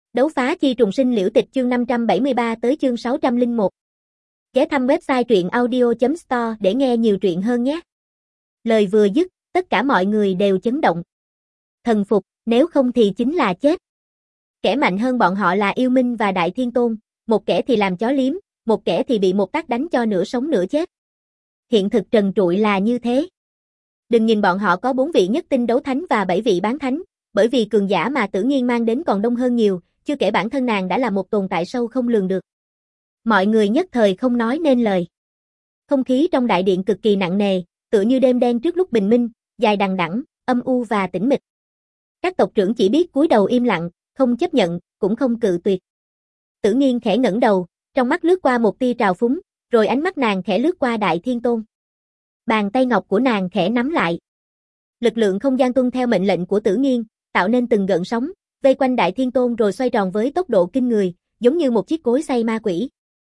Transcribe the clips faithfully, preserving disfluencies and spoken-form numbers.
Đấu phá chi trùng sinh liễu tịch chương năm trăm bảy mươi ba tới chương sáu trăm lẻ một. Ghé thăm website truyện audio chấm store để nghe nhiều truyện hơn nhé. Lời vừa dứt, tất cả mọi người đều chấn động. Thần phục, nếu không thì chính là chết. Kẻ mạnh hơn bọn họ là Yêu Minh và Đại Thiên Tôn, một kẻ thì làm chó liếm, một kẻ thì bị một tát đánh cho nửa sống nửa chết. Hiện thực trần trụi là như thế. Đừng nhìn bọn họ có bốn vị nhất tinh đấu thánh và bảy vị bán thánh, bởi vì cường giả mà Tử Nghiên mang đến còn đông hơn nhiều, chưa kể bản thân nàng đã là một tồn tại sâu không lường được. Mọi người nhất thời không nói nên lời. Không khí trong đại điện cực kỳ nặng nề, tựa như đêm đen trước lúc bình minh, dài đằng đẵng, âm u và tĩnh mịch. Các tộc trưởng chỉ biết cúi đầu im lặng, không chấp nhận, cũng không cự tuyệt. Tử Nghiên khẽ ngẩng đầu, trong mắt lướt qua một tia trào phúng, rồi ánh mắt nàng khẽ lướt qua Đại Thiên Tôn. Bàn tay ngọc của nàng khẽ nắm lại. Lực lượng không gian tuân theo mệnh lệnh của Tử Nghiên, tạo nên từng gợn sóng, vây quanh Đại Thiên Tôn rồi xoay tròn với tốc độ kinh người, giống như một chiếc cối xay ma quỷ.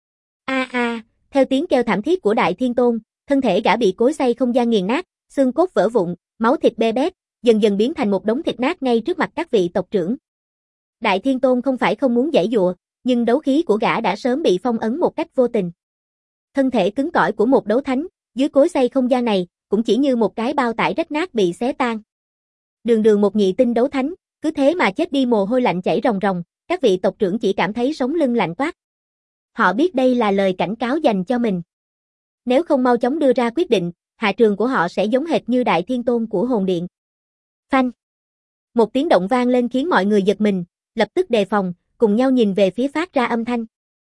A a, theo tiếng kêu thảm thiết của Đại Thiên Tôn, thân thể gã bị cối xay không gian nghiền nát, xương cốt vỡ vụn, máu thịt be bét, dần dần biến thành một đống thịt nát ngay trước mặt các vị tộc trưởng. Đại Thiên Tôn không phải không muốn giãy giụa, nhưng đấu khí của gã đã sớm bị phong ấn một cách vô tình. Thân thể cứng cỏi của một đấu thánh, dưới cối xay không gian này, cũng chỉ như một cái bao tải rách nát bị xé tan. Đường đường một nhị tinh đấu thánh, cứ thế mà chết đi mồ hôi lạnh chảy ròng ròng, các vị tộc trưởng chỉ cảm thấy sống lưng lạnh toát. Họ biết đây là lời cảnh cáo dành cho mình. Nếu không mau chóng đưa ra quyết định, hạ trường của họ sẽ giống hệt như Đại Thiên Tôn của Hồn Điện. Phanh! Một tiếng động vang lên khiến mọi người giật mình, lập tức đề phòng, cùng nhau nhìn về phía phát ra âm thanh.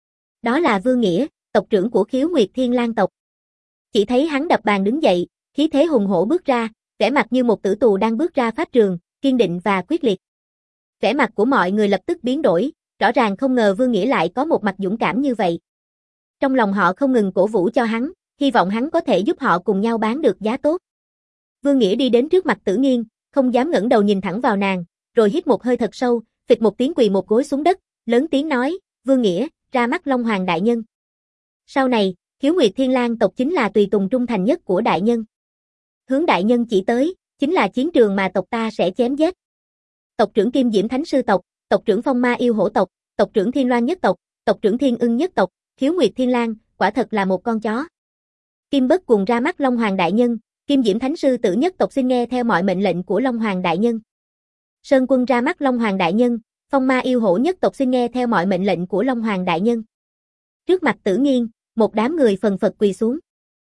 Đó là Vương Nghĩa, tộc trưởng của Khiếu Nguyệt Thiên Lang tộc. Chỉ thấy hắn đập bàn đứng dậy, khí thế hùng hổ bước ra, vẻ mặt như một tử tù đang bước ra pháp trường, kiên định và quyết liệt. Vẻ mặt của mọi người lập tức biến đổi, rõ ràng không ngờ Vương Nghĩa lại có một mặt dũng cảm như vậy. Trong lòng họ không ngừng cổ vũ cho hắn, hy vọng hắn có thể giúp họ cùng nhau bán được giá tốt. Vương Nghĩa đi đến trước mặt Tử Nghiên, không dám ngẩng đầu nhìn thẳng vào nàng, rồi hít một hơi thật sâu, phịch một tiếng quỳ một gối xuống đất, lớn tiếng nói, Vương Nghĩa, ra mắt Long Hoàng đại nhân. Sau này, Khiếu Nguyệt Thiên Lang tộc chính là tùy tùng trung thành nhất của đại nhân. Hướng đại nhân chỉ tới, chính là chiến trường mà tộc ta sẽ chém giết. Tộc trưởng Kim Diễm Thánh Sư tộc, tộc trưởng Phong Ma Yêu Hổ tộc, tộc trưởng Thiên Loan nhất tộc, tộc trưởng Thiên Ưng nhất tộc, Khiếu Nguyệt Thiên Lang, quả thật là một con chó. Kim Bất cùng ra mắt Long Hoàng đại nhân, Kim Diễm Thánh Sư tử nhất tộc xin nghe theo mọi mệnh lệnh của Long Hoàng đại nhân. Sơn Quân ra mắt Long Hoàng đại nhân, Phong Ma Yêu Hổ nhất tộc xin nghe theo mọi mệnh lệnh của Long Hoàng đại nhân. Trước mặt Tử Nghiên, một đám người phần phật quỳ xuống.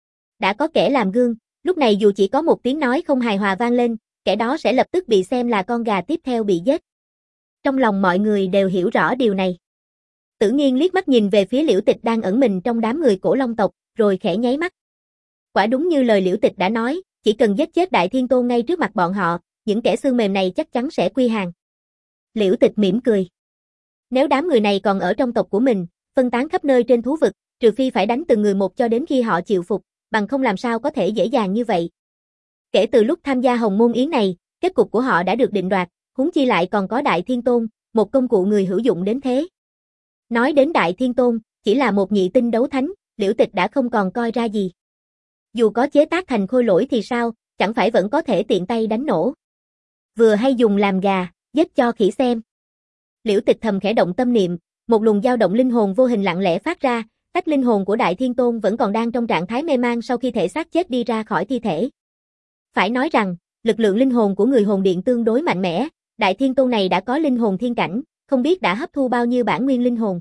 Đã có kẻ làm gương, lúc này dù chỉ có một tiếng nói không hài hòa vang lên, kẻ đó sẽ lập tức bị xem là con gà tiếp theo bị giết. Trong lòng mọi người đều hiểu rõ điều này. Tử Nghiên liếc mắt nhìn về phía Liễu Tịch đang ẩn mình trong đám người Cổ Long tộc, rồi khẽ nháy mắt. Quả đúng như lời Liễu Tịch đã nói, chỉ cần giết chết Đại Thiên Tôn ngay trước mặt bọn họ, những kẻ xương mềm này chắc chắn sẽ quy hàng. Liễu Tịch mỉm cười. Nếu đám người này còn ở trong tộc của mình, phân tán khắp nơi trên thú vực, trừ phi phải đánh từng người một cho đến khi họ chịu phục, bằng không làm sao có thể dễ dàng như vậy. Kể từ lúc tham gia Hồng Môn Yến này, kết cục của họ đã được định đoạt, huống chi lại còn có Đại Thiên Tôn, một công cụ người hữu dụng đến thế. Nói đến Đại Thiên Tôn, chỉ là một nhị tinh đấu thánh, Liễu Tịch đã không còn coi ra gì. Dù có chế tác thành khôi lỗi thì sao, chẳng phải vẫn có thể tiện tay đánh nổ. Vừa hay dùng làm gà, giết cho khỉ xem. Liễu Tịch thầm khẽ động tâm niệm, một luồng dao động linh hồn vô hình lặng lẽ phát ra, tách linh hồn của Đại Thiên Tôn vẫn còn đang trong trạng thái mê man sau khi thể xác chết đi ra khỏi thi thể. Phải nói rằng, lực lượng linh hồn của người hồn điện tương đối mạnh mẽ, Đại Thiên Tôn này đã có linh hồn thiên cảnh, không biết đã hấp thu bao nhiêu bản nguyên linh hồn.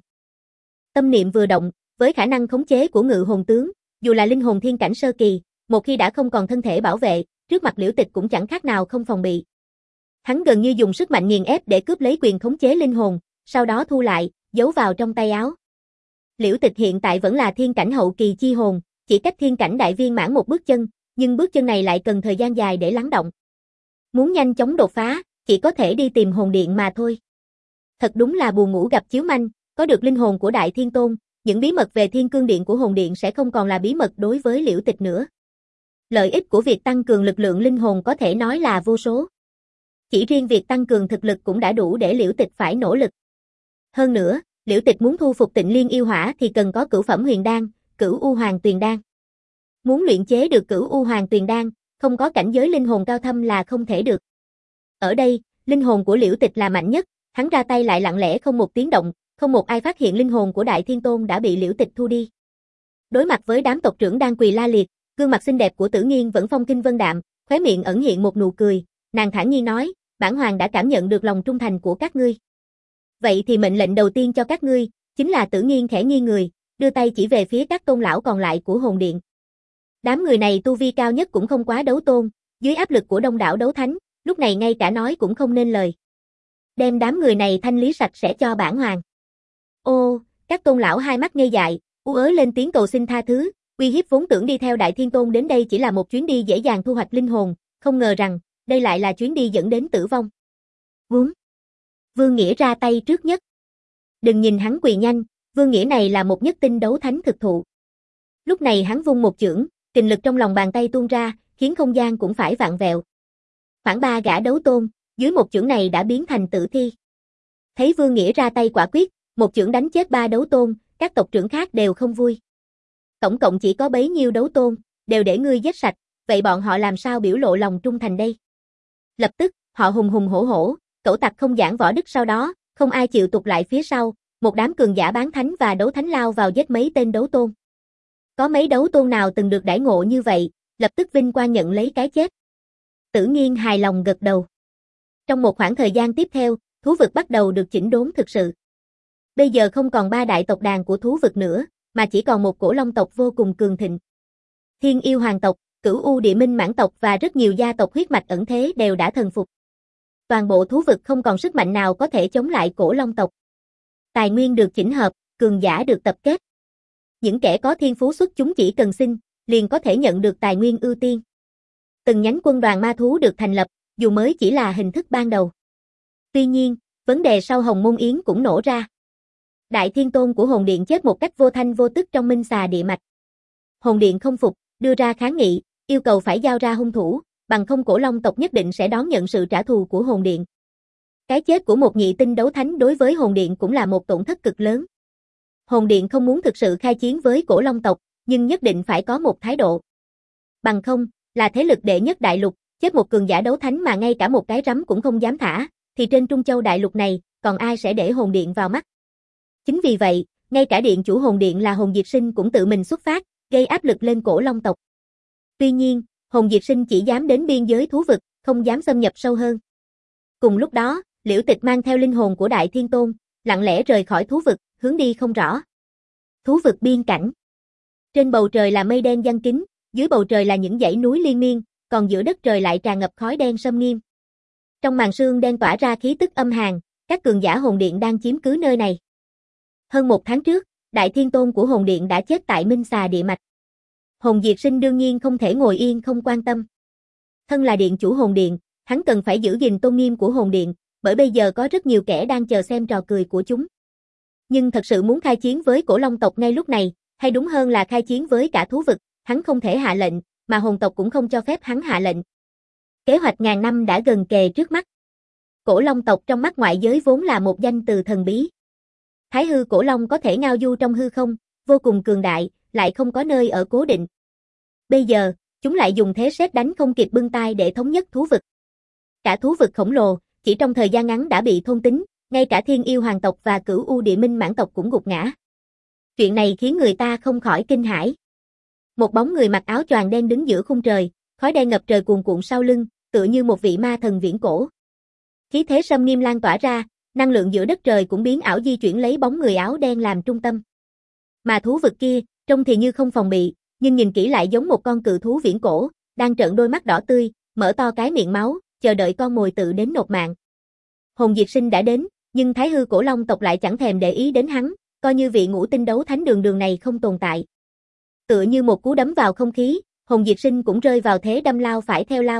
Tâm niệm vừa động, với khả năng khống chế của ngự hồn tướng, dù là linh hồn thiên cảnh sơ kỳ, một khi đã không còn thân thể bảo vệ, trước mặt Liễu Tịch cũng chẳng khác nào không phòng bị. Hắn gần như dùng sức mạnh nghiền ép để cướp lấy quyền khống chế linh hồn, sau đó thu lại, giấu vào trong tay áo. Liễu Tịch hiện tại vẫn là thiên cảnh hậu kỳ chi hồn, chỉ cách thiên cảnh đại viên mãn một bước chân, nhưng bước chân này lại cần thời gian dài để lắng động. Muốn nhanh chóng đột phá, chỉ có thể đi tìm hồn điện mà thôi. Thật đúng là buồn ngủ gặp chiếu manh, có được linh hồn của Đại Thiên Tôn, những bí mật về Thiên Cương Điện của hồn điện sẽ không còn là bí mật đối với Liễu Tịch nữa. Lợi ích của việc tăng cường lực lượng linh hồn có thể nói là vô số. Chỉ riêng việc tăng cường thực lực cũng đã đủ để Liễu Tịch phải nỗ lực. Hơn nữa, Liễu Tịch muốn thu phục Tịnh Liên yêu hỏa thì cần có cửu phẩm huyền đan, cửu u hoàng tuyền đan. Muốn luyện chế được cửu u hoàng tuyền đan, không có cảnh giới linh hồn cao thâm là không thể được. Ở đây, linh hồn của Liễu Tịch là mạnh nhất, hắn ra tay lại lặng lẽ không một tiếng động, không một ai phát hiện linh hồn của Đại Thiên Tôn đã bị Liễu Tịch thu đi. Đối mặt với đám tộc trưởng đang quỳ la liệt, gương mặt xinh đẹp của Tử Nghiên vẫn phong kinh vân đạm, khóe miệng ẩn hiện một nụ cười, nàng thản nhiên nói, bản hoàng đã cảm nhận được lòng trung thành của các ngươi. Vậy thì mệnh lệnh đầu tiên cho các ngươi, chính là Tử Nghiên khẽ nghiêng người, đưa tay chỉ về phía các tôn lão còn lại của hồn điện. Đám người này tu vi cao nhất cũng không quá đấu tôn, dưới áp lực của đông đảo đấu thánh, lúc này ngay cả nói cũng không nên lời. Đem đám người này thanh lý sạch sẽ cho bản hoàng. Ô, các tôn lão hai mắt ngây dại, u ớ lên tiếng cầu xin tha thứ, uy hiếp vốn tưởng đi theo Đại Thiên Tôn đến đây chỉ là một chuyến đi dễ dàng thu hoạch linh hồn, không ngờ rằng, đây lại là chuyến đi dẫn đến tử vong. Vốn. Vương Nghĩa ra tay trước nhất. Đừng nhìn hắn quỳ nhanh, Vương Nghĩa này là một nhất tinh đấu thánh thực thụ. Lúc này hắn vung một chưởng, kình lực trong lòng bàn tay tuôn ra, khiến không gian cũng phải vạn vẹo. Khoảng ba gã đấu tôn, dưới một chưởng này đã biến thành tử thi. Thấy Vương Nghĩa ra tay quả quyết, một chưởng đánh chết ba đấu tôn, các tộc trưởng khác đều không vui. Tổng cộng chỉ có bấy nhiêu đấu tôn, đều để ngươi giết sạch, vậy bọn họ làm sao biểu lộ lòng trung thành đây? Lập tức, họ hùng hùng hổ hổ, cẩu tặc không giảng võ đức sau đó, không ai chịu tụt lại phía sau, một đám cường giả bán thánh và đấu thánh lao vào giết mấy tên đấu tôn. Có mấy đấu tôn nào từng được đãi ngộ như vậy, lập tức vinh quang nhận lấy cái chết. Tử Nghiên hài lòng gật đầu. Trong một khoảng thời gian tiếp theo, thú vực bắt đầu được chỉnh đốn thực sự. Bây giờ không còn ba đại tộc đàn của thú vực nữa, mà chỉ còn một cổ long tộc vô cùng cường thịnh. Thiên yêu hoàng tộc, Cửu U Địa Minh Mãn tộc và rất nhiều gia tộc huyết mạch ẩn thế đều đã thần phục. Toàn bộ thú vực không còn sức mạnh nào có thể chống lại cổ long tộc. Tài nguyên được chỉnh hợp, cường giả được tập kết. Những kẻ có thiên phú xuất chúng chỉ cần xin, liền có thể nhận được tài nguyên ưu tiên. Từng nhánh quân đoàn ma thú được thành lập, dù mới chỉ là hình thức ban đầu. Tuy nhiên, vấn đề sau Hồng Môn Yến cũng nổ ra. Đại Thiên Tôn của Hồn Điện chết một cách vô thanh vô tức trong Minh Xà địa mạch. Hồn Điện không phục, đưa ra kháng nghị, yêu cầu phải giao ra hung thủ, bằng không cổ long tộc nhất định sẽ đón nhận sự trả thù của Hồn Điện. Cái chết của một nhị tinh đấu thánh đối với Hồn Điện cũng là một tổn thất cực lớn. Hồn Điện không muốn thực sự khai chiến với cổ long tộc, nhưng nhất định phải có một thái độ. Bằng không, là thế lực đệ nhất đại lục, chết một cường giả đấu thánh mà ngay cả một cái rắm cũng không dám thả, thì trên Trung Châu đại lục này, còn ai sẽ để Hồn Điện vào mắt. Chính vì vậy, ngay cả điện chủ Hồn Điện là Hồn Diệt Sinh cũng tự mình xuất phát, gây áp lực lên cổ long tộc. Tuy nhiên, Hồn Diệt Sinh chỉ dám đến biên giới thú vực, không dám xâm nhập sâu hơn. Cùng lúc đó, Liễu Tịch mang theo linh hồn của Đại Thiên Tôn, lặng lẽ rời khỏi thú vực, hướng đi không rõ. Thú vực biên cảnh. Trên bầu trời là mây đen giăng kín, dưới bầu trời là những dãy núi liên miên, còn giữa đất trời lại tràn ngập khói đen sâm nghiêm. Trong màn sương đen tỏa ra khí tức âm hàn, các cường giả Hồn Điện đang chiếm cứ nơi này. Hơn một tháng trước, Đại Thiên Tôn của Hồn Điện đã chết tại Minh Xà địa mạch. Hồn Diệt Sinh đương nhiên không thể ngồi yên không quan tâm. Thân là điện chủ Hồn Điện, hắn cần phải giữ gìn tôn nghiêm của Hồn Điện, bởi bây giờ có rất nhiều kẻ đang chờ xem trò cười của chúng. Nhưng thật sự muốn khai chiến với cổ long tộc ngay lúc này, hay đúng hơn là khai chiến với cả thú vực, hắn không thể hạ lệnh, mà hồn tộc cũng không cho phép hắn hạ lệnh. Kế hoạch ngàn năm đã gần kề trước mắt. Cổ long tộc trong mắt ngoại giới vốn là một danh từ thần bí. Thái hư cổ long có thể ngao du trong hư không, vô cùng cường đại, lại không có nơi ở cố định. Bây giờ, chúng lại dùng thế sét đánh không kịp bưng tay để thống nhất thú vực. Cả thú vực khổng lồ, chỉ trong thời gian ngắn đã bị thôn tính, ngay cả Thiên Yêu Hoàng tộc và Cửu U Địa Minh Mãn tộc cũng gục ngã. Chuyện này khiến người ta không khỏi kinh hãi. Một bóng người mặc áo choàng đen đứng giữa khung trời, khói đen ngập trời cuồn cuộn sau lưng, tựa như một vị ma thần viễn cổ. Khí thế sâm nghiêm lan tỏa ra, năng lượng giữa đất trời cũng biến ảo di chuyển lấy bóng người áo đen làm trung tâm. Mà thú vực kia, trông thì như không phòng bị, nhưng nhìn kỹ lại giống một con cự thú viễn cổ, đang trợn đôi mắt đỏ tươi, mở to cái miệng máu, chờ đợi con mồi tự đến nộp mạng. Hồn Diệt Sinh đã đến, nhưng Thái hư cổ long tộc lại chẳng thèm để ý đến hắn, coi như vị ngũ tinh đấu thánh đường đường này không tồn tại. Tựa như một cú đấm vào không khí, Hồn Diệt Sinh cũng rơi vào thế đâm lao phải theo lao.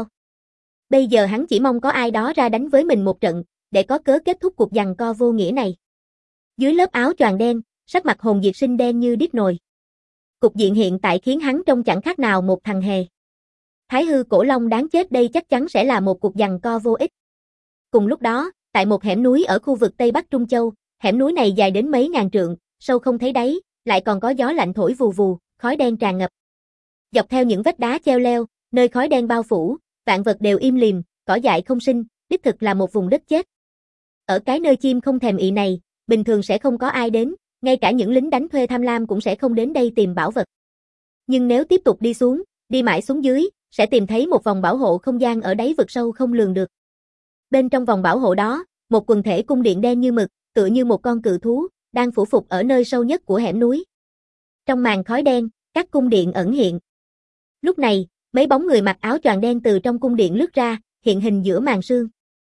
Bây giờ hắn chỉ mong có ai đó ra đánh với mình một trận, để có cớ kết thúc cuộc giằng co vô nghĩa này. Dưới lớp áo choàng đen, sắc mặt Hồn Diệt Sinh đen như điếc nồi. Cục diện hiện tại khiến hắn trông chẳng khác nào một thằng hề. Thái hư cổ long đáng chết đây chắc chắn sẽ là một cuộc giằng co vô ích. Cùng lúc đó, tại một hẻm núi ở khu vực Tây Bắc Trung Châu, hẻm núi này dài đến mấy ngàn trượng, sâu không thấy đáy, lại còn có gió lạnh thổi vù vù, khói đen tràn ngập. Dọc theo những vách đá treo leo, nơi khói đen bao phủ, vạn vật đều im lìm, cỏ dại không sinh, đích thực là một vùng đất chết. Ở cái nơi chim không thèm ị này, bình thường sẽ không có ai đến, ngay cả những lính đánh thuê tham lam cũng sẽ không đến đây tìm bảo vật. Nhưng nếu tiếp tục đi xuống, đi mãi xuống dưới, sẽ tìm thấy một vòng bảo hộ không gian ở đáy vực sâu không lường được. Bên trong vòng bảo hộ đó, một quần thể cung điện đen như mực, tựa như một con cự thú, đang phủ phục ở nơi sâu nhất của hẻm núi. Trong màn khói đen, các cung điện ẩn hiện. Lúc này, mấy bóng người mặc áo choàng đen từ trong cung điện lướt ra, hiện hình giữa màn sương.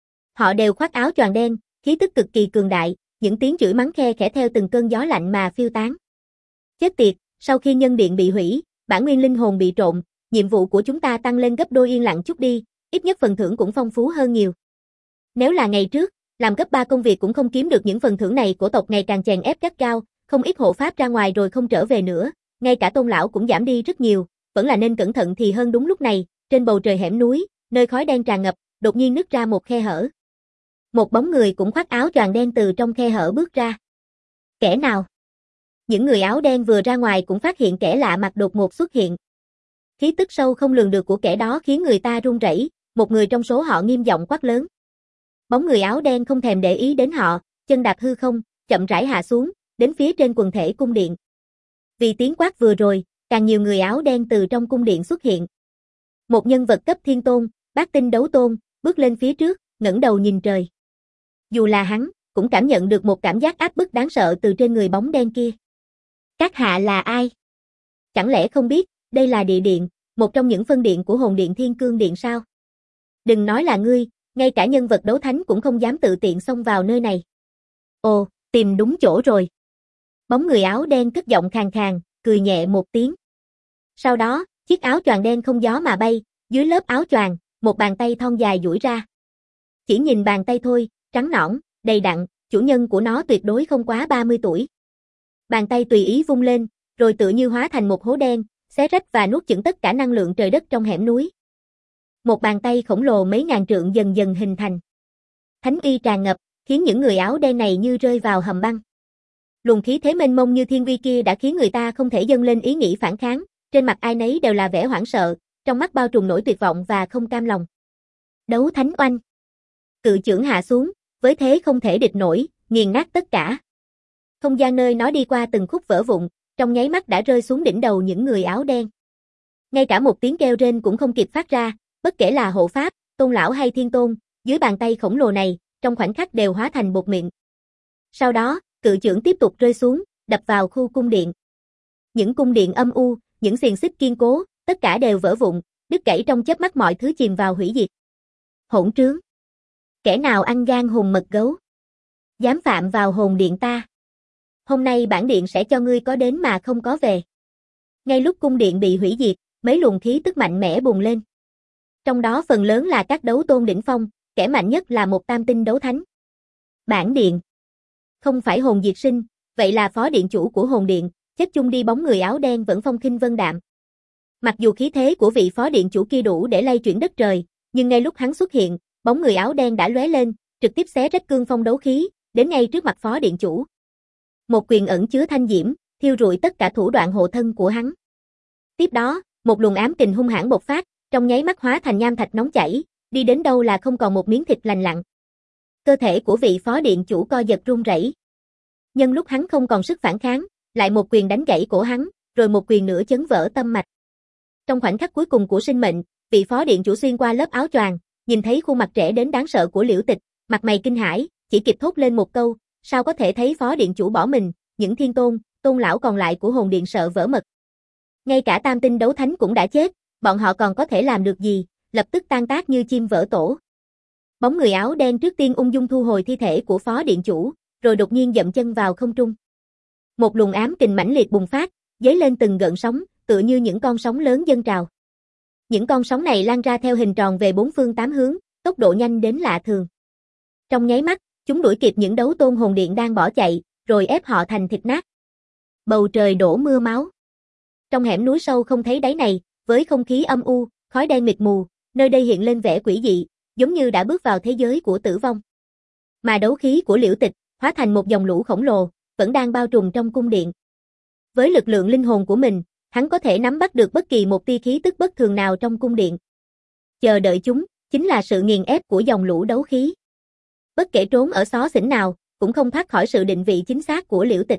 Họ đều khoác áo choàng đen, khí tức cực kỳ cường đại, những tiếng chửi mắng khe khẽ theo từng cơn gió lạnh mà phiêu tán. Chết tiệt, sau khi nhân điện bị hủy, bản nguyên linh hồn bị trộn, nhiệm vụ của chúng ta tăng lên gấp đôi, yên lặng chút đi, ít nhất phần thưởng cũng phong phú hơn nhiều. Nếu là ngày trước, làm gấp ba công việc cũng không kiếm được những phần thưởng này, của tộc ngày càng chèn ép gắt gao, không ít hộ pháp ra ngoài rồi không trở về nữa, ngay cả tôn lão cũng giảm đi rất nhiều, vẫn là nên cẩn thận thì hơn. Đúng lúc này, trên bầu trời hẻm núi, nơi khói đen tràn ngập, đột nhiên nứt ra một khe hở. Một bóng người cũng khoác áo choàng đen từ trong khe hở bước ra. Kẻ nào? Những người áo đen vừa ra ngoài cũng phát hiện kẻ lạ mặt đột ngột xuất hiện. Khí tức sâu không lường được của kẻ đó khiến người ta run rẩy, một người trong số họ nghiêm giọng quát lớn. Bóng người áo đen không thèm để ý đến họ, chân đạp hư không, chậm rãi hạ xuống, đến phía trên quần thể cung điện. Vì tiếng quát vừa rồi, càng nhiều người áo đen từ trong cung điện xuất hiện. Một nhân vật cấp thiên tôn, bát tinh đấu tôn, bước lên phía trước, ngẩng đầu nhìn trời. Dù là hắn, cũng cảm nhận được một cảm giác áp bức đáng sợ từ trên người bóng đen kia. Các hạ là ai? Chẳng lẽ không biết, đây là địa điện, một trong những phân điện của hồn điện Thiên Cương Điện sao? Đừng nói là ngươi, ngay cả nhân vật đấu thánh cũng không dám tự tiện xông vào nơi này. Ồ, tìm đúng chỗ rồi. Bóng người áo đen cất giọng khàn khàn, cười nhẹ một tiếng. Sau đó, chiếc áo choàng đen không gió mà bay, dưới lớp áo choàng, một bàn tay thon dài duỗi ra. Chỉ nhìn bàn tay thôi, trắng nõn, đầy đặn, chủ nhân của nó tuyệt đối không quá ba mươi tuổi. Bàn tay tùy ý vung lên, rồi tựa như hóa thành một hố đen, xé rách và nuốt chửng tất cả năng lượng trời đất trong hẻm núi. Một bàn tay khổng lồ mấy ngàn trượng dần dần hình thành. Thánh uy tràn ngập, khiến những người áo đen này như rơi vào hầm băng. Luồng khí thế mênh mông như thiên uy kia đã khiến người ta không thể dâng lên ý nghĩ phản kháng, trên mặt ai nấy đều là vẻ hoảng sợ, trong mắt bao trùm nỗi tuyệt vọng và không cam lòng. Đấu thánh oanh. Cự chưởng hạ xuống, với thế không thể địch nổi, nghiền nát tất cả. Không gian nơi nó đi qua từng khúc vỡ vụn, trong nháy mắt đã rơi xuống đỉnh đầu những người áo đen. Ngay cả một tiếng kêu rên cũng không kịp phát ra, bất kể là hộ pháp, tôn lão hay thiên tôn, dưới bàn tay khổng lồ này, trong khoảnh khắc đều hóa thành bột mịn. Sau đó, cự chưởng tiếp tục rơi xuống, đập vào khu cung điện. Những cung điện âm u, những xiềng xích kiên cố, tất cả đều vỡ vụn, đứt gãy trong chớp mắt, mọi thứ chìm vào hủy diệt. Hỗn trướng! Kẻ nào ăn gan hùn mật gấu? Dám phạm vào hồn điện ta? Hôm nay bản điện sẽ cho ngươi có đến mà không có về. Ngay lúc cung điện bị hủy diệt, mấy luồng khí tức mạnh mẽ bùng lên. Trong đó phần lớn là các đấu tôn đỉnh phong, kẻ mạnh nhất là một tam tinh đấu thánh. Bản điện. Không phải hồn diệt sinh, vậy là phó điện chủ của hồn điện, chết chung đi. Bóng người áo đen vẫn phong khinh vân đạm. Mặc dù khí thế của vị phó điện chủ kia đủ để lay chuyển đất trời, nhưng ngay lúc hắn xuất hiện, bóng người áo đen đã lóe lên, trực tiếp xé rách cương phong đấu khí, đến ngay trước mặt phó điện chủ. Một quyền ẩn chứa thanh diễm, thiêu rụi tất cả thủ đoạn hộ thân của hắn. Tiếp đó, một luồng ám kình hung hãn bộc phát, trong nháy mắt hóa thành nham thạch nóng chảy, đi đến đâu là không còn một miếng thịt lành lặn. Cơ thể của vị phó điện chủ co giật run rẩy. Nhân lúc hắn không còn sức phản kháng, lại một quyền đánh gãy cổ hắn, rồi một quyền nữa chấn vỡ tâm mạch. Trong khoảnh khắc cuối cùng của sinh mệnh, vị phó điện chủ xuyên qua lớp áo choàng, nhìn thấy khuôn mặt trẻ đến đáng sợ của Liễu Tịch, mặt mày kinh hãi, chỉ kịp thốt lên một câu, sao có thể thấy phó điện chủ bỏ mình, những thiên tôn, tôn lão còn lại của hồn điện sợ vỡ mật. Ngay cả tam tinh đấu thánh cũng đã chết, bọn họ còn có thể làm được gì, lập tức tan tác như chim vỡ tổ. Bóng người áo đen trước tiên ung dung thu hồi thi thể của phó điện chủ, rồi đột nhiên dậm chân vào không trung. Một luồng ám kình mãnh liệt bùng phát, dấy lên từng gợn sóng, tựa như những con sóng lớn dâng trào. Những con sóng này lan ra theo hình tròn về bốn phương tám hướng, tốc độ nhanh đến lạ thường. Trong nháy mắt, chúng đuổi kịp những đấu tôn hồn điện đang bỏ chạy, rồi ép họ thành thịt nát. Bầu trời đổ mưa máu. Trong hẻm núi sâu không thấy đáy này, với không khí âm u, khói đen mịt mù, nơi đây hiện lên vẻ quỷ dị, giống như đã bước vào thế giới của tử vong. Mà đấu khí của Liễu Tịch, hóa thành một dòng lũ khổng lồ, vẫn đang bao trùm trong cung điện. Với lực lượng linh hồn của mình, hắn có thể nắm bắt được bất kỳ một tia khí tức bất thường nào trong cung điện. Chờ đợi chúng, chính là sự nghiền ép của dòng lũ đấu khí. Bất kể trốn ở xó xỉnh nào, cũng không thoát khỏi sự định vị chính xác của Liễu Tịch.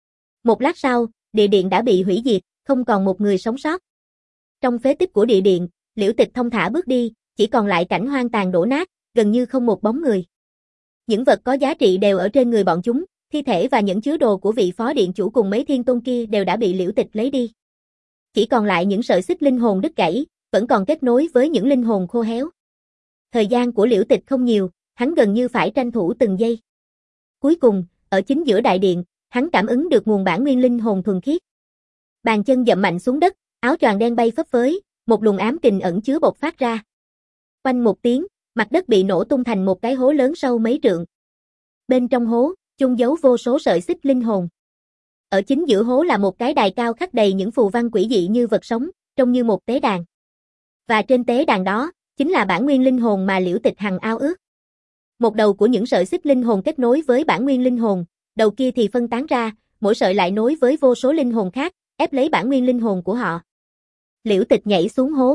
Một lát sau, địa điện đã bị hủy diệt, không còn một người sống sót. Trong phế tích của địa điện, Liễu Tịch thông thả bước đi, chỉ còn lại cảnh hoang tàn đổ nát, gần như không một bóng người. Những vật có giá trị đều ở trên người bọn chúng, thi thể và những chứa đồ của vị phó điện chủ cùng mấy thiên tôn kia đều đã bị Liễu Tịch lấy đi. Chỉ còn lại những sợi xích linh hồn đứt gãy, vẫn còn kết nối với những linh hồn khô héo. Thời gian của Liễu Tịch không nhiều, hắn gần như phải tranh thủ từng giây. Cuối cùng, ở chính giữa đại điện, hắn cảm ứng được nguồn bản nguyên linh hồn thuần khiết. Bàn chân dậm mạnh xuống đất, áo choàng đen bay phấp phới, một luồng ám kình ẩn chứa bộc phát ra. Oanh một tiếng, mặt đất bị nổ tung thành một cái hố lớn sâu mấy trượng. Bên trong hố, chôn giấu vô số sợi xích linh hồn. Ở chính giữa hố là một cái đài cao khắc đầy những phù văn quỷ dị như vật sống, trông như một tế đàn. Và trên tế đàn đó, chính là bản nguyên linh hồn mà Liễu Tịch hằng ao ước. Một đầu của những sợi xích linh hồn kết nối với bản nguyên linh hồn, đầu kia thì phân tán ra, mỗi sợi lại nối với vô số linh hồn khác, ép lấy bản nguyên linh hồn của họ. Liễu Tịch nhảy xuống hố.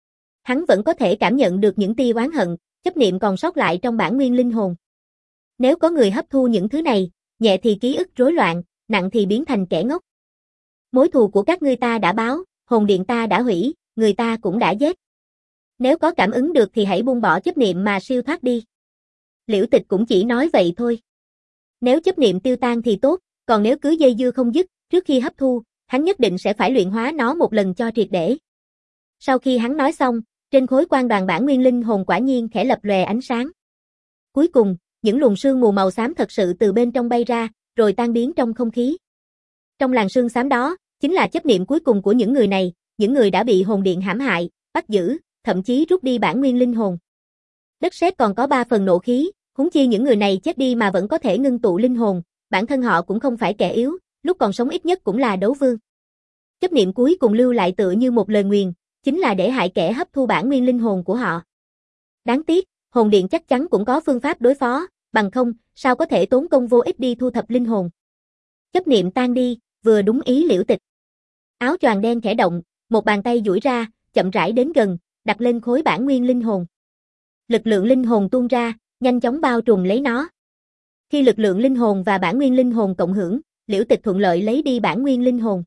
Hắn vẫn có thể cảm nhận được những tia oán hận, chấp niệm còn sót lại trong bản nguyên linh hồn. Nếu có người hấp thu những thứ này, nhẹ thì ký ức rối loạn, nặng thì biến thành kẻ ngốc. Mối thù của các ngươi ta đã báo, hồn điện ta đã hủy, người ta cũng đã giết. Nếu có cảm ứng được thì hãy buông bỏ chấp niệm mà siêu thoát đi. Liễu Tịch cũng chỉ nói vậy thôi. Nếu chấp niệm tiêu tan thì tốt, còn nếu cứ dây dưa không dứt, trước khi hấp thu, hắn nhất định sẽ phải luyện hóa nó một lần cho triệt để. Sau khi hắn nói xong, trên khối quan đoàn bản nguyên linh hồn quả nhiên khẽ lập lòe ánh sáng. Cuối cùng, những luồng sương mù màu xám thật sự từ bên trong bay ra, rồi tan biến trong không khí. Trong làn sương xám đó, chính là chấp niệm cuối cùng của những người này, những người đã bị hồn điện hãm hại, bắt giữ, thậm chí rút đi bản nguyên linh hồn. Đất sét còn có ba phần nộ khí, huống chi những người này chết đi mà vẫn có thể ngưng tụ linh hồn, bản thân họ cũng không phải kẻ yếu, lúc còn sống ít nhất cũng là đấu vương. Chấp niệm cuối cùng lưu lại tựa như một lời nguyền, chính là để hại kẻ hấp thu bản nguyên linh hồn của họ. Đáng tiếc, hồn điện chắc chắn cũng có phương pháp đối phó, bằng không, sao có thể tốn công vô ích đi thu thập linh hồn. Chấp niệm tan đi, vừa đúng ý Liễu Tịch. Áo choàng đen khẽ động, một bàn tay duỗi ra, chậm rãi đến gần, đặt lên khối bản nguyên linh hồn. Lực lượng linh hồn tuôn ra, nhanh chóng bao trùm lấy nó. Khi lực lượng linh hồn và bản nguyên linh hồn cộng hưởng, Liễu Tịch thuận lợi lấy đi bản nguyên linh hồn.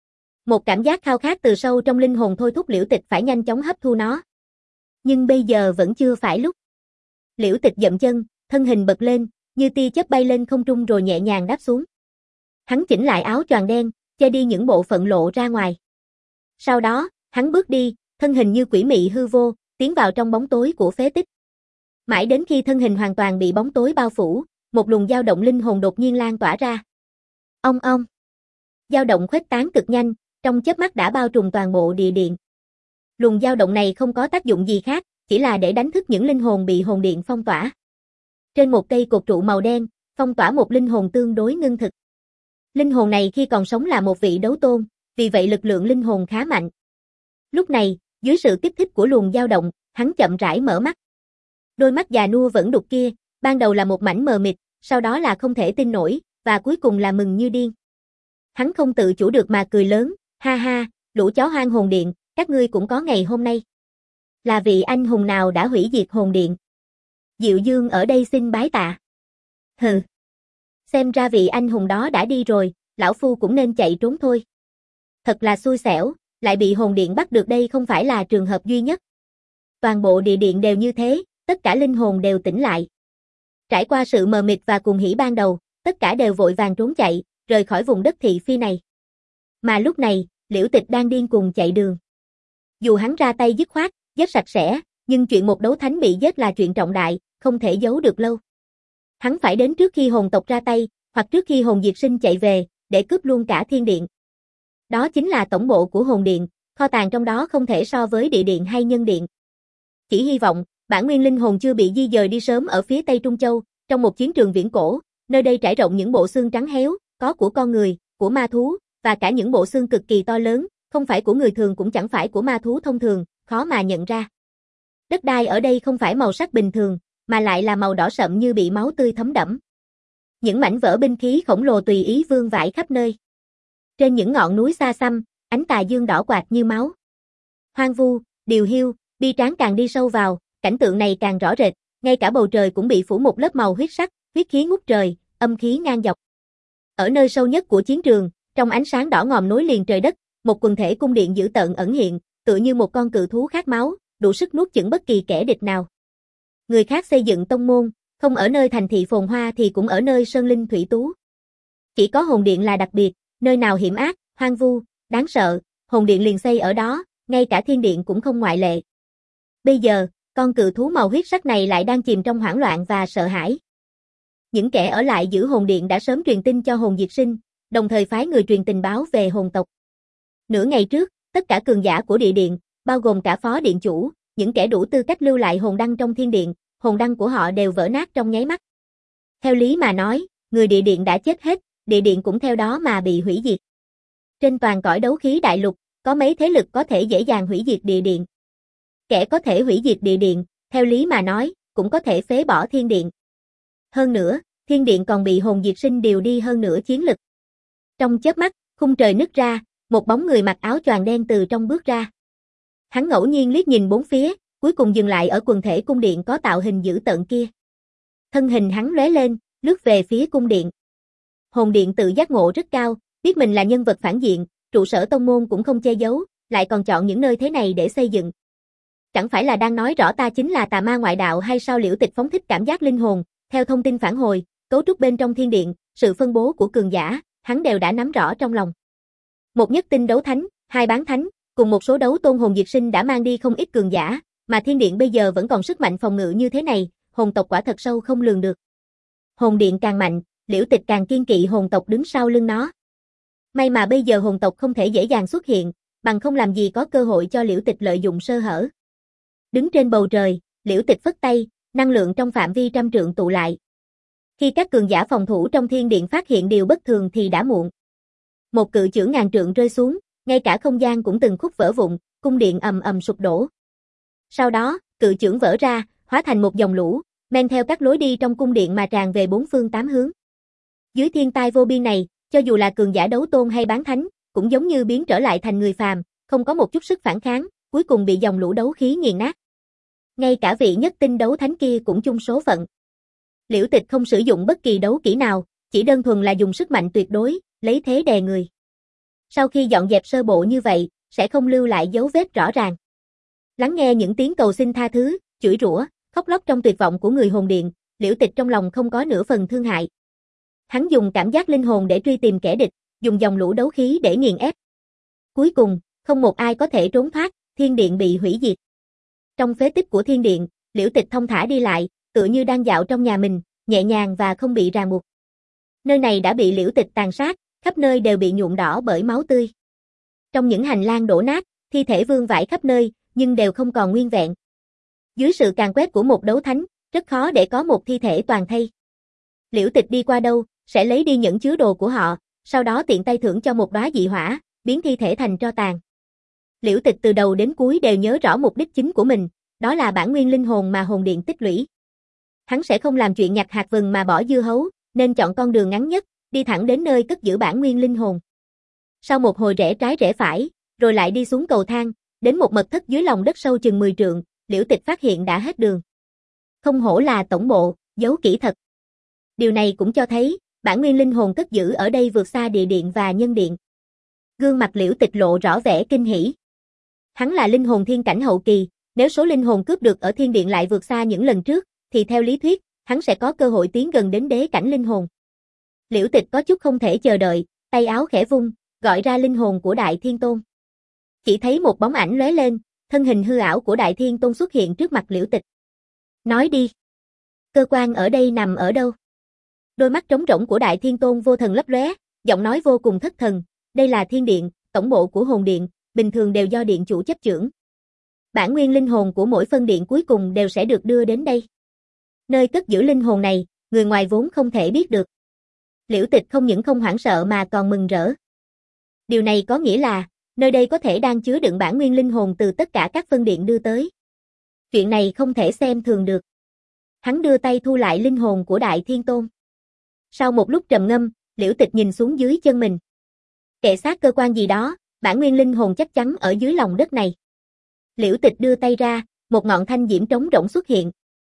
Một cảm giác khao khát từ sâu trong linh hồn thôi thúc Liễu Tịch phải nhanh chóng hấp thu nó. Nhưng bây giờ vẫn chưa phải lúc. Liễu Tịch dậm chân, thân hình bật lên, như tia chớp bay lên không trung rồi nhẹ nhàng đáp xuống. Hắn chỉnh lại áo choàng đen, che đi những bộ phận lộ ra ngoài. Sau đó, hắn bước đi, thân hình như quỷ mị hư vô, tiến vào trong bóng tối của phế tích. Mãi đến khi thân hình hoàn toàn bị bóng tối bao phủ, một luồng dao động linh hồn đột nhiên lan tỏa ra. Ong ong. Dao động khuếch tán cực nhanh, trong chớp mắt đã bao trùm toàn bộ địa điện. Luồng dao động này không có tác dụng gì khác, chỉ là để đánh thức những linh hồn bị hồn điện phong tỏa. Trên một cây cột trụ màu đen, phong tỏa một linh hồn tương đối ngưng thực. Linh hồn này khi còn sống là một vị đấu tôn, vì vậy lực lượng linh hồn khá mạnh. Lúc này, dưới sự kích thích của luồng dao động, hắn chậm rãi mở mắt. Đôi mắt già nua vẫn đục kia, ban đầu là một mảnh mờ mịt, sau đó là không thể tin nổi, và cuối cùng là mừng như điên. Hắn không tự chủ được mà cười lớn, ha ha, lũ chó hoang hồn điện, các ngươi cũng có ngày hôm nay. Là vị anh hùng nào đã hủy diệt hồn điện? Diệu Dương ở đây xin bái tạ. Hừ. Xem ra vị anh hùng đó đã đi rồi, lão phu cũng nên chạy trốn thôi. Thật là xui xẻo, lại bị hồn điện bắt được, đây không phải là trường hợp duy nhất. Toàn bộ địa điện đều như thế, tất cả linh hồn đều tỉnh lại. Trải qua sự mờ mịt và cuồng hỉ ban đầu, tất cả đều vội vàng trốn chạy, rời khỏi vùng đất thị phi này. Mà lúc này, Liễu Tịch đang điên cuồng chạy đường. Dù hắn ra tay dứt khoát, giết sạch sẽ, nhưng chuyện một đấu thánh bị giết là chuyện trọng đại, không thể giấu được lâu. Hắn phải đến trước khi hồn tộc ra tay, hoặc trước khi hồn diệt sinh chạy về, để cướp luôn cả thiên điện. Đó chính là tổng bộ của hồn điện, kho tàng trong đó không thể so với địa điện hay nhân điện. Chỉ hy vọng, bản nguyên linh hồn chưa bị di dời đi sớm ở phía Tây Trung Châu, trong một chiến trường viễn cổ, nơi đây trải rộng những bộ xương trắng héo, có của con người, của ma thú, và cả những bộ xương cực kỳ to lớn, không phải của người thường cũng chẳng phải của ma thú thông thường, khó mà nhận ra. Đất đai ở đây không phải màu sắc bình thường, mà lại là màu đỏ sậm như bị máu tươi thấm đẫm. Những mảnh vỡ binh khí khổng lồ tùy ý vương vãi khắp nơi. Trên những ngọn núi xa xăm, ánh tà dương đỏ quạt như máu. Hoang vu, điều hiu, bi tráng càng đi sâu vào, cảnh tượng này càng rõ rệt, ngay cả bầu trời cũng bị phủ một lớp màu huyết sắc, huyết khí ngút trời, âm khí ngang dọc. Ở nơi sâu nhất của chiến trường, trong ánh sáng đỏ ngòm nối liền trời đất, một quần thể cung điện dữ tợn ẩn hiện, tựa như một con cự thú khát máu, đủ sức nuốt chửng bất kỳ kẻ địch nào. Người khác xây dựng tông môn, không ở nơi thành thị phồn hoa thì cũng ở nơi sơn linh thủy tú. Chỉ có hồn điện là đặc biệt, nơi nào hiểm ác, hoang vu, đáng sợ, hồn điện liền xây ở đó, ngay cả thiên điện cũng không ngoại lệ. Bây giờ, con cự thú màu huyết sắc này lại đang chìm trong hoảng loạn và sợ hãi. Những kẻ ở lại giữ hồn điện đã sớm truyền tin cho Hồn Diệt Sinh, đồng thời phái người truyền tình báo về hồn tộc. Nửa ngày trước, tất cả cường giả của địa điện, bao gồm cả phó điện chủ, những kẻ đủ tư cách lưu lại hồn đăng trong thiên điện, hồn đăng của họ đều vỡ nát trong nháy mắt. Theo lý mà nói, người địa điện đã chết hết, địa điện cũng theo đó mà bị hủy diệt. Trên toàn cõi đấu khí đại lục, có mấy thế lực có thể dễ dàng hủy diệt địa điện. Kẻ có thể hủy diệt địa điện, theo lý mà nói, cũng có thể phế bỏ thiên điện. Hơn nữa, thiên điện còn bị Hồn Diệt Sinh điều đi hơn nửa chiến lực. Trong chớp mắt, khung trời nứt ra, một bóng người mặc áo choàng đen từ trong bước ra. Hắn ngẫu nhiên liếc nhìn bốn phía, cuối cùng dừng lại ở quần thể cung điện có tạo hình dữ tợn kia. Thân hình hắn lóe lên, lướt về phía cung điện. Hồn điện tự giác ngộ rất cao, biết mình là nhân vật phản diện, trụ sở tông môn cũng không che giấu, lại còn chọn những nơi thế này để xây dựng. Chẳng phải là đang nói rõ ta chính là tà ma ngoại đạo hay sao? Liễu Tịch phóng thích cảm giác linh hồn, theo thông tin phản hồi, cấu trúc bên trong thiên điện, sự phân bố của cường giả, hắn đều đã nắm rõ trong lòng. Một nhất tinh đấu thánh, hai bán thánh, cùng một số đấu tôn Hồn Diệt Sinh đã mang đi không ít cường giả, mà thiên điện bây giờ vẫn còn sức mạnh phòng ngự như thế này, hồn tộc quả thật sâu không lường được. Hồn điện càng mạnh, Liễu Tịch càng kiên kỵ hồn tộc đứng sau lưng nó. May mà bây giờ hồn tộc không thể dễ dàng xuất hiện, bằng không làm gì có cơ hội cho Liễu Tịch lợi dụng sơ hở. Đứng trên bầu trời, Liễu Tịch phất tay, năng lượng trong phạm vi trăm trượng tụ lại. Khi các cường giả phòng thủ trong thiên điện phát hiện điều bất thường thì đã muộn. Một cự chưởng ngàn trượng rơi xuống, ngay cả không gian cũng từng khúc vỡ vụn, cung điện ầm ầm sụp đổ. Sau đó, cự chưởng vỡ ra, hóa thành một dòng lũ, men theo các lối đi trong cung điện mà tràn về bốn phương tám hướng. Dưới thiên tai vô biên này, cho dù là cường giả đấu tôn hay bán thánh, cũng giống như biến trở lại thành người phàm, không có một chút sức phản kháng, cuối cùng bị dòng lũ đấu khí nghiền nát. Ngay cả vị nhất tinh đấu thánh kia cũng chung số phận. Liễu Tịch không sử dụng bất kỳ đấu kỹ nào, chỉ đơn thuần là dùng sức mạnh tuyệt đối, lấy thế đè người. Sau khi dọn dẹp sơ bộ như vậy, sẽ không lưu lại dấu vết rõ ràng. Lắng nghe những tiếng cầu xin tha thứ, chửi rủa, khóc lóc trong tuyệt vọng của người hồn điện, Liễu Tịch trong lòng không có nửa phần thương hại. Hắn dùng cảm giác linh hồn để truy tìm kẻ địch, dùng dòng lũ đấu khí để nghiền ép. Cuối cùng, không một ai có thể trốn thoát, thiên điện bị hủy diệt. Trong phế tích của thiên điện, Liễu Tịch thông thả đi lại, tựa như đang dạo trong nhà mình, nhẹ nhàng và không bị ràng buộc. Nơi này đã bị Liễu Tịch tàn sát, khắp nơi đều bị nhuộm đỏ bởi máu tươi. Trong những hành lang đổ nát, thi thể vương vãi khắp nơi, nhưng đều không còn nguyên vẹn. Dưới sự càn quét của một đấu thánh, rất khó để có một thi thể toàn thây. Liễu Tịch đi qua đâu, sẽ lấy đi những chứa đồ của họ, sau đó tiện tay thưởng cho một đóa dị hỏa, biến thi thể thành tro tàn. Liễu Tịch từ đầu đến cuối đều nhớ rõ mục đích chính của mình, đó là bản nguyên linh hồn mà hồn điện tích lũy. Hắn sẽ không làm chuyện nhặt hạt vừng mà bỏ dưa hấu, nên chọn con đường ngắn nhất, đi thẳng đến nơi cất giữ bản nguyên linh hồn. Sau một hồi rẽ trái rẽ phải, rồi lại đi xuống cầu thang, đến một mật thất dưới lòng đất sâu chừng mười trượng, Liễu Tịch phát hiện đã hết đường. Không hổ là tổng bộ, giấu kỹ thật. Điều này cũng cho thấy, bản nguyên linh hồn cất giữ ở đây vượt xa địa điện và nhân điện. Gương mặt Liễu Tịch lộ rõ vẻ kinh hỉ. Hắn là linh hồn thiên cảnh hậu kỳ, nếu số linh hồn cướp được ở thiên điện lại vượt xa những lần trước, thì theo lý thuyết, hắn sẽ có cơ hội tiến gần đến đế cảnh linh hồn. Liễu Tịch có chút không thể chờ đợi, tay áo khẽ vung, gọi ra linh hồn của Đại Thiên Tôn. Chỉ thấy một bóng ảnh lóe lên, thân hình hư ảo của Đại Thiên Tôn xuất hiện trước mặt Liễu Tịch. Nói đi. Cơ quan ở đây nằm ở đâu? Đôi mắt trống rỗng của Đại Thiên Tôn vô thần lấp lóe, giọng nói vô cùng thất thần. Đây là thiên điện, tổng bộ của hồn điện, bình thường đều do điện chủ chấp chưởng. Bản nguyên linh hồn của mỗi phân điện cuối cùng đều sẽ được đưa đến đây. Nơi cất giữ linh hồn này, người ngoài vốn không thể biết được. Liễu Tịch không những không hoảng sợ mà còn mừng rỡ. Điều này có nghĩa là, nơi đây có thể đang chứa đựng bản nguyên linh hồn từ tất cả các phân điện đưa tới. Chuyện này không thể xem thường được. Hắn đưa tay thu lại linh hồn của Đại Thiên Tôn. Sau một lúc trầm ngâm, Liễu Tịch nhìn xuống dưới chân mình. Kệ sát cơ quan gì đó, bản nguyên linh hồn chắc chắn ở dưới lòng đất này. Liễu Tịch đưa tay ra, một ngọn thanh diễm trống rỗng xuất hiện.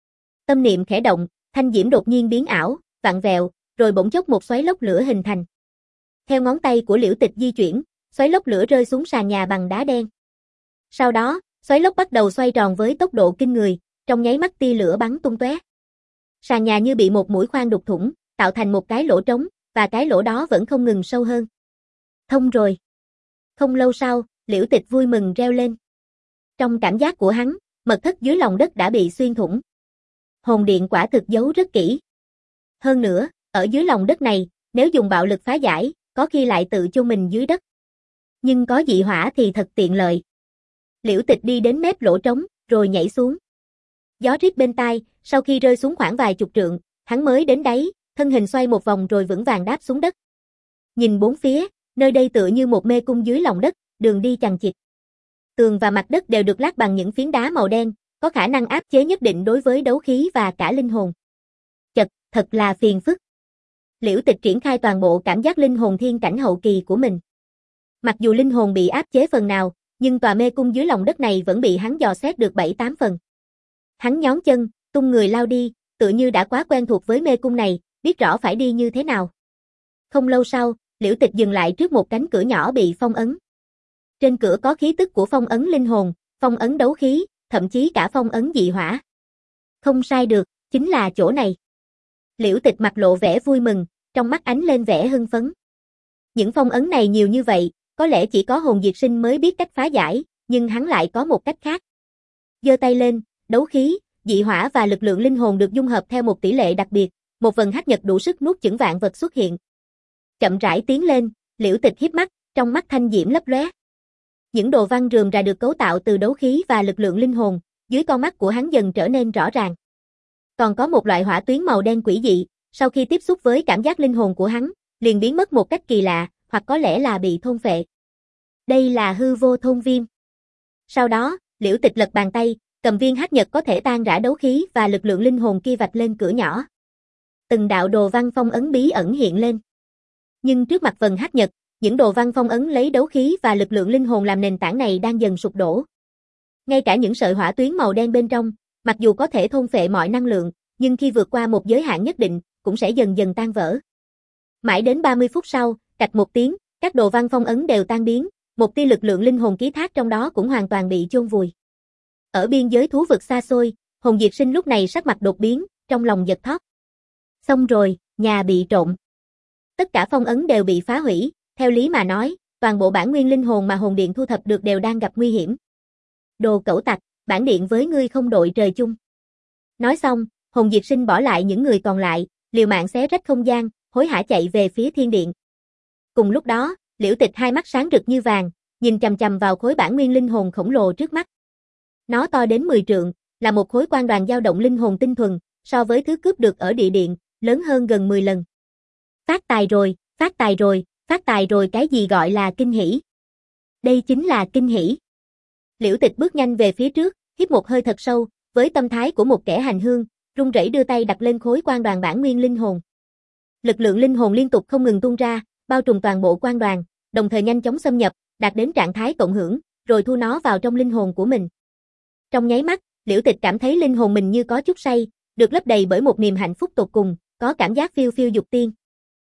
Tâm niệm khẽ động, thanh diễm đột nhiên biến ảo, vặn vẹo, rồi bỗng chốc một xoáy lốc lửa hình thành. Theo ngón tay của Liễu Tịch di chuyển, xoáy lốc lửa rơi xuống sàn nhà bằng đá đen. Sau đó, xoáy lốc bắt đầu xoay tròn với tốc độ kinh người, trong nháy mắt tia lửa bắn tung tóe. Sàn nhà như bị một mũi khoan đục thủng, tạo thành một cái lỗ trống, và cái lỗ đó vẫn không ngừng sâu hơn. Thông rồi. Không lâu sau, Liễu Tịch vui mừng reo lên. Trong cảm giác của hắn, mật thất dưới lòng đất đã bị xuyên thủng. Hồn điện quả thực giấu rất kỹ. Hơn nữa, ở dưới lòng đất này, nếu dùng bạo lực phá giải, có khi lại tự chôn mình dưới đất. Nhưng có dị hỏa thì thật tiện lợi. Liễu Tịch đi đến mép lỗ trống, rồi nhảy xuống. Gió rít bên tai, sau khi rơi xuống khoảng vài chục trượng, hắn mới đến đáy, thân hình xoay một vòng rồi vững vàng đáp xuống đất. Nhìn bốn phía, nơi đây tựa như một mê cung dưới lòng đất, đường đi chằng chịt. Tường và mặt đất đều được lát bằng những phiến đá màu đen, có khả năng áp chế nhất định đối với đấu khí và cả linh hồn. Chật, thật là phiền phức. Liễu Tịch triển khai toàn bộ cảm giác linh hồn thiên cảnh hậu kỳ của mình. Mặc dù linh hồn bị áp chế phần nào, nhưng tòa mê cung dưới lòng đất này vẫn bị hắn dò xét được bảy tám phần. Hắn nhón chân, tung người lao đi, tựa như đã quá quen thuộc với mê cung này, biết rõ phải đi như thế nào. Không lâu sau, Liễu Tịch dừng lại trước một cánh cửa nhỏ bị phong ấn. Trên cửa có khí tức của phong ấn linh hồn, phong ấn đấu khí, thậm chí cả phong ấn dị hỏa. Không sai được, chính là chỗ này. Liễu Tịch mặt lộ vẻ vui mừng, trong mắt ánh lên vẻ hưng phấn. Những phong ấn này nhiều như vậy, có lẽ chỉ có hồn diệt sinh mới biết cách phá giải, nhưng hắn lại có một cách khác. Giơ tay lên, đấu khí, dị hỏa và lực lượng linh hồn được dung hợp theo một tỷ lệ đặc biệt, một vần hắc nhật đủ sức nuốt chửng vạn vật xuất hiện. Chậm rãi tiến lên, Liễu Tịch híp mắt, trong mắt thanh diễm lấp lóe. Những đồ văn rườm rà được cấu tạo từ đấu khí và lực lượng linh hồn, dưới con mắt của hắn dần trở nên rõ ràng. Còn có một loại hỏa tuyến màu đen quỷ dị, sau khi tiếp xúc với cảm giác linh hồn của hắn, liền biến mất một cách kỳ lạ, hoặc có lẽ là bị thôn phệ. Đây là hư vô thôn viêm. Sau đó, Liễu Tịch lật bàn tay, cầm viên hắc nhật có thể tan rã đấu khí và lực lượng linh hồn kia vạch lên cửa nhỏ. Từng đạo đồ văn phong ấn bí ẩn hiện lên. Nhưng trước mặt vần hắc nhật, những đồ văn phong ấn lấy đấu khí và lực lượng linh hồn làm nền tảng này đang dần sụp đổ. Ngay cả những sợi hỏa tuyến màu đen bên trong, mặc dù có thể thôn phệ mọi năng lượng, nhưng khi vượt qua một giới hạn nhất định, cũng sẽ dần dần tan vỡ. Mãi đến ba mươi phút sau, cạch một tiếng, các đồ văn phong ấn đều tan biến, một tia lực lượng linh hồn ký thác trong đó cũng hoàn toàn bị chôn vùi. Ở biên giới thú vực xa xôi, Hồn Diệt Sinh lúc này sắc mặt đột biến, trong lòng giật thót. Xong rồi, nhà bị trộm. Tất cả phong ấn đều bị phá hủy, theo lý mà nói, toàn bộ bản nguyên linh hồn mà hồn điện thu thập được đều đang gặp nguy hiểm. Đồ cẩu tặc, bản điện với ngươi không đội trời chung. Nói xong, Hồn Diệt Sinh bỏ lại những người còn lại, liều mạng xé rách không gian, hối hả chạy về phía thiên điện. Cùng lúc đó, Liễu Tịch hai mắt sáng rực như vàng, nhìn chằm chằm vào khối bản nguyên linh hồn khổng lồ trước mắt. Nó to đến mười trượng, là một khối quan đoàn dao động linh hồn tinh thuần, so với thứ cướp được ở địa điện, lớn hơn gần mười lần. Phát tài rồi, phát tài rồi, phát tài rồi, cái gì gọi là kinh hỉ? Đây chính là kinh hỉ. Liễu Tịch bước nhanh về phía trước, hít một hơi thật sâu, với tâm thái của một kẻ hành hương, run rẩy đưa tay đặt lên khối quan đoàn bản nguyên linh hồn. Lực lượng linh hồn liên tục không ngừng tuôn ra, bao trùm toàn bộ quan đoàn, đồng thời nhanh chóng xâm nhập, đạt đến trạng thái cộng hưởng, rồi thu nó vào trong linh hồn của mình. Trong nháy mắt, Liễu Tịch cảm thấy linh hồn mình như có chút say, được lấp đầy bởi một niềm hạnh phúc tột cùng, có cảm giác phiêu phiêu dục tiên.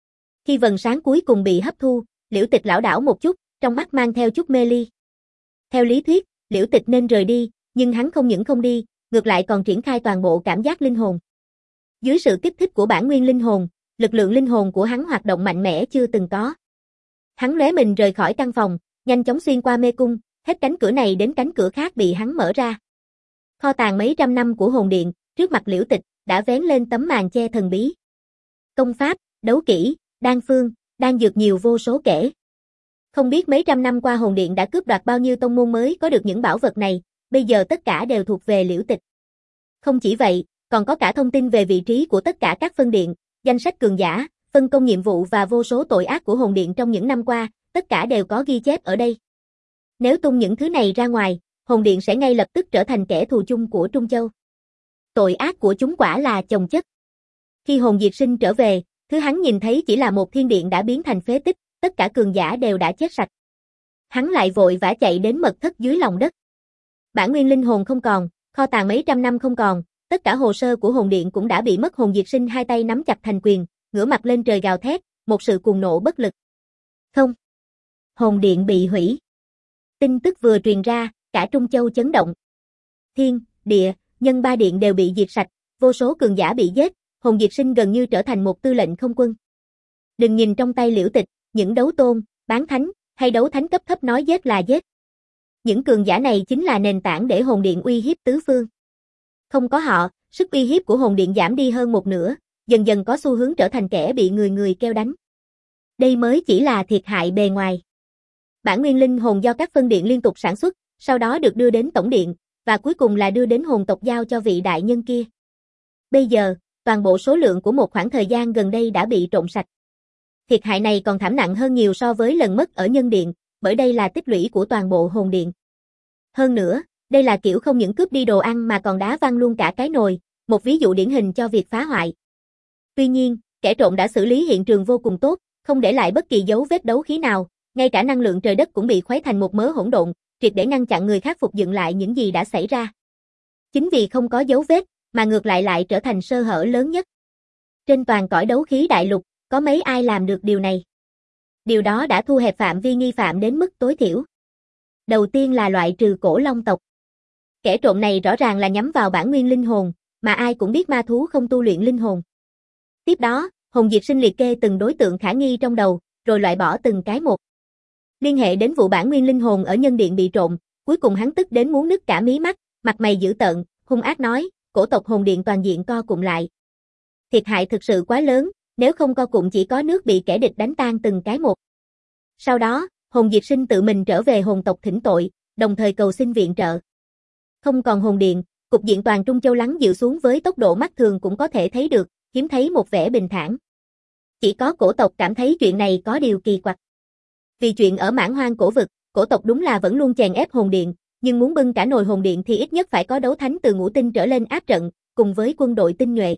Khi vầng sáng cuối cùng bị hấp thu, Liễu Tịch lảo đảo một chút, trong mắt mang theo chút mê ly. Theo lý thuyết, Liễu Tịch nên rời đi, nhưng hắn không những không đi, ngược lại còn triển khai toàn bộ cảm giác linh hồn. Dưới sự kích thích của bản nguyên linh hồn, lực lượng linh hồn của hắn hoạt động mạnh mẽ chưa từng có. Hắn lóe mình rời khỏi căn phòng, nhanh chóng xuyên qua mê cung, hết cánh cửa này đến cánh cửa khác bị hắn mở ra. Kho tàng mấy trăm năm của hồn điện, trước mặt Liễu Tịch, đã vén lên tấm màn che thần bí. Công pháp, đấu kỹ, đan phương, đan dược nhiều vô số kể. Không biết mấy trăm năm qua hồn điện đã cướp đoạt bao nhiêu tông môn mới có được những bảo vật này, bây giờ tất cả đều thuộc về Liễu Tịch. Không chỉ vậy, còn có cả thông tin về vị trí của tất cả các phân điện, danh sách cường giả, phân công nhiệm vụ và vô số tội ác của hồn điện trong những năm qua, tất cả đều có ghi chép ở đây. Nếu tung những thứ này ra ngoài, hồn điện sẽ ngay lập tức trở thành kẻ thù chung của Trung Châu. Tội ác của chúng quả là chồng chất. Khi Hồn Diệt Sinh trở về, thứ hắn nhìn thấy chỉ là một thiên điện đã biến thành phế tích, tất cả cường giả đều đã chết sạch. Hắn lại vội vã chạy đến mật thất dưới lòng đất. Bản nguyên linh hồn không còn, kho tàng mấy trăm năm không còn, tất cả hồ sơ của hồn điện cũng đã bị mất. Hồn Diệt Sinh hai tay nắm chặt thành quyền, ngửa mặt lên trời gào thét, một sự cuồng nộ bất lực. Không. Hồn điện bị hủy. Tin tức vừa truyền ra, cả Trung Châu chấn động. Thiên, địa, nhân ba điện đều bị diệt sạch, vô số cường giả bị giết, Hồn Diệt Sinh gần như trở thành một tư lệnh không quân. Đừng nhìn trong tay Liễu Tịch, những đấu tôn, bán thánh, hay đấu thánh cấp thấp nói giết là giết. Những cường giả này chính là nền tảng để hồn điện uy hiếp tứ phương. Không có họ, sức uy hiếp của hồn điện giảm đi hơn một nửa, dần dần có xu hướng trở thành kẻ bị người người kêu đánh. Đây mới chỉ là thiệt hại bề ngoài. Bản nguyên linh hồn do các phân điện liên tục sản xuất, sau đó được đưa đến tổng điện, và cuối cùng là đưa đến hồn tộc giao cho vị đại nhân kia. Bây giờ, toàn bộ số lượng của một khoảng thời gian gần đây đã bị trộn sạch. Thiệt hại này còn thảm nặng hơn nhiều so với lần mất ở nhân điện, bởi đây là tích lũy của toàn bộ hồn điện. Hơn nữa, đây là kiểu không những cướp đi đồ ăn mà còn đá văng luôn cả cái nồi, một ví dụ điển hình cho việc phá hoại. Tuy nhiên, kẻ trộm đã xử lý hiện trường vô cùng tốt, không để lại bất kỳ dấu vết đấu khí nào, ngay cả năng lượng trời đất cũng bị khuấy thành một mớ hỗn độn, triệt để ngăn chặn người khác phục dựng lại những gì đã xảy ra. Chính vì không có dấu vết, mà ngược lại lại trở thành sơ hở lớn nhất. Trên toàn cõi đấu khí đại lục, có mấy ai làm được điều này? Điều đó đã thu hẹp phạm vi nghi phạm đến mức tối thiểu. Đầu tiên là loại trừ cổ long tộc. Kẻ trộm này rõ ràng là nhắm vào bản nguyên linh hồn, mà ai cũng biết ma thú không tu luyện linh hồn. Tiếp đó, Hồn Diệt Sinh liệt kê từng đối tượng khả nghi trong đầu, rồi loại bỏ từng cái một. Liên hệ đến vụ bản nguyên linh hồn ở nhân điện bị trộm, cuối cùng hắn tức đến muốn nứt cả mí mắt, mặt mày dữ tợn, hung ác nói, cổ tộc hồn điện toàn diện co cụm lại. Thiệt hại thực sự quá lớn, nếu không co cụm chỉ có nước bị kẻ địch đánh tan từng cái một. Sau đó, Hồn Diệt Sinh tự mình trở về hồn tộc thỉnh tội, đồng thời cầu xin viện trợ. Không còn hồn điện, cục diện toàn Trung Châu lắng dịu xuống với tốc độ mắt thường cũng có thể thấy được, hiếm thấy một vẻ bình thản. Chỉ có cổ tộc cảm thấy chuyện này có điều kỳ quặc. Vì chuyện ở Mãn Hoang cổ vực, cổ tộc đúng là vẫn luôn chèn ép hồn điện, nhưng muốn bưng cả nồi hồn điện thì ít nhất phải có đấu thánh từ ngũ tinh trở lên áp trận, cùng với quân đội tinh nhuệ.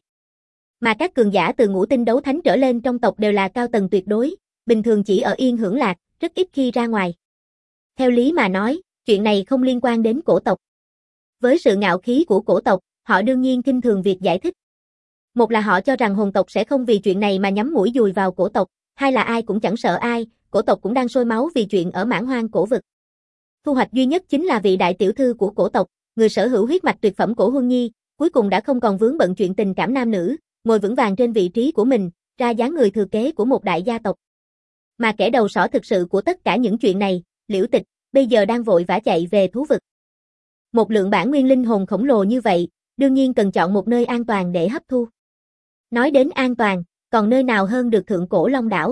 Mà các cường giả từ ngũ tinh đấu thánh trở lên trong tộc đều là cao tầng tuyệt đối, bình thường chỉ ở yên hưởng lạc, rất ít khi ra ngoài. Theo lý mà nói, chuyện này không liên quan đến cổ tộc. Với sự ngạo khí của cổ tộc, họ đương nhiên khinh thường việc giải thích. Một là họ cho rằng hồn tộc sẽ không vì chuyện này mà nhắm mũi dùi vào cổ tộc, hai là ai cũng chẳng sợ ai, cổ tộc cũng đang sôi máu vì chuyện ở Mãn Hoang cổ vực. Thu hoạch duy nhất chính là vị đại tiểu thư của cổ tộc, người sở hữu huyết mạch tuyệt phẩm Cổ Huân Nhi, cuối cùng đã không còn vướng bận chuyện tình cảm nam nữ, ngồi vững vàng trên vị trí của mình, ra dáng người thừa kế của một đại gia tộc. Mà kẻ đầu sỏ thực sự của tất cả những chuyện này, Liễu Tịch, bây giờ đang vội vã chạy về thú vực. Một lượng bản nguyên linh hồn khổng lồ như vậy, đương nhiên cần chọn một nơi an toàn để hấp thu. Nói đến an toàn, còn nơi nào hơn được Thượng Cổ Long Đảo.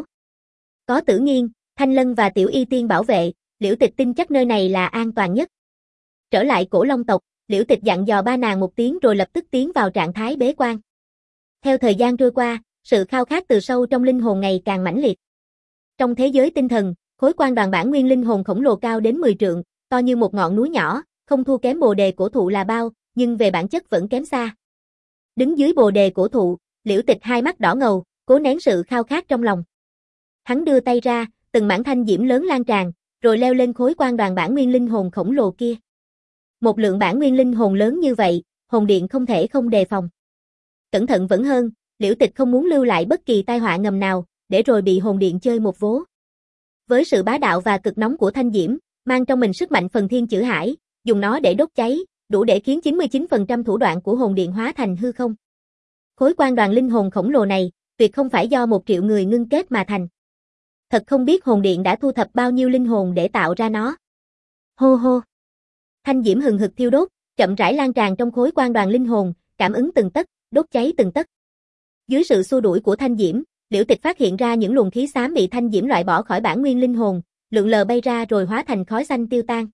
Có Tử Nghiên, Thanh Lân và Tiểu Y Tiên bảo vệ, Liễu Tịch tin chắc nơi này là an toàn nhất. Trở lại Cổ Long tộc, Liễu Tịch dặn dò ba nàng một tiếng rồi lập tức tiến vào trạng thái bế quan. Theo thời gian trôi qua, sự khao khát từ sâu trong linh hồn ngày càng mãnh liệt. Trong thế giới tinh thần, khối quan đoàn bản nguyên linh hồn khổng lồ cao đến mười trượng, to như một ngọn núi nhỏ, không thua kém bồ đề cổ thụ là bao, nhưng về bản chất vẫn kém xa. Đứng dưới bồ đề cổ thụ, Liễu Tịch hai mắt đỏ ngầu, cố nén sự khao khát trong lòng. Hắn đưa tay ra, từng mảng thanh diễm lớn lan tràn, rồi leo lên khối quan đoàn bản nguyên linh hồn khổng lồ kia. Một lượng bản nguyên linh hồn lớn như vậy, hồn điện không thể không đề phòng. Cẩn thận vẫn hơn, Liễu Tịch không muốn lưu lại bất kỳ tai họa ngầm nào, để rồi bị hồn điện chơi một vố. Với sự bá đạo và cực nóng của thanh diễm, mang trong mình sức mạnh phần thiên chữ hải, dùng nó để đốt cháy, đủ để khiến chín mươi chín phần trăm thủ đoạn của hồn điện hóa thành hư không. Khối quan đoàn linh hồn khổng lồ này, tuyệt không phải do một triệu người ngưng kết mà thành. Thật không biết hồn điện đã thu thập bao nhiêu linh hồn để tạo ra nó. Hô hô. Thanh diễm hừng hực thiêu đốt, chậm rãi lan tràn trong khối quan đoàn linh hồn, cảm ứng từng tấc, đốt cháy từng tấc. Dưới sự xua đuổi của thanh diễm, Liễu Tịch phát hiện ra những luồng khí xám bị thanh diễm loại bỏ khỏi bản nguyên linh hồn, lượn lờ bay ra rồi hóa thành khói xanh tiêu tan.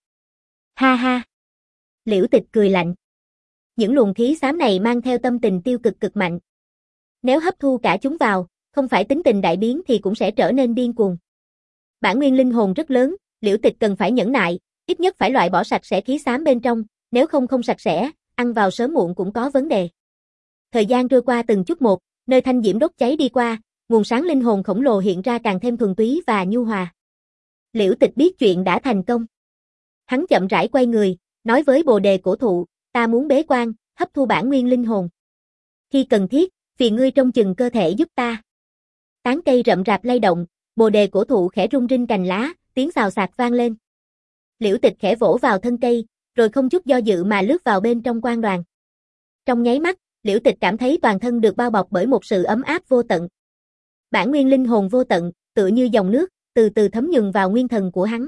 Ha ha. Liễu Tịch cười lạnh. Những luồng khí xám này mang theo tâm tình tiêu cực cực mạnh. Nếu hấp thu cả chúng vào, không phải tính tình đại biến thì cũng sẽ trở nên điên cuồng. Bản nguyên linh hồn rất lớn, Liễu Tịch cần phải nhẫn nại, ít nhất phải loại bỏ sạch sẽ khí xám bên trong, nếu không không sạch sẽ, ăn vào sớm muộn cũng có vấn đề. Thời gian trôi qua từng chút một, nơi thanh diễm đốt cháy đi qua, nguồn sáng linh hồn khổng lồ hiện ra càng thêm thuần túy và nhu hòa. Liễu Tịch biết chuyện đã thành công. Hắn chậm rãi quay người, nói với bồ đề cổ thụ, ta muốn bế quan, hấp thu bản nguyên linh hồn. Khi cần thiết, phiền ngươi trông chừng cơ thể giúp ta. Tán cây rậm rạp lay động, bồ đề cổ thụ khẽ rung rinh cành lá, tiếng xào xạc vang lên. Liễu Tịch khẽ vỗ vào thân cây, rồi không chút do dự mà lướt vào bên trong quan đoàn. Trong nháy mắt, Liễu Tịch cảm thấy toàn thân được bao bọc bởi một sự ấm áp vô tận. Bản nguyên linh hồn vô tận, tựa như dòng nước, từ từ thấm nhuần vào nguyên thần của hắn.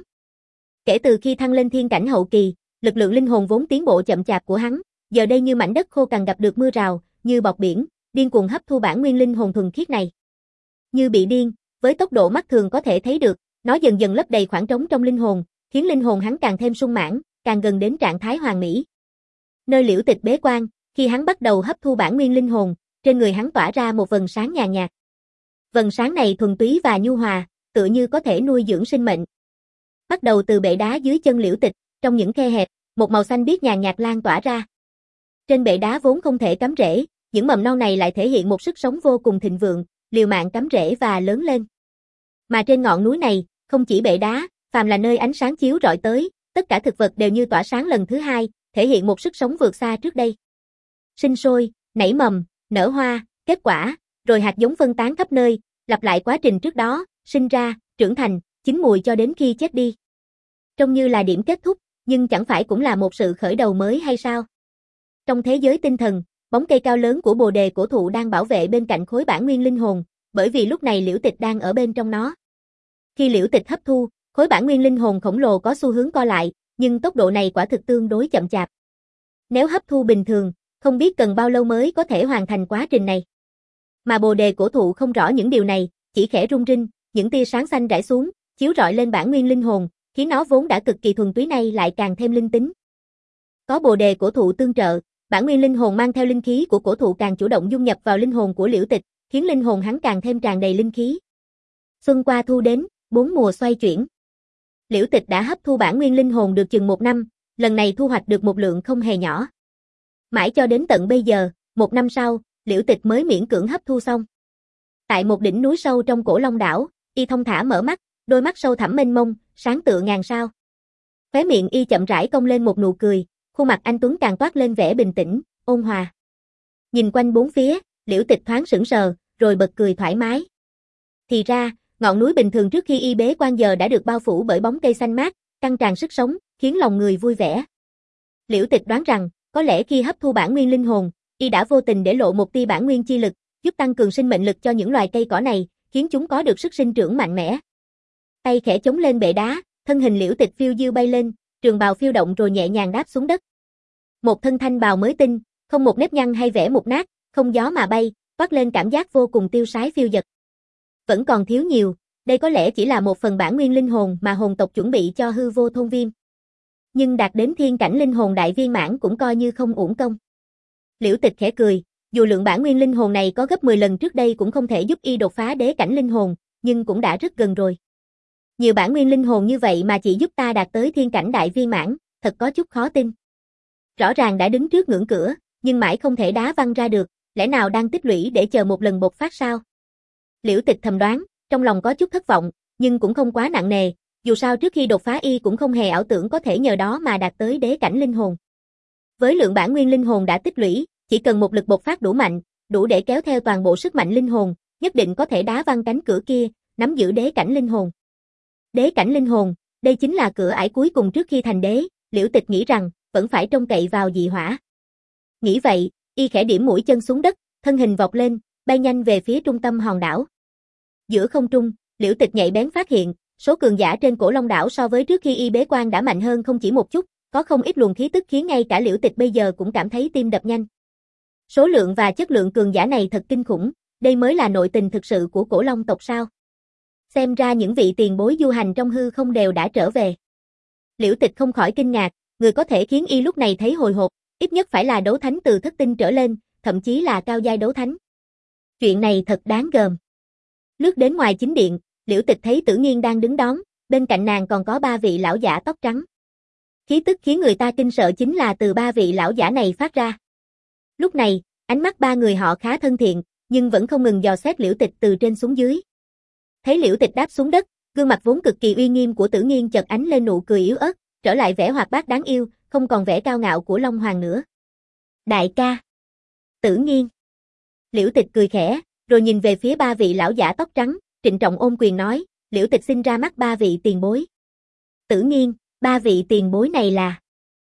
Kể từ khi thăng lên thiên cảnh hậu kỳ, lực lượng linh hồn vốn tiến bộ chậm chạp của hắn, giờ đây như mảnh đất khô cằn gặp được mưa rào, như bọt biển, điên cuồng hấp thu bản nguyên linh hồn thuần khiết này. Như bị điên, với tốc độ mắt thường có thể thấy được, nó dần dần lấp đầy khoảng trống trong linh hồn, khiến linh hồn hắn càng thêm sung mãn, càng gần đến trạng thái hoàn mỹ. Nơi Liễu Tịch bế quan, khi hắn bắt đầu hấp thu bản nguyên linh hồn, trên người hắn tỏa ra một vầng sáng nhàn nhạt. Vầng sáng này thuần túy và nhu hòa, tựa như có thể nuôi dưỡng sinh mệnh. Bắt đầu từ bệ đá dưới chân Liễu Tịch, trong những khe hẹp, một màu xanh biếc nhàn nhạt lan tỏa ra. Trên bệ đá vốn không thể cắm rễ, những mầm non này lại thể hiện một sức sống vô cùng thịnh vượng, liều mạng cắm rễ và lớn lên. Mà trên ngọn núi này, không chỉ bệ đá, phàm là nơi ánh sáng chiếu rọi tới, tất cả thực vật đều như tỏa sáng lần thứ hai, thể hiện một sức sống vượt xa trước đây. Sinh sôi, nảy mầm, nở hoa, kết quả, rồi hạt giống phân tán khắp nơi, lặp lại quá trình trước đó, sinh ra, trưởng thành, chín mùi cho đến khi chết đi. Trông như là điểm kết thúc, nhưng chẳng phải cũng là một sự khởi đầu mới hay sao? Trong thế giới tinh thần, bóng cây cao lớn của bồ đề cổ thụ đang bảo vệ bên cạnh khối bản nguyên linh hồn, bởi vì lúc này Liễu Tịch đang ở bên trong nó. Khi Liễu Tịch hấp thu, khối bản nguyên linh hồn khổng lồ có xu hướng co lại, nhưng tốc độ này quả thực tương đối chậm chạp. Nếu hấp thu bình thường, không biết cần bao lâu mới có thể hoàn thành quá trình này. Mà bồ đề cổ thụ không rõ những điều này, chỉ khẽ rung rinh, những tia sáng xanh rải xuống, chiếu rọi lên bản nguyên linh hồn, khiến nó vốn đã cực kỳ thuần túy này lại càng thêm linh tính. Có bồ đề cổ thụ tương trợ, bản nguyên linh hồn mang theo linh khí của cổ thụ càng chủ động dung nhập vào linh hồn của Liễu Tịch, khiến linh hồn hắn càng thêm tràn đầy linh khí. Xuân qua thu đến, bốn mùa xoay chuyển. Liễu Tịch đã hấp thu bản nguyên linh hồn được chừng một năm, lần này thu hoạch được một lượng không hề nhỏ. Mãi cho đến tận bây giờ, một năm sau, Liễu Tịch mới miễn cưỡng hấp thu xong. Tại một đỉnh núi sâu trong Cổ Long đảo, y thông thả mở mắt, đôi mắt sâu thẳm mênh mông, sáng tựa ngàn sao. Khóe miệng y chậm rãi cong lên một nụ cười, khuôn mặt anh tuấn càng toát lên vẻ bình tĩnh, ôn hòa. Nhìn quanh bốn phía, Liễu Tịch thoáng sững sờ, rồi bật cười thoải mái. Thì ra, ngọn núi bình thường trước khi y bế quan giờ đã được bao phủ bởi bóng cây xanh mát, căng tràn sức sống, khiến lòng người vui vẻ. Liễu Tịch đoán rằng, có lẽ khi hấp thu bản nguyên linh hồn, y đã vô tình để lộ một tia bản nguyên chi lực, giúp tăng cường sinh mệnh lực cho những loài cây cỏ này, khiến chúng có được sức sinh trưởng mạnh mẽ. Tay khẽ chống lên bệ đá, thân hình Liễu Tịch phiêu diêu bay lên, trường bào phiêu động rồi nhẹ nhàng đáp xuống đất. Một thân thanh bào mới tinh, không một nếp nhăn hay vẻ mục nát, không gió mà bay, toát lên cảm giác vô cùng tiêu sái phiêu dật. Vẫn còn thiếu nhiều, đây có lẽ chỉ là một phần bản nguyên linh hồn mà hồn tộc chuẩn bị cho hư vô thôn viêm. Nhưng đạt đến thiên cảnh linh hồn đại viên mãn cũng coi như không uổng công. Liễu Tịch khẽ cười, dù lượng bản nguyên linh hồn này có gấp mười lần trước đây cũng không thể giúp y đột phá đế cảnh linh hồn, nhưng cũng đã rất gần rồi. Nhiều bản nguyên linh hồn như vậy mà chỉ giúp ta đạt tới thiên cảnh đại viên mãn, thật có chút khó tin. Rõ ràng đã đứng trước ngưỡng cửa, nhưng mãi không thể đá văng ra được, lẽ nào đang tích lũy để chờ một lần bộc phát sao? Liễu Tịch thầm đoán, trong lòng có chút thất vọng, nhưng cũng không quá nặng nề, dù sao trước khi đột phá y cũng không hề ảo tưởng có thể nhờ đó mà đạt tới đế cảnh linh hồn. Với lượng bản nguyên linh hồn đã tích lũy, chỉ cần một lực bộc phát đủ mạnh, đủ để kéo theo toàn bộ sức mạnh linh hồn, nhất định có thể đá văng cánh cửa kia, nắm giữ đế cảnh linh hồn. Đế cảnh linh hồn, đây chính là cửa ải cuối cùng trước khi thành đế, Liễu Tịch nghĩ rằng, vẫn phải trông cậy vào dị hỏa. Nghĩ vậy, y khẽ điểm mũi chân xuống đất, thân hình vọt lên, bay nhanh về phía trung tâm hòn đảo. Giữa không trung, Liễu Tịch nhạy bén phát hiện, số cường giả trên Cổ Long đảo so với trước khi y bế quan đã mạnh hơn không chỉ một chút, có không ít luồng khí tức khiến ngay cả Liễu Tịch bây giờ cũng cảm thấy tim đập nhanh. Số lượng và chất lượng cường giả này thật kinh khủng, đây mới là nội tình thực sự của Cổ Long tộc sao? Xem ra những vị tiền bối du hành trong hư không đều đã trở về. Liễu Tịch không khỏi kinh ngạc, người có thể khiến y lúc này thấy hồi hộp, ít nhất phải là đấu thánh từ thất tinh trở lên, thậm chí là cao giai đấu thánh. Chuyện này thật đáng gờm. Lướt đến ngoài chính điện, Liễu Tịch thấy Tử Nghiên đang đứng đón, bên cạnh nàng còn có ba vị lão giả tóc trắng. Khí tức khiến người ta kinh sợ chính là từ ba vị lão giả này phát ra. Lúc này, ánh mắt ba người họ khá thân thiện, nhưng vẫn không ngừng dò xét Liễu Tịch từ trên xuống dưới. Thấy Liễu Tịch đáp xuống đất, gương mặt vốn cực kỳ uy nghiêm của Tử Nghiên chợt ánh lên nụ cười yếu ớt, trở lại vẻ hoạt bát đáng yêu, không còn vẻ cao ngạo của Long Hoàng nữa. Đại ca. Tử Nghiên. Liễu Tịch cười khẽ, rồi nhìn về phía ba vị lão giả tóc trắng, trịnh trọng ôm quyền nói, Liễu Tịch xin ra mắt ba vị tiền bối. Tử Nghiên, ba vị tiền bối này là...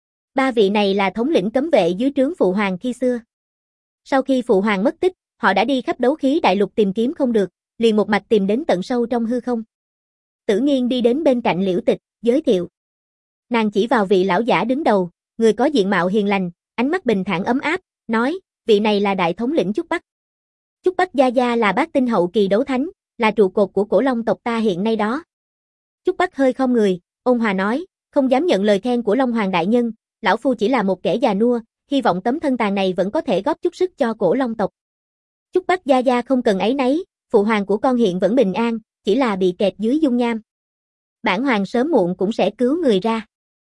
Ba vị này là thống lĩnh cấm vệ dưới trướng Phụ Hoàng khi xưa. Sau khi Phụ Hoàng mất tích, họ đã đi khắp đấu khí đại lục tìm kiếm không được, liền một mạch tìm đến tận sâu trong hư không. Tử Nghiên đi đến bên cạnh Liễu Tịch, giới thiệu. Nàng chỉ vào vị lão giả đứng đầu, người có diện mạo hiền lành, ánh mắt bình thản ấm áp, nói, vị này là đại thống lĩnh Trúc Bắc. Trúc Bắc gia gia là bát tinh hậu kỳ đấu thánh, là trụ cột của cổ Long tộc ta hiện nay đó. Trúc Bắc hơi khom người, ôn hòa nói, không dám nhận lời khen của Long Hoàng đại nhân, lão phu chỉ là một kẻ già nua, hy vọng tấm thân tàn này vẫn có thể góp chút sức cho cổ Long tộc. Trúc Bắc gia gia không cần áy náy, phụ hoàng của con hiện vẫn bình an, chỉ là bị kẹt dưới dung nham. Bản hoàng sớm muộn cũng sẽ cứu người ra.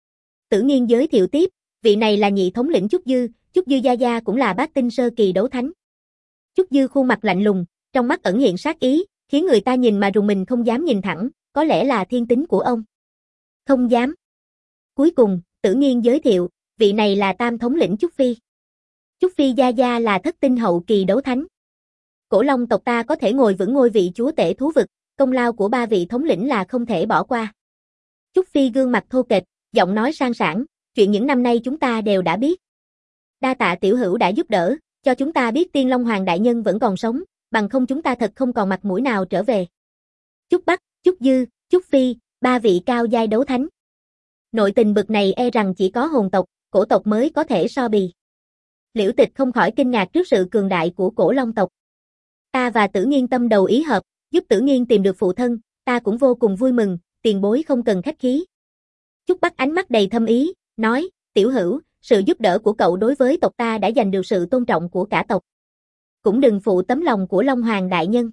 Tử Nghiên giới thiệu tiếp, vị này là nhị thống lĩnh Trúc Dư, Trúc Dư gia gia cũng là bát tinh sơ kỳ đấu thánh. Trúc Dư khuôn mặt lạnh lùng, trong mắt ẩn hiện sát ý, khiến người ta nhìn mà rùng mình không dám nhìn thẳng, có lẽ là thiên tính của ông. Không dám. Cuối cùng, Tử Nghiên giới thiệu, vị này là tam thống lĩnh Trúc Phi. Trúc Phi gia gia là thất tinh hậu kỳ đấu thánh. Cổ Long tộc ta có thể ngồi vững ngôi vị chúa tể thú vực, công lao của ba vị thống lĩnh là không thể bỏ qua. Trúc Phi gương mặt thô kệch, giọng nói sang sảng, chuyện những năm nay chúng ta đều đã biết. Đa tạ tiểu hữu đã giúp đỡ, cho chúng ta biết Tiên Long Hoàng đại nhân vẫn còn sống, bằng không chúng ta thật không còn mặt mũi nào trở về. Trúc Bắc, Trúc Dư, Trúc Phi, ba vị cao giai đấu thánh. Nội tình bực này e rằng chỉ có hồn tộc, cổ tộc mới có thể so bì. Liễu Tịch không khỏi kinh ngạc trước sự cường đại của cổ Long tộc. Ta và Tử Nghiên tâm đầu ý hợp, giúp Tử Nghiên tìm được phụ thân, ta cũng vô cùng vui mừng, tiền bối không cần khách khí. Trúc Bắc ánh mắt đầy thâm ý, nói, tiểu hữu, sự giúp đỡ của cậu đối với tộc ta đã giành được sự tôn trọng của cả tộc. Cũng đừng phụ tấm lòng của Long Hoàng đại nhân.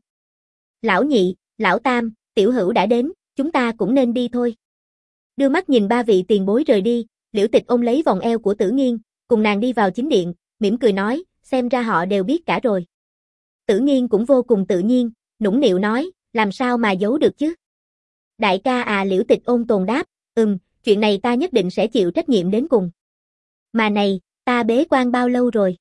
Lão nhị, lão tam, tiểu hữu đã đến, chúng ta cũng nên đi thôi. Đưa mắt nhìn ba vị tiền bối rời đi, Liễu Tịch ôm lấy vòng eo của Tử Nghiên, cùng nàng đi vào chính điện, mỉm cười nói, xem ra họ đều biết cả rồi. Tử Nghiên cũng vô cùng tự nhiên, nũng nịu nói, làm sao mà giấu được chứ? Đại ca à, Liễu Tịch ôn tồn đáp, ừm, chuyện này ta nhất định sẽ chịu trách nhiệm đến cùng. Mà này, ta bế quan bao lâu rồi?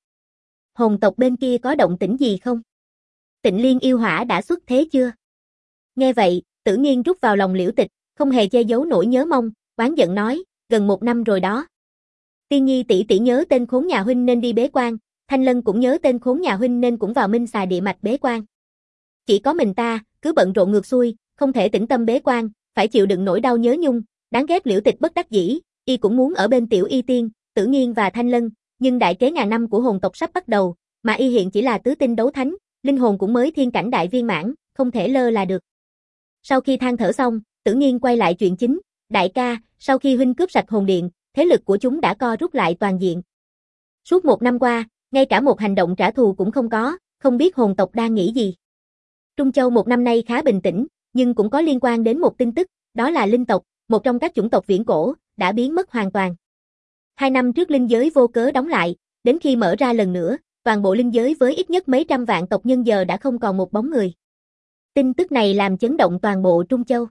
Hồn tộc bên kia có động tĩnh gì không? Tịnh Liên yêu hỏa đã xuất thế chưa? Nghe vậy, Tử Nghiên rút vào lòng Liễu Tịch, không hề che giấu nỗi nhớ mong, oán giận nói, gần một năm rồi đó. Tiên Nhi tỷ tỷ nhớ tên khốn nhà huynh nên đi bế quan, Thanh Lân cũng nhớ tên khốn nhà huynh nên cũng vào Minh Xà địa mạch bế quan. Chỉ có mình ta, cứ bận rộn ngược xuôi, không thể tĩnh tâm bế quan, phải chịu đựng nỗi đau nhớ nhung, đáng ghét. Liễu Tịch bất đắc dĩ, y cũng muốn ở bên Tiểu Y Tiên, Tử Nghiên và Thanh Lân, nhưng đại kế ngàn năm của hồn tộc sắp bắt đầu, mà y hiện chỉ là tứ tinh đấu thánh, linh hồn cũng mới thiên cảnh đại viên mãn, không thể lơ là được. Sau khi than thở xong, Tử Nghiên quay lại chuyện chính, đại ca, sau khi huynh cướp sạch hồn điện, thế lực của chúng đã co rút lại toàn diện. Suốt một năm qua, ngay cả một hành động trả thù cũng không có, không biết hồn tộc đang nghĩ gì. Trung Châu một năm nay khá bình tĩnh, nhưng cũng có liên quan đến một tin tức, đó là linh tộc, một trong các chủng tộc viễn cổ, đã biến mất hoàn toàn. Hai năm trước linh giới vô cớ đóng lại, đến khi mở ra lần nữa, toàn bộ linh giới với ít nhất mấy trăm vạn tộc nhân giờ đã không còn một bóng người. Tin tức này làm chấn động toàn bộ Trung Châu.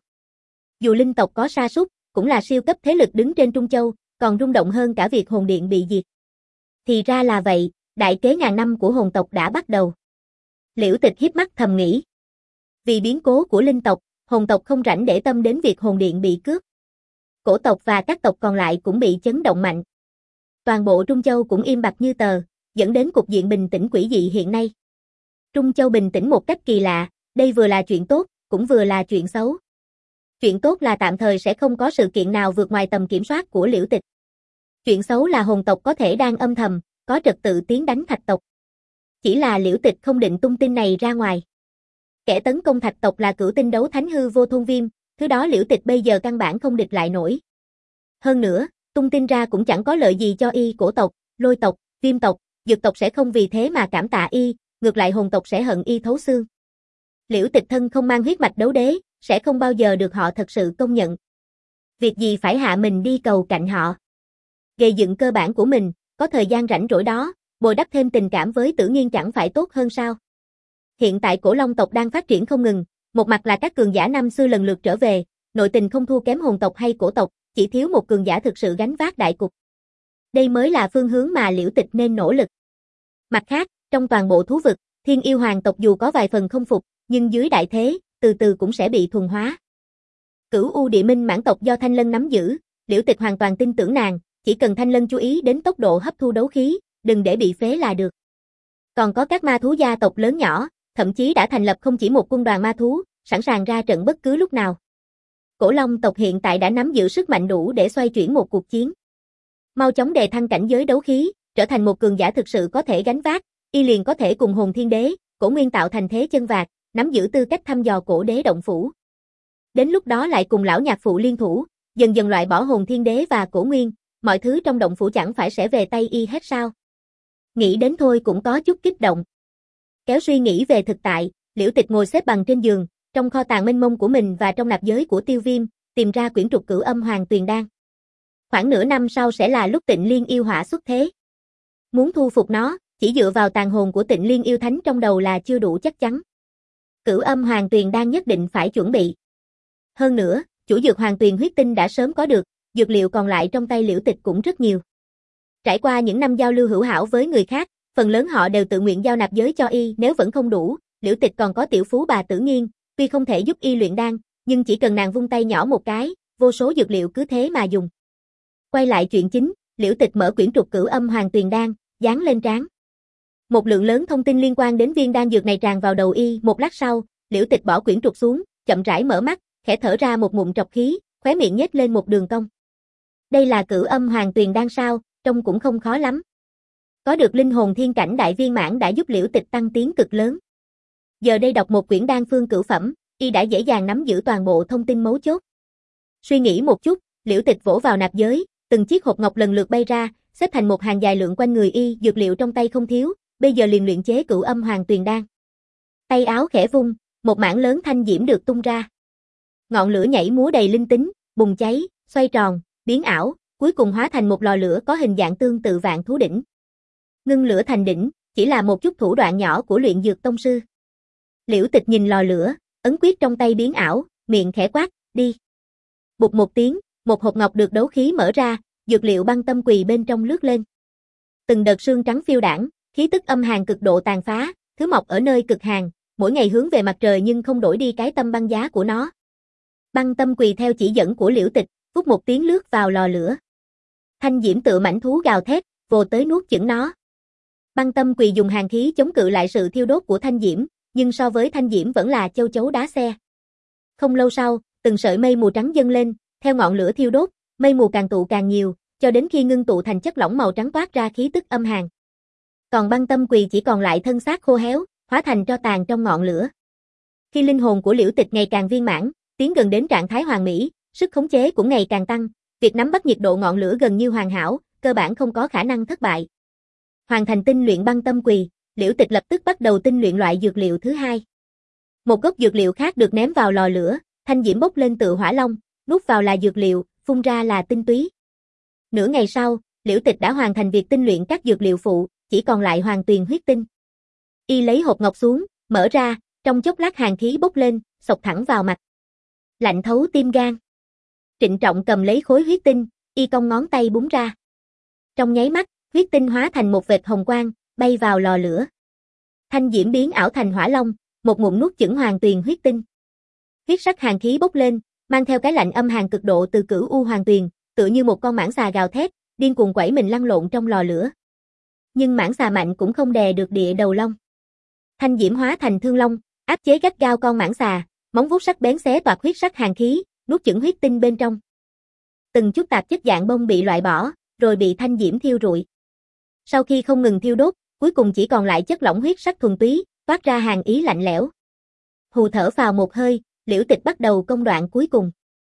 Dù linh tộc có sa sút, cũng là siêu cấp thế lực đứng trên Trung Châu, còn rung động hơn cả việc hồn điện bị diệt. Thì ra là vậy, đại kế ngàn năm của hồn tộc đã bắt đầu. Liễu Tịch hiếp mắt thầm nghĩ. Vì biến cố của linh tộc, hồn tộc không rảnh để tâm đến việc hồn điện bị cướp. Cổ tộc và các tộc còn lại cũng bị chấn động mạnh. Toàn bộ Trung Châu cũng im bặt như tờ, dẫn đến cục diện bình tĩnh quỷ dị hiện nay. Trung Châu bình tĩnh một cách kỳ lạ, đây vừa là chuyện tốt, cũng vừa là chuyện xấu. Chuyện tốt là tạm thời sẽ không có sự kiện nào vượt ngoài tầm kiểm soát của Liễu Tịch. Chuyện xấu là hồn tộc có thể đang âm thầm, có trật tự tiến đánh thạch tộc. Chỉ là Liễu Tịch không định tung tin này ra ngoài. Kẻ tấn công thạch tộc là cửu tinh đấu thánh hư vô thôn viêm, thứ đó Liễu Tịch bây giờ căn bản không địch lại nổi. Hơn nữa, tung tin ra cũng chẳng có lợi gì cho y. Cổ tộc, lôi tộc, viêm tộc, dược tộc sẽ không vì thế mà cảm tạ y, ngược lại hồn tộc sẽ hận y thấu xương. Liễu Tịch thân không mang huyết mạch đấu đế, sẽ không bao giờ được họ thật sự công nhận. Việc gì phải hạ mình đi cầu cạnh họ. Gây dựng cơ bản của mình, có thời gian rảnh rỗi đó, bồi đắp thêm tình cảm với Tử Nghiên chẳng phải tốt hơn sao. Hiện tại cổ Long tộc đang phát triển không ngừng, một mặt là các cường giả năm xưa lần lượt trở về, nội tình không thua kém hồn tộc hay cổ tộc, chỉ thiếu một cường giả thực sự gánh vác đại cục. Đây mới là phương hướng mà Liễu Tịch nên nỗ lực. Mặt khác, trong toàn bộ thú vực, thiên yêu hoàng tộc dù có vài phần không phục, nhưng dưới đại thế, từ từ cũng sẽ bị thuần hóa. Cửu U Địa Minh mãn tộc do Thanh Lân nắm giữ, Liễu Tịch hoàn toàn tin tưởng nàng, chỉ cần Thanh Lân chú ý đến tốc độ hấp thu đấu khí, đừng để bị phế là được. Còn có các ma thú gia tộc lớn nhỏ, thậm chí đã thành lập không chỉ một quân đoàn ma thú, sẵn sàng ra trận bất cứ lúc nào. Cổ Long tộc hiện tại đã nắm giữ sức mạnh đủ để xoay chuyển một cuộc chiến. Mau chóng đề thăng cảnh giới đấu khí, trở thành một cường giả thực sự có thể gánh vác, y liền có thể cùng Hồn Thiên Đế, Cổ Nguyên tạo thành thế chân vạc, nắm giữ tư cách thăm dò Cổ Đế động phủ. Đến lúc đó lại cùng lão nhạc phụ liên thủ, dần dần loại bỏ Hồn Thiên Đế và Cổ Nguyên, mọi thứ trong động phủ chẳng phải sẽ về tay y hết sao? Nghĩ đến thôi cũng có chút kích động. Kéo suy nghĩ về thực tại, Liễu Tịch ngồi xếp bằng trên giường, trong kho tàng mênh mông của mình và trong nạp giới của Tiêu Viêm, tìm ra quyển trục Cửu Âm Hoàng Tuyền Đan. Khoảng nửa năm sau sẽ là lúc Tịnh Liên yêu hỏa xuất thế. Muốn thu phục nó, chỉ dựa vào tàn hồn của Tịnh Liên yêu thánh trong đầu là chưa đủ chắc chắn. Cửu Âm Hoàng Tuyền Đan nhất định phải chuẩn bị. Hơn nữa, chủ dược Hoàng Tuyền huyết tinh đã sớm có được, dược liệu còn lại trong tay Liễu Tịch cũng rất nhiều. Trải qua những năm giao lưu hữu hảo với người khác, phần lớn họ đều tự nguyện giao nạp giới cho y, nếu vẫn không đủ, Liễu Tịch còn có tiểu phú bà Tử Nghiên, tuy không thể giúp y luyện đan, nhưng chỉ cần nàng vung tay nhỏ một cái, vô số dược liệu cứ thế mà dùng. Quay lại chuyện chính, Liễu Tịch mở quyển trục Cửu Âm Hoàng Tuyền Đan, dán lên trán. Một lượng lớn thông tin liên quan đến viên đan dược này tràn vào đầu y, một lát sau, Liễu Tịch bỏ quyển trục xuống, chậm rãi mở mắt, khẽ thở ra một ngụm trọc khí, khóe miệng nhếch lên một đường cong. Đây là Cửu Âm Hoàng Tuyền Đan sao, trông cũng không khó lắm. Có được linh hồn thiên cảnh đại viên mãn đã giúp Liễu Tịch tăng tiến cực lớn. Giờ đây đọc một quyển đan phương cửu phẩm, y đã dễ dàng nắm giữ toàn bộ thông tin mấu chốt. Suy nghĩ một chút, Liễu Tịch vỗ vào nạp giới, từng chiếc hộp ngọc lần lượt bay ra, xếp thành một hàng dài lượn quanh người y, dược liệu trong tay không thiếu, bây giờ liền luyện chế Cửu Âm Hoàng Tuyền Đan. Tay áo khẽ vung, một mảng lớn thanh diễm được tung ra. Ngọn lửa nhảy múa đầy linh tính, bùng cháy, xoay tròn, biến ảo, cuối cùng hóa thành một lò lửa có hình dạng tương tự vạn thú đỉnh. Ngưng lửa thành đỉnh, chỉ là một chút thủ đoạn nhỏ của luyện dược tông sư. Liễu Tịch nhìn lò lửa, ấn quyết trong tay biến ảo, miệng khẽ quát, đi. Bụt một tiếng, một hộp ngọc được đấu khí mở ra, dược liệu băng tâm quỳ bên trong lướt lên. Từng đợt sương trắng phiêu đãng, khí tức âm hàn cực độ tàn phá, thứ mọc ở nơi cực hàn, mỗi ngày hướng về mặt trời nhưng không đổi đi cái tâm băng giá của nó. Băng tâm quỳ theo chỉ dẫn của Liễu Tịch, phút một tiếng lướt vào lò lửa. Thanh diễm tự mãnh thú gào thét, vồ tới nuốt chửng nó. Băng tâm quỳ dùng hàn khí chống cự lại sự thiêu đốt của thanh diễm, nhưng so với thanh diễm vẫn là châu chấu đá xe. Không lâu sau, từng sợi mây mù trắng dâng lên, theo ngọn lửa thiêu đốt, mây mù càng tụ càng nhiều, cho đến khi ngưng tụ thành chất lỏng màu trắng toát ra khí tức âm hàn. Còn băng tâm quỳ chỉ còn lại thân xác khô héo, hóa thành tro tàn trong ngọn lửa. Khi linh hồn của Liễu Tịch ngày càng viên mãn, tiến gần đến trạng thái hoàn mỹ, sức khống chế cũng ngày càng tăng, việc nắm bắt nhiệt độ ngọn lửa gần như hoàn hảo, cơ bản không có khả năng thất bại. Hoàn thành tinh luyện băng tâm quỳ, Liễu Tịch lập tức bắt đầu tinh luyện loại dược liệu thứ hai. Một gốc dược liệu khác được ném vào lò lửa, thanh diễm bốc lên tự hỏa long, nuốt vào là dược liệu, phun ra là tinh túy. Nửa ngày sau, Liễu Tịch đã hoàn thành việc tinh luyện các dược liệu phụ, chỉ còn lại Hoàng Tuyền huyết tinh. Y lấy hộp ngọc xuống, mở ra, trong chốc lát hàn khí bốc lên, xộc thẳng vào mặt. Lạnh thấu tim gan. Trịnh trọng cầm lấy khối huyết tinh, y cong ngón tay búng ra. Trong nháy mắt, huyết tinh hóa thành một vệt hồng quang, bay vào lò lửa. Thanh diễm biến ảo thành hỏa long, một ngụm nuốt chửng Hoàng Tuyền huyết tinh. Huyết sắc hàn khí bốc lên, mang theo cái lạnh âm hàn cực độ từ Cửu U Hoàng Tuyền, tựa như một con mãng xà gào thét, điên cuồng quẩy mình lăn lộn trong lò lửa. Nhưng mãng xà mạnh cũng không đè được địa đầu long. Thanh diễm hóa thành thương long, áp chế gắt gao con mãng xà, móng vuốt sắc bén xé toạc huyết sắc hàn khí, nuốt chửng huyết tinh bên trong. Từng chút tạp chất dạng bông bị loại bỏ, rồi bị thanh diễm thiêu rụi. Sau khi không ngừng thiêu đốt, cuối cùng chỉ còn lại chất lỏng huyết sắc thuần túy, toát ra hàn ý lạnh lẽo. Hù thở vào một hơi, Liễu Tịch bắt đầu công đoạn cuối cùng.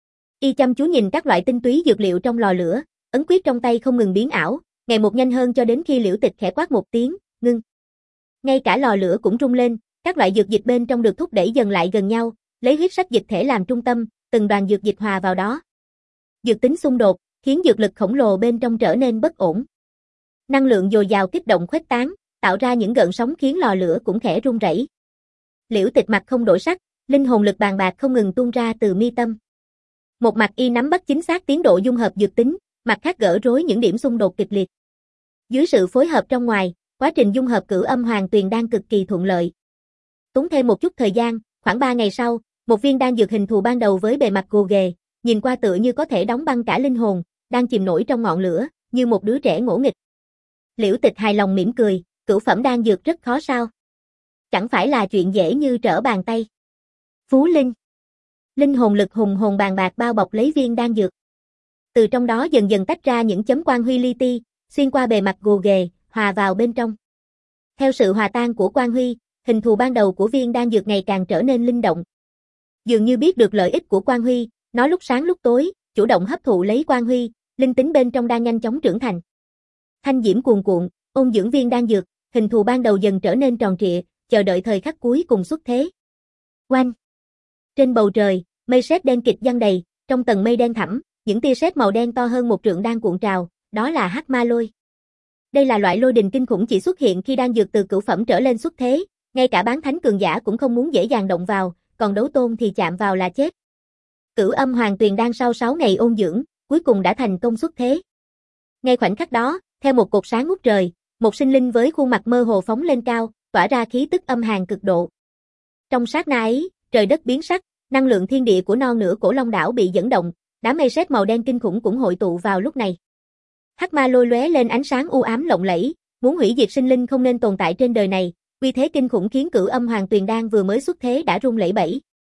Y chăm chú nhìn các loại tinh túy dược liệu trong lò lửa, ấn quyết trong tay không ngừng biến ảo, ngày một nhanh hơn cho đến khi Liễu Tịch khẽ quát một tiếng, ngưng. Ngay cả lò lửa cũng rung lên, các loại dược dịch bên trong được thúc đẩy dần lại gần nhau, lấy huyết sắc dịch thể làm trung tâm, từng đoàn dược dịch hòa vào đó. Dược tính xung đột, khiến dược lực khổng lồ bên trong trở nên bất ổn. Năng lượng dồi dào kích động khuếch tán, tạo ra những gợn sóng khiến lò lửa cũng khẽ rung rẩy. Liễu Tịch mặt không đổi sắc, linh hồn lực bàn bạc không ngừng tuôn ra từ mi tâm. Một mặt y nắm bắt chính xác tiến độ dung hợp dược tính, mặt khác gỡ rối những điểm xung đột kịch liệt. Dưới sự phối hợp trong ngoài, Quá trình dung hợp cửu âm hoàng tuyền đan cực kỳ thuận lợi. Tốn thêm một chút thời gian, khoảng ba ngày sau, một viên đan dược hình thù ban đầu với bề mặt gồ ghề, nhìn qua tựa như có thể đóng băng cả linh hồn, đang chìm nổi trong ngọn lửa, như một đứa trẻ ngỗ nghịch. Liễu Tịch hài lòng mỉm cười, cửu phẩm đan dược rất khó sao? Chẳng phải là chuyện dễ như trở bàn tay. Phú Linh. Linh hồn lực hùng hồn bàn bạc bao bọc lấy viên đan dược. Từ trong đó dần dần tách ra những chấm quang huy li ti, xuyên qua bề mặt gồ ghề, hòa vào bên trong. Theo sự hòa tan của quang huy, hình thù ban đầu của viên đan dược ngày càng trở nên linh động. Dường như biết được lợi ích của quang huy, nó lúc sáng lúc tối, chủ động hấp thụ lấy quang huy, linh tính bên trong đang nhanh chóng trưởng thành. Thanh diễm cuồn cuộn, ôn dưỡng viên đan dược, hình thù ban đầu dần trở nên tròn trịa, chờ đợi thời khắc cuối cùng xuất thế. Oanh! Trên bầu trời, mây sét đen kịt giăng đầy, trong tầng mây đen thẳm, những tia sét màu đen to hơn một trượng đang cuộn trào, đó là hắc ma lôi. Đây là loại lôi đình kinh khủng chỉ xuất hiện khi đan dược từ cửu phẩm trở lên xuất thế, ngay cả bán thánh cường giả cũng không muốn dễ dàng động vào, còn đấu tôn thì chạm vào là chết. Cửu âm hoàng tuyền đan sau sáu ngày ôn dưỡng, cuối cùng đã thành công xuất thế. Ngay khoảnh khắc đó, theo một cột sáng ngút trời, một sinh linh với khuôn mặt mơ hồ phóng lên cao, tỏa ra khí tức âm hàn cực độ. Trong sát na ấy, trời đất biến sắc, năng lượng thiên địa của non nửa cổ Long đảo bị dẫn động, đám mây sét màu đen kinh khủng cũng hội tụ vào lúc này. Hắc ma lôi lóe lên ánh sáng u ám lộng lẫy, muốn hủy diệt sinh linh không nên tồn tại trên đời này, uy thế kinh khủng khiến cửu âm hoàng tuyền đan vừa mới xuất thế đã rung lẩy bẩy.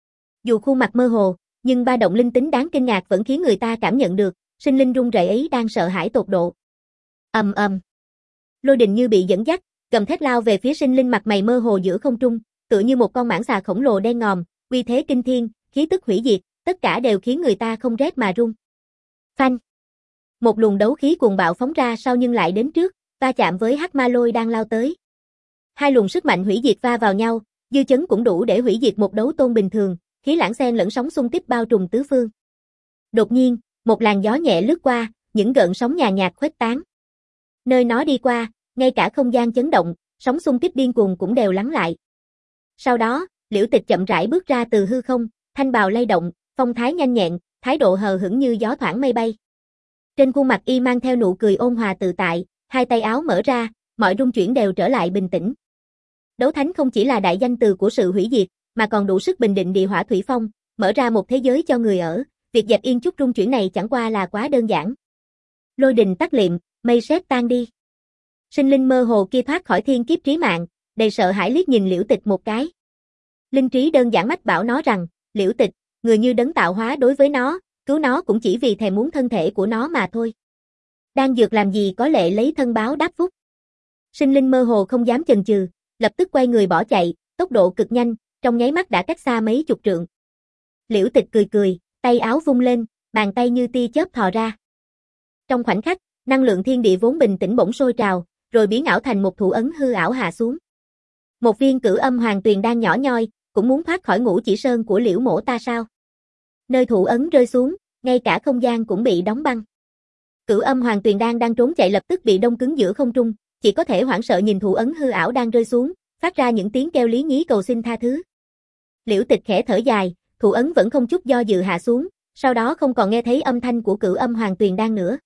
Dù khuôn mặt mơ hồ, nhưng ba động linh tính đáng kinh ngạc vẫn khiến người ta cảm nhận được, sinh linh rung rẩy ấy đang sợ hãi tột độ. Ầm ầm. Lôi đình như bị dẫn dắt, gầm thét lao về phía sinh linh mặt mày mơ hồ giữa không trung, tựa như một con mãng xà khổng lồ đen ngòm, uy thế kinh thiên, khí tức hủy diệt, tất cả đều khiến người ta không rét mà run. Phanh. Một luồng đấu khí cuồng bạo phóng ra sau nhưng lại đến trước, va chạm với hắc ma lôi đang lao tới. Hai luồng sức mạnh hủy diệt va vào nhau, dư chấn cũng đủ để hủy diệt một đấu tôn bình thường, khí lãng xen lẫn sóng xung kích bao trùm tứ phương. Đột nhiên, một làn gió nhẹ lướt qua, những gợn sóng nhàn nhạt khuếch tán. Nơi nó đi qua, ngay cả không gian chấn động, sóng xung kích điên cuồng cũng đều lắng lại. Sau đó, Liễu Tịch chậm rãi bước ra từ hư không, thanh bào lay động, phong thái nhanh nhẹn, thái độ hờ hững như gió thoảng mây bay. Trên khuôn mặt y mang theo nụ cười ôn hòa tự tại, hai tay áo mở ra, mọi rung chuyển đều trở lại bình tĩnh. Đấu thánh không chỉ là đại danh từ của sự hủy diệt, mà còn đủ sức bình định địa hỏa thủy phong, mở ra một thế giới cho người ở, việc dẹp yên chút rung chuyển này chẳng qua là quá đơn giản. Lôi đình tắt liệm, mây sét tan đi. Sinh linh mơ hồ kia thoát khỏi thiên kiếp trí mạng, đầy sợ hãi liếc nhìn Liễu Tịch một cái. Linh trí đơn giản mách bảo nó rằng, Liễu Tịch, người như đấng tạo hóa đối với nó, cứu nó cũng chỉ vì thèm muốn thân thể của nó mà thôi. Đang dược làm gì có lệ lấy thân báo đáp phúc. Sinh linh mơ hồ không dám chần chừ, lập tức quay người bỏ chạy, tốc độ cực nhanh, trong nháy mắt đã cách xa mấy chục trượng. Liễu Tịch cười cười, tay áo vung lên, bàn tay như tia chớp thò ra. Trong khoảnh khắc, năng lượng thiên địa vốn bình tĩnh bỗng sôi trào, rồi biến ảo thành một thủ ấn hư ảo hạ xuống. Một viên cửu âm hoàng tuyền đang nhỏ nhoi, cũng muốn thoát khỏi ngũ chỉ sơn của Liễu mỗ ta sao? Nơi thủ ấn rơi xuống, ngay cả không gian cũng bị đóng băng. Cửu âm hoàng tuyền đan đang trốn chạy lập tức bị đông cứng giữa không trung, chỉ có thể hoảng sợ nhìn thủ ấn hư ảo đang rơi xuống, phát ra những tiếng kêu lý nhí cầu xin tha thứ. Liễu Tịch khẽ thở dài, thủ ấn vẫn không chút do dự hạ xuống, sau đó không còn nghe thấy âm thanh của cửu âm hoàng tuyền đan nữa.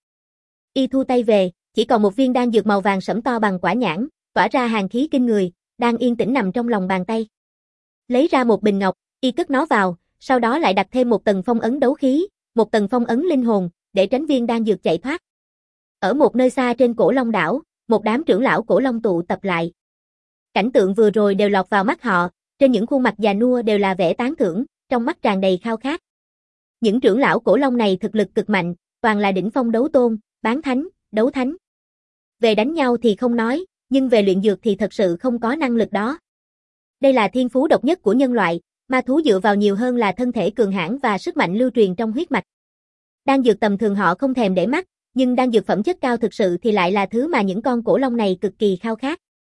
Y thu tay về, chỉ còn một viên đan dược màu vàng sẫm to bằng quả nhãn, tỏa ra hàn khí kinh người, đang yên tĩnh nằm trong lòng bàn tay. Lấy ra một bình ngọc, y cất nó vào, sau đó lại đặt thêm một tầng phong ấn đấu khí, một tầng phong ấn linh hồn, để tránh viên đan dược chạy thoát. Ở một nơi xa trên cổ Long đảo, một đám trưởng lão cổ Long tụ tập lại. Cảnh tượng vừa rồi đều lọt vào mắt họ, trên những khuôn mặt già nua đều là vẻ tán thưởng, trong mắt tràn đầy khao khát. Những trưởng lão cổ Long này thực lực cực mạnh, toàn là đỉnh phong đấu tôn, bán thánh, đấu thánh. Về đánh nhau thì không nói, nhưng về luyện dược thì thật sự không có năng lực đó. Đây là thiên phú độc nhất của nhân loại, ma thú dựa vào nhiều hơn là thân thể cường hãn và sức mạnh lưu truyền trong huyết mạch. Đan dược tầm thường họ không thèm để mắt, nhưng đan dược phẩm chất cao thực sự thì lại là thứ mà những con cổ long này cực kỳ khao khát.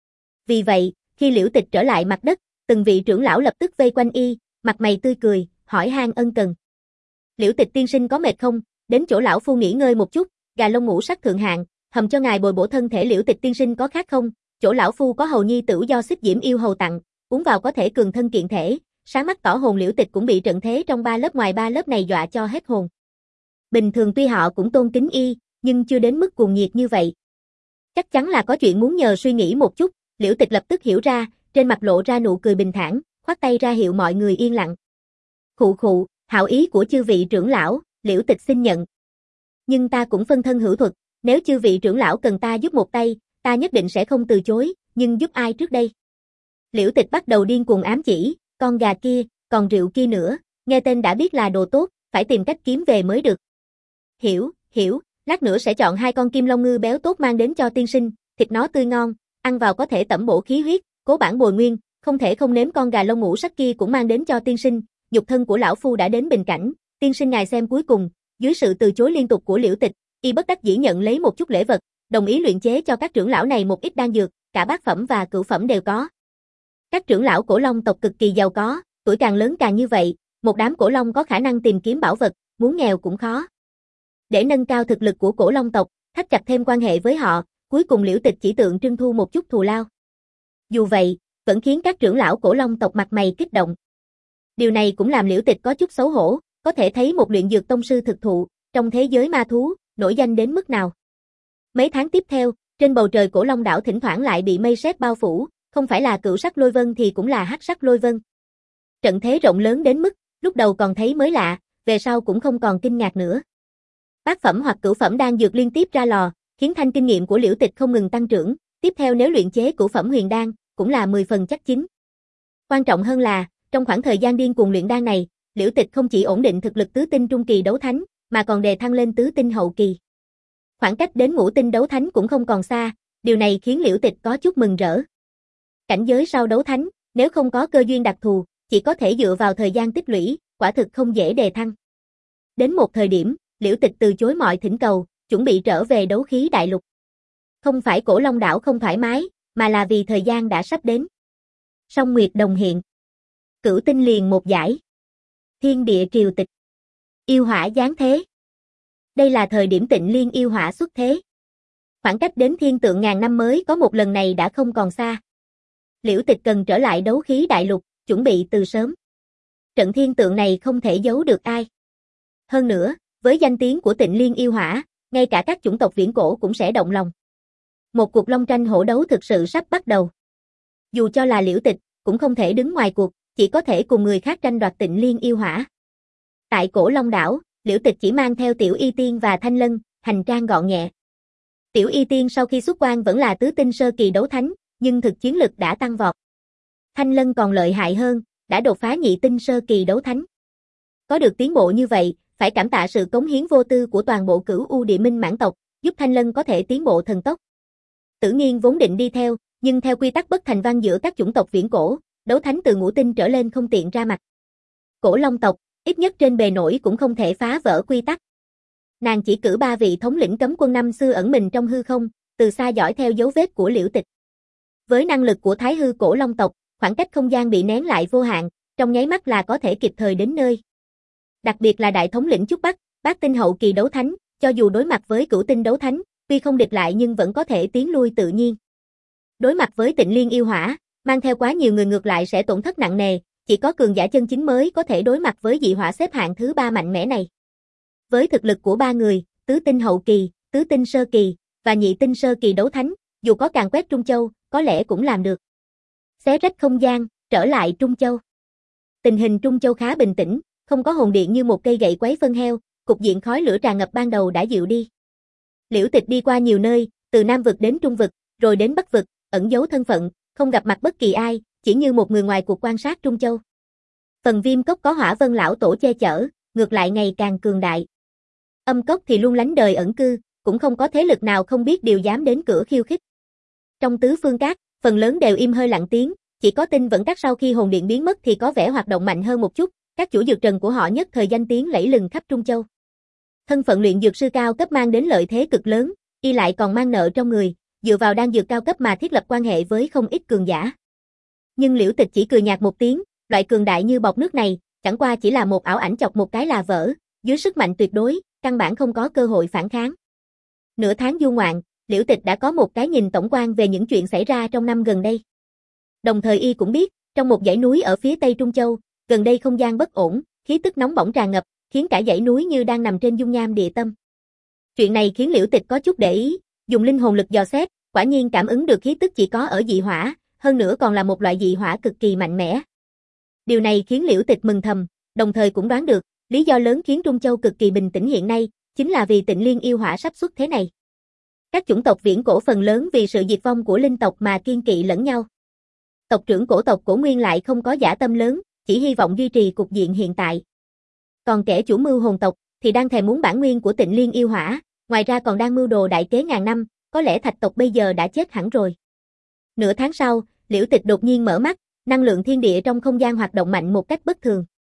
Vì vậy, khi Liễu Tịch trở lại mặt đất, từng vị trưởng lão lập tức vây quanh y, mặt mày tươi cười, hỏi han ân cần. Liễu Tịch tiên sinh có mệt không? Đến chỗ lão phu nghỉ ngơi một chút, gà lông ngũ sắc thượng hạng, hầm cho ngài bồi bổ thân thể. Liễu Tịch tiên sinh có khác không? Chỗ lão phu có hầu nhi tửu do xích diễm yêu hầu tặng, uống vào có thể cường thân kiện thể. Sáng mắt tỏ hồn. Liễu Tịch cũng bị trận thế trong ba lớp ngoài ba lớp này dọa cho hết hồn. Bình thường tuy họ cũng tôn kính y, nhưng chưa đến mức cuồng nhiệt như vậy. Chắc chắn là có chuyện muốn nhờ, suy nghĩ một chút, Liễu Tịch lập tức hiểu ra, trên mặt lộ ra nụ cười bình thản, khoát tay ra hiệu mọi người yên lặng. Khụ khụ, hảo ý của chư vị trưởng lão, Liễu Tịch xin nhận. Nhưng ta cũng phân thân hữu thuật, nếu chư vị trưởng lão cần ta giúp một tay, ta nhất định sẽ không từ chối, nhưng giúp ai trước đây? Liễu Tịch bắt đầu điên cuồng ám chỉ, con gà kia, còn rượu kia nữa, nghe tên đã biết là đồ tốt, phải tìm cách kiếm về mới được. Hiểu, hiểu, lát nữa sẽ chọn hai con kim long ngư béo tốt mang đến cho tiên sinh, thịt nó tươi ngon, ăn vào có thể tẩm bổ khí huyết, cố bản bồi nguyên, không thể không nếm con gà lông ngũ sắc kia cũng mang đến cho tiên sinh, nhục thân của lão phu đã đến bình cảnh, tiên sinh ngài xem. Cuối cùng, dưới sự từ chối liên tục của Liễu Tịch, y bất đắc dĩ nhận lấy một chút lễ vật, đồng ý luyện chế cho các trưởng lão này một ít đan dược, cả bát phẩm và cửu phẩm đều có. Các trưởng lão cổ long tộc cực kỳ giàu có, tuổi càng lớn càng như vậy, một đám cổ long có khả năng tìm kiếm bảo vật, muốn nghèo cũng khó. Để nâng cao thực lực của cổ long tộc, thắt chặt thêm quan hệ với họ, cuối cùng Liễu Tịch chỉ tượng trưng thu một chút thù lao. Dù vậy, vẫn khiến các trưởng lão cổ long tộc mặt mày kích động. Điều này cũng làm Liễu Tịch có chút xấu hổ, có thể thấy một luyện dược tông sư thực thụ, trong thế giới ma thú, nổi danh đến mức nào. Mấy tháng tiếp theo, trên bầu trời cổ long đảo thỉnh thoảng lại bị mây sét bao phủ, không phải là cửu sắc lôi vân thì cũng là hắc sắc lôi vân. Trận thế rộng lớn đến mức, lúc đầu còn thấy mới lạ, về sau cũng không còn kinh ngạc nữa. Bát phẩm hoặc cửu phẩm đan dược liên tiếp ra lò, khiến thanh kinh nghiệm của Liễu Tịch không ngừng tăng trưởng, tiếp theo nếu luyện chế cửu phẩm huyền đan, cũng là mười phần chắc chín. Quan trọng hơn là, trong khoảng thời gian điên cuồng luyện đan này, Liễu Tịch không chỉ ổn định thực lực tứ tinh trung kỳ đấu thánh, mà còn đề thăng lên tứ tinh hậu kỳ. Khoảng cách đến ngũ tinh đấu thánh cũng không còn xa, điều này khiến Liễu Tịch có chút mừng rỡ. Cảnh giới sau đấu thánh, nếu không có cơ duyên đặc thù, chỉ có thể dựa vào thời gian tích lũy, quả thực không dễ đề thăng. Đến một thời điểm, Liễu Tịch từ chối mọi thỉnh cầu, chuẩn bị trở về đấu khí đại lục. Không phải cổ long đảo không thoải mái, mà là vì thời gian đã sắp đến. Song Nguyệt đồng hiện. Cửu tinh liền một giải. Thiên địa triều tịch. Yêu hỏa giáng thế. Đây là thời điểm Tịnh Liên yêu hỏa xuất thế. Khoảng cách đến thiên tượng ngàn năm mới có một lần này đã không còn xa. Liễu Tịch cần trở lại đấu khí đại lục, chuẩn bị từ sớm. Trận thiên tượng này không thể giấu được ai. Hơn nữa, với danh tiếng của Tịnh Liên yêu hỏa, ngay cả các chủng tộc viễn cổ cũng sẽ động lòng. Một cuộc long tranh hổ đấu thực sự sắp bắt đầu. Dù cho là Liễu Tịch, cũng không thể đứng ngoài cuộc, chỉ có thể cùng người khác tranh đoạt Tịnh Liên yêu hỏa. Tại cổ long đảo, Liễu Tịch chỉ mang theo Tiểu Y Tiên và Thanh Lân, hành trang gọn nhẹ. Tiểu Y Tiên sau khi xuất quan vẫn là tứ tinh sơ kỳ đấu thánh, nhưng thực chiến lực đã tăng vọt. Thanh Lân còn lợi hại hơn, đã đột phá nhị tinh sơ kỳ đấu thánh. Có được tiến bộ như vậy, phải cảm tạ sự cống hiến vô tư của toàn bộ Cửu U Địa Minh mãn tộc, giúp Thanh Lân có thể tiến bộ thần tốc. Tử Nghiên vốn định đi theo, nhưng theo quy tắc bất thành văn giữa các chủng tộc viễn cổ, đấu thánh từ ngũ tinh trở lên không tiện ra mặt. Cổ Long tộc, ít nhất trên bề nổi cũng không thể phá vỡ quy tắc. Nàng chỉ cử ba vị thống lĩnh cấm quân năm xưa ẩn mình trong hư không, từ xa dõi theo dấu vết của Liễu Tịch. Với năng lực của Thái Hư Cổ Long tộc, khoảng cách không gian bị nén lại vô hạn, trong nháy mắt là có thể kịp thời đến nơi. Đặc biệt là đại thống lĩnh Trúc Bắc, bát tinh hậu kỳ đấu thánh, cho dù đối mặt với cửu tinh đấu thánh, tuy không địch lại nhưng vẫn có thể tiến lui tự nhiên. Đối mặt với Tịnh Liên yêu hỏa, mang theo quá nhiều người ngược lại sẽ tổn thất nặng nề, chỉ có cường giả chân chính mới có thể đối mặt với dị hỏa xếp hạng thứ ba mạnh mẽ này. Với thực lực của ba người, tứ tinh hậu kỳ, tứ tinh sơ kỳ và nhị tinh sơ kỳ đấu thánh, dù có càn quét Trung Châu, có lẽ cũng làm được. Xé rách không gian, trở lại Trung Châu. Tình hình Trung Châu khá bình tĩnh, không có hồn điện như một cây gậy quấy phân heo, cục diện khói lửa tràn ngập ban đầu đã dịu đi. Liễu Tịch đi qua nhiều nơi, từ Nam vực đến Trung vực, rồi đến Bắc vực, ẩn giấu thân phận, không gặp mặt bất kỳ ai, chỉ như một người ngoài cuộc quan sát Trung Châu. Phần Viêm Cốc có Hỏa Vân lão tổ che chở, ngược lại ngày càng cường đại. Âm Cốc thì luôn lánh đời ẩn cư, cũng không có thế lực nào không biết điều dám đến cửa khiêu khích. Trong tứ phương các, phần lớn đều im hơi lặng tiếng, chỉ có Tinh Vẫn Các sau khi hồn điện biến mất thì có vẻ hoạt động mạnh hơn một chút, các chủ dược trần của họ nhất thời danh tiếng lẫy lừng khắp Trung Châu. Thân phận luyện dược sư cao cấp mang đến lợi thế cực lớn, y lại còn mang nợ trong người, dựa vào đan dược cao cấp mà thiết lập quan hệ với không ít cường giả. Nhưng Liễu Tịch chỉ cười nhạt một tiếng, loại cường đại như bọt nước này, chẳng qua chỉ là một ảo ảnh chọc một cái là vỡ, dưới sức mạnh tuyệt đối, căn bản không có cơ hội phản kháng. Nửa tháng du ngoạn, Liễu Tịch đã có một cái nhìn tổng quan về những chuyện xảy ra trong năm gần đây. Đồng thời y cũng biết, trong một dãy núi ở phía Tây Trung Châu, gần đây không gian bất ổn, khí tức nóng bỏng tràn ngập, khiến cả dãy núi như đang nằm trên dung nham địa tâm. Chuyện này khiến Liễu Tịch có chút để ý, dùng linh hồn lực dò xét, quả nhiên cảm ứng được khí tức chỉ có ở dị hỏa, hơn nữa còn là một loại dị hỏa cực kỳ mạnh mẽ. Điều này khiến Liễu Tịch mừng thầm, đồng thời cũng đoán được, lý do lớn khiến Trung Châu cực kỳ bình tĩnh hiện nay, chính là vì Tịnh Liên yêu hỏa sắp xuất thế này. Các chủng tộc viễn cổ phần lớn vì sự diệt vong của linh tộc mà kiên kỵ lẫn nhau. Tộc trưởng cổ tộc Cổ Nguyên lại không có dã tâm lớn, chỉ hy vọng duy trì cục diện hiện tại. Còn kẻ chủ mưu hồn tộc thì đang thèm muốn bản nguyên của Tịnh Liên yêu hỏa, ngoài ra còn đang mưu đồ đại kế ngàn năm, có lẽ Thạch tộc bây giờ đã chết hẳn rồi. Nửa tháng sau, Liễu Tịch đột nhiên mở mắt, năng lượng thiên địa trong không gian hoạt động mạnh một cách bất thường.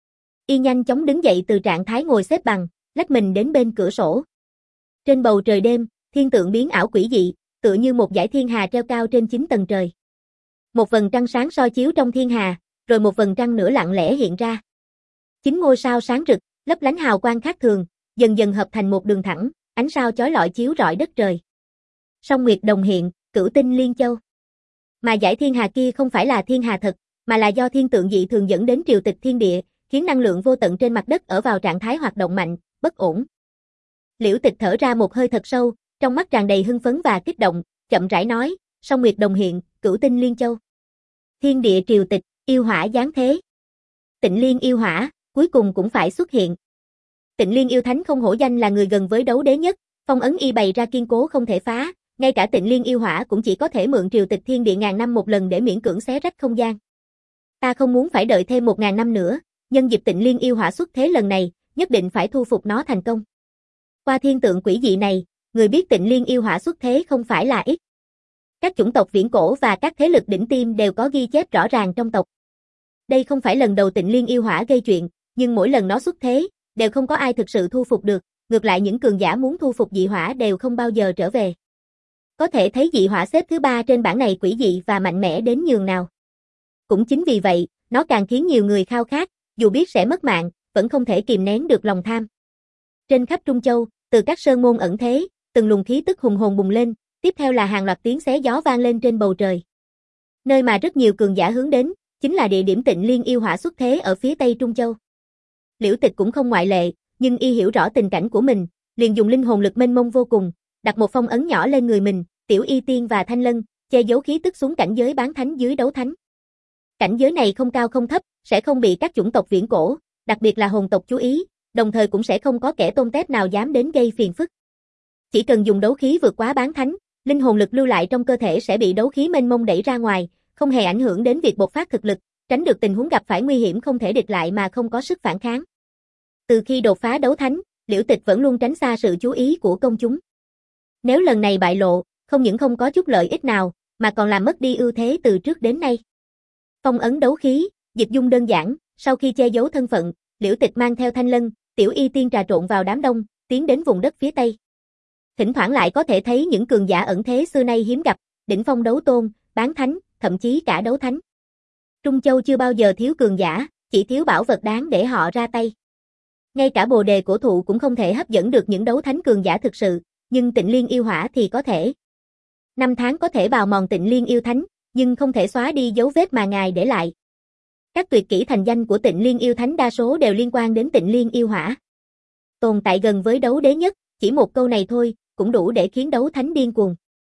Y nhanh chóng đứng dậy từ trạng thái ngồi xếp bằng, lách mình đến bên cửa sổ. Trên bầu trời đêm, thiên tượng biến ảo quỷ dị, tựa như một dải thiên hà treo cao trên chín tầng trời. Một vầng trăng sáng soi chiếu trong thiên hà, rồi một vầng trăng nữa lặng lẽ hiện ra. Chín ngôi sao sáng rực, lấp lánh hào quang khác thường, dần dần hợp thành một đường thẳng, ánh sao chói lọi chiếu rọi đất trời. Song nguyệt đồng hiện, cửu tinh liên châu. Mà dải thiên hà kia không phải là thiên hà thật, mà là do thiên tượng dị thường dẫn đến triều tịch thiên địa, khiến năng lượng vô tận trên mặt đất ở vào trạng thái hoạt động mạnh, bất ổn. Liễu Tịch thở ra một hơi thật sâu, trong mắt tràn đầy hưng phấn và kích động, chậm rãi nói, song nguyệt đồng hiện, cửu tinh liên châu. Thiên địa triều tịch, yêu hỏa giáng thế. Tịnh Liên yêu hỏa, cuối cùng cũng phải xuất hiện. Tịnh Liên yêu thánh không hổ danh là người gần với đấu đế nhất, phong ấn y bày ra kiên cố không thể phá, ngay cả Tịnh Liên yêu hỏa cũng chỉ có thể mượn triều tịch thiên địa ngàn năm một lần để miễn cưỡng xé rách không gian. Ta không muốn phải đợi thêm một ngàn năm nữa, nhân dịp Tịnh Liên yêu hỏa xuất thế lần này, nhất định phải thu phục nó thành công. Qua thiên tượng quỷ dị này, người biết Tịnh Liên yêu hỏa xuất thế không phải là ít. Các chủng tộc viễn cổ và các thế lực đỉnh tiêm đều có ghi chép rõ ràng trong tộc. Đây không phải lần đầu Tịnh Liên yêu hỏa gây chuyện, nhưng mỗi lần nó xuất thế, đều không có ai thực sự thu phục được, ngược lại những cường giả muốn thu phục dị hỏa đều không bao giờ trở về. Có thể thấy dị hỏa xếp thứ ba trên bảng này quỷ dị và mạnh mẽ đến nhường nào. Cũng chính vì vậy, nó càng khiến nhiều người khao khát, dù biết sẽ mất mạng, vẫn không thể kìm nén được lòng tham. Trên khắp Trung Châu, từ các sơn môn ẩn thế, từng luồng khí tức hùng hồn bùng lên, tiếp theo là hàng loạt tiếng xé gió vang lên trên bầu trời. Nơi mà rất nhiều cường giả hướng đến, chính là địa điểm Tịnh Liên yêu hỏa xuất thế ở phía Tây Trung Châu. Liễu Tịch cũng không ngoại lệ, nhưng y hiểu rõ tình cảnh của mình, liền dùng linh hồn lực mênh mông vô cùng, đặt một phong ấn nhỏ lên người mình, Tiểu Y Tiên và Thanh Lân, che giấu khí tức xuống cảnh giới bán thánh dưới đấu thánh. Cảnh giới này không cao không thấp, sẽ không bị các chủng tộc viễn cổ, đặc biệt là hồn tộc chú ý, đồng thời cũng sẽ không có kẻ tôn tép nào dám đến gây phiền phức. Chỉ cần dùng đấu khí vượt quá bán thánh, linh hồn lực lưu lại trong cơ thể sẽ bị đấu khí mênh mông đẩy ra ngoài, không hề ảnh hưởng đến việc bộc phát thực lực, tránh được tình huống gặp phải nguy hiểm không thể địch lại mà không có sức phản kháng. Từ khi đột phá đấu thánh, Liễu Tịch vẫn luôn tránh xa sự chú ý của công chúng. Nếu lần này bại lộ, không những không có chút lợi ích nào, mà còn làm mất đi ưu thế từ trước đến nay. Phong ấn đấu khí, dịch dung đơn giản, sau khi che giấu thân phận, Liễu Tịch mang theo Thanh Lân, Tiểu Y Tiên trà trộn vào đám đông, tiến đến vùng đất phía Tây. Thỉnh thoảng lại có thể thấy những cường giả ẩn thế xưa nay hiếm gặp, đỉnh phong đấu tôn, bán thánh, thậm chí cả đấu thánh. Trung Châu chưa bao giờ thiếu cường giả, chỉ thiếu bảo vật đáng để họ ra tay. Ngay cả bồ đề cổ thụ cũng không thể hấp dẫn được những đấu thánh cường giả thực sự, nhưng Tịnh Liên yêu hỏa thì có thể. Năm tháng có thể bào mòn Tịnh Liên yêu thánh, nhưng không thể xóa đi dấu vết mà ngài để lại. Các tuyệt kỹ thành danh của Tịnh Liên yêu thánh đa số đều liên quan đến Tịnh Liên yêu hỏa. Tồn tại gần với đấu đế nhất, chỉ một câu này thôi, cũng đủ để khiến đấu thánh điên cuồng.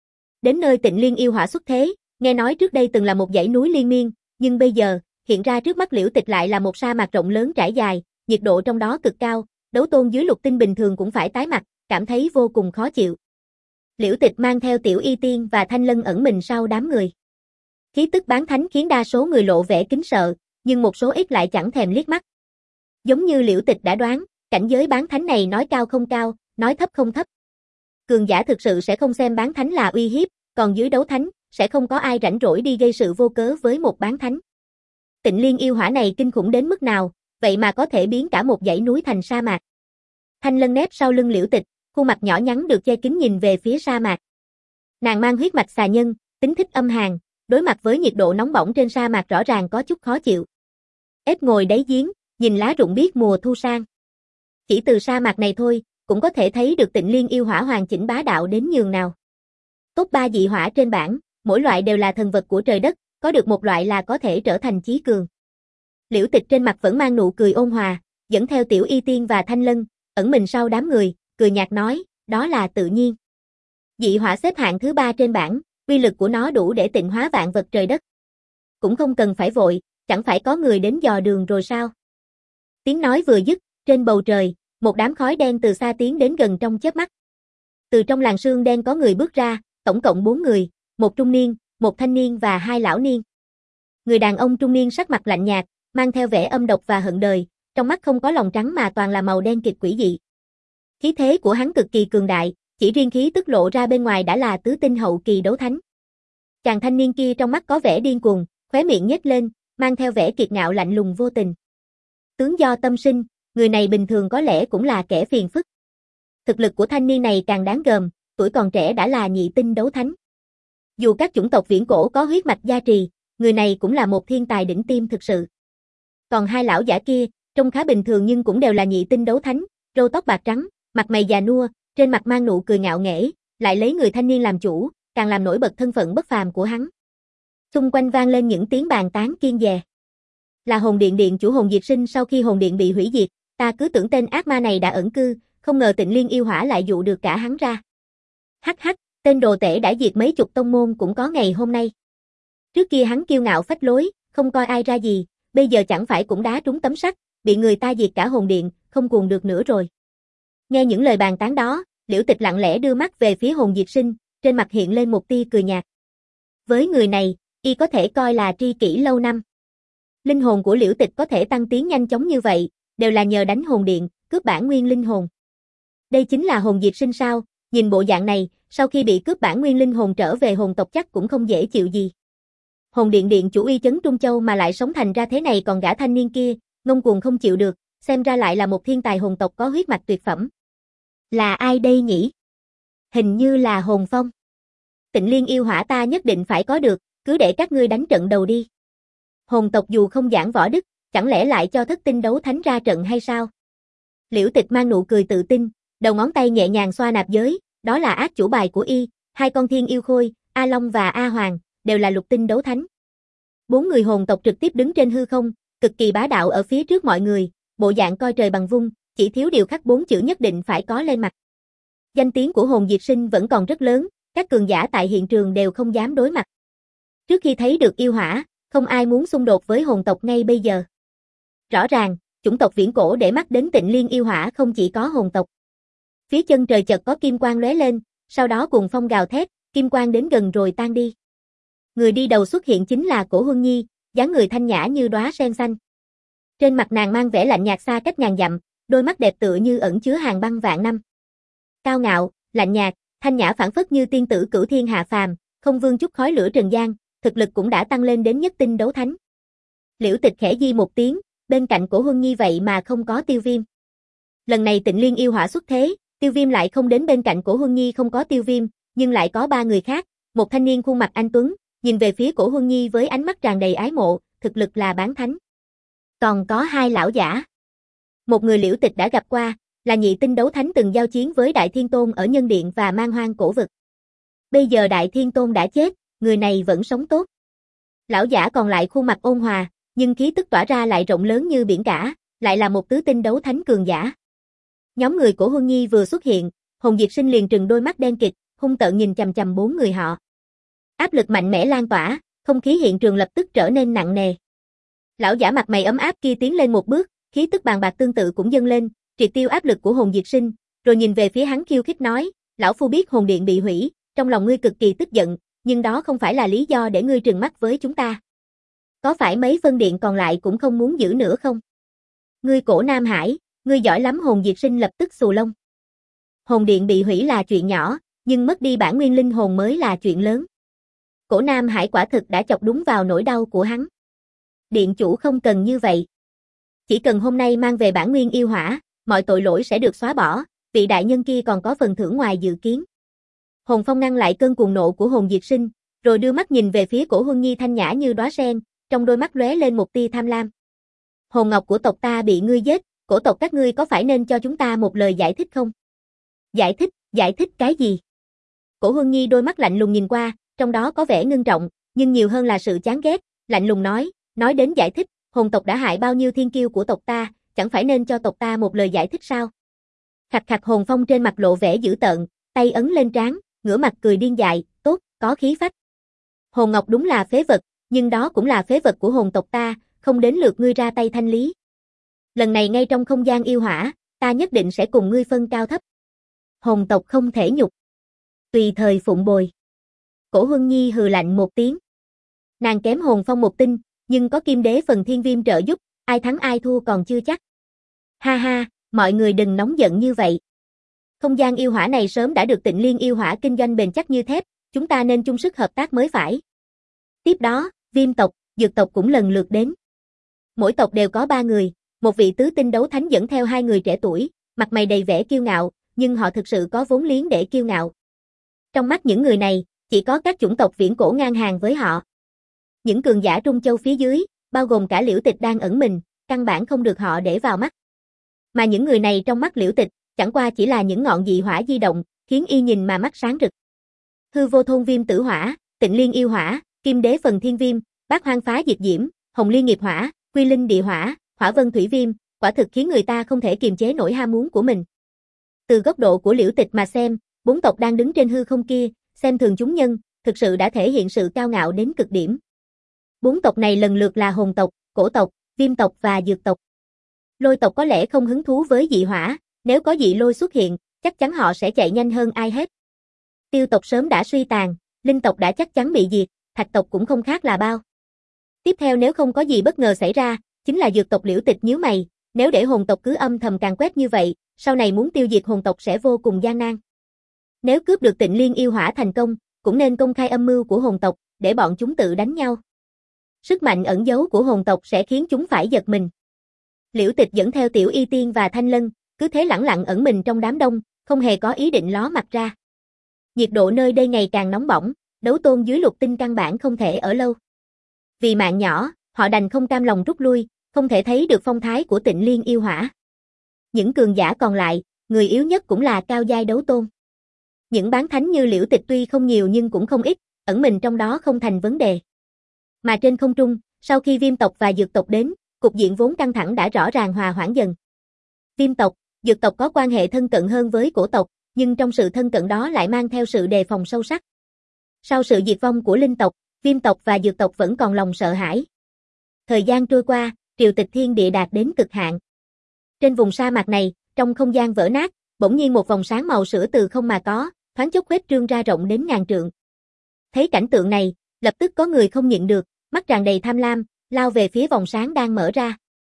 Đến nơi Tịnh Liên yêu hỏa xuất thế, nghe nói trước đây từng là một dãy núi liên miên, nhưng bây giờ, hiện ra trước mắt Liễu Tịch lại là một sa mạc rộng lớn trải dài, nhiệt độ trong đó cực cao, đấu tôn dưới lục tinh bình thường cũng phải tái mặt, cảm thấy vô cùng khó chịu. Liễu Tịch mang theo Tiểu Y Tiên và Thanh Lân ẩn mình sau đám người. Khí tức bán thánh khiến đa số người lộ vẻ kính sợ, nhưng một số ít lại chẳng thèm liếc mắt. Giống như Liễu Tịch đã đoán, cảnh giới bán thánh này nói cao không cao, nói thấp không thấp. Cường giả thực sự sẽ không xem bán thánh là uy hiếp, còn dưới đấu thánh, sẽ không có ai rảnh rỗi đi gây sự vô cớ với một bán thánh. Tịnh Liên yêu hỏa này kinh khủng đến mức nào, vậy mà có thể biến cả một dãy núi thành sa mạc. Thanh Lân nép sau lưng Liễu Tịch, khuôn mặt nhỏ nhắn được che kín nhìn về phía sa mạc. Nàng mang huyết mạch xà nhân, tính thích âm hàn, đối mặt với nhiệt độ nóng bỏng trên sa mạc rõ ràng có chút khó chịu. Ếch ngồi đáy giếng, nhìn lá rụng biết mùa thu sang. Chỉ từ sa mạc này thôi, cũng có thể thấy được Tịnh Liên yêu hỏa hoàn chỉnh bá đạo đến nhường nào. Top ba dị hỏa trên bảng, mỗi loại đều là thần vật của trời đất, có được một loại là có thể trở thành chí cường. Liễu Tịch trên mặt vẫn mang nụ cười ôn hòa, dẫn theo Tiểu Y Tiên và Thanh Lân, ẩn mình sau đám người, cười nhạt nói, đó là tự nhiên. Dị hỏa xếp hạng thứ ba trên bảng, Uy lực của nó đủ để tịnh hóa vạn vật trời đất. Cũng không cần phải vội, chẳng phải có người đến dò đường rồi sao? Tiếng nói vừa dứt, trên bầu trời, một đám khói đen từ xa tiến đến gần trong chớp mắt. Từ trong làn sương đen có người bước ra, tổng cộng bốn người, một trung niên, một thanh niên và hai lão niên. Người đàn ông trung niên sắc mặt lạnh nhạt, mang theo vẻ âm độc và hận đời, trong mắt không có lòng trắng mà toàn là màu đen kịt quỷ dị. Khí thế của hắn cực kỳ cường đại, chỉ riêng khí tức lộ ra bên ngoài đã là tứ tinh hậu kỳ đấu thánh. Chàng thanh niên kia trong mắt có vẻ điên cuồng, khóe miệng nhếch lên, mang theo vẻ kiệt ngạo lạnh lùng vô tình. Tướng do tâm sinh, người này bình thường có lẽ cũng là kẻ phiền phức. Thực lực của thanh niên này càng đáng gờm, tuổi còn trẻ đã là nhị tinh đấu thánh. Dù các chủng tộc viễn cổ có huyết mạch gia trì, người này cũng là một thiên tài đỉnh tiêm thực sự. Còn hai lão giả kia, trông khá bình thường nhưng cũng đều là nhị tinh đấu thánh, râu tóc bạc trắng, mặt mày già nua, trên mặt mang nụ cười ngạo nghễ, lại lấy người thanh niên làm chủ, càng làm nổi bật thân phận bất phàm của hắn. Xung quanh vang lên những tiếng bàn tán kiên dè. Là hồn điện điện chủ Hồn Diệt Sinh, sau khi hồn điện bị hủy diệt, ta cứ tưởng tên ác ma này đã ẩn cư, không ngờ Tịnh Liên yêu hỏa lại dụ được cả hắn ra. Hắc hắc, tên đồ tể đã diệt mấy chục tông môn cũng có ngày hôm nay. Trước kia hắn kiêu ngạo phách lối, không coi ai ra gì, bây giờ chẳng phải cũng đá trúng tấm sắt, bị người ta diệt cả hồn điện, không cuồng được nữa rồi. Nghe những lời bàn tán đó, Liễu Tịch lặng lẽ đưa mắt về phía Hồn Diệt Sinh, trên mặt hiện lên một tia cười nhạt. Với người này, y có thể coi là tri kỷ lâu năm. Linh hồn của Liễu Tịch có thể tăng tiến nhanh chóng như vậy, đều là nhờ đánh hồn điện, cướp bản nguyên linh hồn. Đây chính là Hồn Diệt Sinh sao? Nhìn bộ dạng này, sau khi bị cướp bản nguyên linh hồn trở về hồn tộc chắc cũng không dễ chịu gì. Hồn điện điện chủ uy chấn Trung Châu mà lại sống thành ra thế này, còn gã thanh niên kia, ngông cuồng không chịu được, xem ra lại là một thiên tài hồn tộc có huyết mạch tuyệt phẩm. Là ai đây nhỉ? Hình như là Hồn Phong. Tịnh Liên yêu hỏa ta nhất định phải có được, cứ để các ngươi đánh trận đầu đi. Hồn tộc dù không giảng võ đức, chẳng lẽ lại cho thất tinh đấu thánh ra trận hay sao? Liễu Tịch mang nụ cười tự tin, đầu ngón tay nhẹ nhàng xoa nạp giới, đó là át chủ bài của y, hai con thiên yêu khôi, A Long và A Hoàng, đều là lục tinh đấu thánh. Bốn người hồn tộc trực tiếp đứng trên hư không, cực kỳ bá đạo ở phía trước mọi người, bộ dạng coi trời bằng vung, chỉ thiếu điều khắc bốn chữ nhất định phải có lên mặt. Danh tiếng của Hồn Diệt Sinh vẫn còn rất lớn, các cường giả tại hiện trường đều không dám đối mặt. Trước khi thấy được yêu hỏa, không ai muốn xung đột với hồn tộc ngay bây giờ. Rõ ràng, chủng tộc viễn cổ để mắt đến Tịnh Liên yêu hỏa không chỉ có hồn tộc. Phía chân trời chợt có kim quang lóe lên, sau đó cùng phong gào thét, kim quang đến gần rồi tan đi. Người đi đầu xuất hiện chính là Cổ Huân Nhi, dáng người thanh nhã như đóa sen xanh. Trên mặt nàng mang vẻ lạnh nhạt xa cách ngàn dặm, đôi mắt đẹp tựa như ẩn chứa hàng băng vạn năm. Cao ngạo, lạnh nhạt, thanh nhã phảng phất như tiên tử cửu thiên hạ phàm, không vương chút khói lửa trần gian, thực lực cũng đã tăng lên đến nhất tinh đấu thánh. Liễu Tịch khẽ di một tiếng, bên cạnh Cổ Huân Nhi vậy mà không có Tiêu Viêm. Lần này Tịnh Liên yêu hỏa xuất thế, Tiêu Viêm lại không đến bên cạnh Cổ Huân Nhi, không có Tiêu Viêm, nhưng lại có ba người khác, một thanh niên khuôn mặt anh tuấn, nhìn về phía Cổ Huân Nhi với ánh mắt tràn đầy ái mộ, thực lực là bán thánh. Còn có hai lão giả. Một người Liễu Tịch đã gặp qua, là nhị tinh đấu thánh từng giao chiến với Đại Thiên Tôn ở Nhân Điện và Man Hoang cổ vực. Bây giờ Đại Thiên Tôn đã chết, người này vẫn sống tốt. Lão giả còn lại khuôn mặt ôn hòa, nhưng khí tức tỏa ra lại rộng lớn như biển cả, lại là một tứ tinh đấu thánh cường giả. Nhóm người của Huân Nhi vừa xuất hiện, Hồn Diệt Sinh liền trừng đôi mắt đen kịt, hung tợn nhìn chằm chằm bốn người họ. Áp lực mạnh mẽ lan tỏa, không khí hiện trường lập tức trở nên nặng nề. Lão giả mặt mày ấm áp kia tiến lên một bước, khí tức bàn bạc tương tự cũng dâng lên, triệt tiêu áp lực của Hồn Diệt Sinh, rồi nhìn về phía hắn khiêu khích nói, lão phu biết hồn điện bị hủy, trong lòng ngươi cực kỳ tức giận, nhưng đó không phải là lý do để ngươi trừng mắt với chúng ta. Có phải mấy phân điện còn lại cũng không muốn giữ nữa không? Ngươi Cổ Nam Hải, ngươi giỏi lắm. Hồn Diệt Sinh lập tức xù lông. Hồn điện bị hủy là chuyện nhỏ, nhưng mất đi bản nguyên linh hồn mới là chuyện lớn. Cổ Nam Hải quả thực đã chọc đúng vào nỗi đau của hắn. Điện chủ không cần như vậy. Chỉ cần hôm nay mang về bản nguyên yêu hỏa, mọi tội lỗi sẽ được xóa bỏ, vị đại nhân kia còn có phần thưởng ngoài dự kiến. Hồn Phong ngăn lại cơn cuồng nộ của Hồn Diệt Sinh, rồi đưa mắt nhìn về phía Cổ Huân Nhi thanh nhã như đóa sen, trong đôi mắt lóe lên một tia tham lam. Hồn ngọc của tộc ta bị ngươi giết, cổ tộc các ngươi có phải nên cho chúng ta một lời giải thích không? Giải thích, giải thích cái gì? Cổ Huân Nhi đôi mắt lạnh lùng nhìn qua, trong đó có vẻ ngưng trọng, nhưng nhiều hơn là sự chán ghét, lạnh lùng nói, nói đến giải thích, hồn tộc đã hại bao nhiêu thiên kiêu của tộc ta, chẳng phải nên cho tộc ta một lời giải thích sao? Khạch khạch. Hồn Phong trên mặt lộ vẻ dữ tợn, tay ấn lên trán, ngửa mặt cười điên dại, tốt, có khí phách. Hồn ngọc đúng là phế vật, nhưng đó cũng là phế vật của hồn tộc ta, không đến lượt ngươi ra tay thanh lý. Lần này ngay trong không gian yêu hỏa, ta nhất định sẽ cùng ngươi phân cao thấp. Hồn tộc không thể nhục. Tùy thời phụng bồi. Cổ Huân Nhi hừ lạnh một tiếng. Nàng kém hồn phong một tinh, nhưng có kim đế phần thiên viêm trợ giúp, ai thắng ai thua còn chưa chắc. Ha ha, mọi người đừng nóng giận như vậy. Không gian yêu hỏa này sớm đã được Tịnh Liên yêu hỏa kinh doanh bền chắc như thép, chúng ta nên chung sức hợp tác mới phải. Tiếp đó, Viêm tộc, Dược tộc cũng lần lượt đến. Mỗi tộc đều có ba người, một vị tứ tinh đấu thánh dẫn theo hai người trẻ tuổi, mặt mày đầy vẻ kiêu ngạo, nhưng họ thực sự có vốn liếng để kiêu ngạo. Trong mắt những người này, chỉ có các chủng tộc viễn cổ ngang hàng với họ. Những cường giả Trung Châu phía dưới, bao gồm cả Liễu Tịch đang ẩn mình, căn bản không được họ để vào mắt. Mà những người này trong mắt Liễu Tịch, chẳng qua chỉ là những ngọn dị hỏa di động, khiến y nhìn mà mắt sáng rực. Hư vô thôn viêm tử hỏa, Tịnh Liên yêu hỏa, kim đế phần thiên viêm, bát hoang phá diệt diễm, hồng liên nghiệp hỏa, quy linh địa hỏa, hỏa vân thủy viêm, quả thực khiến người ta không thể kiềm chế nổi ham muốn của mình. Từ góc độ của Liễu Tịch mà xem, bốn tộc đang đứng trên hư không kia, xem thường chúng nhân, thực sự đã thể hiện sự cao ngạo đến cực điểm. Bốn tộc này lần lượt là hồn tộc, cổ tộc, viêm tộc và dược tộc. Lôi tộc có lẽ không hứng thú với dị hỏa, nếu có dị lôi xuất hiện, chắc chắn họ sẽ chạy nhanh hơn ai hết. Tiêu tộc sớm đã suy tàn, linh tộc đã chắc chắn bị diệt, thạch tộc cũng không khác là bao. Tiếp theo nếu không có gì bất ngờ xảy ra, chính là dược tộc Liễu Tịch nhíu mày, nếu để hồn tộc cứ âm thầm càn quét như vậy, sau này muốn tiêu diệt hồn tộc sẽ vô cùng gian nan. Nếu cướp được Tịnh Liên yêu hỏa thành công, cũng nên công khai âm mưu của hồn tộc, để bọn chúng tự đánh nhau. Sức mạnh ẩn giấu của hồn tộc sẽ khiến chúng phải giật mình. Liễu Tịch dẫn theo Tiểu Y Tiên và Thanh Lân, cứ thế lẳng lặng ẩn mình trong đám đông, không hề có ý định ló mặt ra. Nhiệt độ nơi đây ngày càng nóng bỏng, đấu tôn dưới lục tinh căn bản không thể ở lâu. Vì mạng nhỏ, họ đành không cam lòng rút lui, không thể thấy được phong thái của Tịnh Liên yêu hỏa. Những cường giả còn lại, người yếu nhất cũng là cao giai đấu tôn. Những bán thánh như Liễu Tịch tuy không nhiều nhưng cũng không ít, ẩn mình trong đó không thành vấn đề. Mà trên không trung, sau khi viêm tộc và dược tộc đến, cục diện vốn căng thẳng đã rõ ràng hòa hoãn dần. Viêm tộc, dược tộc có quan hệ thân cận hơn với cổ tộc, nhưng trong sự thân cận đó lại mang theo sự đề phòng sâu sắc. Sau sự diệt vong của linh tộc, viêm tộc và dược tộc vẫn còn lòng sợ hãi. Thời gian trôi qua, triều tịch thiên địa đạt đến cực hạn. Trên vùng sa mạc này, trong không gian vỡ nát, bỗng nhiên một vòng sáng màu sữa từ không mà có, thoáng chốc khuếch trương ra rộng đến ngàn trượng. Thấy cảnh tượng này, lập tức có người không nhịn được, mắt tràn đầy tham lam, lao về phía vòng sáng đang mở ra.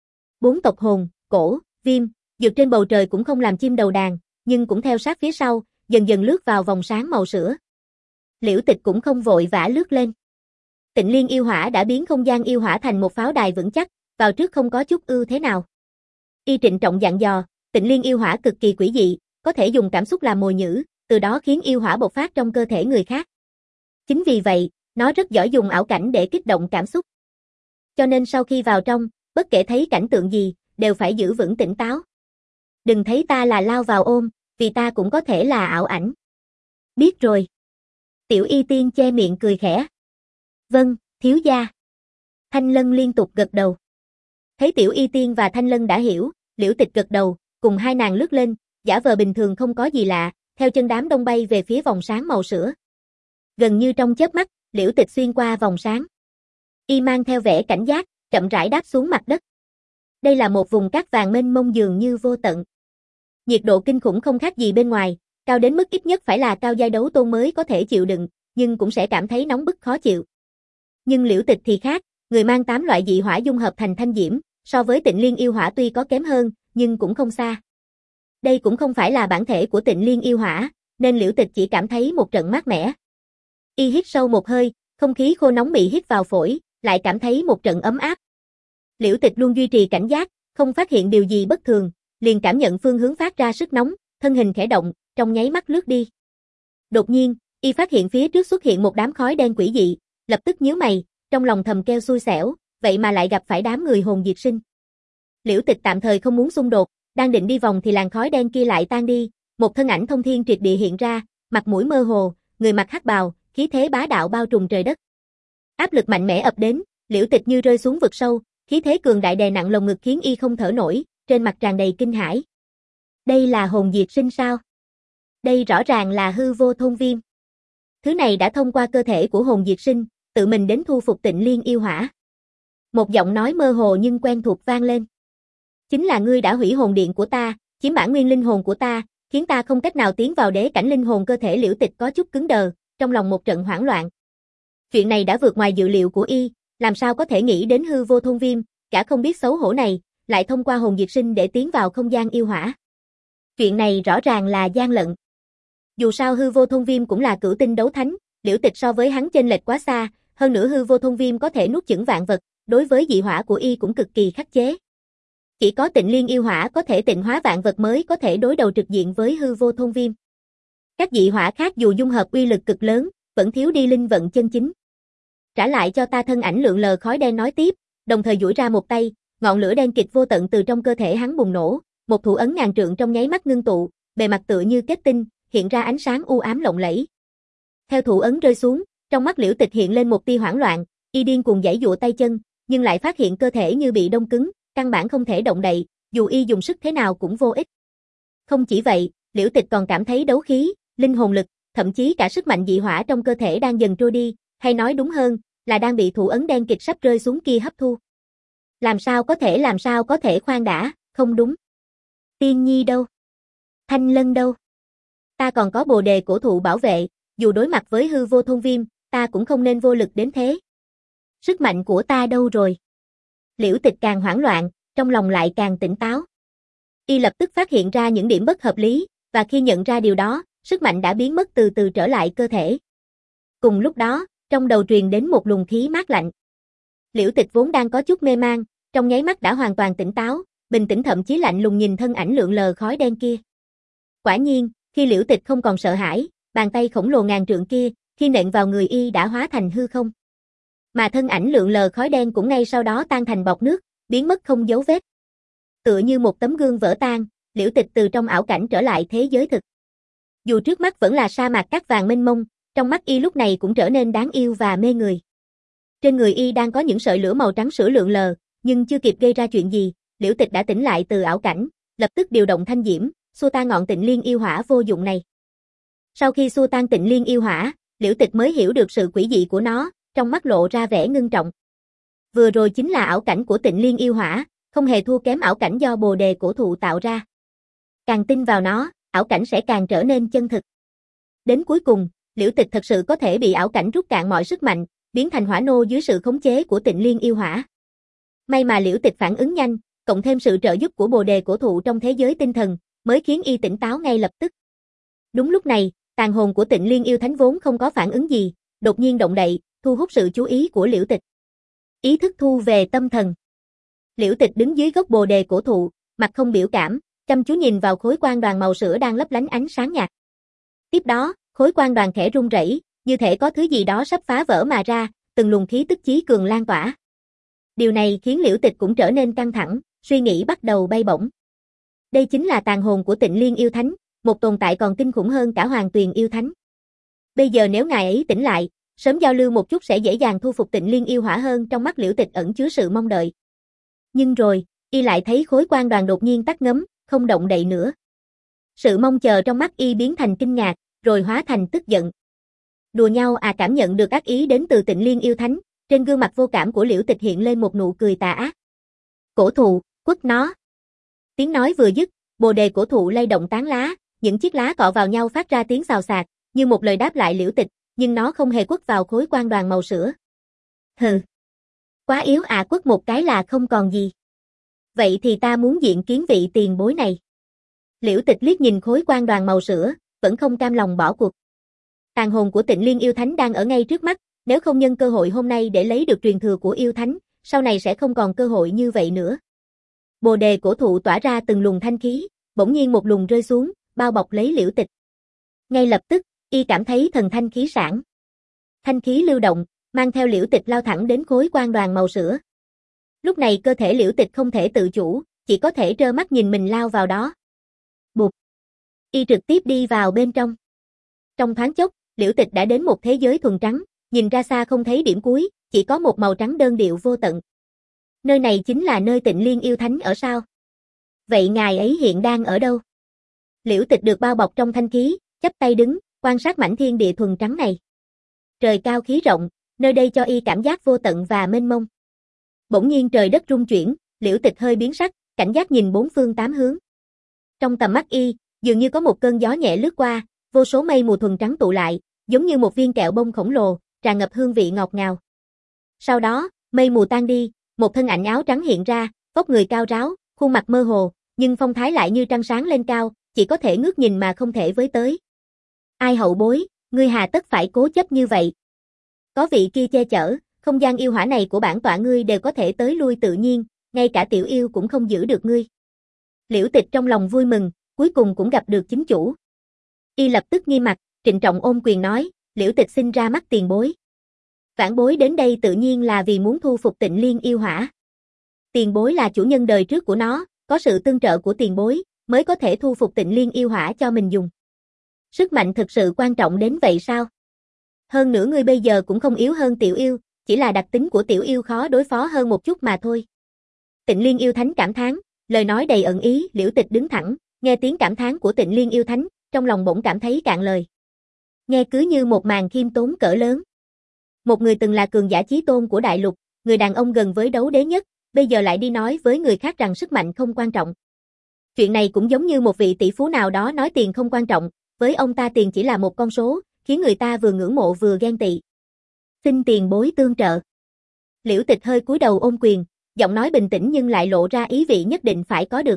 Bốn tộc hồn, cổ, viêm, dược trên bầu trời cũng không làm chim đầu đàn, nhưng cũng theo sát phía sau, dần dần lướt vào vòng sáng màu sữa. Liễu Tịch cũng không vội vã lướt lên. Tịnh Liên yêu hỏa đã biến không gian yêu hỏa thành một pháo đài vững chắc, vào trước không có chút ưu thế nào. Y trịnh trọng dặn dò, Tịnh Liên yêu hỏa cực kỳ quỷ dị, có thể dùng cảm xúc làm mồi nhử, từ đó khiến yêu hỏa bộc phát trong cơ thể người khác. Chính vì vậy, nó rất giỏi dùng ảo cảnh để kích động cảm xúc. Cho nên sau khi vào trong, bất kể thấy cảnh tượng gì, đều phải giữ vững tỉnh táo. Đừng thấy ta là lao vào ôm, vì ta cũng có thể là ảo ảnh. Biết rồi. Tiểu Y Tiên che miệng cười khẽ. Vâng, thiếu gia. Thanh Lân liên tục gật đầu. Thấy Tiểu Y Tiên và Thanh Lân đã hiểu, Liễu Tịch gật đầu, cùng hai nàng lướt lên, giả vờ bình thường không có gì lạ, theo chân đám đông bay về phía vòng sáng màu sữa. Gần như trong chớp mắt, Liễu Tịch xuyên qua vòng sáng. Y mang theo vẻ cảnh giác, chậm rãi đáp xuống mặt đất. Đây là một vùng cát vàng mênh mông dường như vô tận. Nhiệt độ kinh khủng không khác gì bên ngoài, cao đến mức ít nhất phải là cao giai đấu tôn mới có thể chịu đựng, nhưng cũng sẽ cảm thấy nóng bức khó chịu. Nhưng Liễu Tịch thì khác, người mang tám loại dị hỏa dung hợp thành thanh diễm, so với Tịnh Liên yêu hỏa tuy có kém hơn, nhưng cũng không xa. Đây cũng không phải là bản thể của Tịnh Liên yêu hỏa, nên Liễu Tịch chỉ cảm thấy một trận mát mẻ. Y hít sâu một hơi, không khí khô nóng bị hít vào phổi, lại cảm thấy một trận ấm áp. Liễu Tịch luôn duy trì cảnh giác, không phát hiện điều gì bất thường, liền cảm nhận phương hướng phát ra sức nóng, thân hình khẽ động, trong nháy mắt lướt đi. Đột nhiên, y phát hiện phía trước xuất hiện một đám khói đen quỷ dị, lập tức nhíu mày, trong lòng thầm kêu xui xẻo, vậy mà lại gặp phải đám người hồn diệt sinh. Liễu Tịch tạm thời không muốn xung đột, đang định đi vòng thì làn khói đen kia lại tan đi, một thân ảnh thông thiên triệt địa hiện ra, mặt mũi mơ hồ, người mặc hắc bào, khí thế bá đạo bao trùm trời đất. Áp lực mạnh mẽ ập đến, Liễu Tịch như rơi xuống vực sâu, khí thế cường đại đè nặng lồng ngực khiến y không thở nổi, trên mặt tràn đầy kinh hãi. Đây là hồn diệt sinh sao? Đây rõ ràng là hư vô thôn viêm. Thứ này đã thông qua cơ thể của hồn diệt sinh, tự mình đến thu phục Tịnh Liên yêu hỏa. Một giọng nói mơ hồ nhưng quen thuộc vang lên. Chính là ngươi đã hủy hồn điện của ta, chiếm bản nguyên linh hồn của ta, khiến ta không cách nào tiến vào đế cảnh linh hồn cơ thể Liễu Tịch có chút cứng đờ, trong lòng một trận hoảng loạn. Chuyện này đã vượt ngoài dự liệu của y, làm sao có thể nghĩ đến hư vô thôn viêm, cả không biết xấu hổ này, lại thông qua hồn diệt sinh để tiến vào không gian yêu hỏa. Chuyện này rõ ràng là gian lận. Dù sao hư vô thôn viêm cũng là cửu tinh đấu thánh, Liễu Tịch so với hắn chênh lệch quá xa, hơn nữa hư vô thôn viêm có thể nuốt chửng vạn vật, đối với dị hỏa của y cũng cực kỳ khắc chế. Chỉ có Tịnh Liên yêu hỏa có thể tịnh hóa vạn vật mới có thể đối đầu trực diện với hư vô thôn viêm. Các dị hỏa khác dù dung hợp uy lực cực lớn, vẫn thiếu đi linh vận chân chính. Trả lại cho ta thân ảnh lượn lờ khói đen nói tiếp, đồng thời duỗi ra một tay, ngọn lửa đen kịt vô tận từ trong cơ thể hắn bùng nổ, một thủ ấn ngàn trượng trong nháy mắt ngưng tụ, bề mặt tựa như kết tinh, hiện ra ánh sáng u ám lộng lẫy. Theo thủ ấn rơi xuống, trong mắt Liễu Tịch hiện lên một tia hoảng loạn, y điên cuồng giãy giụa tay chân, nhưng lại phát hiện cơ thể như bị đông cứng, căn bản không thể động đậy, dù y dùng sức thế nào cũng vô ích. Không chỉ vậy, Liễu Tịch còn cảm thấy đấu khí, linh hồn lực, thậm chí cả sức mạnh dị hỏa trong cơ thể đang dần trôi đi, hay nói đúng hơn, là đang bị thủ ấn đen kịch sắp rơi xuống kia hấp thu. Làm sao có thể làm sao có thể khoan đã, không đúng. Tiên Nhi đâu? Thanh Lân đâu? Ta còn có bồ đề cổ thụ bảo vệ, dù đối mặt với hư vô thôn viêm, ta cũng không nên vô lực đến thế. Sức mạnh của ta đâu rồi? Liễu Tịch càng hoảng loạn, trong lòng lại càng tỉnh táo. Y lập tức phát hiện ra những điểm bất hợp lý, và khi nhận ra điều đó, sức mạnh đã biến mất từ từ trở lại cơ thể. Cùng lúc đó, trong đầu truyền đến một luồng khí mát lạnh. Liễu Tịch vốn đang có chút mê man, trong nháy mắt đã hoàn toàn tỉnh táo, bình tĩnh thậm chí lạnh lùng nhìn thân ảnh lượn lờ khói đen kia. Quả nhiên, khi Liễu Tịch không còn sợ hãi, bàn tay khổng lồ ngàn trượng kia, khi nện vào người y đã hóa thành hư không. Mà thân ảnh lượn lờ khói đen cũng ngay sau đó tan thành bọt nước, biến mất không dấu vết. Tựa như một tấm gương vỡ tan, Liễu Tịch từ trong ảo cảnh trở lại thế giới thực. Dù trước mắt vẫn là sa mạc cát vàng mênh mông, trong mắt y lúc này cũng trở nên đáng yêu và mê người. Trên người y đang có những sợi lửa màu trắng sữa lượn lờ, nhưng chưa kịp gây ra chuyện gì, Liễu Tịch đã tỉnh lại từ ảo cảnh, lập tức điều động thanh diễm, xua tan ngọn Tịnh Liên yêu hỏa vô dụng này. Sau khi xua tan Tịnh Liên yêu hỏa, Liễu Tịch mới hiểu được sự quỷ dị của nó, trong mắt lộ ra vẻ ngưng trọng. Vừa rồi chính là ảo cảnh của Tịnh Liên yêu hỏa, không hề thua kém ảo cảnh do bồ đề cổ thụ tạo ra. Càng tin vào nó, ảo cảnh sẽ càng trở nên chân thực. Đến cuối cùng, Liễu Tịch thật sự có thể bị ảo cảnh rút cạn mọi sức mạnh, biến thành hỏa nô dưới sự khống chế của Tịnh Liên yêu hỏa. May mà Liễu Tịch phản ứng nhanh, cộng thêm sự trợ giúp của bồ đề cổ thụ trong thế giới tinh thần, mới khiến y tỉnh táo ngay lập tức. Đúng lúc này, tàn hồn của Tịnh Liên yêu thánh vốn không có phản ứng gì, đột nhiên động đậy, thu hút sự chú ý của Liễu Tịch. Ý thức thu về tâm thần. Liễu Tịch đứng dưới gốc bồ đề cổ thụ, mặt không biểu cảm, chăm chú nhìn vào khối quang đoàn màu sữa đang lấp lánh ánh sáng nhạt. Tiếp đó, khối quang đoàn khẽ rung rẩy, như thể có thứ gì đó sắp phá vỡ mà ra, từng luồng khí tức chí cường lan tỏa. Điều này khiến Liễu Tịch cũng trở nên căng thẳng, suy nghĩ bắt đầu bay bổng. Đây chính là tàn hồn của Tịnh Liên yêu thánh, một tồn tại còn kinh khủng hơn cả Hoàng Tuyền yêu thánh. Bây giờ nếu ngài ấy tỉnh lại, sớm giao lưu một chút sẽ dễ dàng thu phục Tịnh Liên yêu hỏa hơn. Trong mắt Liễu Tịch ẩn chứa sự mong đợi. Nhưng rồi, y lại thấy khối quang đoàn đột nhiên tắt ngấm, không động đậy nữa. Sự mong chờ trong mắt y biến thành kinh ngạc, rồi hóa thành tức giận. Đùa nhau à? Cảm nhận được ác ý đến từ Tịnh Liên yêu thánh, trên gương mặt vô cảm của Liễu Tịch hiện lên một nụ cười tà ác. Cổ thụ, quất nó. Tiếng nói vừa dứt, bồ đề cổ thụ lay động tán lá, những chiếc lá cọ vào nhau phát ra tiếng xào xạc, như một lời đáp lại Liễu Tịch, nhưng nó không hề quất vào khối quang đoàn màu sữa. Hừ. Quá yếu à, quất một cái là không còn gì. Vậy thì ta muốn diện kiến vị tiền bối này. Liễu Tịch liếc nhìn khối quang đoàn màu sữa, vẫn không cam lòng bỏ cuộc. Tàn hồn của Tịnh Liên yêu thánh đang ở ngay trước mắt, nếu không nhân cơ hội hôm nay để lấy được truyền thừa của yêu thánh, sau này sẽ không còn cơ hội như vậy nữa. Bồ đề cổ thụ tỏa ra từng luồng thanh khí, bỗng nhiên một luồng rơi xuống, bao bọc lấy Liễu Tịch. Ngay lập tức, y cảm thấy thần thanh khí sản. Thanh khí lưu động, mang theo Liễu Tịch lao thẳng đến khối quang đoàn màu sữa. Lúc này cơ thể Liễu Tịch không thể tự chủ, chỉ có thể trơ mắt nhìn mình lao vào đó. Bụp. Y trực tiếp đi vào bên trong. Trong thoáng chốc, Liễu Tịch đã đến một thế giới thuần trắng, nhìn ra xa không thấy điểm cuối, chỉ có một màu trắng đơn điệu vô tận. Nơi này chính là nơi Tịnh Liên yêu thánh ở sao? Vậy ngài ấy hiện đang ở đâu? Liễu Tịch được bao bọc trong thanh khí, chắp tay đứng, quan sát mảnh thiên địa thuần trắng này. Trời cao khí rộng, nơi đây cho y cảm giác vô tận và mênh mông. Bỗng nhiên trời đất rung chuyển, Liễu Tịch hơi biến sắc, cảnh giác nhìn bốn phương tám hướng. Trong tầm mắt y, dường như có một cơn gió nhẹ lướt qua, vô số mây mù thuần trắng tụ lại, giống như một viên kẹo bông khổng lồ, tràn ngập hương vị ngọt ngào. Sau đó, mây mù tan đi, một thân ảnh áo trắng hiện ra, vóc người cao ráo, khuôn mặt mơ hồ, nhưng phong thái lại như trăng sáng lên cao, chỉ có thể ngước nhìn mà không thể với tới. Ai hậu bối, ngươi hà tất phải cố chấp như vậy? Có vị kia che chở, không gian yêu hỏa này của bản tọa ngươi đều có thể tới lui tự nhiên, ngay cả tiểu yêu cũng không giữ được ngươi. Liễu Tịch trong lòng vui mừng, cuối cùng cũng gặp được chính chủ. Y lập tức nghiêm mặt, trịnh trọng ôm quyền nói, Liễu Tịch xin ra mắt tiền bối. Vãn bối đến đây tự nhiên là vì muốn thu phục Tịnh Liên yêu hỏa. Tiền bối là chủ nhân đời trước của nó, có sự tương trợ của tiền bối, mới có thể thu phục Tịnh Liên yêu hỏa cho mình dùng. Sức mạnh thực sự quan trọng đến vậy sao? Hơn nữa ngươi bây giờ cũng không yếu hơn tiểu yêu, chỉ là đặc tính của tiểu yêu khó đối phó hơn một chút mà thôi. Tịnh Liên yêu thánh cảm thán, lời nói đầy ẩn ý. Liễu Tịch đứng thẳng, nghe tiếng cảm thán của Tịnh Liên yêu thánh, trong lòng bỗng cảm thấy cạn lời. Nghe cứ như một màn khiêm tốn cỡ lớn. Một người từng là cường giả chí tôn của đại lục, người đàn ông gần với đấu đế nhất, bây giờ lại đi nói với người khác rằng sức mạnh không quan trọng. Chuyện này cũng giống như một vị tỷ phú nào đó nói tiền không quan trọng, với ông ta tiền chỉ là một con số, khiến người ta vừa ngưỡng mộ vừa ghen tị. Xin tiền bối tương trợ. Liễu Tịch hơi cúi đầu ôm quyền, giọng nói bình tĩnh nhưng lại lộ ra ý vị nhất định phải có được.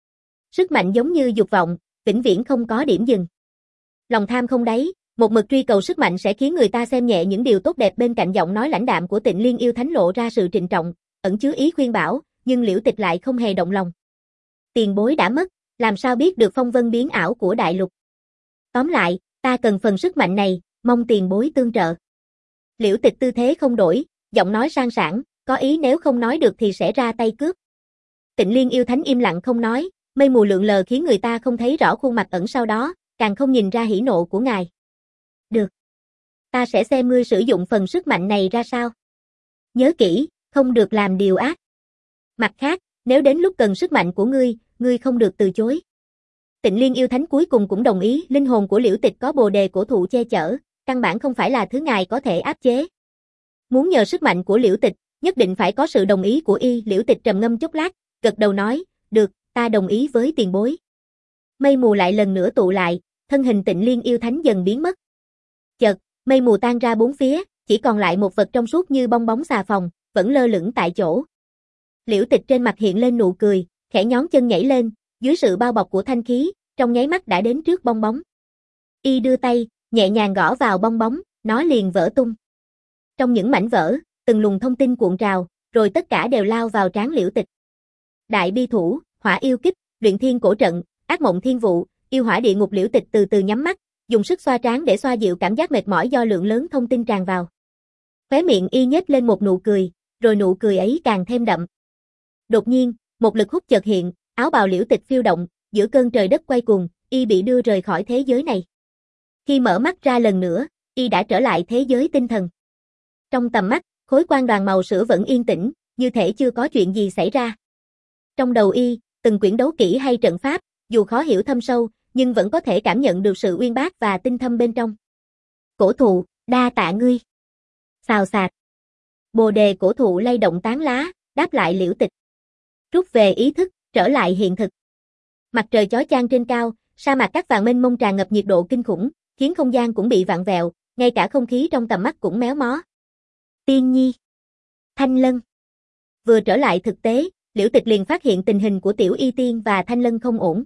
Sức mạnh giống như dục vọng, vĩnh viễn không có điểm dừng. Lòng tham không đáy, một mực truy cầu sức mạnh sẽ khiến người ta xem nhẹ những điều tốt đẹp. Bên cạnh giọng nói lãnh đạm của Tịnh Liên yêu thánh lộ ra sự trịnh trọng, ẩn chứa ý khuyên bảo, nhưng Liễu Tịch lại không hề động lòng. Tiền bối đã mất, làm sao biết được phong vân biến ảo của đại lục. Tóm lại, ta cần phần sức mạnh này, mong tiền bối tương trợ. Liễu Tịch tư thế không đổi, giọng nói sang sảng, có ý nếu không nói được thì sẽ ra tay cướp. Tịnh Liên yêu thánh im lặng không nói, mây mù lượn lờ khiến người ta không thấy rõ khuôn mặt ẩn sau đó, càng không nhìn ra hỉ nộ của ngài. Được. Ta sẽ xem ngươi sử dụng phần sức mạnh này ra sao. Nhớ kỹ, không được làm điều ác. Mặt khác, nếu đến lúc cần sức mạnh của ngươi, ngươi không được từ chối. Tịnh Liên yêu thánh cuối cùng cũng đồng ý. Linh hồn của Liễu Tịch có bồ đề cổ thụ che chở, căn bản không phải là thứ ngài có thể áp chế. Muốn nhờ sức mạnh của Liễu Tịch, nhất định phải có sự đồng ý của y. Liễu Tịch trầm ngâm chốc lát, gật đầu nói, được, ta đồng ý với tiền bối. Mây mù lại lần nữa tụ lại, thân hình Tịnh Liên yêu thánh dần biến mất. Chợt, mây mù tan ra bốn phía, chỉ còn lại một vật trong suốt như bong bóng xà phòng, vẫn lơ lửng tại chỗ. Liễu Tịch trên mặt hiện lên nụ cười, khẽ nhón chân nhảy lên, dưới sự bao bọc của thanh khí, trong nháy mắt đã đến trước bong bóng. Y đưa tay, nhẹ nhàng gõ vào bong bóng, nó liền vỡ tung. Trong những mảnh vỡ, từng luồng thông tin cuộn trào, rồi tất cả đều lao vào trán Liễu Tịch. Đại bi thủ, hỏa yêu kích, luyện thiên cổ trận, ác mộng thiên vụ, yêu hỏa địa ngục. Liễu Tịch từ từ nhắm mắt, dùng sức xoa trán để xoa dịu cảm giác mệt mỏi do lượng lớn thông tin tràn vào. Khóe miệng y nhếch lên một nụ cười, rồi nụ cười ấy càng thêm đậm. Đột nhiên, một lực hút chợt hiện, áo bào Liễu Tịch phiêu động, giữa cơn trời đất quay cuồng, y bị đưa rời khỏi thế giới này. Khi mở mắt ra lần nữa, y đã trở lại thế giới tinh thần. Trong tầm mắt, khối quang đoàn màu sữa vẫn yên tĩnh, như thể chưa có chuyện gì xảy ra. Trong đầu y, từng quyển đấu kỹ hay trận pháp, dù khó hiểu thâm sâu, nhưng vẫn có thể cảm nhận được sự uyên bác và tinh thâm bên trong. Cổ thụ, đa tạ ngươi. Xào xạc. Bồ đề cổ thụ lay động tán lá, đáp lại Liễu Tịch. Rút về ý thức, trở lại hiện thực. Mặt trời chói chang trên cao, sa mạc cát vàng mênh mông tràn ngập nhiệt độ kinh khủng, khiến không gian cũng bị vặn vẹo, ngay cả không khí trong tầm mắt cũng méo mó. Tiên Nhi, Thanh Lân. Vừa trở lại thực tế, Liễu Tịch liền phát hiện tình hình của Tiểu Y Tiên và Thanh Lân không ổn.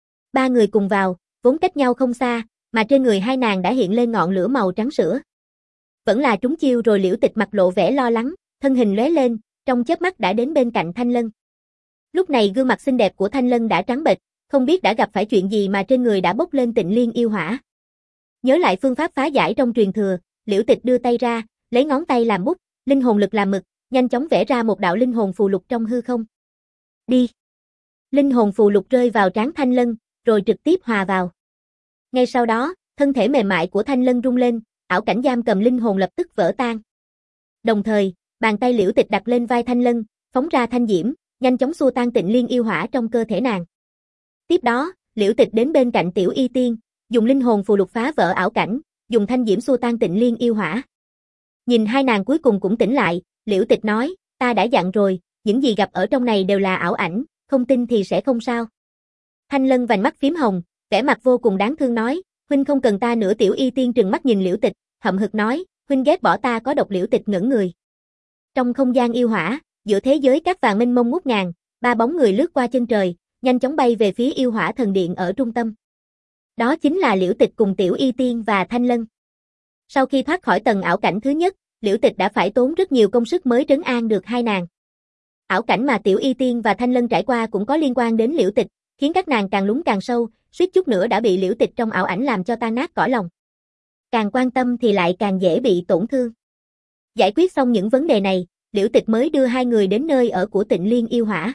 Ba người cùng vào, vốn cách nhau không xa, mà trên người hai nàng đã hiện lên ngọn lửa màu trắng sữa. Vẫn là trúng chiêu rồi. Liễu Tịch mặt lộ vẻ lo lắng, thân hình lóe lên, trong chớp mắt đã đến bên cạnh Thanh Lân. Lúc này gương mặt xinh đẹp của Thanh Lân đã trắng bệch, không biết đã gặp phải chuyện gì mà trên người đã bốc lên Tịnh Liên yêu hỏa. Nhớ lại phương pháp phá giải trong truyền thừa, Liễu Tịch đưa tay ra, lấy ngón tay làm bút, linh hồn lực làm mực, nhanh chóng vẽ ra một đạo linh hồn phù lục trong hư không. Đi. Linh hồn phù lục rơi vào trán Thanh Lân, rồi trực tiếp hòa vào. Ngay sau đó, thân thể mềm mại của Thanh Lân rung lên, ảo cảnh giam cầm linh hồn lập tức vỡ tan. Đồng thời, bàn tay Liễu Tịch đặt lên vai Thanh Lân, phóng ra thanh diễm, nhanh chóng xua tan Tịnh Liên yêu hỏa trong cơ thể nàng. Tiếp đó, Liễu Tịch đến bên cạnh Tiểu Y Tiên, dùng linh hồn phù lục phá vỡ ảo cảnh, dùng thanh diễm xua tan Tịnh Liên yêu hỏa. Nhìn hai nàng cuối cùng cũng tỉnh lại, Liễu Tịch nói, ta đã dặn rồi, những gì gặp ở trong này đều là ảo ảnh, không tin thì sẽ không sao. Thanh Lân vành mắt phím hồng, vẻ mặt vô cùng đáng thương nói, huynh không cần ta nữa. Tiểu Y Tiên trừng mắt nhìn Liễu Tịch, hậm hực nói, huynh ghét bỏ ta có độc. Liễu Tịch ngẩn người. Trong không gian yêu hỏa, giữa thế giới cát vàng mênh mông ngút ngàn, ba bóng người lướt qua chân trời, nhanh chóng bay về phía yêu hỏa thần điện ở trung tâm. Đó chính là Liễu Tịch cùng Tiểu Y Tiên và Thanh Lân. Sau khi thoát khỏi tầng ảo cảnh thứ nhất, Liễu Tịch đã phải tốn rất nhiều công sức mới trấn an được hai nàng. Ảo cảnh mà Tiểu Y Tiên và Thanh Lân trải qua cũng có liên quan đến Liễu Tịch, khiến các nàng càng lún càng sâu, suýt chút nữa đã bị Liễu Tịch trong ảo ảnh làm cho tan nát cõi lòng. Càng quan tâm thì lại càng dễ bị tổn thương. Giải quyết xong những vấn đề này, Liễu Tịch mới đưa hai người đến nơi ở của Tịnh Liên yêu hỏa.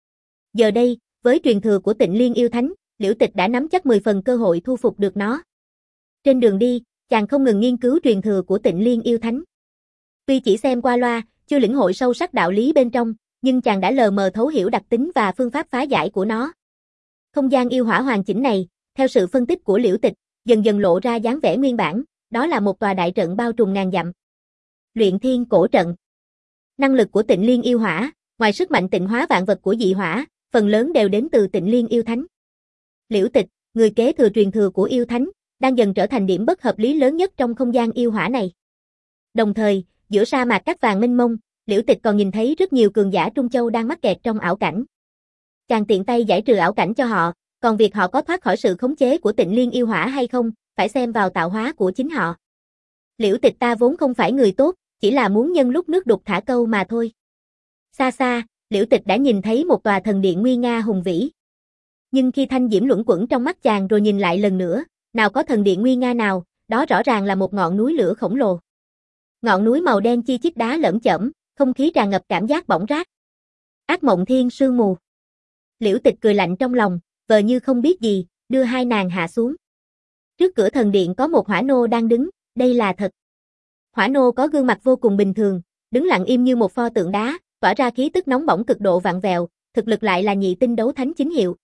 Giờ đây, với truyền thừa của Tịnh Liên yêu thánh, Liễu Tịch đã nắm chắc mười phần cơ hội thu phục được nó. Trên đường đi, chàng không ngừng nghiên cứu truyền thừa của Tịnh Liên yêu thánh. Tuy chỉ xem qua loa, chưa lĩnh hội sâu sắc đạo lý bên trong, nhưng chàng đã lờ mờ thấu hiểu đặc tính và phương pháp phá giải của nó. Không gian yêu hỏa hoàn chỉnh này, theo sự phân tích của Liễu Tịch, dần dần lộ ra dáng vẻ nguyên bản, đó là một tòa đại trận bao trùm ngàn dặm. Luyện Thiên Cổ Trận. Năng lực của Tịnh Liên yêu hỏa, ngoài sức mạnh tịnh hóa vạn vật của dị hỏa, phần lớn đều đến từ Tịnh Liên yêu thánh. Liễu Tịch, người kế thừa truyền thừa của yêu thánh, đang dần trở thành điểm bất hợp lý lớn nhất trong không gian yêu hỏa này. Đồng thời, giữa sa mạc cát vàng mênh mông, Liễu Tịch còn nhìn thấy rất nhiều cường giả Trung Châu đang mắc kẹt trong ảo cảnh. Chàng tiện tay giải trừ ảo cảnh cho họ, còn việc họ có thoát khỏi sự khống chế của Tịnh Liên yêu hỏa hay không, phải xem vào tạo hóa của chính họ. Liễu Tịch ta vốn không phải người tốt, chỉ là muốn nhân lúc nước đục thả câu mà thôi. Xa xa, Liễu Tịch đã nhìn thấy một tòa thần điện nguy nga hùng vĩ. Nhưng khi thanh diễm luẩn quẩn trong mắt chàng rồi nhìn lại lần nữa, nào có thần điện nguy nga nào, đó rõ ràng là một ngọn núi lửa khổng lồ. Ngọn núi màu đen chi chít đá lởm chởm, không khí tràn ngập cảm giác bỏng rát. Ác mộng thiên sương mù. Liễu Tịch cười lạnh trong lòng, vờ như không biết gì, đưa hai nàng hạ xuống. Trước cửa thần điện có một hỏa nô đang đứng, đây là thật. Hỏa nô có gương mặt vô cùng bình thường, đứng lặng im như một pho tượng đá, tỏa ra khí tức nóng bỏng cực độ vặn vẹo, thực lực lại là nhị tinh đấu thánh chính hiệu.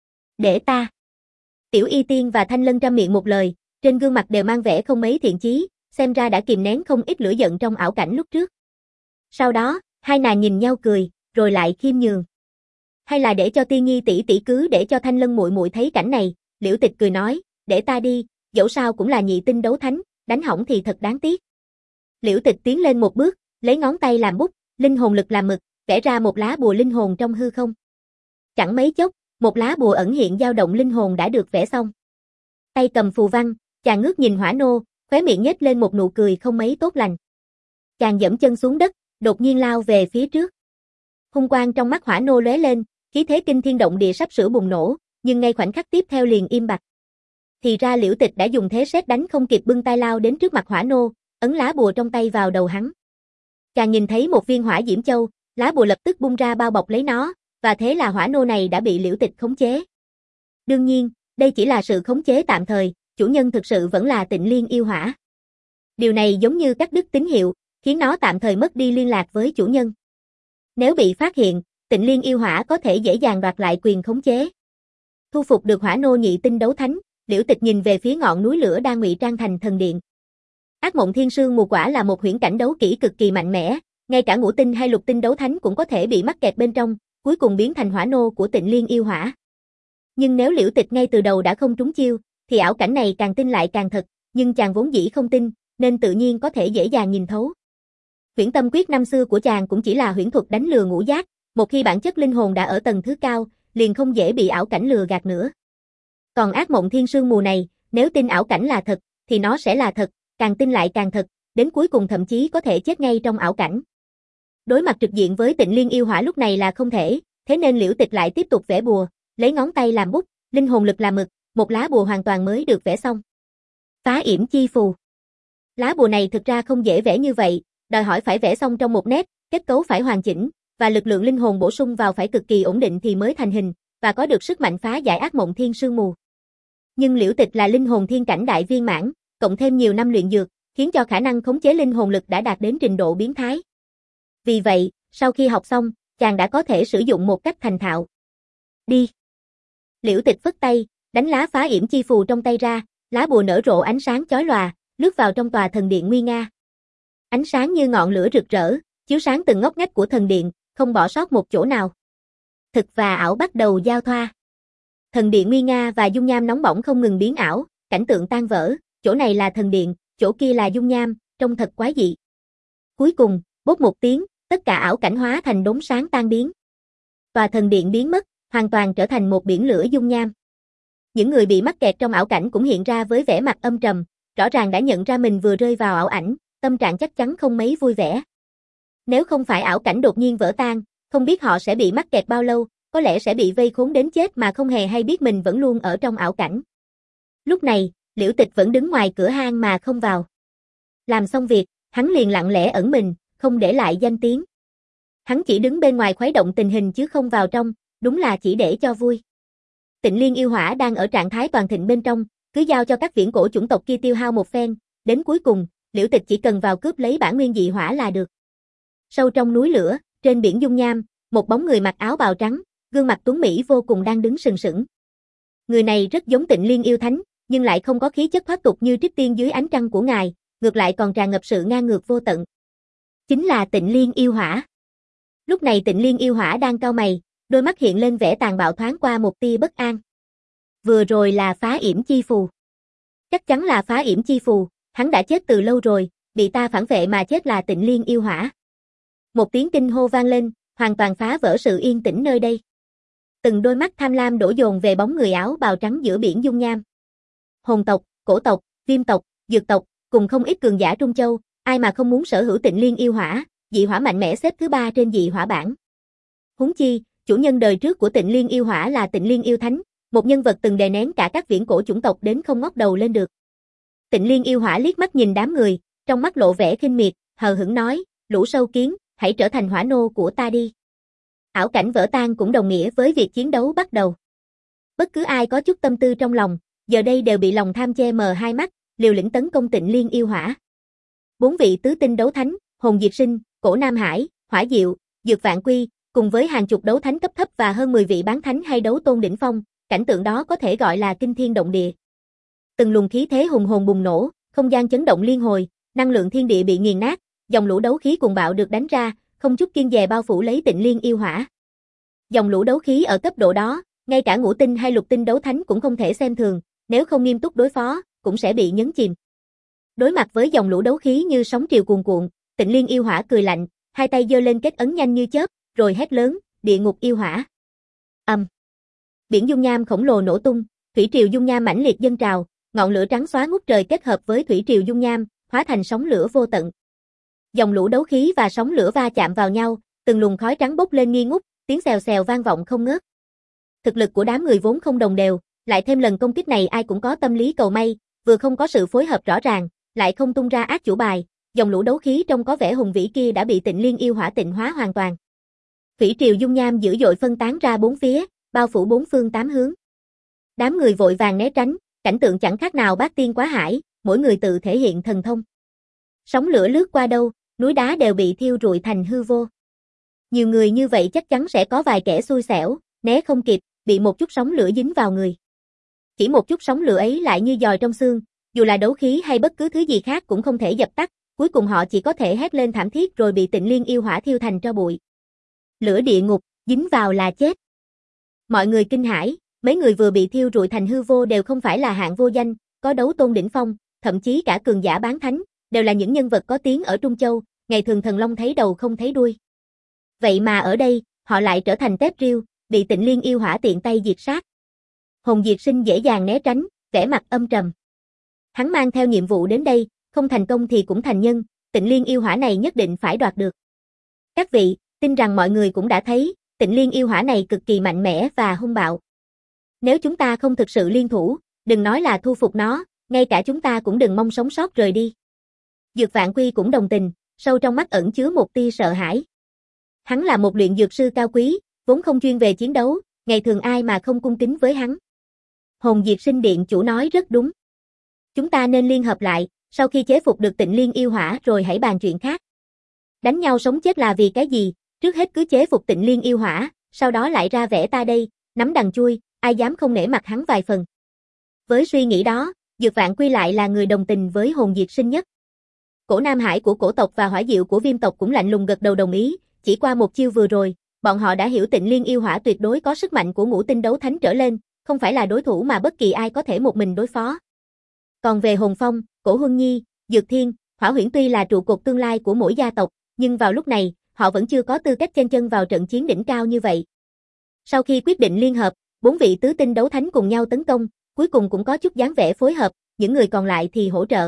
Để ta. Tiểu Y Tiên và Thanh Lân trăm miệng một lời, trên gương mặt đều mang vẻ không mấy thiện chí, xem ra đã kìm nén không ít lửa giận trong ảo cảnh lúc trước. Sau đó, hai nàng nhìn nhau cười, rồi lại khiêm nhường. Hay là để cho Tiên Nhi tỷ tỷ cứ để cho Thanh Lân muội muội thấy cảnh này, Liễu Tịch cười nói, để ta đi, dẫu sao cũng là nhị tinh đấu thánh, đánh hỏng thì thật đáng tiếc. Liễu Tịch tiến lên một bước, lấy ngón tay làm bút, linh hồn lực làm mực, vẽ ra một lá bùa linh hồn trong hư không. Chẳng mấy chốc, một lá bùa ẩn hiện dao động linh hồn đã được vẽ xong. Tay cầm phù văn, chàng ngước nhìn hỏa nô, khóe miệng nhếch lên một nụ cười không mấy tốt lành. Chàng giẫm chân xuống đất, đột nhiên lao về phía trước. Hung quang trong mắt hỏa nô lóe lên, khí thế kinh thiên động địa sắp sửa bùng nổ, nhưng ngay khoảnh khắc tiếp theo liền im bặt. Thì ra Liễu Tịch đã dùng thế sét đánh không kịp bưng tay lao đến trước mặt hỏa nô, ấn lá bùa trong tay vào đầu hắn. Chàng nhìn thấy một viên hỏa diễm châu, lá bùa lập tức bung ra bao bọc lấy nó, và thế là hỏa nô này đã bị Liễu Tịch khống chế. Đương nhiên, đây chỉ là sự khống chế tạm thời, chủ nhân thực sự vẫn là Tịnh Liên yêu hỏa. Điều này giống như cắt đứt tín hiệu, khiến nó tạm thời mất đi liên lạc với chủ nhân. Nếu bị phát hiện, Tịnh Liên yêu hỏa có thể dễ dàng đoạt lại quyền khống chế. Thu phục được hỏa nô nhị tinh đấu thánh, Liễu Tịch nhìn về phía ngọn núi lửa đang ngụy trang thành thần điện. Ác mộng thiên sương mù quả là một huyễn cảnh đấu kỹ cực kỳ mạnh mẽ, ngay cả ngũ tinh hay lục tinh đấu thánh cũng có thể bị mắc kẹt bên trong, cuối cùng biến thành hỏa nô của Tịnh Liên yêu hỏa. Nhưng nếu Liễu Tịch ngay từ đầu đã không trúng chiêu, thì ảo cảnh này càng tin lại càng thật, nhưng chàng vốn dĩ không tin, nên tự nhiên có thể dễ dàng nhìn thấu. Huyễn tâm quyết năm xưa của chàng cũng chỉ là huyễn thuật đánh lừa ngũ giác, một khi bản chất linh hồn đã ở tầng thứ cao, liền không dễ bị ảo cảnh lừa gạt nữa. Còn ác mộng thiên sương mù này, nếu tin ảo cảnh là thật, thì nó sẽ là thật, càng tin lại càng thật, đến cuối cùng thậm chí có thể chết ngay trong ảo cảnh. Đối mặt trực diện với Tịnh Liên yêu hỏa lúc này là không thể, thế nên Liễu Tịch lại tiếp tục vẽ bùa, lấy ngón tay làm bút, linh hồn lực làm mực, một lá bùa hoàn toàn mới được vẽ xong. Phá yểm chi phù. Lá bùa này thực ra không dễ vẽ như vậy, đòi hỏi phải vẽ xong trong một nét, kết cấu phải hoàn chỉnh, và lực lượng linh hồn bổ sung vào phải cực kỳ ổn định thì mới thành hình, và có được sức mạnh phá giải ác mộng thiên sương mù. Nhưng Liễu Tịch là linh hồn thiên cảnh đại viên mãn, cộng thêm nhiều năm luyện dược, khiến cho khả năng khống chế linh hồn lực đã đạt đến trình độ biến thái. Vì vậy, sau khi học xong, chàng đã có thể sử dụng một cách thành thạo. Đi. Liễu Tịch phất tay, đánh lá phá yểm chi phù trong tay ra, lá bùa nở rộ ánh sáng chói lòa, lướt vào trong tòa thần điện nguy nga. Ánh sáng như ngọn lửa rực rỡ, chiếu sáng từng ngóc ngách của thần điện, không bỏ sót một chỗ nào. Thực và ảo bắt đầu giao thoa. Thần điện nguy nga và dung nham nóng bỏng không ngừng biến ảo, cảnh tượng tan vỡ, chỗ này là thần điện, chỗ kia là dung nham, trông thật quái dị. Cuối cùng, bốp một tiếng, tất cả ảo cảnh hóa thành đốm sáng tan biến. Tòa thần điện biến mất, hoàn toàn trở thành một biển lửa dung nham. Những người bị mắc kẹt trong ảo cảnh cũng hiện ra với vẻ mặt âm trầm, rõ ràng đã nhận ra mình vừa rơi vào ảo ảnh, tâm trạng chắc chắn không mấy vui vẻ. Nếu không phải ảo cảnh đột nhiên vỡ tan, không biết họ sẽ bị mắc kẹt bao lâu, có lẽ sẽ bị vây khốn đến chết mà không hề hay biết mình vẫn luôn ở trong ảo cảnh. Lúc này, Liễu Tịch vẫn đứng ngoài cửa hang mà không vào. Làm xong việc, hắn liền lặng lẽ ẩn mình, không để lại danh tiếng. Hắn chỉ đứng bên ngoài khuấy động tình hình chứ không vào trong, đúng là chỉ để cho vui. Tịnh Liên yêu hỏa đang ở trạng thái toàn thịnh bên trong, cứ giao cho các viễn cổ chủng tộc kia tiêu hao một phen, đến cuối cùng, Liễu Tịch chỉ cần vào cướp lấy bản nguyên dị hỏa là được. Sâu trong núi lửa, trên biển dung nham, một bóng người mặc áo bào trắng, gương mặt tuấn mỹ vô cùng đang đứng sừng sững. Người này rất giống Tịnh Liên yêu thánh, nhưng lại không có khí chất thoát tục như trích tiên dưới ánh trăng của ngài, ngược lại còn tràn ngập sự ngang ngược vô tận. Chính là Tịnh Liên yêu hỏa. Lúc này Tịnh Liên yêu hỏa đang cau mày, đôi mắt hiện lên vẻ tàn bạo thoáng qua một tia bất an. Vừa rồi là phá yểm chi phù. Chắc chắn là phá yểm chi phù, hắn đã chết từ lâu rồi, bị ta phản vệ mà chết là Tịnh Liên yêu hỏa. Một tiếng kinh hô vang lên, hoàn toàn phá vỡ sự yên tĩnh nơi đây. Từng đôi mắt tham lam đổ dồn về bóng người áo bào trắng giữa biển dung nham. Hồn tộc, cổ tộc, viêm tộc, dược tộc, cùng không ít cường giả Trung Châu, ai mà không muốn sở hữu Tịnh Liên yêu hỏa, dị hỏa mạnh mẽ xếp thứ ba trên dị hỏa bảng. Huống chi, chủ nhân đời trước của Tịnh Liên yêu hỏa là Tịnh Liên yêu thánh, một nhân vật từng đè nén cả các viễn cổ chủng tộc đến không ngóc đầu lên được. Tịnh Liên yêu hỏa liếc mắt nhìn đám người, trong mắt lộ vẻ khinh miệt, hờ hững nói, lũ sâu kiến, hãy trở thành hỏa nô của ta đi. Ảo cảnh vỡ tan cũng đồng nghĩa với việc chiến đấu bắt đầu. Bất cứ ai có chút tâm tư trong lòng, giờ đây đều bị lòng tham che mờ hai mắt, liều lĩnh tấn công Tịnh Liên yêu hỏa. Bốn vị tứ tinh đấu thánh, Hồn Diệt Sinh, Cổ Nam Hải, Hỏa Diệu, Dược Vạn Quy, cùng với hàng chục đấu thánh cấp thấp và hơn mười vị bán thánh hay đấu tôn đỉnh phong, cảnh tượng đó có thể gọi là kinh thiên động địa. Từng luồng khí thế hùng hồn bùng nổ, không gian chấn động liên hồi, năng lượng thiên địa bị nghiền nát, dòng lũ đấu khí cuồng bạo được đánh ra, không chút kiêng dè bao phủ lấy Tịnh Liên yêu hỏa. Dòng lũ đấu khí ở cấp độ đó, ngay cả ngũ tinh hay lục tinh đấu thánh cũng không thể xem thường, nếu không nghiêm túc đối phó, cũng sẽ bị nhấn chìm. Đối mặt với dòng lũ đấu khí như sóng triều cuồn cuộn, Tịnh Liên yêu hỏa cười lạnh, hai tay giơ lên kết ấn nhanh như chớp, rồi hét lớn, địa ngục yêu hỏa. Ầm. Um. Biển dung nham khổng lồ nổ tung, thủy triều dung nham mãnh liệt dâng trào, ngọn lửa trắng xóa ngút trời kết hợp với thủy triều dung nham, hóa thành sóng lửa vô tận. Dòng lũ đấu khí và sóng lửa va chạm vào nhau, từng luồng khói trắng bốc lên nghi ngút, tiếng xèo xèo vang vọng không ngớt. Thực lực của đám người vốn không đồng đều, lại thêm lần công kích này ai cũng có tâm lý cầu may, vừa không có sự phối hợp rõ ràng, lại không tung ra ác chủ bài, dòng lũ đấu khí trông có vẻ hùng vĩ kia đã bị Tịnh Liên yêu hỏa tịnh hóa hoàn toàn. Thủy triều dung nham dữ dội phân tán ra bốn phía, bao phủ bốn phương tám hướng. Đám người vội vàng né tránh, cảnh tượng chẳng khác nào bát tiên quá hải, mỗi người tự thể hiện thần thông. Sóng lửa lướt qua đâu, núi đá đều bị thiêu rụi thành hư vô. Nhiều người như vậy chắc chắn sẽ có vài kẻ xui xẻo, né không kịp, bị một chút sóng lửa dính vào người. Chỉ một chút sóng lửa ấy lại như giòi trong xương, dù là đấu khí hay bất cứ thứ gì khác cũng không thể dập tắt, cuối cùng họ chỉ có thể hét lên thảm thiết rồi bị Tịnh Liên yêu hỏa thiêu thành tro bụi. Lửa địa ngục, dính vào là chết. Mọi người kinh hãi, mấy người vừa bị thiêu rụi thành hư vô đều không phải là hạng vô danh, có đấu tôn đỉnh phong, thậm chí cả cường giả bán thánh, đều là những nhân vật có tiếng ở Trung Châu, ngày thường thần long thấy đầu không thấy đuôi. Vậy mà ở đây, họ lại trở thành tép riêu, bị Tịnh Liên yêu hỏa tiện tay diệt sát. Hồn Diệt Sinh dễ dàng né tránh, vẻ mặt âm trầm. Hắn mang theo nhiệm vụ đến đây, không thành công thì cũng thành nhân, Tịnh Liên yêu hỏa này nhất định phải đoạt được. Các vị, tin rằng mọi người cũng đã thấy, Tịnh Liên yêu hỏa này cực kỳ mạnh mẽ và hung bạo. Nếu chúng ta không thực sự liên thủ, đừng nói là thu phục nó, ngay cả chúng ta cũng đừng mong sống sót rời đi. Dược Vạn Quy cũng đồng tình, sâu trong mắt ẩn chứa một tia sợ hãi. Hắn là một luyện dược sư cao quý, vốn không chuyên về chiến đấu, ngày thường ai mà không cung kính với hắn. Hồn Diệt Sinh điện chủ nói rất đúng. Chúng ta nên liên hợp lại, sau khi chế phục được Tịnh Liên yêu hỏa rồi hãy bàn chuyện khác. Đánh nhau sống chết là vì cái gì, trước hết cứ chế phục Tịnh Liên yêu hỏa, sau đó lại ra vẻ ta đây, nắm đằng chui, ai dám không nể mặt hắn vài phần. Với suy nghĩ đó, Dược Vạn Quy lại là người đồng tình với Hồn Diệt Sinh nhất. Cổ Nam Hải của cổ tộc và Hỏa Diệu của Viêm tộc cũng lạnh lùng gật đầu đồng ý, chỉ qua một chiêu vừa rồi, bọn họ đã hiểu Tịnh Liên yêu hỏa tuyệt đối có sức mạnh của ngũ tinh đấu thánh trở lên, không phải là đối thủ mà bất kỳ ai có thể một mình đối phó. Còn về Hồn Phong, Cổ Huân Nhi, Dược Thiên, Hỏa Huyễn tuy là trụ cột tương lai của mỗi gia tộc, nhưng vào lúc này, họ vẫn chưa có tư cách chen chân vào trận chiến đỉnh cao như vậy. Sau khi quyết định liên hợp, bốn vị tứ tinh đấu thánh cùng nhau tấn công, cuối cùng cũng có chút dáng vẻ phối hợp, những người còn lại thì hỗ trợ.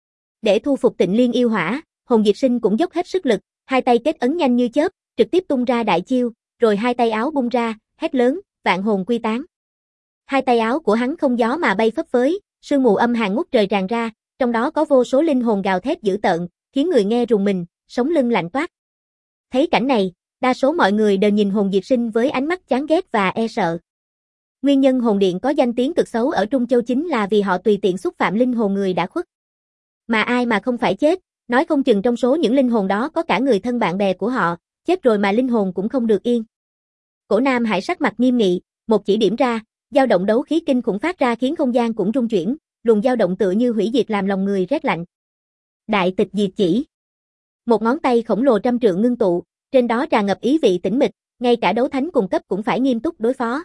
Để thu phục Tịnh Liên yêu hỏa, Hồn Diệt Sinh cũng dốc hết sức lực, hai tay kết ấn nhanh như chớp, trực tiếp tung ra đại chiêu, rồi hai tay áo bung ra, hét lớn, vạn hồn quy tán. Hai tay áo của hắn không gió mà bay phấp phới, sương mù âm hàn ngút trời tràn ra, trong đó có vô số linh hồn gào thét dữ tợn, khiến người nghe rùng mình, sống lưng lạnh toát. Thấy cảnh này, đa số mọi người đều nhìn Hồn Diệt Sinh với ánh mắt chán ghét và e sợ. Nguyên nhân Hồn Điện có danh tiếng cực xấu ở Trung Châu chính là vì họ tùy tiện xúc phạm linh hồn người đã khuất. Mà ai mà không phải chết, nói không chừng trong số những linh hồn đó có cả người thân bạn bè của họ, chết rồi mà linh hồn cũng không được yên. Cổ Nam Hải sắc mặt nghiêm nghị, một chỉ điểm ra, dao động đấu khí kinh khủng phát ra khiến không gian cũng rung chuyển, luồng dao động tựa như hủy diệt làm lòng người rét lạnh. Đại Tịch Diệt Chỉ. Một ngón tay khổng lồ trăm trượng ngưng tụ, trên đó tràn ngập ý vị tĩnh mịch, ngay cả đấu thánh cùng cấp cũng phải nghiêm túc đối phó.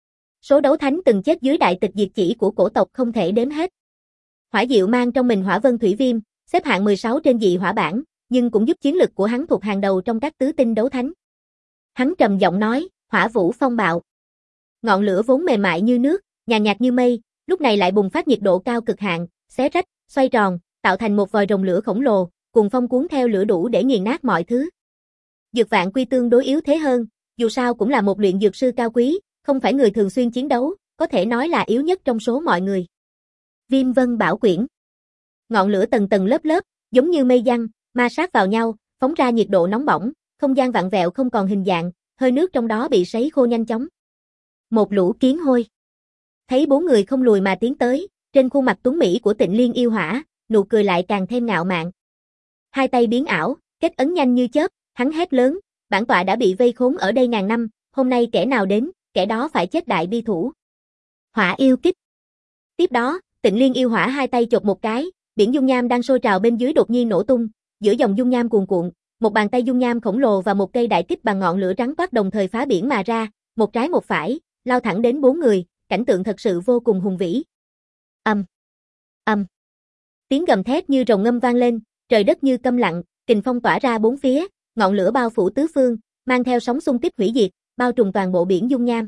Số đấu thánh từng chết dưới Đại Tịch Diệt Chỉ của cổ tộc không thể đếm hết. Hỏa Diệu mang trong mình Hỏa Vân Thủy Viêm, xếp hạng mười sáu trên dị hỏa bảng, nhưng cũng giúp chiến lực của hắn thuộc hàng đầu trong các tứ tinh đấu thánh. Hắn trầm giọng nói, Hỏa Vũ Phong Bạo. Ngọn lửa vốn mềm mại như nước, nhàn nhạt như mây, lúc này lại bùng phát nhiệt độ cao cực hạn, xé rách, xoay tròn, tạo thành một vòi rồng lửa khổng lồ, cùng phong cuốn theo lửa đủ để nghiền nát mọi thứ. Dược Vạn Quy tương đối yếu thế hơn, dù sao cũng là một luyện dược sư cao quý, không phải người thường xuyên chiến đấu, có thể nói là yếu nhất trong số mọi người. Viêm Vân Bảo Quyển. Ngọn lửa tầng tầng lớp lớp, giống như mây giăng, ma sát vào nhau, phóng ra nhiệt độ nóng bỏng, không gian vặn vẹo không còn hình dạng, hơi nước trong đó bị sấy khô nhanh chóng. Một lũ kiến hôi. Thấy bốn người không lùi mà tiến tới, trên khuôn mặt tuấn mỹ của Tịnh Liên yêu hỏa, nụ cười lại càng thêm ngạo mạn. Hai tay biến ảo, kết ấn nhanh như chớp, hắn hét lớn, bản tọa đã bị vây khốn ở đây ngàn năm, hôm nay kẻ nào đến, kẻ đó phải chết đại bi thủ. Hỏa yêu kích. Tiếp đó, Tịnh Liên yêu hỏa hai tay chộp một cái, biển dung nham đang sôi trào bên dưới đột nhiên nổ tung, giữa dòng dung nham cuồn cuộn, một bàn tay dung nham khổng lồ và một cây đại kích bằng ngọn lửa trắng toát đồng thời phá biển mà ra, một trái một phải, lao thẳng đến bốn người, cảnh tượng thật sự vô cùng hùng vĩ. Ầm, ầm. Tiếng gầm thét như rồng ngâm vang lên, trời đất như câm lặng, kình phong tỏa ra bốn phía, ngọn lửa bao phủ tứ phương, mang theo sóng xung kích hủy diệt, bao trùm toàn bộ biển dung nham.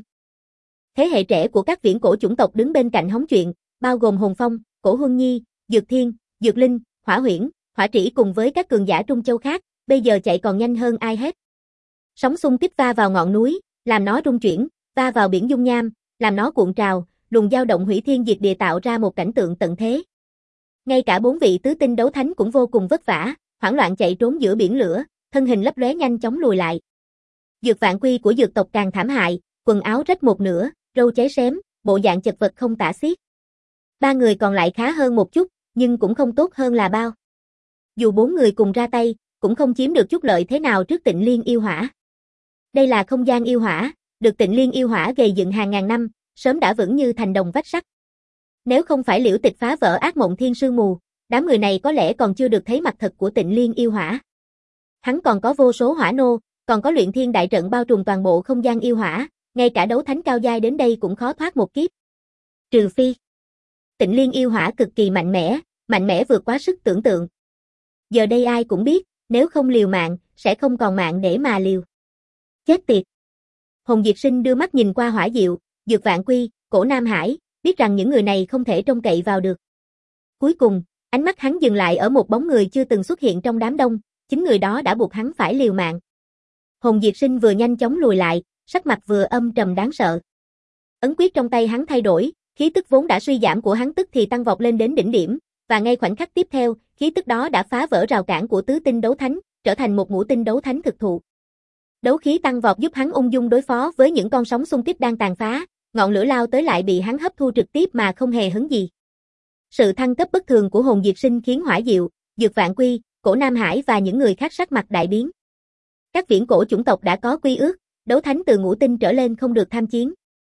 Thế hệ trẻ của các viễn cổ chủng tộc đứng bên cạnh hóng chuyện, bao gồm Hồn Phong, Cổ Huân Nhi, Dược Thiên, Dược Linh, Hỏa Huyễn, Hỏa Trĩ cùng với các cường giả Trung Châu khác, bây giờ chạy còn nhanh hơn ai hết. Sóng xung kích va vào ngọn núi, làm nó rung chuyển, va vào biển dung nham, làm nó cuộn trào, luồng dao động hủy thiên diệt địa tạo ra một cảnh tượng tận thế. Ngay cả bốn vị tứ tinh đấu thánh cũng vô cùng vất vả, hoảng loạn chạy trốn giữa biển lửa, thân hình lấp lóe nhanh chóng lùi lại. Dược Vạn Quy của dược tộc càng thảm hại, quần áo rách một nửa, râu cháy xém, bộ dạng chật vật không tả xiết. Ba người còn lại khá hơn một chút, nhưng cũng không tốt hơn là bao. Dù bốn người cùng ra tay, cũng không chiếm được chút lợi thế nào trước Tịnh Liên yêu hỏa. Đây là không gian yêu hỏa, được Tịnh Liên yêu hỏa gầy dựng hàng ngàn năm, sớm đã vững như thành đồng vách sắt. Nếu không phải Liễu Tịch phá vỡ ác mộng thiên sương mù, đám người này có lẽ còn chưa được thấy mặt thật của Tịnh Liên yêu hỏa. Hắn còn có vô số hỏa nô, còn có luyện thiên đại trận bao trùm toàn bộ không gian yêu hỏa, ngay cả đấu thánh cao giai đến đây cũng khó thoát một kiếp. Trừ phi Tịnh Liên yêu hỏa cực kỳ mạnh mẽ, mạnh mẽ vượt quá sức tưởng tượng. Giờ đây ai cũng biết, nếu không liều mạng, sẽ không còn mạng để mà liều. Chết tiệt. Hồn Diệt Sinh đưa mắt nhìn qua Hỏa Diệu, Dược Vạn Quy, Cổ Nam Hải, biết rằng những người này không thể trông cậy vào được. Cuối cùng, ánh mắt hắn dừng lại ở một bóng người chưa từng xuất hiện trong đám đông, chính người đó đã buộc hắn phải liều mạng. Hồn Diệt Sinh vừa nhanh chóng lùi lại, sắc mặt vừa âm trầm đáng sợ. Ấn quyết trong tay hắn thay đổi, khí tức vốn đã suy giảm của hắn tức thì tăng vọt lên đến đỉnh điểm, và ngay khoảnh khắc tiếp theo, khí tức đó đã phá vỡ rào cản của tứ tinh đấu thánh, trở thành một ngũ tinh đấu thánh thực thụ. Đấu khí tăng vọt giúp hắn ung dung đối phó với những con sóng xung kích đang tàn phá, ngọn lửa lao tới lại bị hắn hấp thu trực tiếp mà không hề hấn gì. Sự thăng cấp bất thường của Hồn Diệt Sinh khiến Hỏa Diệu, Dược Vạn Quy, Cổ Nam Hải và những người khác sắc mặt đại biến. Các viễn cổ chủng tộc đã có quy ước, đấu thánh từ ngũ tinh trở lên không được tham chiến.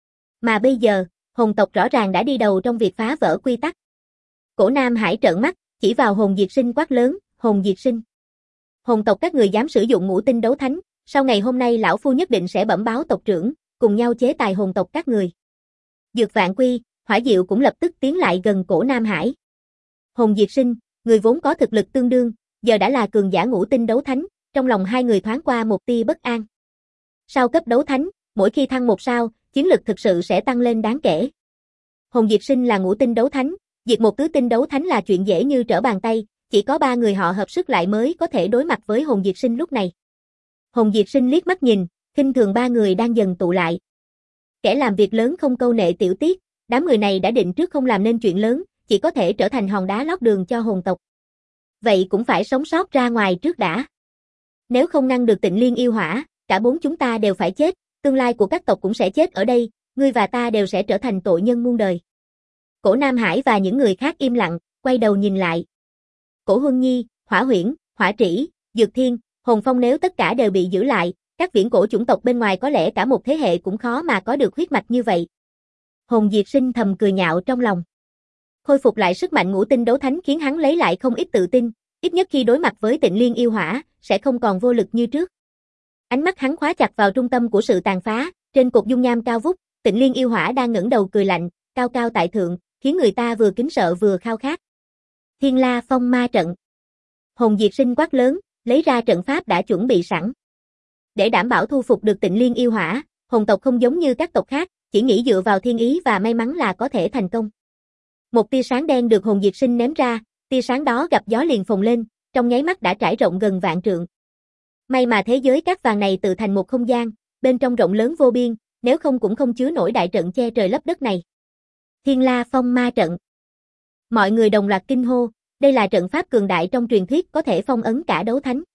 Mà bây giờ, hồn tộc rõ ràng đã đi đầu trong việc phá vỡ quy tắc. Cổ Nam Hải trợn mắt, chỉ vào Hồn Diệt Sinh quát lớn, Hồn Diệt Sinh. Hồn tộc các người dám sử dụng ngũ tinh đấu thánh, sau ngày hôm nay lão phu nhất định sẽ bẩm báo tộc trưởng, cùng nhau chế tài hồn tộc các người. Dược Vạn Quy, Hỏa Diệu cũng lập tức tiến lại gần Cổ Nam Hải. Hồn Diệt Sinh, người vốn có thực lực tương đương, giờ đã là cường giả ngũ tinh đấu thánh, trong lòng hai người thoáng qua một tia bất an. Sau cấp đấu thánh, mỗi khi thăng một sao, chiến lực thực sự sẽ tăng lên đáng kể. Hồn Diệt Sinh là ngũ tinh đấu thánh, diệt một tứ tinh đấu thánh là chuyện dễ như trở bàn tay, chỉ có ba người họ hợp sức lại mới có thể đối mặt với Hồn Diệt Sinh lúc này. Hồn Diệt Sinh liếc mắt nhìn, khinh thường ba người đang dần tụ lại. Kẻ làm việc lớn không câu nệ tiểu tiết, đám người này đã định trước không làm nên chuyện lớn, chỉ có thể trở thành hòn đá lót đường cho hồn tộc. Vậy cũng phải sống sót ra ngoài trước đã. Nếu không ngăn được Tịnh Liên yêu hỏa, cả bốn chúng ta đều phải chết, tương lai của các tộc cũng sẽ chết ở đây, ngươi và ta đều sẽ trở thành tội nhân muôn đời. Cổ Nam Hải và những người khác im lặng, quay đầu nhìn lại. Cổ Huân Nhi, Hỏa Huyễn, Hỏa Trĩ, Dược Thiên, Hồn Phong nếu tất cả đều bị giữ lại, các viễn cổ chủng tộc bên ngoài có lẽ cả một thế hệ cũng khó mà có được huyết mạch như vậy. Hồn Diệt Sinh thầm cười nhạo trong lòng. Khôi phục lại sức mạnh ngũ tinh đấu thánh khiến hắn lấy lại không ít tự tin, ít nhất khi đối mặt với Tịnh Liên yêu hỏa, sẽ không còn vô lực như trước. Ánh mắt hắn khóa chặt vào trung tâm của sự tàn phá, trên cột dung nham cao vút, Tịnh Liên yêu hỏa đang ngẩng đầu cười lạnh, cao cao tại thượng, khiến người ta vừa kính sợ vừa khao khát. Thiên La Phong Ma Trận. Hồn Diệt Sinh quát lớn, lấy ra trận pháp đã chuẩn bị sẵn. Để đảm bảo thu phục được Tịnh Liên yêu hỏa, hồn tộc không giống như các tộc khác, chỉ nghĩ dựa vào thiên ý và may mắn là có thể thành công. Một tia sáng đen được Hồn Diệt Sinh ném ra, tia sáng đó gặp gió liền phồng lên, trong nháy mắt đã trải rộng gần vạn trượng. May mà thế giới cát vàng này tự thành một không gian, bên trong rộng lớn vô biên, nếu không cũng không chứa nổi đại trận che trời lấp đất này. Thiên La Phong Ma Trận. Mọi người đồng loạt kinh hô, đây là trận pháp cường đại trong truyền thuyết có thể phong ấn cả đấu thánh.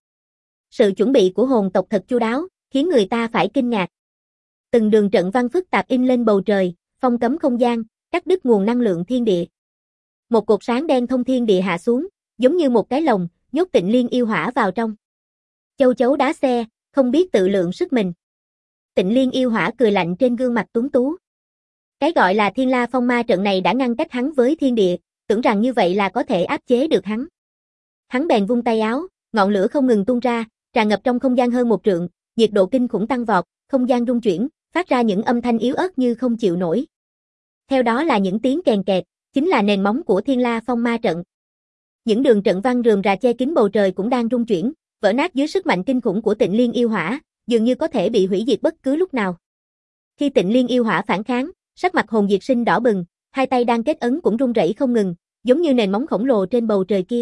Sự chuẩn bị của hồn tộc thật chu đáo, khiến người ta phải kinh ngạc. Từng đường trận văn phức tạp in lên bầu trời, phong cấm không gian, cắt đứt nguồn năng lượng thiên địa. Một cột sáng đen thông thiên địa hạ xuống, giống như một cái lồng, nhốt Tịnh Liên yêu hỏa vào trong. Châu chấu đá xe, không biết tự lượng sức mình. Tịnh Liên yêu hỏa cười lạnh trên gương mặt tuấn tú. Cái gọi là Thiên La Phong Ma Trận này đã ngăn cách hắn với thiên địa, tưởng rằng như vậy là có thể áp chế được hắn. Hắn bèn vung tay áo, ngọn lửa không ngừng tung ra, tràn ngập trong không gian hơn một trượng, nhiệt độ kinh khủng tăng vọt, không gian rung chuyển, phát ra những âm thanh yếu ớt như không chịu nổi. Theo đó là những tiếng kèn kẹt, chính là nền móng của Thiên La Phong Ma Trận. Những đường trận văn rườm rà che kín bầu trời cũng đang rung chuyển, vỡ nát dưới sức mạnh kinh khủng của Tịnh Liên yêu hỏa, dường như có thể bị hủy diệt bất cứ lúc nào. Khi Tịnh Liên yêu hỏa phản kháng, sắc mặt Hồn Diệt Sinh đỏ bừng, hai tay đang kết ấn cũng rung rẩy không ngừng, giống như nền móng khổng lồ trên bầu trời kia.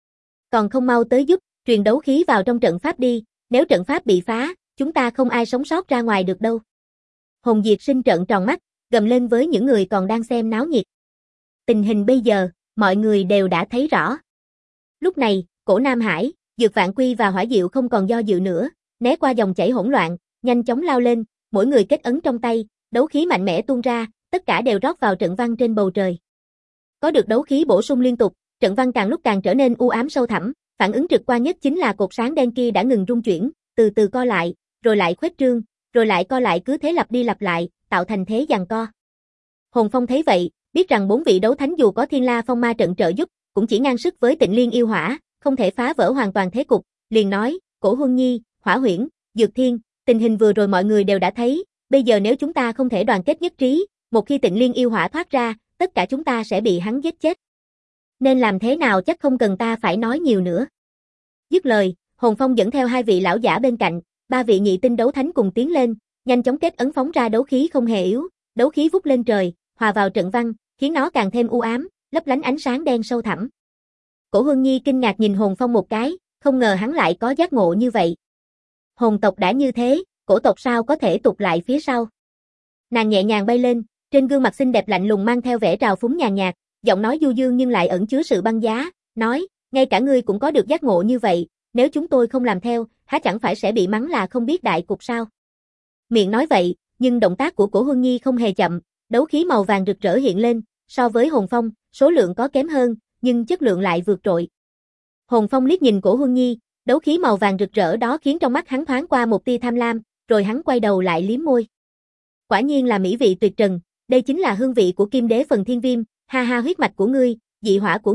Còn không mau tới giúp, truyền đấu khí vào trong trận pháp đi, nếu trận pháp bị phá, chúng ta không ai sống sót ra ngoài được đâu. Hồn Diệt Sinh trợn tròn mắt, gầm lên với những người còn đang xem náo nhiệt. Tình hình bây giờ, mọi người đều đã thấy rõ. Lúc này, Cổ Nam Hải, Dược Vạn Quy và Hỏa Diệu không còn do dự nữa, né qua dòng chảy hỗn loạn, nhanh chóng lao lên, mỗi người kết ấn trong tay, đấu khí mạnh mẽ tuôn ra, tất cả đều rót vào trận văn trên bầu trời. Có được đấu khí bổ sung liên tục, trận văn càng lúc càng trở nên u ám sâu thẳm, phản ứng trực quan nhất chính là cột sáng đen kia đã ngừng rung chuyển, từ từ co lại, rồi lại khuếch trương, rồi lại co lại cứ thế lặp đi lặp lại, tạo thành thế giằng co. Hồn Phong thấy vậy, biết rằng bốn vị đấu thánh dù có Thiên La Phong Ma Trận trợ giúp, cũng chỉ ngang sức với Tịnh Liên yêu hỏa, không thể phá vỡ hoàn toàn thế cục, liền nói, Cổ Huân Nhi, Hỏa Huyễn, Dược Thiên, tình hình vừa rồi mọi người đều đã thấy, bây giờ nếu chúng ta không thể đoàn kết nhất trí, một khi Tịnh Liên yêu hỏa thoát ra, tất cả chúng ta sẽ bị hắn giết chết. Nên làm thế nào chắc không cần ta phải nói nhiều nữa. Dứt lời, Hồn Phong dẫn theo hai vị lão giả bên cạnh, ba vị nhị tinh đấu thánh cùng tiến lên, nhanh chóng kết ấn phóng ra đấu khí không hề yếu, đấu khí vút lên trời, hòa vào trận văn, khiến nó càng thêm u ám, lấp lánh ánh sáng đen sâu thẳm. Cổ Huân Nhi kinh ngạc nhìn Hồn Phong một cái, không ngờ hắn lại có giác ngộ như vậy. Hồn tộc đã như thế, cổ tộc sao có thể tụt lại phía sau. Nàng nhẹ nhàng bay lên, trên gương mặt xinh đẹp lạnh lùng mang theo vẻ trào phúng nhàn nhạt, giọng nói du dương nhưng lại ẩn chứa sự băng giá, nói, ngay cả ngươi cũng có được giác ngộ như vậy, nếu chúng tôi không làm theo, há chẳng phải sẽ bị mắng là không biết đại cục sao. Miệng nói vậy, nhưng động tác của Cổ Huân Nhi không hề chậm, đấu khí màu vàng rực rỡ hiện lên, so với Hồn Phong, số lượng có kém hơn, nhưng chất lượng lại vượt trội. Hồn Phong liếc nhìn Cổ Huân Nhi, đấu khí màu vàng rực rỡ đó khiến trong mắt hắn thoáng qua một tia tham lam, rồi hắn quay đầu lại liếm môi. Quả nhiên là mỹ vị tuyệt trần, đây chính là hương vị của Kim Đế phần Thiên Viêm, ha ha huyết mạch của ngươi, dị hỏa của ngươi,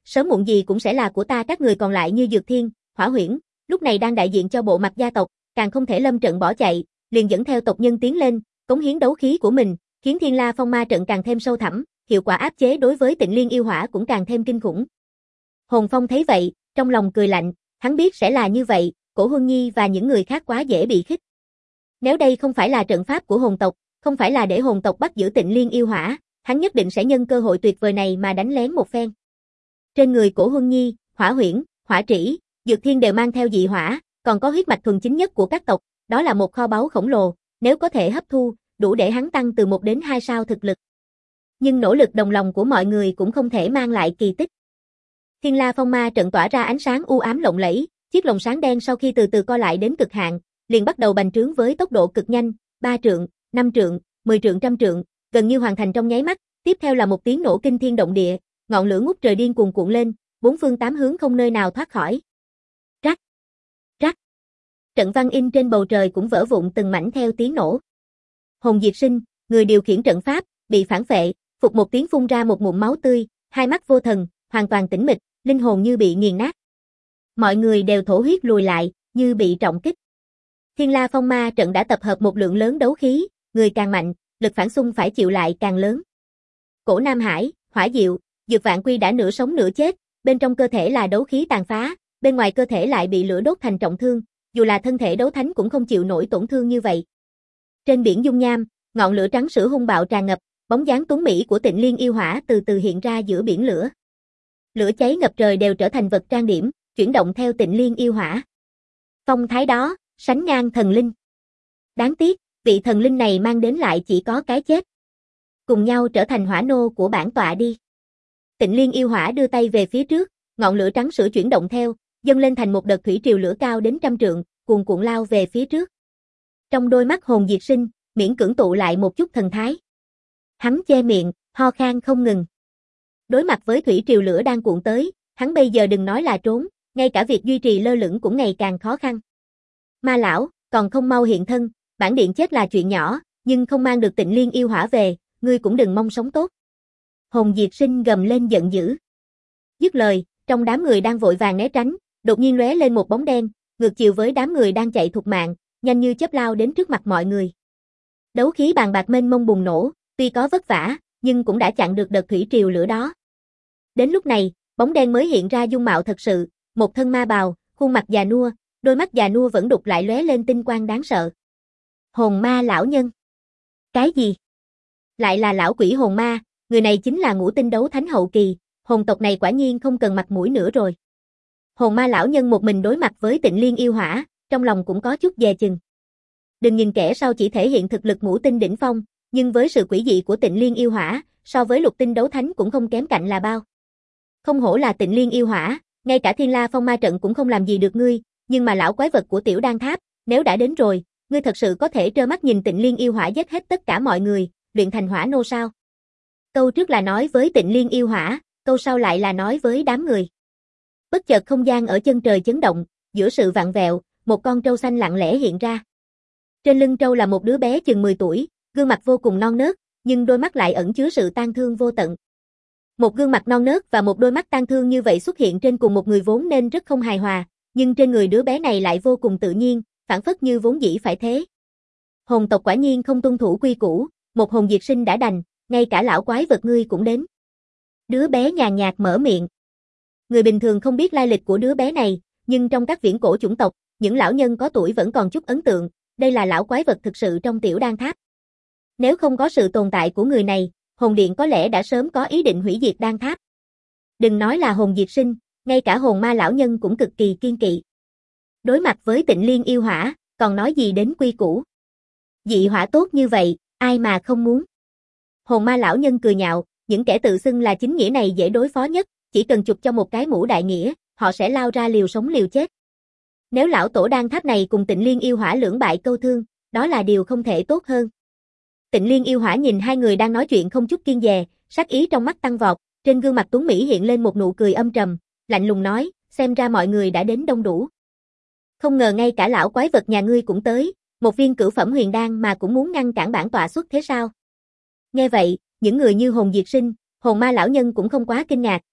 sớm muộn gì cũng sẽ là của ta. Các người còn lại như Dược Thiên, Hỏa Huyễn, lúc này đang đại diện cho bộ mặt gia tộc, càng không thể lâm trận bỏ chạy, liền dẫn theo tộc nhân tiến lên, cống hiến đấu khí của mình, khiến Thiên La Phong Ma trận càng thêm sâu thẳm, hiệu quả áp chế đối với Tịnh Liên yêu hỏa cũng càng thêm kinh khủng. Hồn Phong thấy vậy, trong lòng cười lạnh, hắn biết sẽ là như vậy, Cổ Huân Nhi và những người khác quá dễ bị khích. Nếu đây không phải là trận pháp của hồn tộc, không phải là để hồn tộc bắt giữ Tịnh Liên yêu hỏa, hắn nhất định sẽ nhân cơ hội tuyệt vời này mà đánh lén một phen. Trên người Cổ Huân Nhi, Hỏa Huyễn, Hỏa Trĩ, Dược Thiên đều mang theo dị hỏa, còn có huyết mạch thuần chính nhất của các tộc, đó là một kho báu khổng lồ, nếu có thể hấp thu, đủ để hắn tăng từ một đến hai sao thực lực. Nhưng nỗ lực đồng lòng của mọi người cũng không thể mang lại kỳ tích. Thiên La Phong Ma trận tỏa ra ánh sáng u ám lộng lẫy, chiếc lồng sáng đen sau khi từ từ co lại đến cực hạn, liền bắt đầu bành trướng với tốc độ cực nhanh, ba trượng, năm trượng, mười trượng, trăm trượng, gần như hoàn thành trong nháy mắt, tiếp theo là một tiếng nổ kinh thiên động địa, ngọn lửa ngút trời điên cuồng cuộn lên, bốn phương tám hướng không nơi nào thoát khỏi. Rắc, rắc. Trận văn in trên bầu trời cũng vỡ vụn từng mảnh theo tiếng nổ. Hồn Diệt Sinh, người điều khiển trận pháp, bị phản phệ, phục một tiếng phun ra một ngụm máu tươi, hai mắt vô thần, hoàn toàn tĩnh mịch, linh hồn như bị nghiền nát. Mọi người đều thổ huyết lùi lại, như bị trọng kích. Thiên La Phong Ma trận đã tập hợp một lượng lớn đấu khí, người càng mạnh, lực phản xung phải chịu lại càng lớn. Cổ Nam Hải, Hỏa Diệu, Dược Vạn Quy đã nửa sống nửa chết, bên trong cơ thể là đấu khí tàn phá, bên ngoài cơ thể lại bị lửa đốt thành trọng thương, dù là thân thể đấu thánh cũng không chịu nổi tổn thương như vậy. Trên biển dung nham, ngọn lửa trắng sữa hung bạo tràn ngập, bóng dáng tuấn mỹ của Tịnh Liên yêu hỏa từ từ hiện ra giữa biển lửa. Lửa cháy ngập trời đều trở thành vật trang điểm, chuyển động theo Tịnh Liên yêu hỏa. Phong thái đó, sánh ngang thần linh. Đáng tiếc, vị thần linh này mang đến lại chỉ có cái chết. Cùng nhau trở thành hỏa nô của bản tọa đi. Tịnh Liên yêu hỏa đưa tay về phía trước, ngọn lửa trắng sữa chuyển động theo, dâng lên thành một đợt thủy triều lửa cao đến trăm trượng, cuồn cuộn lao về phía trước. Trong đôi mắt Hồn Diệt Sinh, miễn cưỡng tụ lại một chút thần thái. Hắn che miệng, ho khan không ngừng. Đối mặt với thủy triều lửa đang cuộn tới, hắn bây giờ đừng nói là trốn, ngay cả việc duy trì lơ lửng cũng ngày càng khó khăn. Ma lão, còn không mau hiện thân, bản điện chết là chuyện nhỏ, nhưng không mang được Tịnh Liên yêu hỏa về, ngươi cũng đừng mong sống tốt. Hồn Diệt Sinh gầm lên giận dữ. Dứt lời, trong đám người đang vội vàng né tránh, đột nhiên lóe lên một bóng đen, ngược chiều với đám người đang chạy thục mạng, nhanh như chớp lao đến trước mặt mọi người. Đấu khí bàn bạc mênh mông bùng nổ, tuy có vất vả, nhưng cũng đã chặn được đợt thủy triều lửa đó. Đến lúc này, bóng đen mới hiện ra dung mạo thật sự, một thân ma bào, khuôn mặt già nua, đôi mắt già nua vẫn đục lại lóe lên tinh quang đáng sợ. Hồn ma lão nhân. Cái gì? Lại là lão quỷ hồn ma, người này chính là ngũ tinh đấu thánh hậu kỳ, hồn tộc này quả nhiên không cần mặt mũi nữa rồi. Hồn ma lão nhân một mình đối mặt với Tịnh Liên yêu hỏa, trong lòng cũng có chút dè chừng. Đừng nhìn kẻ sau chỉ thể hiện thực lực ngũ tinh đỉnh phong, nhưng với sự quỷ dị của Tịnh Liên yêu hỏa, so với lục tinh đấu thánh cũng không kém cạnh là bao. Không hổ là Tịnh Liên yêu hỏa, ngay cả Thiên La Phong Ma trận cũng không làm gì được ngươi, nhưng mà lão quái vật của Tiểu Đan Tháp, nếu đã đến rồi, ngươi thật sự có thể trơ mắt nhìn Tịnh Liên yêu hỏa giết hết tất cả mọi người, luyện thành hỏa nô sao? Câu trước là nói với Tịnh Liên yêu hỏa, câu sau lại là nói với đám người. Bất chợt không gian ở chân trời chấn động, giữa sự vặn vẹo, một con trâu xanh lặng lẽ hiện ra. Trên lưng trâu là một đứa bé chừng mười tuổi, gương mặt vô cùng non nớt, nhưng đôi mắt lại ẩn chứa sự tang thương vô tận. Một gương mặt non nớt và một đôi mắt tang thương như vậy xuất hiện trên cùng một người vốn nên rất không hài hòa, nhưng trên người đứa bé này lại vô cùng tự nhiên, phản phất như vốn dĩ phải thế. Hồn tộc quả nhiên không tuân thủ quy củ, một hồn diệt sinh đã đành, ngay cả lão quái vật ngươi cũng đến. Đứa bé nhàn nhạt mở miệng. Người bình thường không biết lai lịch của đứa bé này, nhưng trong các viễn cổ chủng tộc, những lão nhân có tuổi vẫn còn chút ấn tượng, đây là lão quái vật thực sự trong Tiểu Đan Tháp. Nếu không có sự tồn tại của người này, hồn điện có lẽ đã sớm có ý định hủy diệt Đan Tháp. Đừng nói là hồn diệt sinh, ngay cả hồn ma lão nhân cũng cực kỳ kiên kỵ. Đối mặt với Tịnh Liên yêu hỏa, còn nói gì đến quy củ. Dị hỏa tốt như vậy, ai mà không muốn. Hồn ma lão nhân cười nhạo, những kẻ tự xưng là chính nghĩa này dễ đối phó nhất, chỉ cần chụp cho một cái mũ đại nghĩa, họ sẽ lao ra liều sống liều chết. Nếu lão tổ Đan Tháp này cùng Tịnh Liên yêu hỏa lưỡng bại câu thương, đó là điều không thể tốt hơn. Tịnh Liên yêu hỏa nhìn hai người đang nói chuyện không chút kiêng dè, sát ý trong mắt tăng vọt, trên gương mặt tuấn mỹ hiện lên một nụ cười âm trầm, lạnh lùng nói, xem ra mọi người đã đến đông đủ. Không ngờ ngay cả lão quái vật nhà ngươi cũng tới, một viên cửu phẩm huyền đan mà cũng muốn ngăn cản bản tọa xuất thế sao? Nghe vậy, những người như hồn diệt sinh, hồn ma lão nhân cũng không quá kinh ngạc,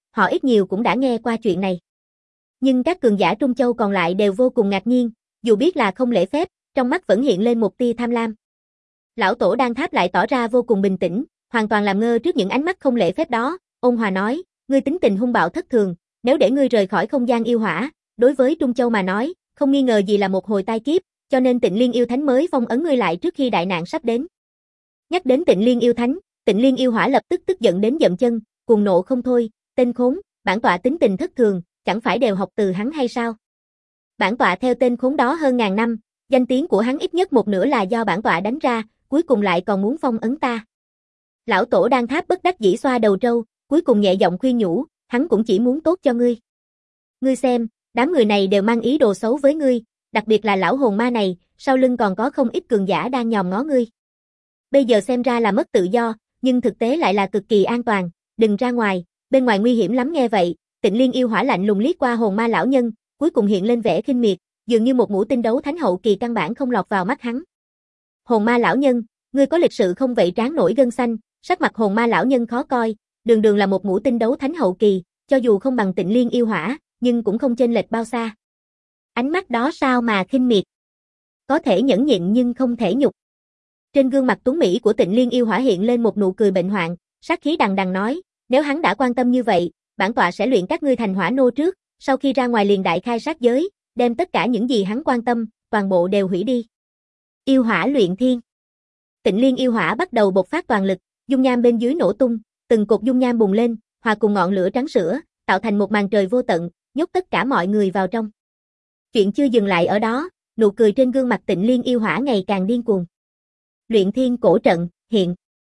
họ ít nhiều cũng đã nghe qua chuyện này. Nhưng các cường giả Trung Châu còn lại đều vô cùng ngạc nhiên, dù biết là không lễ phép, trong mắt vẫn hiện lên một tia tham lam. Lão tổ Đan Tháp lại tỏ ra vô cùng bình tĩnh, hoàn toàn làm ngơ trước những ánh mắt không lễ phép đó, ôn hòa nói, ngươi tính tình hung bạo thất thường, nếu để ngươi rời khỏi không gian yêu hỏa, đối với Trung Châu mà nói, không nghi ngờ gì là một hồi tai kiếp, cho nên Tịnh Liên yêu thánh mới phong ấn ngươi lại trước khi đại nạn sắp đến. Nhắc đến Tịnh Liên yêu thánh, Tịnh Liên yêu hỏa lập tức tức giận đến dậm chân, cuồng nộ không thôi, tên khốn, bản tọa tính tình thất thường, chẳng phải đều học từ hắn hay sao? Bản tọa theo tên khốn đó hơn ngàn năm, danh tiếng của hắn ít nhất một nửa là do bản tọa đánh ra, cuối cùng lại còn muốn phong ấn ta. Lão tổ Đan Tháp bất đắc dĩ xoa đầu trâu, cuối cùng nhẹ giọng khuyên nhủ, hắn cũng chỉ muốn tốt cho ngươi. Ngươi xem, đám người này đều mang ý đồ xấu với ngươi, đặc biệt là lão hồn ma này, sau lưng còn có không ít cường giả đang nhòm ngó ngươi. Bây giờ xem ra là mất tự do, nhưng thực tế lại là cực kỳ an toàn, đừng ra ngoài, bên ngoài nguy hiểm lắm nghe vậy. Tịnh Liên yêu hỏa lạnh lùng liếc qua hồn ma lão nhân, cuối cùng hiện lên vẻ khinh miệt, dường như một mũi tên đấu thánh hậu kỳ căn bản không lọt vào mắt hắn. Hồn ma lão nhân, ngươi có lịch sự không vậy trán nổi gân xanh, sắc mặt hồn ma lão nhân khó coi, đường đường là một mũi tên đấu thánh hậu kỳ, cho dù không bằng Tịnh Liên yêu hỏa, nhưng cũng không chênh lệch bao xa. Ánh mắt đó sao mà khinh miệt? Có thể nhẫn nhịn nhưng không thể nhục. Trên gương mặt tuấn mỹ của Tịnh Liên yêu hỏa hiện lên một nụ cười bệnh hoạn, sát khí đằng đằng nói, nếu hắn đã quan tâm như vậy, bản tọa sẽ luyện các ngươi thành hỏa nô trước, sau khi ra ngoài liền đại khai sát giới, đem tất cả những gì hắn quan tâm, toàn bộ đều hủy đi. Yêu hỏa luyện thiên. Tịnh Liên yêu hỏa bắt đầu bộc phát toàn lực, dung nham bên dưới nổ tung, từng cột dung nham bùng lên, hòa cùng ngọn lửa trắng sữa, tạo thành một màn trời vô tận, nhốt tất cả mọi người vào trong. Chuyện chưa dừng lại ở đó, nụ cười trên gương mặt Tịnh Liên yêu hỏa ngày càng điên cuồng. Luyện thiên cổ trận, hiện.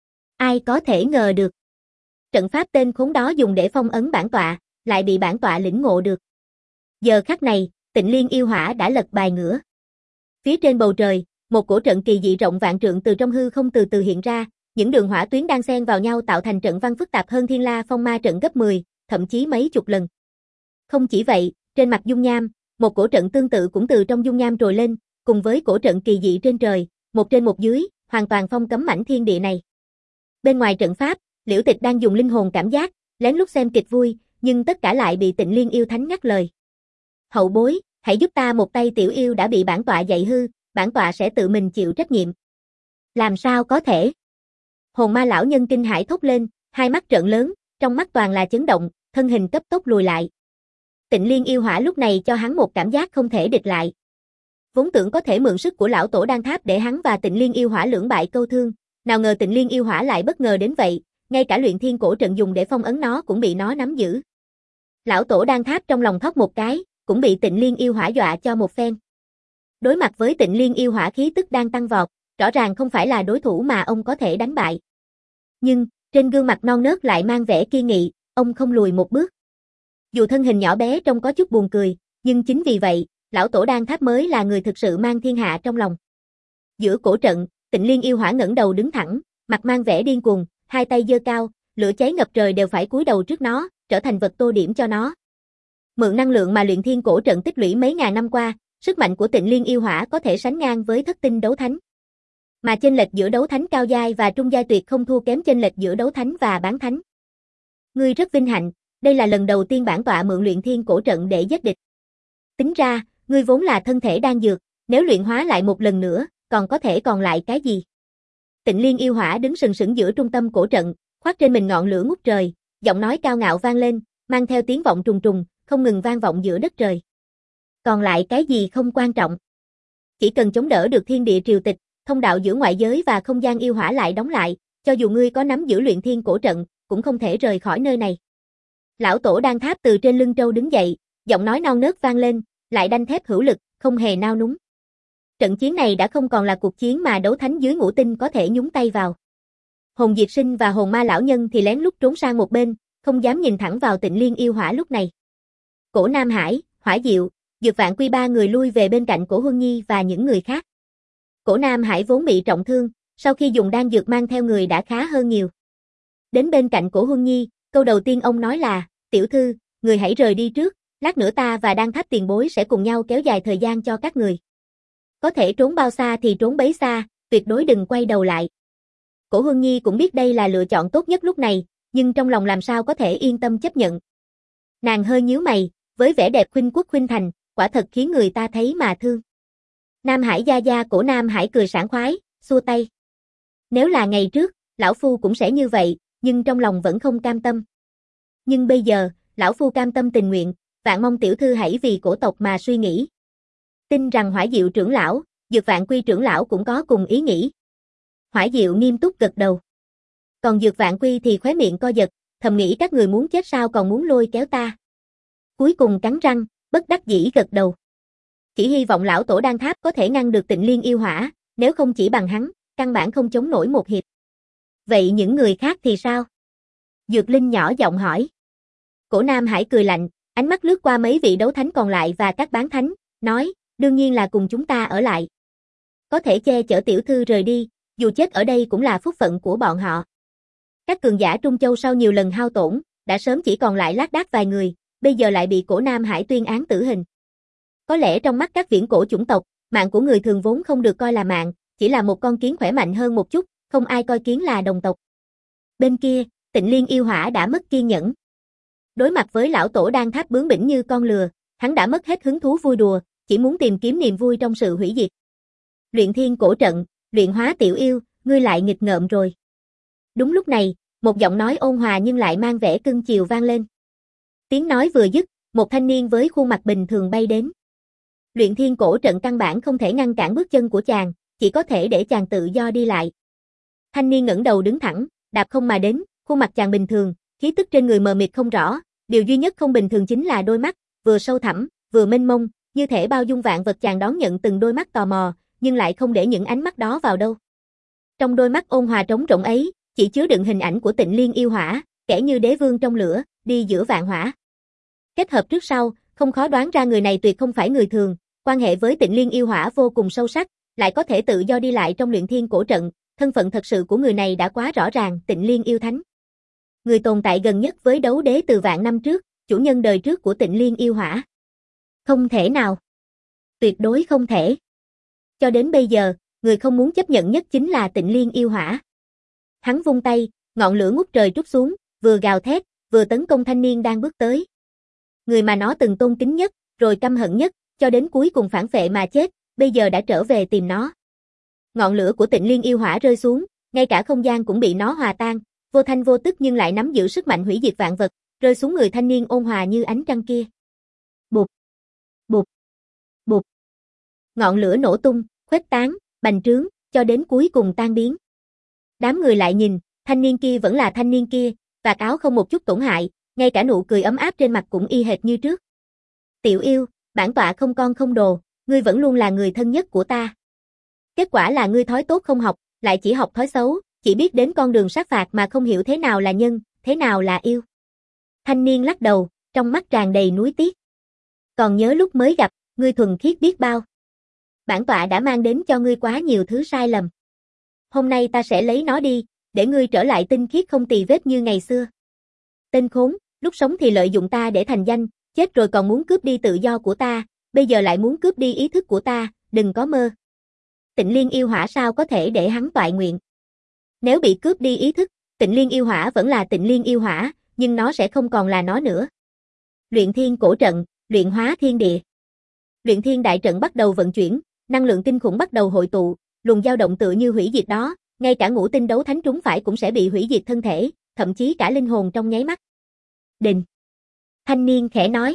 Ai có thể ngờ được. Trận pháp tên khốn đó dùng để phong ấn bản tọa, lại bị bản tọa lĩnh ngộ được. Giờ khắc này, Tịnh Liên yêu hỏa đã lật bài ngửa. Phía trên bầu trời, một cổ trận kỳ dị rộng vạn trượng từ trong hư không từ từ hiện ra, những đường hỏa tuyến đang xen vào nhau tạo thành trận văn phức tạp hơn Thiên La Phong Ma trận gấp mười, thậm chí mấy chục lần. Không chỉ vậy, trên mặt dung nham, một cổ trận tương tự cũng từ trong dung nham trồi lên, cùng với cổ trận kỳ dị trên trời, một trên một dưới, hoàn toàn phong cấm mảnh thiên địa này. Bên ngoài trận pháp, Liễu Tịch đang dùng linh hồn cảm giác, lén lút xem kịch vui, nhưng tất cả lại bị Tịnh Liên yêu thánh ngắt lời. Hậu bối, hãy giúp ta một tay, tiểu yêu đã bị bản tọa dạy hư, bản tọa sẽ tự mình chịu trách nhiệm. Làm sao có thể? Hồn ma lão nhân kinh hãi thốt lên, hai mắt trợn lớn, trong mắt toàn là chấn động, thân hình cấp tốc lùi lại. Tịnh Liên yêu hỏa lúc này cho hắn một cảm giác không thể địch lại. Vốn tưởng có thể mượn sức của lão tổ Đan Tháp để hắn và Tịnh Liên yêu hỏa lưỡng bại câu thương, nào ngờ Tịnh Liên yêu hỏa lại bất ngờ đến vậy, ngay cả luyện thiên cổ trận dùng để phong ấn nó cũng bị nó nắm giữ. Lão tổ Đan Tháp trong lòng thót một cái, cũng bị Tịnh Liên yêu hỏa dọa cho một phen. Đối mặt với Tịnh Liên yêu hỏa khí tức đang tăng vọt, rõ ràng không phải là đối thủ mà ông có thể đánh bại. Nhưng, trên gương mặt non nớt lại mang vẻ kiên nghị, ông không lùi một bước. Dù thân hình nhỏ bé trông có chút buồn cười, nhưng chính vì vậy, lão tổ Đan Tháp mới là người thực sự mang thiên hạ trong lòng. Giữa cổ trận, Tịnh Liên yêu hỏa ngẩng đầu đứng thẳng, mặt mang vẻ điên cuồng, hai tay giơ cao, lửa cháy ngập trời đều phải cúi đầu trước nó, trở thành vật tô điểm cho nó. Mượn năng lượng mà luyện thiên cổ trận tích lũy mấy ngàn năm qua, sức mạnh của Tịnh Liên yêu hỏa có thể sánh ngang với thất tinh đấu thánh. Mà chênh lệch giữa đấu thánh cao giai và trung giai tuyệt không thua kém chênh lệch giữa đấu thánh và bán thánh. Ngươi rất vinh hạnh, đây là lần đầu tiên bản tọa mượn luyện thiên cổ trận để giết địch. Tính ra, ngươi vốn là thân thể đan dược, nếu luyện hóa lại một lần nữa, còn có thể còn lại cái gì? Tịnh Liên yêu hỏa đứng sừng sững giữa trung tâm cổ trận, khoác trên mình ngọn lửa ngút trời, giọng nói cao ngạo vang lên, mang theo tiếng vọng trùng trùng, không ngừng vang vọng giữa đất trời. Còn lại cái gì không quan trọng. Chỉ cần chống đỡ được thiên địa triều tịch, thông đạo giữa ngoại giới và không gian yêu hỏa lại đóng lại, cho dù ngươi có nắm giữ luyện thiên cổ trận, cũng không thể rời khỏi nơi này. Lão tổ Đan Tháp từ trên lưng trâu đứng dậy, giọng nói non nớt vang lên, lại đanh thép hữu lực, không hề nao núng. Trận chiến này đã không còn là cuộc chiến mà đấu thánh dưới ngũ tinh có thể nhúng tay vào. Hồn Diệt Sinh và hồn ma lão nhân thì lén lút trốn sang một bên, không dám nhìn thẳng vào Tịnh Liên yêu hỏa lúc này. Cổ Nam Hải, Hỏa Diệu, Dược Vạn Quy ba người lui về bên cạnh Cổ Huân Nhi và những người khác. Cổ Nam Hải vốn bị trọng thương, sau khi dùng đan dược mang theo người đã khá hơn nhiều. Đến bên cạnh Cổ Huân Nhi, câu đầu tiên ông nói là, tiểu thư, người hãy rời đi trước, lát nữa ta và Đan Tháp tiền bối sẽ cùng nhau kéo dài thời gian cho các người. Có thể trốn bao xa thì trốn bấy xa, tuyệt đối đừng quay đầu lại. Cổ Huân Nhi cũng biết đây là lựa chọn tốt nhất lúc này, nhưng trong lòng làm sao có thể yên tâm chấp nhận. Nàng hơi nhíu mày, với vẻ đẹp khuynh quốc khuynh thành, quả thật khiến người ta thấy mà thương. Nam Hải gia gia cổ Nam Hải cười sảng khoái, xua tay. Nếu là ngày trước, lão phu cũng sẽ như vậy, nhưng trong lòng vẫn không cam tâm. Nhưng bây giờ, lão phu cam tâm tình nguyện, vạn mong tiểu thư hãy vì cổ tộc mà suy nghĩ. Tin rằng Hỏa Diệu trưởng lão, Dược Vạn Quy trưởng lão cũng có cùng ý nghĩ. Hỏa Diệu nghiêm túc gật đầu. Còn Dược Vạn Quy thì khóe miệng co giật, thầm nghĩ các người muốn chết sao còn muốn lôi kéo ta. Cuối cùng cắn răng, bất đắc dĩ gật đầu. Chỉ hy vọng lão tổ Đan Tháp có thể ngăn được Tịnh Liên yêu hỏa, nếu không chỉ bằng hắn, căn bản không chống nổi một hiệp. Vậy những người khác thì sao? Dược Linh nhỏ giọng hỏi. Cổ Nam Hải cười lạnh, ánh mắt lướt qua mấy vị đấu thánh còn lại và các bán thánh, nói, đương nhiên là cùng chúng ta ở lại. Có thể che chở tiểu thư rời đi, dù chết ở đây cũng là phúc phận của bọn họ. Các cường giả Trung Châu sau nhiều lần hao tổn, đã sớm chỉ còn lại lác đác vài người, bây giờ lại bị cổ Nam Hải tuyên án tử hình. Có lẽ trong mắt các viễn cổ chủng tộc, mạng của người thường vốn không được coi là mạng, chỉ là một con kiến khỏe mạnh hơn một chút, không ai coi kiến là đồng tộc. Bên kia, Tịnh Liên yêu hỏa đã mất kiên nhẫn. Đối mặt với lão tổ Đan Tháp bướng bỉnh như con lừa, hắn đã mất hết hứng thú vui đùa, chỉ muốn tìm kiếm niềm vui trong sự hủy diệt. Luyện thiên cổ trận, luyện hóa tiểu yêu, ngươi lại nghịch ngợm rồi. Đúng lúc này, một giọng nói ôn hòa nhưng lại mang vẻ cưng chiều vang lên. Tiếng nói vừa dứt, một thanh niên với khuôn mặt bình thường bay đến. Luyện thiên cổ trận căn bản không thể ngăn cản bước chân của chàng, chỉ có thể để chàng tự do đi lại. Thanh niên ngẩng đầu đứng thẳng, đạp không mà đến, khuôn mặt chàng bình thường, khí tức trên người mờ mịt không rõ, điều duy nhất không bình thường chính là đôi mắt, vừa sâu thẳm, vừa mênh mông, như thể bao dung vạn vật. Chàng đón nhận từng đôi mắt tò mò, nhưng lại không để những ánh mắt đó vào đâu. Trong đôi mắt ôn hòa trống rỗng ấy, chỉ chứa đựng hình ảnh của Tịnh Liên yêu hỏa, kẻ như đế vương trong lửa, đi giữa vạn hỏa. Kết hợp trước sau, không khó đoán ra người này tuyệt không phải người thường, quan hệ với Tịnh Liên yêu hỏa vô cùng sâu sắc, lại có thể tự do đi lại trong luyện thiên cổ trận, thân phận thật sự của người này đã quá rõ ràng. Tịnh Liên yêu thánh, người tồn tại gần nhất với đấu đế từ vạn năm trước, chủ nhân đời trước của Tịnh Liên yêu hỏa. Không thể nào. Tuyệt đối không thể. Cho đến bây giờ, người không muốn chấp nhận nhất chính là Tịnh Liên yêu hỏa. Hắn vung tay, ngọn lửa ngút trời trút xuống, vừa gào thét, vừa tấn công thanh niên đang bước tới. Người mà nó từng tôn kính nhất, rồi căm hận nhất, cho đến cuối cùng phản phệ mà chết, bây giờ đã trở về tìm nó. Ngọn lửa của Tịnh Liên yêu hỏa rơi xuống, ngay cả không gian cũng bị nó hòa tan, vô thanh vô tức nhưng lại nắm giữ sức mạnh hủy diệt vạn vật, rơi xuống người thanh niên ôn hòa như ánh trăng kia. Bụp, bụp, bụp. Ngọn lửa nổ tung, khuếch tán, bành trướng, cho đến cuối cùng tan biến. Đám người lại nhìn, thanh niên kia vẫn là thanh niên kia, vạt áo không một chút tổn hại, ngay cả nụ cười ấm áp trên mặt cũng y hệt như trước. Tiểu yêu, bản tọa không con không đồ, ngươi vẫn luôn là người thân nhất của ta. Kết quả là ngươi thói tốt không học, lại chỉ học thói xấu, chỉ biết đến con đường sát phạt mà không hiểu thế nào là nhân, thế nào là yêu. Thanh niên lắc đầu, trong mắt tràn đầy nuối tiếc. Còn nhớ lúc mới gặp, ngươi thuần khiết biết bao. Bản tọa đã mang đến cho ngươi quá nhiều thứ sai lầm. Hôm nay ta sẽ lấy nó đi, để ngươi trở lại tinh khiết không tì vết như ngày xưa. Tên khốn, lúc sống thì lợi dụng ta để thành danh, chết rồi còn muốn cướp đi tự do của ta, bây giờ lại muốn cướp đi ý thức của ta, đừng có mơ. Tịnh Liên yêu hỏa sao có thể để hắn toại nguyện. Nếu bị cướp đi ý thức, Tịnh Liên yêu hỏa vẫn là Tịnh Liên yêu hỏa, nhưng nó sẽ không còn là nó nữa. Luyện thiên cổ trận, luyện hóa thiên địa. Luyện thiên đại trận bắt đầu vận chuyển, năng lượng kinh khủng bắt đầu hội tụ, luồng dao động tự như hủy diệt đó, ngay cả ngũ tinh đấu thánh trúng phải cũng sẽ bị hủy diệt thân thể, thậm chí cả linh hồn trong nháy mắt. Đình. Thanh niên khẽ nói.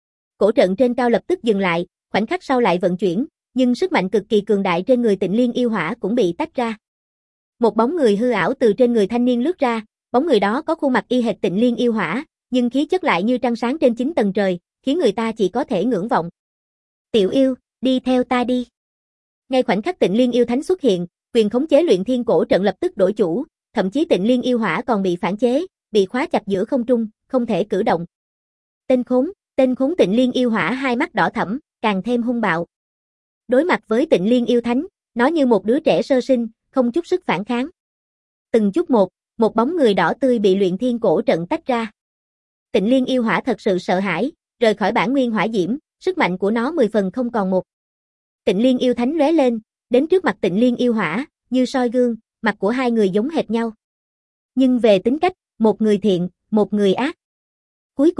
Cổ trận trên cao lập tức dừng lại, khoảnh khắc sau lại vận chuyển, nhưng sức mạnh cực kỳ cường đại trên người Tịnh Liên yêu hỏa cũng bị tách ra. Một bóng người hư ảo từ trên người thanh niên lướt ra, bóng người đó có khuôn mặt y hệt Tịnh Liên yêu hỏa, nhưng khí chất lại như trăng sáng trên chín tầng trời, khiến người ta chỉ có thể ngưỡng vọng. Tiểu yêu, đi theo ta đi. Ngay khoảnh khắc Tịnh Liên yêu thánh xuất hiện, quyền khống chế luyện thiên cổ trận lập tức đổi chủ, thậm chí Tịnh Liên yêu hỏa còn bị phản chế, bị khóa chặt giữa không trung, không thể cử động. Tên khốn, tên khốn Tịnh Liên yêu hỏa hai mắt đỏ thẫm, càng thêm hung bạo. Đối mặt với Tịnh Liên yêu thánh, nó như một đứa trẻ sơ sinh, không chút sức phản kháng. Từng chút một, một bóng người đỏ tươi bị luyện thiên cổ trận tách ra. Tịnh Liên yêu hỏa thật sự sợ hãi, rời khỏi bản nguyên hỏa diễm, sức mạnh của nó mười phần không còn một. Tịnh Liên yêu thánh lóe lên, đến trước mặt Tịnh Liên yêu hỏa, như soi gương, mặt của hai người giống hệt nhau. Nhưng về tính cách, một người thiện, một người ác. Cuối cùng,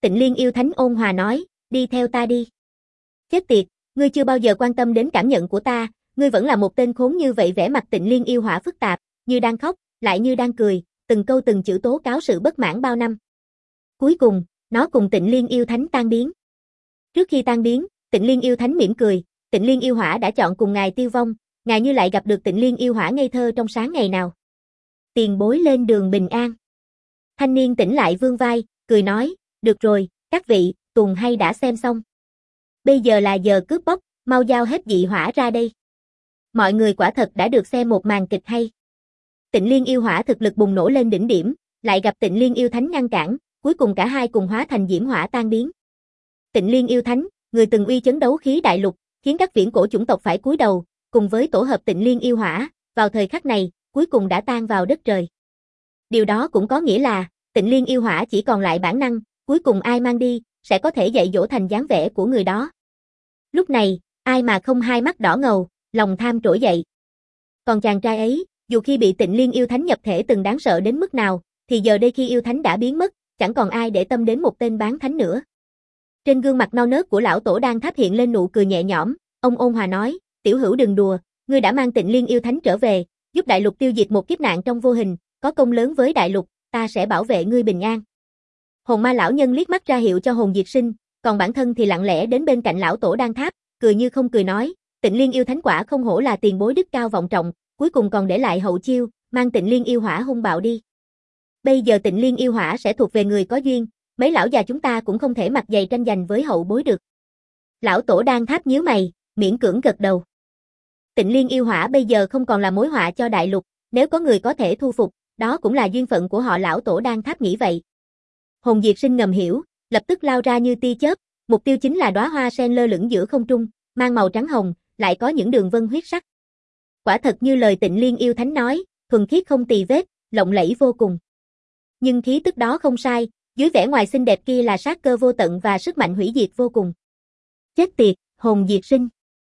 Tịnh Liên yêu thánh ôn hòa nói, đi theo ta đi. Chết tiệt, ngươi chưa bao giờ quan tâm đến cảm nhận của ta, ngươi vẫn là một tên khốn như vậy. Vẻ mặt Tịnh Liên yêu hỏa phức tạp, như đang khóc, lại như đang cười, từng câu từng chữ tố cáo sự bất mãn bao năm. Cuối cùng, nó cùng Tịnh Liên yêu thánh tan biến. Trước khi tan biến, Tịnh Liên yêu thánh mỉm cười, Tịnh Liên yêu hỏa đã chọn cùng ngài tiêu vong, ngài như lại gặp được Tịnh Liên yêu hỏa ngây thơ trong sáng ngày nào. Tiền bối lên đường bình an. Thanh niên tỉnh lại vươn vai, cười nói, được rồi, các vị, tuần hay đã xem xong. Bây giờ là giờ cướp bóc, mau giao hết dị hỏa ra đây. Mọi người quả thật đã được xem một màn kịch hay. Tịnh Liên yêu hỏa thực lực bùng nổ lên đỉnh điểm, lại gặp Tịnh Liên yêu thánh ngăn cản, cuối cùng cả hai cùng hóa thành diễm hỏa tan biến. Tịnh Liên yêu thánh, người từng uy chấn đấu khí đại lục, khiến các viễn cổ chủng tộc phải cúi đầu, cùng với tổ hợp Tịnh Liên yêu hỏa, vào thời khắc này, cuối cùng đã tan vào đất trời. Điều đó cũng có nghĩa là, Tịnh Liên yêu hỏa chỉ còn lại bản năng, cuối cùng ai mang đi, sẽ có thể dạy dỗ thành dáng vẻ của người đó. Lúc này, ai mà không hai mắt đỏ ngầu, lòng tham trỗi dậy. Còn chàng trai ấy, dù khi bị Tịnh Liên yêu thánh nhập thể từng đáng sợ đến mức nào, thì giờ đây khi yêu thánh đã biến mất, chẳng còn ai để tâm đến một tên bán thánh nữa. Trên gương mặt non nớt của lão tổ Đan Tháp hiện lên nụ cười nhẹ nhõm, ông ôn hòa nói, tiểu hữu đừng đùa, ngươi đã mang Tịnh Liên yêu thánh trở về, giúp đại lục tiêu diệt một kiếp nạn trong vô hình, có công lớn với đại lục, ta sẽ bảo vệ ngươi bình an. Hồn ma lão nhân liếc mắt ra hiệu cho Hồn Diệt Sinh, còn bản thân thì lặng lẽ đến bên cạnh lão tổ Đan Tháp, cười như không cười nói, Tịnh Liên yêu thánh quả không hổ là tiền bối đức cao vọng trọng, cuối cùng còn để lại hậu chiêu, mang Tịnh Liên yêu hỏa hung bạo đi. Bây giờ Tịnh Liên yêu hỏa sẽ thuộc về người có duyên, mấy lão già chúng ta cũng không thể mặt dày tranh giành với hậu bối được. Lão tổ Đan Tháp nhíu mày, miễn cưỡng gật đầu. Tịnh Liên yêu hỏa bây giờ không còn là mối họa cho đại lục, nếu có người có thể thu phục, đó cũng là duyên phận của họ. Lão tổ Đan Tháp nghĩ vậy. Hồn Diệt Sinh ngầm hiểu, lập tức lao ra như tia chớp, mục tiêu chính là đóa hoa sen lơ lửng giữa không trung, mang màu trắng hồng, lại có những đường vân huyết sắc. Quả thật như lời Tịnh Liên yêu thánh nói, thuần khiết không tì vết, lộng lẫy vô cùng. Nhưng khí tức đó không sai, dưới vẻ ngoài xinh đẹp kia là sát cơ vô tận và sức mạnh hủy diệt vô cùng. Chết tiệt, Hồn Diệt Sinh.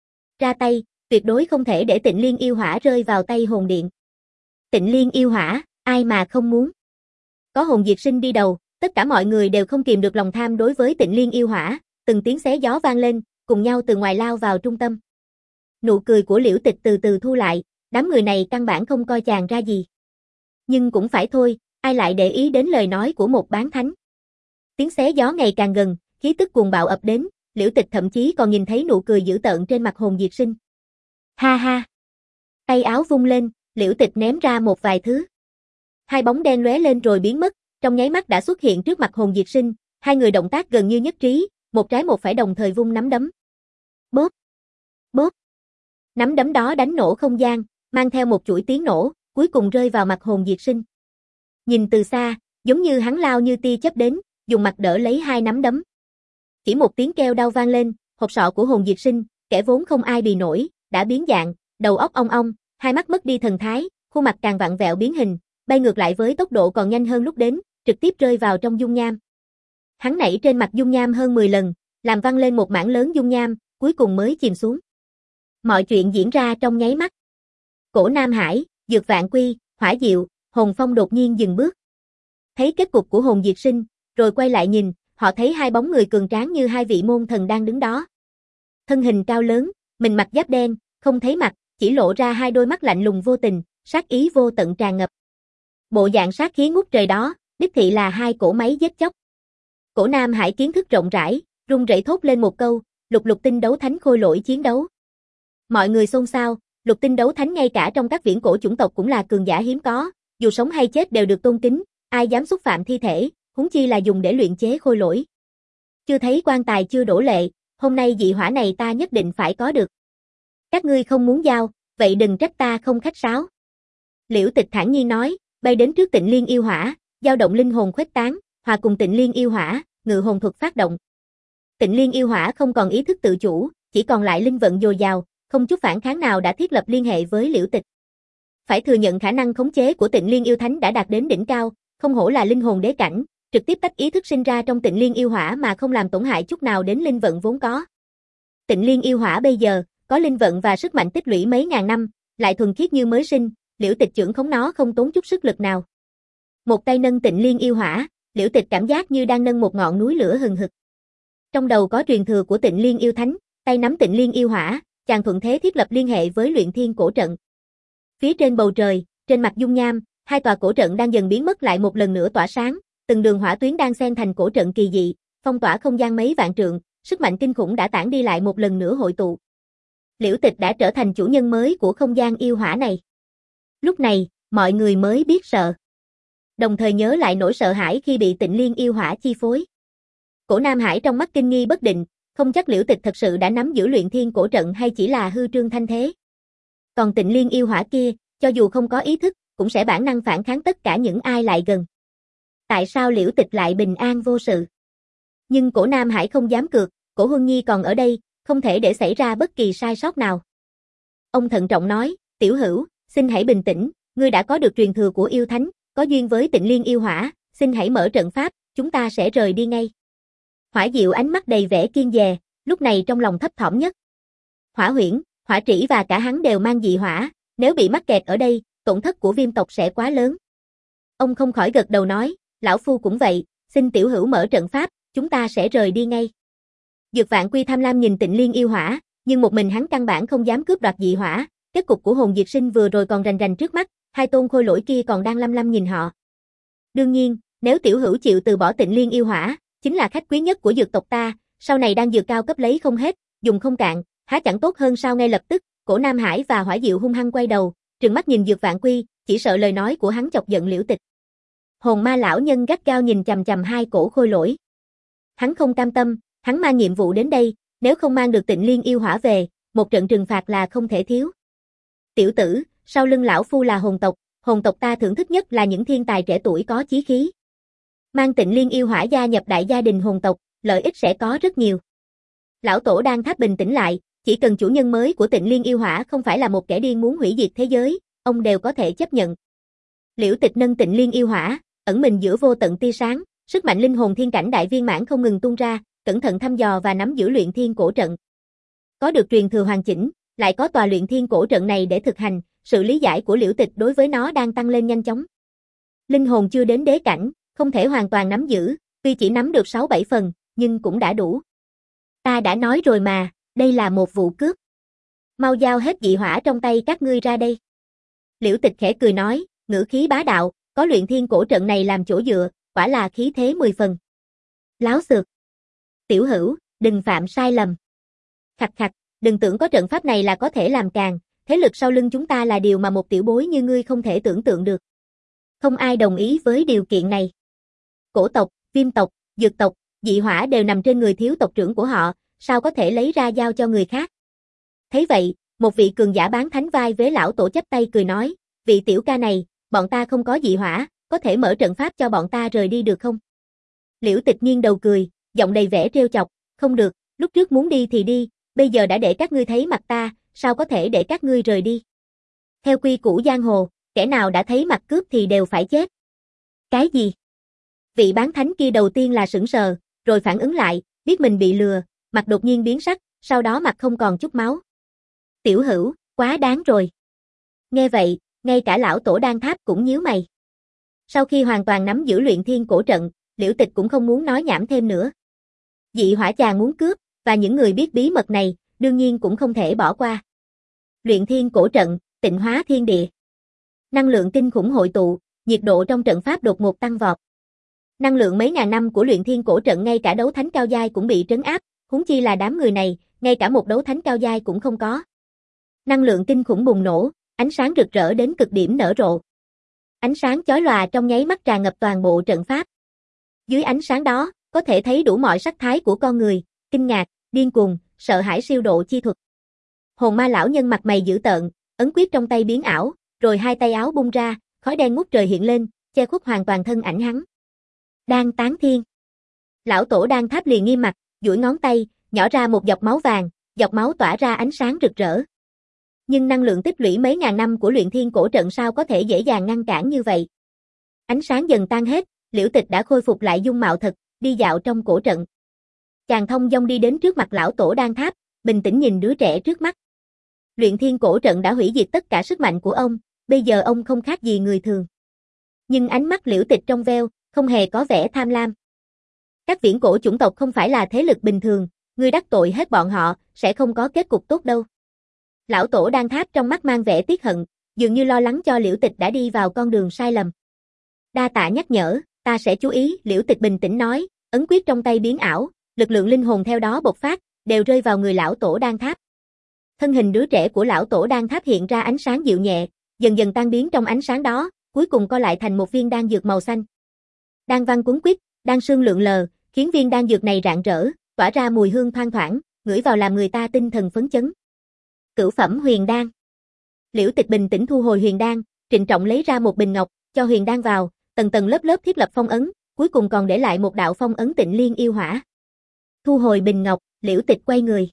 Ra tay, tuyệt đối không thể để Tịnh Liên yêu hỏa rơi vào tay hồn điện. Tịnh Liên yêu hỏa, ai mà không muốn. Có Hồn Diệt Sinh đi đầu, tất cả mọi người đều không kìm được lòng tham đối với Tịnh Liên yêu hỏa, từng tiếng xé gió vang lên, cùng nhau từ ngoài lao vào trung tâm. Nụ cười của Liễu Tịch từ từ thu lại, đám người này căn bản không coi chàng ra gì. Nhưng cũng phải thôi, ai lại để ý đến lời nói của một bán thánh. Tiếng xé gió ngày càng gần, khí tức cuồng bạo ập đến, Liễu Tịch thậm chí còn nhìn thấy nụ cười dữ tợn trên mặt Hồn Diệt Sinh. Ha ha. Tay áo vung lên, Liễu Tịch ném ra một vài thứ. Hai bóng đen lóe lên rồi biến mất, trong nháy mắt đã xuất hiện trước mặt Hồn Diệt Sinh, hai người động tác gần như nhất trí, một trái một phải đồng thời vung nắm đấm. Bốp, bốp. Nắm đấm đó đánh nổ không gian, mang theo một chuỗi tiếng nổ, cuối cùng rơi vào mặt Hồn Diệt Sinh. Nhìn từ xa, giống như hắn lao như tia chớp đến, dùng mặt đỡ lấy hai nắm đấm. Chỉ một tiếng kêu đau vang lên, hộp sọ của Hồn Diệt Sinh, kẻ vốn không ai bì nổi, đã biến dạng, đầu óc ong ong, hai mắt mất đi thần thái, khuôn mặt càng vặn vẹo biến hình, bay ngược lại với tốc độ còn nhanh hơn lúc đến, trực tiếp rơi vào trong dung nham. Hắn nảy trên mặt dung nham hơn mười lần, làm văng lên một mảng lớn dung nham, cuối cùng mới chìm xuống. Mọi chuyện diễn ra trong nháy mắt. Cổ Nam Hải, Dược Vạn Quy, Hỏa Diệu, Hồn Phong đột nhiên dừng bước. Thấy kết cục của Hồn Diệt Sinh, rồi quay lại nhìn, họ thấy hai bóng người cường tráng như hai vị môn thần đang đứng đó. Thân hình cao lớn, mình mặc giáp đen, không thấy mặt, chỉ lộ ra hai đôi mắt lạnh lùng vô tình, sát ý vô tận tràn ngập. Bộ dạng sát khí ngút trời đó, đích thị là hai cỗ máy giết chóc. Cổ Nam Hải kiến thức rộng rãi, run rẩy thốt lên một câu, Lục Lục Tinh đấu thánh khôi lỗi chiến đấu. Mọi người xôn xao, Lục Tinh đấu thánh ngay cả trong các viễn cổ chủng tộc cũng là cường giả hiếm có, dù sống hay chết đều được tôn kính, ai dám xúc phạm thi thể, huống chi là dùng để luyện chế khôi lỗi. Chưa thấy quan tài chưa đổ lệ, hôm nay dị hỏa này ta nhất định phải có được. Các ngươi không muốn giao, vậy đừng trách ta không khách sáo. Liễu Tịch thản nhiên nói, bay đến trước Tịnh Liên yêu hỏa, dao động linh hồn khuếch tán, hòa cùng Tịnh Liên yêu hỏa, ngự hồn thuật phát động. Tịnh Liên yêu hỏa không còn ý thức tự chủ, chỉ còn lại linh vận dồi dào, không chút phản kháng nào đã thiết lập liên hệ với Liễu Tịch. Phải thừa nhận khả năng khống chế của Tịnh Liên yêu thánh đã đạt đến đỉnh cao, không hổ là linh hồn đế cảnh, trực tiếp tách ý thức sinh ra trong Tịnh Liên yêu hỏa mà không làm tổn hại chút nào đến linh vận vốn có. Tịnh Liên yêu hỏa bây giờ có linh vận và sức mạnh tích lũy mấy ngàn năm, lại thuần khiết như mới sinh, Liễu Tịch trưởng khống nó không tốn chút sức lực nào. Một tay nâng Tịnh Liên yêu hỏa, Liễu Tịch cảm giác như đang nâng một ngọn núi lửa hừng hực. Trong đầu có truyền thừa của Tịnh Liên yêu thánh, tay nắm Tịnh Liên yêu hỏa, chàng thuận thế thiết lập liên hệ với Luyện Thiên cổ trận. Phía trên bầu trời, trên mặt dung nham, hai tòa cổ trận đang dần biến mất lại một lần nữa tỏa sáng, từng đường hỏa tuyến đang xen thành cổ trận kỳ dị, phong tỏa không gian mấy vạn trượng, sức mạnh kinh khủng đã tản đi lại một lần nữa hội tụ. Liễu Tịch đã trở thành chủ nhân mới của không gian yêu hỏa này. Lúc này, mọi người mới biết sợ. Đồng thời nhớ lại nỗi sợ hãi khi bị Tịnh Liên yêu hỏa chi phối. Cổ Nam Hải trong mắt kinh nghi bất định, không chắc Liễu Tịch thật sự đã nắm giữ Luyện Thiên cổ trận hay chỉ là hư trương thanh thế. Còn Tịnh Liên yêu hỏa kia, cho dù không có ý thức, cũng sẽ bản năng phản kháng tất cả những ai lại gần. Tại sao Liễu Tịch lại bình an vô sự? Nhưng Cổ Nam Hải không dám cược, Cổ Huân Nhi còn ở đây, không thể để xảy ra bất kỳ sai sót nào. Ông thận trọng nói, tiểu hữu, xin hãy bình tĩnh, ngươi đã có được truyền thừa của yêu thánh, có duyên với Tịnh Liên yêu hỏa, xin hãy mở trận pháp, chúng ta sẽ rời đi ngay. Hỏa Diệu ánh mắt đầy vẻ kiên dè, lúc này trong lòng thấp thỏm nhất. Hỏa Huyễn, Hỏa Trĩ và cả hắn đều mang dị hỏa, nếu bị mắc kẹt ở đây, tổn thất của Viêm tộc sẽ quá lớn. Ông không khỏi gật đầu nói, lão phu cũng vậy, xin tiểu hữu mở trận pháp, chúng ta sẽ rời đi ngay. Dược Vạn Quy tham lam nhìn Tịnh Liên yêu hỏa, nhưng một mình hắn căn bản không dám cướp đoạt dị hỏa, kết cục của hồn diệt sinh vừa rồi còn rành rành trước mắt, hai tôn khôi lỗi kia còn đang lăm lăm nhìn họ. Đương nhiên, nếu tiểu hữu chịu từ bỏ Tịnh Liên yêu hỏa, chính là khách quý nhất của dược tộc ta, sau này đang dược cao cấp lấy không hết, dùng không cạn, há chẳng tốt hơn sao? Ngay lập tức, Cổ Nam Hải và Hỏa Diệu hung hăng quay đầu, trừng mắt nhìn Dược Vạn Quy, chỉ sợ lời nói của hắn chọc giận Liễu Tịch. Hồn Ma lão nhân gắt gao nhìn chằm chằm hai cổ khôi lỗi. Hắn không cam tâm, hắn mang nhiệm vụ đến đây, nếu không mang được Tịnh Liên yêu hỏa về, một trận trừng phạt là không thể thiếu. Tiểu tử, sau lưng lão phu là hồn tộc, hồn tộc ta thưởng thức nhất là những thiên tài trẻ tuổi có chí khí. Mang Tịnh Liên yêu hỏa gia nhập đại gia đình hồn tộc, lợi ích sẽ có rất nhiều. Lão tổ đang tháp bình tĩnh lại, chỉ cần chủ nhân mới của Tịnh Liên yêu hỏa không phải là một kẻ điên muốn hủy diệt thế giới, ông đều có thể chấp nhận. Liễu Tịch nâng Tịnh Liên yêu hỏa, ẩn mình giữa vô tận tia sáng, sức mạnh linh hồn thiên cảnh đại viên mãn không ngừng tung ra, cẩn thận thăm dò và nắm giữ Luyện Thiên cổ trận. Có được truyền thừa hoàn chỉnh, lại có tòa Luyện Thiên cổ trận này để thực hành, sự lý giải của Liễu Tịch đối với nó đang tăng lên nhanh chóng. Linh hồn chưa đến đế cảnh, không thể hoàn toàn nắm giữ, tuy chỉ nắm được sáu bảy phần, nhưng cũng đã đủ. Ta đã nói rồi mà, đây là một vụ cướp. Mau giao hết dị hỏa trong tay các ngươi ra đây. Liễu Tịch khẽ cười nói, ngữ khí bá đạo, có Luyện Thiên cổ trận này làm chỗ dựa, quả là khí thế mười phần. Láo xược. Tiểu hữu, đừng phạm sai lầm. Khặt khặt, đừng tưởng có trận pháp này là có thể làm càn, thế lực sau lưng chúng ta là điều mà một tiểu bối như ngươi không thể tưởng tượng được. Không ai đồng ý với điều kiện này. Cổ tộc, Viêm tộc, Dược tộc, dị hỏa đều nằm trên người thiếu tộc trưởng của họ, sao có thể lấy ra giao cho người khác. Thấy vậy, một vị cường giả bán thánh vai vế lão tổ chắp tay cười nói, vị tiểu ca này, bọn ta không có dị hỏa, có thể mở trận pháp cho bọn ta rời đi được không? Liễu Tịch nghiêng đầu cười, giọng đầy vẻ trêu chọc, không được, lúc trước muốn đi thì đi, bây giờ đã để các ngươi thấy mặt ta, sao có thể để các ngươi rời đi? Theo quy củ giang hồ, kẻ nào đã thấy mặt cướp thì đều phải chết. Cái gì? Vị bán thánh kia đầu tiên là sững sờ, rồi phản ứng lại, biết mình bị lừa, mặt đột nhiên biến sắc, sau đó mặt không còn chút máu. Tiểu hữu, quá đáng rồi. Nghe vậy, ngay cả lão tổ đan tháp cũng nhíu mày. Sau khi hoàn toàn nắm giữ Luyện Thiên cổ trận, Liễu Tịch cũng không muốn nói nhảm thêm nữa. Dị hỏa chàng muốn cướp, và những người biết bí mật này, đương nhiên cũng không thể bỏ qua. Luyện Thiên cổ trận, tịnh hóa thiên địa. Năng lượng kinh khủng hội tụ, nhiệt độ trong trận pháp đột ngột tăng vọt. Năng lượng mấy ngàn năm của Luyện Thiên cổ trận ngay cả đấu thánh cao giai cũng bị trấn áp, huống chi là đám người này, ngay cả một đấu thánh cao giai cũng không có. Năng lượng kinh khủng bùng nổ, ánh sáng rực rỡ đến cực điểm nở rộ. Ánh sáng chói lòa trong nháy mắt tràn ngập toàn bộ trận pháp. Dưới ánh sáng đó, có thể thấy đủ mọi sắc thái của con người, kinh ngạc, điên cuồng, sợ hãi siêu độ chi thuật. Hồn Ma lão nhân mặt mày dữ tợn, ấn quyết trong tay biến ảo, rồi hai tay áo bung ra, khói đen ngút trời hiện lên, che khuất hoàn toàn thân ảnh hắn. Đan tán thiên. Lão tổ đan tháp liền nghiêm mặt, duỗi ngón tay, nhỏ ra một giọt máu vàng, giọt máu tỏa ra ánh sáng rực rỡ. Nhưng năng lượng tích lũy mấy ngàn năm của Luyện Thiên cổ trận sao có thể dễ dàng ngăn cản như vậy. Ánh sáng dần tan hết, Liễu Tịch đã khôi phục lại dung mạo thật, đi dạo trong cổ trận. Chàng thông dong đi đến trước mặt lão tổ đan tháp, bình tĩnh nhìn đứa trẻ trước mắt. Luyện Thiên cổ trận đã hủy diệt tất cả sức mạnh của ông, bây giờ ông không khác gì người thường. Nhưng ánh mắt Liễu Tịch trong veo, không hề có vẻ tham lam. Các viễn cổ chủng tộc không phải là thế lực bình thường, ngươi đắc tội hết bọn họ, sẽ không có kết cục tốt đâu. Lão tổ Đan Tháp trong mắt mang vẻ tiếc hận, dường như lo lắng cho Liễu Tịch đã đi vào con đường sai lầm. Đa tạ nhắc nhở, ta sẽ chú ý, Liễu Tịch bình tĩnh nói, ấn quyết trong tay biến ảo, lực lượng linh hồn theo đó bộc phát, đều rơi vào người lão tổ Đan Tháp. Thân hình đứa trẻ của lão tổ Đan Tháp hiện ra ánh sáng dịu nhẹ, dần dần tan biến trong ánh sáng đó, cuối cùng co lại thành một viên đan dược màu xanh. Đan văn cuốn quýt, đan sương lượn lờ, khiến viên đan dược này rạng rỡ, tỏa ra mùi hương thoang thoảng, ngửi vào làm người ta tinh thần phấn chấn. Cửu phẩm huyền đan. Liễu Tịch bình tĩnh thu hồi huyền đan, trịnh trọng lấy ra một bình ngọc, cho huyền đan vào, tầng tầng lớp lớp thiết lập phong ấn, cuối cùng còn để lại một đạo phong ấn Tịnh Liên yêu hỏa. Thu hồi bình ngọc, Liễu Tịch quay người.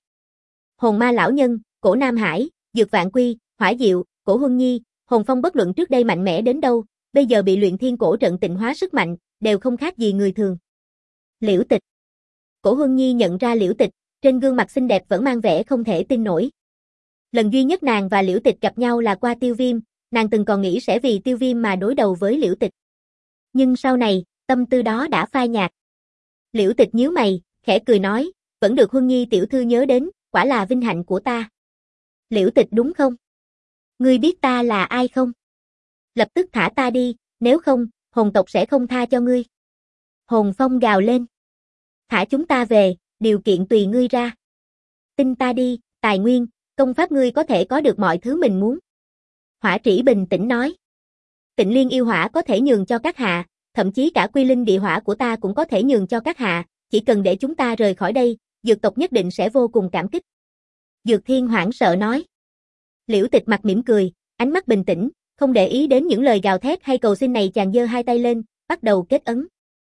Hồn ma lão nhân, Cổ Nam Hải, Dược Vạn Quy, Hỏa Diệu, Cổ Huân Nhi, Hồn Phong bất luận trước đây mạnh mẽ đến đâu, bây giờ bị luyện thiên cổ trận tịnh hóa sức mạnh, đều không khác gì người thường. Liễu Tịch. Cổ Huân Nhi nhận ra Liễu Tịch, trên gương mặt xinh đẹp vẫn mang vẻ không thể tin nổi. Lần duy nhất nàng và Liễu Tịch gặp nhau là qua Tiêu Viêm, nàng từng còn nghĩ sẽ vì Tiêu Viêm mà đối đầu với Liễu Tịch. Nhưng sau này, tâm tư đó đã phai nhạt. Liễu Tịch nhíu mày, khẽ cười nói, vẫn được Huân Nhi tiểu thư nhớ đến, quả là vinh hạnh của ta. Liễu Tịch đúng không? Ngươi biết ta là ai không? Lập tức thả ta đi, nếu không, hồn tộc sẽ không tha cho ngươi. Hồn Phong gào lên. Thả chúng ta về, điều kiện tùy ngươi ra. Tin ta đi, tài nguyên, công pháp ngươi có thể có được mọi thứ mình muốn. Hỏa Trĩ bình tĩnh nói. Tịnh Liên yêu hỏa có thể nhường cho các hạ, thậm chí cả quy linh địa hỏa của ta cũng có thể nhường cho các hạ, chỉ cần để chúng ta rời khỏi đây, dược tộc nhất định sẽ vô cùng cảm kích. Dược Thiên hoảng sợ nói. Liễu Tịch mặt mỉm cười, ánh mắt bình tĩnh, không để ý đến những lời gào thét hay cầu xin này, chàng giơ hai tay lên, bắt đầu kết ấn.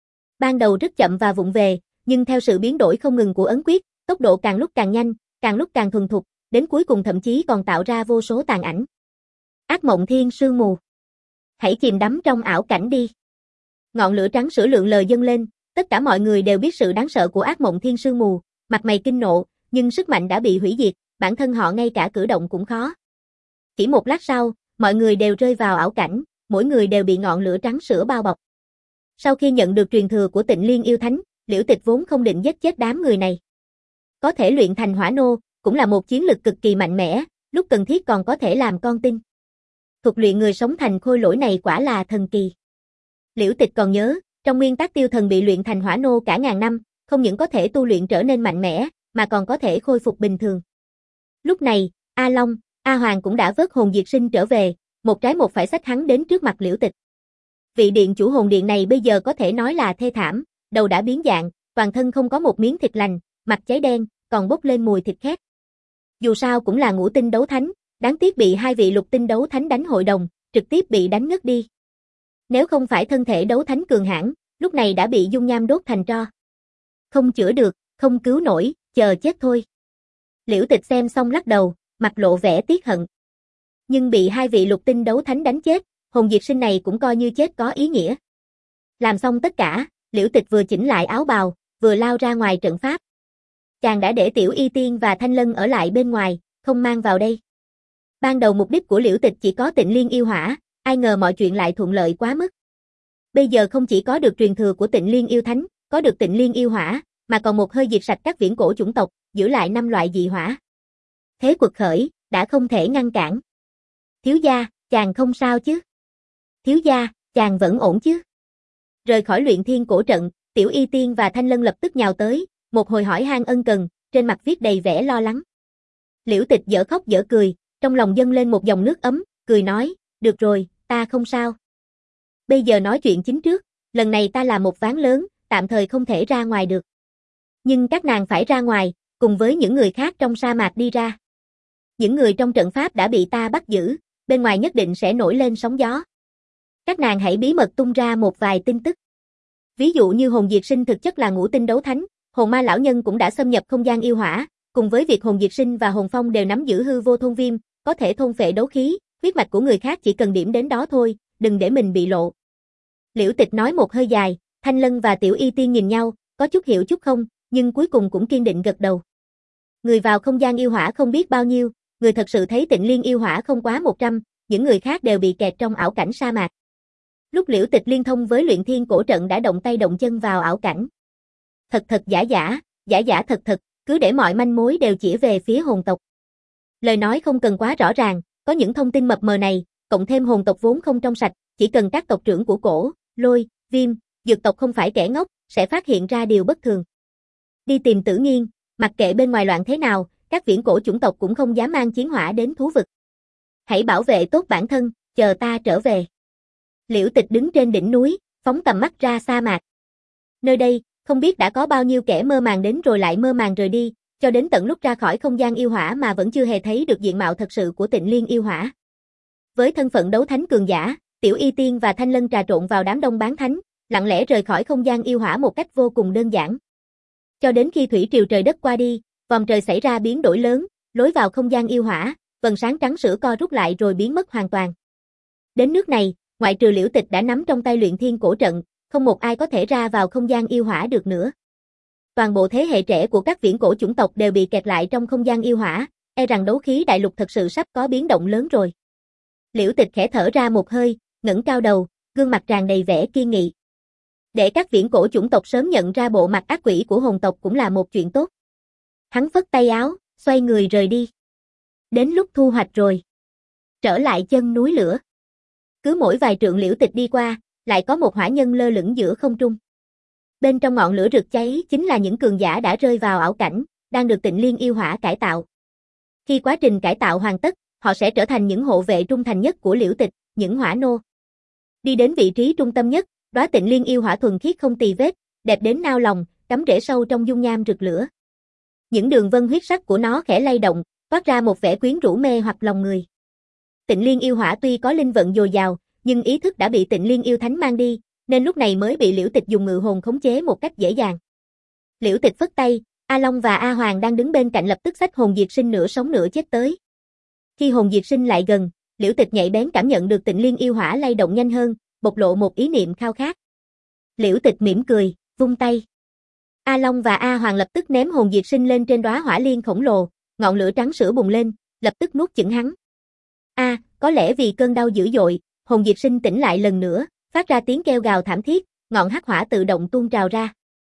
Ban đầu rất chậm và vụng về, nhưng theo sự biến đổi không ngừng của ấn quyết, tốc độ càng lúc càng nhanh, càng lúc càng thuần thục, đến cuối cùng thậm chí còn tạo ra vô số tàn ảnh. Ác mộng thiên sương mù. Hãy chìm đắm trong ảo cảnh đi. Ngọn lửa trắng sữa lượn lờ dâng lên, tất cả mọi người đều biết sự đáng sợ của ác mộng thiên sương mù, mặt mày kinh nộ, nhưng sức mạnh đã bị hủy diệt, bản thân họ ngay cả cử động cũng khó. Chỉ một lát sau, mọi người đều rơi vào ảo cảnh, mỗi người đều bị ngọn lửa trắng sữa bao bọc. Sau khi nhận được truyền thừa của Tịnh Liên yêu thánh, Liễu Tịch vốn không định giết chết đám người này. Có thể luyện thành hỏa nô, cũng là một chiến lực cực kỳ mạnh mẽ, lúc cần thiết còn có thể làm con tin. Thuật luyện người sống thành khôi lỗi này quả là thần kỳ. Liễu Tịch còn nhớ, trong nguyên tắc Tiêu Thần bị luyện thành hỏa nô cả ngàn năm, không những có thể tu luyện trở nên mạnh mẽ, mà còn có thể khôi phục bình thường. Lúc này, A Long, A Hoàng cũng đã vớt hồn diệt sinh trở về, một trái một phải xách hắn đến trước mặt Liễu Tịch. Vị điện chủ hồn điện này bây giờ có thể nói là thê thảm, đầu đã biến dạng, toàn thân không có một miếng thịt lành, mặt cháy đen, còn bốc lên mùi thịt khét. Dù sao cũng là ngũ tinh đấu thánh, đáng tiếc bị hai vị lục tinh đấu thánh đánh hội đồng, trực tiếp bị đánh ngất đi. Nếu không phải thân thể đấu thánh cường hãn, lúc này đã bị dung nham đốt thành tro. Không chữa được, không cứu nổi, chờ chết thôi. Liễu Tịch xem xong lắc đầu, mặt lộ vẻ tiếc hận. Nhưng bị hai vị lục tinh đấu thánh đánh chết, hồn diệt sinh này cũng coi như chết có ý nghĩa. Làm xong tất cả, Liễu Tịch vừa chỉnh lại áo bào, vừa lao ra ngoài trận pháp. Chàng đã để Tiểu Y Tiên và Thanh Lân ở lại bên ngoài, không mang vào đây. Ban đầu mục đích của Liễu Tịch chỉ có Tịnh Liên yêu hỏa, ai ngờ mọi chuyện lại thuận lợi quá mức. Bây giờ không chỉ có được truyền thừa của Tịnh Liên yêu thánh, có được Tịnh Liên yêu hỏa, mà còn một hơi diệt sạch các viễn cổ chủng tộc, giữ lại năm loại dị hỏa. Thế quật khởi, đã không thể ngăn cản. Thiếu gia, chàng không sao chứ? Thiếu gia, chàng vẫn ổn chứ? Rời khỏi luyện thiên cổ trận, Tiểu Y Tiên và Thanh Lân lập tức nhào tới, một hồi hỏi han ân cần, trên mặt viết đầy vẻ lo lắng. Liễu Tịch dở khóc dở cười, trong lòng dâng lên một dòng nước ấm, cười nói, được rồi, ta không sao. Bây giờ nói chuyện chính trước, lần này ta là một ván lớn, tạm thời không thể ra ngoài được. Nhưng các nàng phải ra ngoài, cùng với những người khác trong sa mạc đi ra. Những người trong trận pháp đã bị ta bắt giữ, bên ngoài nhất định sẽ nổi lên sóng gió. Các nàng hãy bí mật tung ra một vài tin tức. Ví dụ như hồn diệt sinh thực chất là ngũ tinh đấu thánh, hồn ma lão nhân cũng đã xâm nhập không gian yêu hỏa, cùng với việc hồn diệt sinh và hồn phong đều nắm giữ hư vô thôn viêm, có thể thôn phệ đấu khí, huyết mạch của người khác chỉ cần điểm đến đó thôi, đừng để mình bị lộ. Liễu Tịch nói một hơi dài, Thanh Lân và Tiểu Y Tiên nhìn nhau, có chút hiểu chút không, nhưng cuối cùng cũng kiên định gật đầu. Người vào không gian yêu hỏa không biết bao nhiêu, người thật sự thấy Tịnh Liên yêu hỏa không quá một trăm, những người khác đều bị kẹt trong ảo cảnh sa mạc. Lúc Liễu Tịch liên thông với luyện thiên cổ trận đã động tay động chân vào ảo cảnh. Thật thật giả giả, giả giả thật thật, cứ để mọi manh mối đều chỉ về phía hồn tộc. Lời nói không cần quá rõ ràng, có những thông tin mập mờ này, cộng thêm hồn tộc vốn không trong sạch, chỉ cần các tộc trưởng của Cổ, Lôi, Viêm, Dược tộc không phải kẻ ngốc, sẽ phát hiện ra điều bất thường. Đi tìm Tử Nghiên, mặc kệ bên ngoài loạn thế nào, các viễn cổ chủng tộc cũng không dám mang chiến hỏa đến thú vực. Hãy bảo vệ tốt bản thân, chờ ta trở về. Liễu Tịch đứng trên đỉnh núi, phóng tầm mắt ra sa mạc. Nơi đây, không biết đã có bao nhiêu kẻ mơ màng đến rồi lại mơ màng rời đi, cho đến tận lúc ra khỏi không gian yêu hỏa mà vẫn chưa hề thấy được diện mạo thật sự của Tịnh Liên yêu hỏa. Với thân phận đấu thánh cường giả, Tiểu Y Tiên và Thanh Lân trà trộn vào đám đông bán thánh, lặng lẽ rời khỏi không gian yêu hỏa một cách vô cùng đơn giản. Cho đến khi thủy triều trời đất qua đi, vòm trời xảy ra biến đổi lớn, lối vào không gian yêu hỏa, vầng sáng trắng sữa co rút lại rồi biến mất hoàn toàn. Đến nước này, ngoại trừ Liễu Tịch đã nắm trong tay luyện thiên cổ trận, không một ai có thể ra vào không gian yêu hỏa được nữa. Toàn bộ thế hệ trẻ của các viễn cổ chủng tộc đều bị kẹt lại trong không gian yêu hỏa, e rằng đấu khí đại lục thật sự sắp có biến động lớn rồi. Liễu Tịch khẽ thở ra một hơi, ngẩng cao đầu, gương mặt tràn đầy vẻ kiên nghị. Để các viễn cổ chủng tộc sớm nhận ra bộ mặt ác quỷ của hồn tộc cũng là một chuyện tốt. Hắn phất tay áo, xoay người rời đi. Đến lúc thu hoạch rồi. Trở lại chân núi lửa. Cứ mỗi vài trượng Liễu Tịch đi qua, lại có một hỏa nhân lơ lửng giữa không trung. Bên trong ngọn lửa rực cháy chính là những cường giả đã rơi vào ảo cảnh, đang được Tịnh Liên yêu hỏa cải tạo. Khi quá trình cải tạo hoàn tất, họ sẽ trở thành những hộ vệ trung thành nhất của Liễu Tịch, những hỏa nô. Đi đến vị trí trung tâm nhất, đóa Tịnh Liên yêu hỏa thuần khiết không tì vết, đẹp đến nao lòng, cắm rễ sâu trong dung nham rực lửa. Những đường vân huyết sắc của nó khẽ lay động, toát ra một vẻ quyến rũ mê hoặc lòng người. Tịnh Liên yêu hỏa tuy có linh vận dồi dào, nhưng ý thức đã bị Tịnh Liên yêu thánh mang đi, nên lúc này mới bị Liễu Tịch dùng ngự hồn khống chế một cách dễ dàng. Liễu Tịch phất tay, A Long và A Hoàng đang đứng bên cạnh lập tức xách hồn diệt sinh nửa sống nửa chết tới. Khi hồn diệt sinh lại gần, Liễu Tịch nhạy bén cảm nhận được Tịnh Liên yêu hỏa lay động nhanh hơn, bộc lộ một ý niệm khao khát. Liễu Tịch mỉm cười, vung tay. A Long và A Hoàng lập tức ném hồn diệt sinh lên trên đóa hỏa liên khổng lồ, ngọn lửa trắng sữa bùng lên, lập tức nuốt chửng hắn. A, à, có lẽ vì cơn đau dữ dội, hồn diệt sinh tỉnh lại lần nữa, phát ra tiếng kêu gào thảm thiết, ngọn hắc hỏa tự động tuôn trào ra.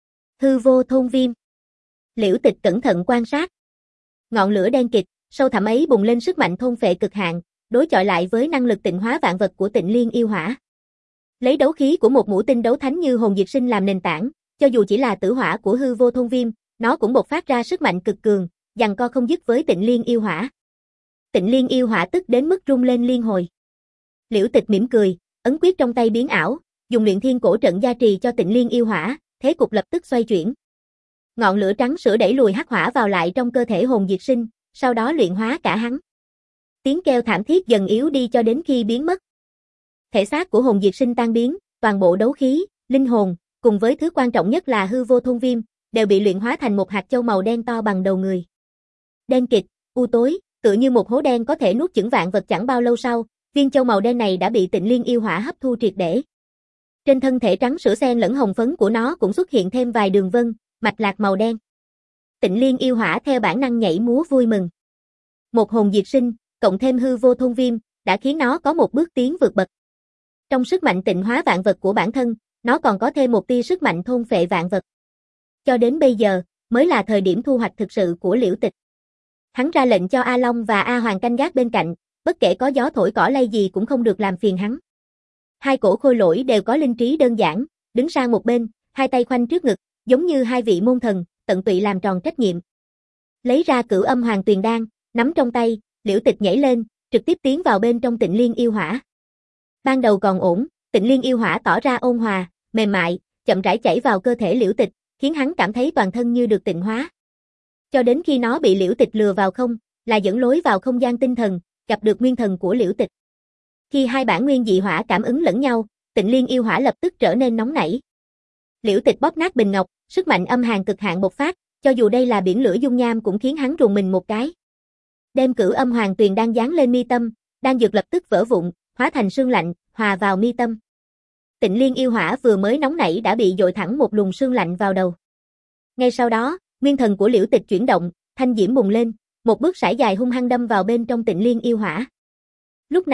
Hư vô thôn viêm. Liễu Tịch cẩn thận quan sát. Ngọn lửa đen kịt, sâu thẳm ấy bùng lên sức mạnh thôn phệ cực hạn, đối chọi lại với năng lực tịnh hóa vạn vật của Tịnh Liên yêu hỏa. Lấy đấu khí của một mũi tinh đấu thánh như hồn diệt sinh làm nền tảng, cho dù chỉ là tử hỏa của hư vô thôn viêm, nó cũng bộc phát ra sức mạnh cực cường, giằng co không dứt với Tịnh Liên yêu hỏa. Tịnh Liên yêu hỏa tức đến mức rung lên liên hồi. Liễu Tịch mỉm cười, ấn quyết trong tay biến ảo, dùng luyện thiên cổ trận gia trì cho Tịnh Liên yêu hỏa, thế cục lập tức xoay chuyển. Ngọn lửa trắng sữa đẩy lùi hắc hỏa vào lại trong cơ thể hồn diệt sinh, sau đó luyện hóa cả hắn. Tiếng kêu thảm thiết dần yếu đi cho đến khi biến mất. Thể xác của hồn diệt sinh tan biến, toàn bộ đấu khí, linh hồn, cùng với thứ quan trọng nhất là hư vô thôn viêm, đều bị luyện hóa thành một hạt châu màu đen to bằng đầu người. Đen kịt, u tối, tựa như một hố đen có thể nuốt chửng vạn vật chẳng bao lâu sau, viên châu màu đen này đã bị Tịnh Liên yêu hỏa hấp thu triệt để. Trên thân thể trắng sữa xen lẫn hồng phấn của nó cũng xuất hiện thêm vài đường vân, mạch lạc màu đen. Tịnh Liên yêu hỏa theo bản năng nhảy múa vui mừng. Một hồn diệt sinh, cộng thêm hư vô thôn viêm, đã khiến nó có một bước tiến vượt bậc. Trong sức mạnh tịnh hóa vạn vật của bản thân, nó còn có thêm một tia sức mạnh thôn phệ vạn vật. Cho đến bây giờ, mới là thời điểm thu hoạch thực sự của Liễu Tịch. Hắn ra lệnh cho A Long và A Hoàng canh gác bên cạnh, bất kể có gió thổi cỏ lay gì cũng không được làm phiền hắn. Hai cổ khôi lỗi đều có linh trí đơn giản, đứng sang một bên, hai tay khoanh trước ngực, giống như hai vị môn thần, tận tụy làm tròn trách nhiệm. Lấy ra Cửu Âm Hoàng Tuyền Đan, nắm trong tay, Liễu Tịch nhảy lên, trực tiếp tiến vào bên trong Tịnh Liên yêu hỏa. Ban đầu còn ổn, Tịnh Liên yêu hỏa tỏ ra ôn hòa, mềm mại, chậm rãi chảy vào cơ thể Liễu Tịch, khiến hắn cảm thấy toàn thân như được tịnh hóa. Cho đến khi nó bị Liễu Tịch lừa vào không, là dẫn lối vào không gian tinh thần, gặp được nguyên thần của Liễu Tịch. Khi hai bản nguyên dị hỏa cảm ứng lẫn nhau, Tịnh Liên yêu hỏa lập tức trở nên nóng nảy. Liễu Tịch bóp nát bình ngọc, sức mạnh âm hàn cực hạn bộc phát, cho dù đây là biển lửa dung nham cũng khiến hắn rùng mình một cái. Đem Cửu Âm Hoàng Tuyền Đan dán lên mi tâm, đan dược lập tức vỡ vụn, hóa thành sương lạnh, hòa vào mi tâm. Tịnh Liên yêu hỏa vừa mới nóng nảy đã bị dội thẳng một luồng sương lạnh vào đầu. Ngay sau đó, nguyên thần của Liễu Tịch chuyển động, thanh diễm bùng lên, một bước sải dài hung hăng đâm vào bên trong Tịnh Liên yêu hỏa. Lúc này,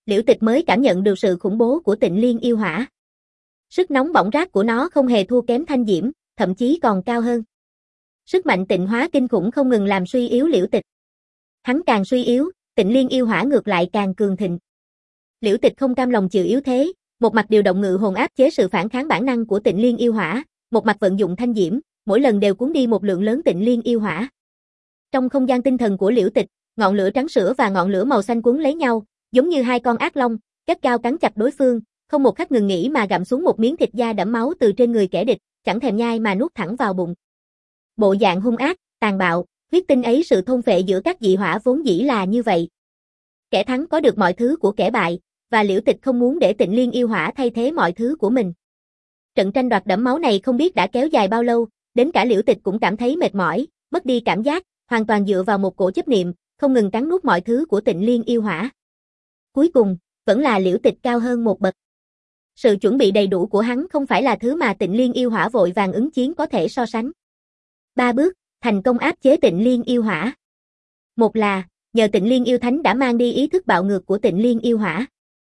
Liễu Tịch mới cảm nhận được sự khủng bố của Tịnh Liên yêu hỏa. Sức nóng bỏng rát của nó không hề thua kém Thanh Diễm, thậm chí còn cao hơn. Sức mạnh tịnh hóa kinh khủng không ngừng làm suy yếu Liễu Tịch. Hắn càng suy yếu, Tịnh Liên yêu hỏa ngược lại càng cường thịnh. Liễu Tịch không cam lòng chịu yếu thế, một mặt điều động ngự hồn áp chế sự phản kháng bản năng của Tịnh Liên yêu hỏa, một mặt vận dụng Thanh Diễm, mỗi lần đều cuốn đi một lượng lớn Tịnh Liên yêu hỏa. Trong không gian tinh thần của Liễu Tịch, ngọn lửa trắng sữa và ngọn lửa màu xanh cuốn lấy nhau, giống như hai con ác long, gắt gao cắn chặt đối phương, không một khắc ngừng nghỉ mà gặm xuống một miếng thịt da đẫm máu từ trên người kẻ địch, chẳng thèm nhai mà nuốt thẳng vào bụng. Bộ dạng hung ác, tàn bạo, huyết tinh ấy, sự thôn phệ giữa các dị hỏa vốn dĩ là như vậy. Kẻ thắng có được mọi thứ của kẻ bại, và Liễu Tịch không muốn để Tịnh Liên yêu hỏa thay thế mọi thứ của mình. Trận tranh đoạt đẫm máu này không biết đã kéo dài bao lâu, đến cả Liễu Tịch cũng cảm thấy mệt mỏi, mất đi cảm giác, hoàn toàn dựa vào một cổ chấp niệm, không ngừng cắn nuốt mọi thứ của Tịnh Liên yêu hỏa. Cuối cùng, vẫn là Liễu Tịch cao hơn một bậc. Sự chuẩn bị đầy đủ của hắn không phải là thứ mà Tịnh Liên yêu hỏa vội vàng ứng chiến có thể so sánh. Ba bước, thành công áp chế Tịnh Liên yêu hỏa. Một là, nhờ Tịnh Liên yêu thánh đã mang đi ý thức bạo ngược của Tịnh Liên yêu hỏa.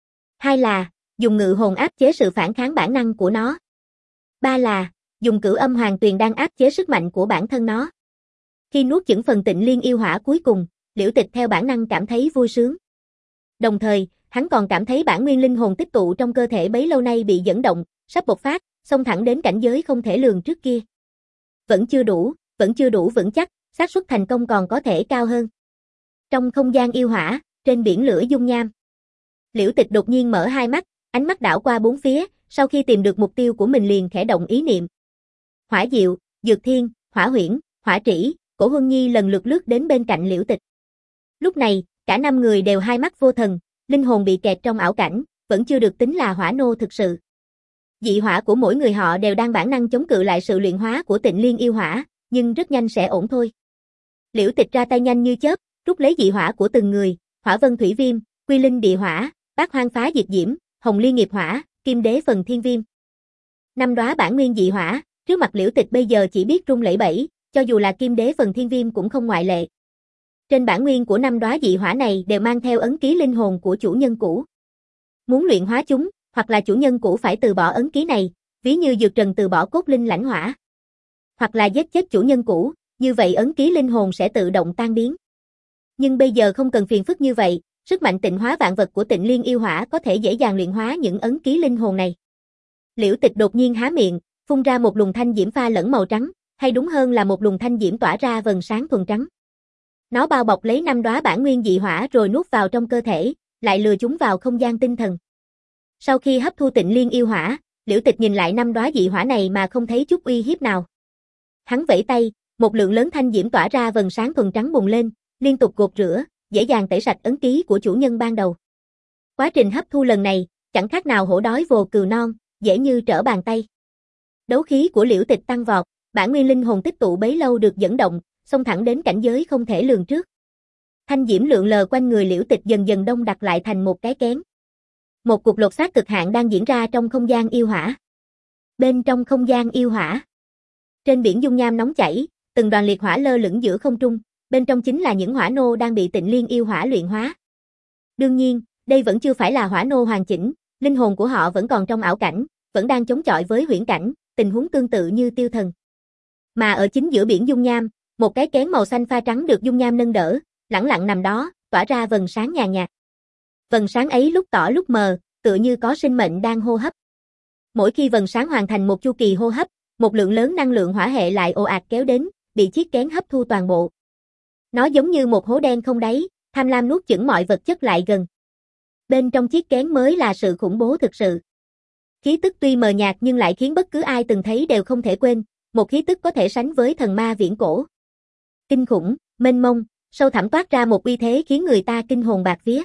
Hai là, dùng ngự hồn áp chế sự phản kháng bản năng của nó. Ba là, dùng cửu âm hoàng tuyền đan áp chế sức mạnh của bản thân nó. Khi nuốt chửng phần Tịnh Liên yêu hỏa cuối cùng, Liễu Tịch theo bản năng cảm thấy vui sướng. Đồng thời, hắn còn cảm thấy bản nguyên linh hồn tích tụ trong cơ thể bấy lâu nay bị dẫn động, sắp bộc phát, xông thẳng đến cảnh giới không thể lường trước kia. Vẫn chưa đủ, vẫn chưa đủ vững chắc, xác suất thành công còn có thể cao hơn. Trong không gian yêu hỏa, trên biển lửa dung nham, Liễu Tịch đột nhiên mở hai mắt, ánh mắt đảo qua bốn phía, sau khi tìm được mục tiêu của mình liền khẽ động ý niệm. Hỏa Diệu, Dược Thiên, Hỏa Huyễn, Hỏa Trĩ, Cổ Huân Nhi lần lượt lướt đến bên cạnh Liễu Tịch. Lúc này, cả năm người đều hai mắt vô thần, linh hồn bị kẹt trong ảo cảnh, vẫn chưa được tính là hỏa nô thực sự. Dị hỏa của mỗi người họ đều đang bản năng chống cự lại sự luyện hóa của Tịnh Liên yêu hỏa, nhưng rất nhanh sẽ ổn thôi. Liễu Tịch ra tay nhanh như chớp, rút lấy dị hỏa của từng người, Hỏa Vân Thủy Viêm, Quy Linh Địa Hỏa, Bát Hoang Phá Diệt Diễm, Hồng Liên Nghiệp Hỏa, Kim Đế Phần Thiên Viêm. Năm đóa bản nguyên dị hỏa, trước mặt Liễu Tịch bây giờ chỉ biết rung lẩy bẩy, cho dù là Kim Đế Phần Thiên Viêm cũng không ngoại lệ. Trên bản nguyên của năm đóa dị hỏa này đều mang theo ấn ký linh hồn của chủ nhân cũ. Muốn luyện hóa chúng, hoặc là chủ nhân cũ phải từ bỏ ấn ký này, ví như Dược Trần từ bỏ cốt linh lãnh hỏa. Hoặc là giết chết chủ nhân cũ, như vậy ấn ký linh hồn sẽ tự động tan biến. Nhưng bây giờ không cần phiền phức như vậy, sức mạnh tịnh hóa vạn vật của Tịnh Liên yêu hỏa có thể dễ dàng luyện hóa những ấn ký linh hồn này. Liễu Tịch đột nhiên há miệng, phun ra một luồng thanh diễm pha lẫn màu trắng, hay đúng hơn là một luồng thanh diễm tỏa ra vầng sáng thuần trắng. Nó bao bọc lấy năm đóa bản nguyên dị hỏa rồi nuốt vào trong cơ thể, lại lừa chúng vào không gian tinh thần. Sau khi hấp thu Tịnh Liên yêu hỏa, Liễu Tịch nhìn lại năm đóa dị hỏa này mà không thấy chút uy hiếp nào. Hắn vẫy tay, một lượng lớn thanh diễm tỏa ra vầng sáng thuần trắng bùng lên, liên tục gột rửa, dễ dàng tẩy sạch ấn ký của chủ nhân ban đầu. Quá trình hấp thu lần này, chẳng khác nào hổ đói vồ cừu non, dễ như trở bàn tay. Đấu khí của Liễu Tịch tăng vọt, bản nguyên linh hồn tích tụ bấy lâu được dẫn động, xông thẳng đến cảnh giới không thể lường trước. Thanh diễm lượn lờ quanh người Liễu Tịch dần dần đông đặc lại thành một cái kén. Một cuộc lột xác cực hạn đang diễn ra trong không gian yêu hỏa. Bên trong không gian yêu hỏa, trên biển dung nham nóng chảy, từng đoàn liệt hỏa lơ lửng giữa không trung, bên trong chính là những hỏa nô đang bị Tịnh Liên yêu hỏa luyện hóa. Đương nhiên, đây vẫn chưa phải là hỏa nô hoàn chỉnh, linh hồn của họ vẫn còn trong ảo cảnh, vẫn đang chống chọi với huyễn cảnh, tình huống tương tự như Tiêu Thần. Mà ở chính giữa biển dung nham, một cái kén màu xanh pha trắng được dung nham nâng đỡ, lẳng lặng nằm đó, tỏa ra vầng sáng nhàn nhạt. Vầng sáng ấy lúc tỏ lúc mờ, tựa như có sinh mệnh đang hô hấp. Mỗi khi vầng sáng hoàn thành một chu kỳ hô hấp, một lượng lớn năng lượng hỏa hệ lại ồ ạt kéo đến, bị chiếc kén hấp thu toàn bộ. Nó giống như một hố đen không đáy, tham lam nuốt chửng mọi vật chất lại gần. Bên trong chiếc kén mới là sự khủng bố thực sự. Khí tức tuy mờ nhạt nhưng lại khiến bất cứ ai từng thấy đều không thể quên, một khí tức có thể sánh với thần ma viễn cổ. Kinh khủng, mênh mông, sâu thẳm toát ra một uy thế khiến người ta kinh hồn bạt vía.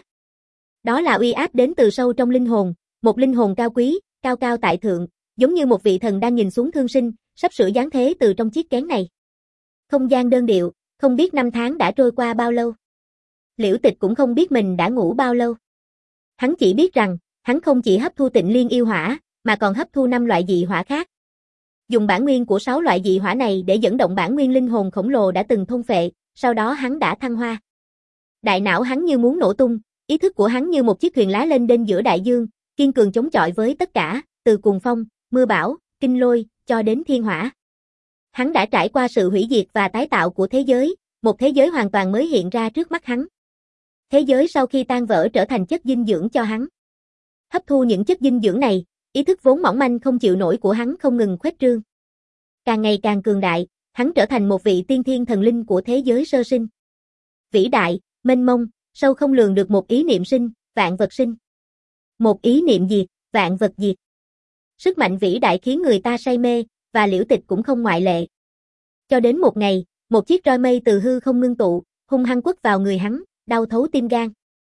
Đó là uy áp đến từ sâu trong linh hồn, một linh hồn cao quý, cao cao tại thượng, giống như một vị thần đang nhìn xuống thương sinh, sắp sửa giáng thế từ trong chiếc kén này. Không gian đơn điệu, không biết năm tháng đã trôi qua bao lâu. Liễu Tịch cũng không biết mình đã ngủ bao lâu. Hắn chỉ biết rằng, hắn không chỉ hấp thu Tịnh Liên yêu hỏa, mà còn hấp thu năm loại dị hỏa khác. Dùng bản nguyên của sáu loại dị hỏa này để dẫn động bản nguyên linh hồn khổng lồ đã từng thôn phệ, sau đó hắn đã thăng hoa. Đại não hắn như muốn nổ tung, Ý thức của hắn như một chiếc thuyền lá lên đên giữa đại dương, kiên cường chống chọi với tất cả, từ cuồng phong, mưa bão, kinh lôi, cho đến thiên hỏa. Hắn đã trải qua sự hủy diệt và tái tạo của thế giới, một thế giới hoàn toàn mới hiện ra trước mắt hắn. Thế giới sau khi tan vỡ trở thành chất dinh dưỡng cho hắn. Hấp thu những chất dinh dưỡng này, ý thức vốn mỏng manh không chịu nổi của hắn không ngừng khuếch trương. Càng ngày càng cường đại, hắn trở thành một vị tiên thiên thần linh của thế giới sơ sinh. Vĩ đại, mênh mông, sâu không lường được, một ý niệm sinh, vạn vật sinh. Một ý niệm diệt, vạn vật diệt. Sức mạnh vĩ đại khiến người ta say mê, và Liễu Tịch cũng không ngoại lệ. Cho đến một ngày, một chiếc roi mây từ hư không ngưng tụ, hung hăng quất vào người hắn, đau thấu tim gan.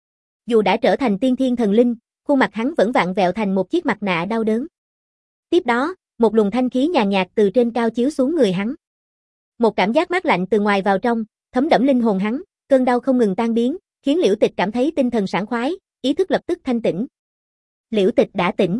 Dù đã trở thành tiên thiên thần linh, khuôn mặt hắn vẫn vặn vẹo thành một chiếc mặt nạ đau đớn. Tiếp đó, một luồng thanh khí nhàn nhạt từ trên cao chiếu xuống người hắn. Một cảm giác mát lạnh từ ngoài vào trong, thấm đẫm linh hồn hắn, cơn đau không ngừng tan biến, khiến Liễu Tịch cảm thấy tinh thần sảng khoái, ý thức lập tức thanh tĩnh. Liễu Tịch đã tỉnh.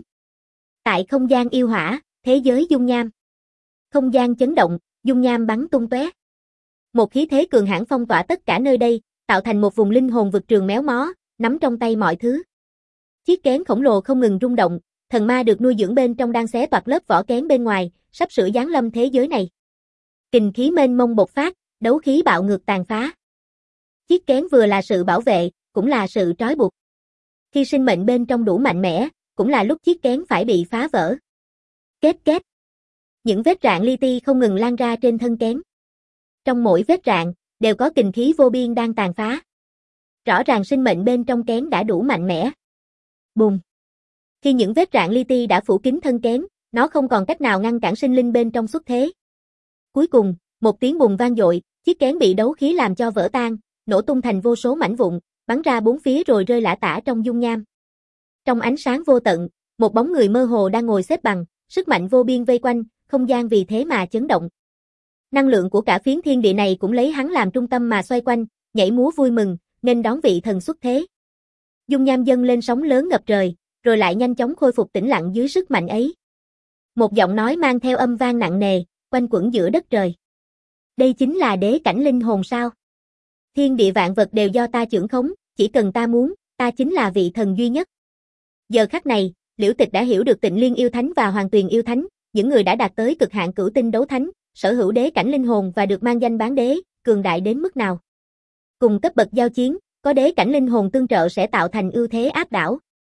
Tại không gian yêu hỏa, thế giới dung nham. Không gian chấn động, dung nham bắn tung tóe. Một khí thế cường hãn phong tỏa tất cả nơi đây, tạo thành một vùng linh hồn vực trường méo mó, nắm trong tay mọi thứ. Chiếc kén khổng lồ không ngừng rung động, thần ma được nuôi dưỡng bên trong đang xé toạc lớp vỏ kén bên ngoài, sắp sửa giáng lâm thế giới này. Kình khí mênh mông bộc phát, đấu khí bạo ngược tàn phá. Chiếc kén vừa là sự bảo vệ, cũng là sự trói buộc. Khi sinh mệnh bên trong đủ mạnh mẽ, cũng là lúc chiếc kén phải bị phá vỡ. Kết kết. Những vết rạn li ti không ngừng lan ra trên thân kén. Trong mỗi vết rạn, đều có kình khí vô biên đang tàn phá. Rõ ràng sinh mệnh bên trong kén đã đủ mạnh mẽ. Bùng. Khi những vết rạn li ti đã phủ kín thân kén, nó không còn cách nào ngăn cản sinh linh bên trong xuất thế. Cuối cùng, một tiếng bùng vang dội, chiếc kén bị đấu khí làm cho vỡ tan, nổ tung thành vô số mảnh vụn, bắn ra bốn phía rồi rơi lả tả trong dung nham. Trong ánh sáng vô tận, một bóng người mơ hồ đang ngồi xếp bằng, sức mạnh vô biên vây quanh, không gian vì thế mà chấn động. Năng lượng của cả phiến thiên địa này cũng lấy hắn làm trung tâm mà xoay quanh, nhảy múa vui mừng, nên đón vị thần xuất thế. Dung nham dâng lên sóng lớn ngập trời, rồi lại nhanh chóng khôi phục tĩnh lặng dưới sức mạnh ấy. Một giọng nói mang theo âm vang nặng nề, quanh quẩn giữa đất trời. Đây chính là đế cảnh linh hồn sao? Thiên địa vạn vật đều do ta chưởng khống, chỉ cần ta muốn, ta chính là vị thần duy nhất. Giờ khắc này, Liễu Tịch đã hiểu được Tịnh Liên yêu thánh và Hoàng Tuyền yêu thánh, những người đã đạt tới cực hạn cửu tinh đấu thánh, sở hữu đế cảnh linh hồn và được mang danh bán đế, cường đại đến mức nào. Cùng cấp bậc giao chiến, có đế cảnh linh hồn tương trợ sẽ tạo thành ưu thế áp đảo.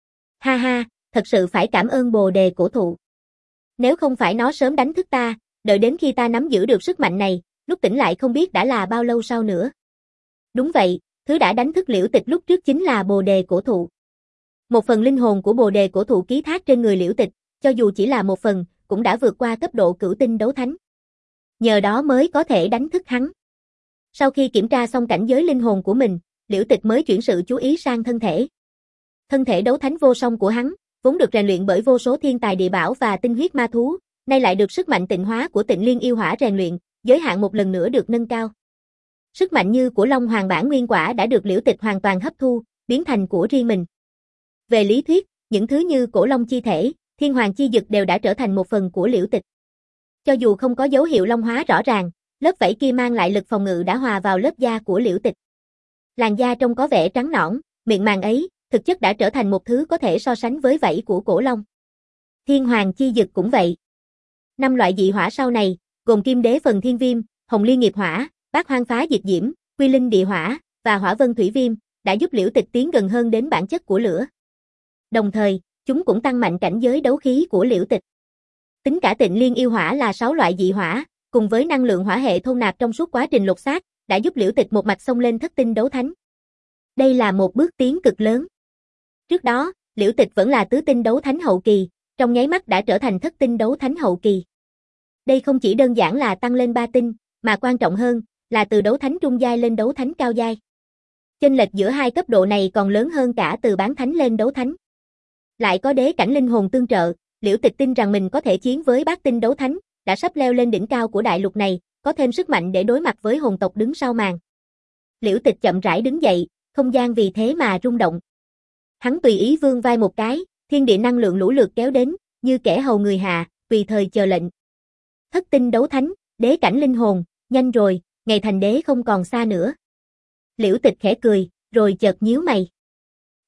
Ha ha, thật sự phải cảm ơn Bồ Đề cổ thụ. Nếu không phải nó sớm đánh thức ta, đợi đến khi ta nắm giữ được sức mạnh này, lúc tỉnh lại không biết đã là bao lâu sau nữa. Đúng vậy, thứ đã đánh thức Liễu Tịch lúc trước chính là Bồ Đề cổ thụ. Một phần linh hồn của Bồ Đề cổ thụ ký thác trên người Liễu Tịch, cho dù chỉ là một phần, cũng đã vượt qua cấp độ cửu tinh đấu thánh. Nhờ đó mới có thể đánh thức hắn. Sau khi kiểm tra xong cảnh giới linh hồn của mình, Liễu Tịch mới chuyển sự chú ý sang thân thể. Thân thể đấu thánh vô song của hắn, vốn được rèn luyện bởi vô số thiên tài địa bảo và tinh huyết ma thú, nay lại được sức mạnh tịnh hóa của Tịnh Liên yêu hỏa rèn luyện, giới hạn một lần nữa được nâng cao. Sức mạnh như của Long Hoàng bản nguyên quả đã được Liễu Tịch hoàn toàn hấp thu, biến thành của riêng mình. Về lý thuyết, những thứ như cổ long chi thể, thiên hoàng chi dực đều đã trở thành một phần của Liễu Tịch. Cho dù không có dấu hiệu long hóa rõ ràng, lớp vảy kia mang lại lực phòng ngự đã hòa vào lớp da của Liễu Tịch. Làn da trông có vẻ trắng nõn, miệng màng ấy, thực chất đã trở thành một thứ có thể so sánh với vảy của cổ long. Thiên hoàng chi dực cũng vậy. Năm loại dị hỏa sau này, gồm kim đế phần thiên viêm, hồng liên nghiệp hỏa, bát hoang phá diệt diễm, quy linh địa hỏa và hỏa vân thủy viêm, đã giúp Liễu Tịch tiến gần hơn đến bản chất của lửa. Đồng thời, chúng cũng tăng mạnh cảnh giới đấu khí của Liễu Tịch. Tính cả Tịnh Liên yêu hỏa là sáu loại dị hỏa, cùng với năng lượng hỏa hệ thôn nạp trong suốt quá trình lột xác, đã giúp Liễu Tịch một mạch xông lên thất tinh đấu thánh. Đây là một bước tiến cực lớn. Trước đó, Liễu Tịch vẫn là tứ tinh đấu thánh hậu kỳ, trong nháy mắt đã trở thành thất tinh đấu thánh hậu kỳ. Đây không chỉ đơn giản là tăng lên ba tinh, mà quan trọng hơn là từ đấu thánh trung giai lên đấu thánh cao giai. Chênh lệch giữa hai cấp độ này còn lớn hơn cả từ bán thánh lên đấu thánh. Lại có đế cảnh linh hồn tương trợ, Liễu Tịch tin rằng mình có thể chiến với bát tinh đấu thánh, đã sắp leo lên đỉnh cao của đại lục này, có thêm sức mạnh để đối mặt với hồn tộc đứng sau màn. Liễu Tịch chậm rãi đứng dậy, không gian vì thế mà rung động. Hắn tùy ý vươn vai một cái, thiên địa năng lượng lũ lượt kéo đến, như kẻ hầu người hạ, tùy thời chờ lệnh. Thất tinh đấu thánh, đế cảnh linh hồn, nhanh rồi, ngày thành đế không còn xa nữa. Liễu Tịch khẽ cười, rồi chợt nhíu mày.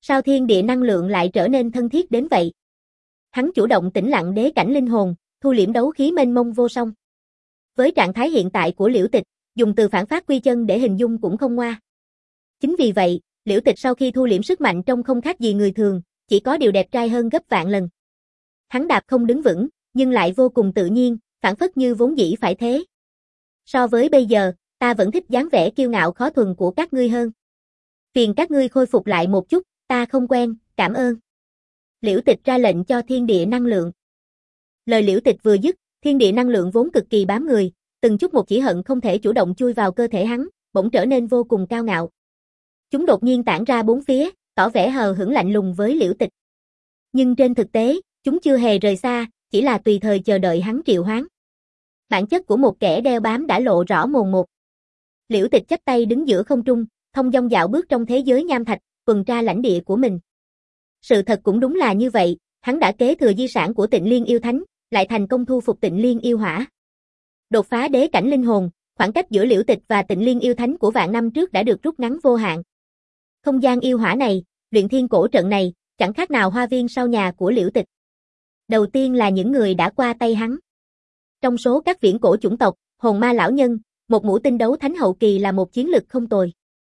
Sao thiên địa năng lượng lại trở nên thân thiết đến vậy? Hắn chủ động tĩnh lặng đế cảnh linh hồn, thu liễm đấu khí mênh mông vô song. Với trạng thái hiện tại của Liễu Tịch, dùng từ phản phát quy chân để hình dung cũng không ngoa. Chính vì vậy, Liễu Tịch sau khi thu liễm sức mạnh trông không khác gì người thường, chỉ có điều đẹp trai hơn gấp vạn lần. Hắn đạp không đứng vững, nhưng lại vô cùng tự nhiên, phản phất như vốn dĩ phải thế. So với bây giờ, ta vẫn thích dáng vẻ kiêu ngạo khó thuần của các ngươi hơn. Phiền các ngươi khôi phục lại một chút, ta không quen, cảm ơn. Liễu Tịch ra lệnh cho thiên địa năng lượng. Lời Liễu Tịch vừa dứt, thiên địa năng lượng vốn cực kỳ bám người, từng chút một chỉ hận không thể chủ động chui vào cơ thể hắn, bỗng trở nên vô cùng cao ngạo. Chúng đột nhiên tản ra bốn phía, tỏ vẻ hờ hững lạnh lùng với Liễu Tịch. Nhưng trên thực tế, chúng chưa hề rời xa, chỉ là tùy thời chờ đợi hắn triệu hoán. Bản chất của một kẻ đeo bám đã lộ rõ mồn một. Liễu Tịch chắp tay đứng giữa không trung, thông dong dạo bước trong thế giới nham thạch, tuần tra lãnh địa của mình. Sự thật cũng đúng là như vậy, hắn đã kế thừa di sản của Tịnh Liên yêu thánh, lại thành công thu phục Tịnh Liên yêu hỏa. Đột phá đế cảnh linh hồn, khoảng cách giữa Liễu Tịch và Tịnh Liên yêu thánh của vạn năm trước đã được rút ngắn vô hạn. Không gian yêu hỏa này, luyện thiên cổ trận này, chẳng khác nào hoa viên sau nhà của Liễu Tịch. Đầu tiên là những người đã qua tay hắn. Trong số các viễn cổ chủng tộc, hồn ma lão nhân, một ngũ tinh đấu thánh hậu kỳ là một chiến lực không tồi.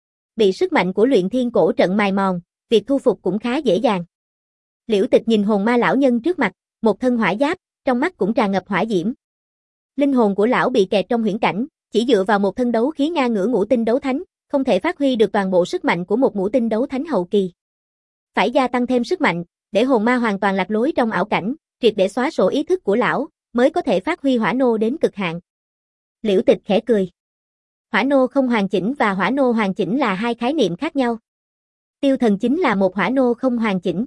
Bị sức mạnh của luyện thiên cổ trận mài mòn, việc thu phục cũng khá dễ dàng. Liễu Tịch nhìn hồn ma lão nhân trước mặt, một thân hỏa giáp, trong mắt cũng tràn ngập hỏa diễm. Linh hồn của lão bị kẹt trong huyễn cảnh, chỉ dựa vào một thân đấu khí ngang ngửa ngũ tinh đấu thánh, không thể phát huy được toàn bộ sức mạnh của một ngũ tinh đấu thánh hậu kỳ. Phải gia tăng thêm sức mạnh, để hồn ma hoàn toàn lạc lối trong ảo cảnh, triệt để xóa sổ ý thức của lão, mới có thể phát huy hỏa nô đến cực hạn. Liễu Tịch khẽ cười. Hỏa nô không hoàn chỉnh và hỏa nô hoàn chỉnh là hai khái niệm khác nhau. Tiêu Thần chính là một hỏa nô không hoàn chỉnh.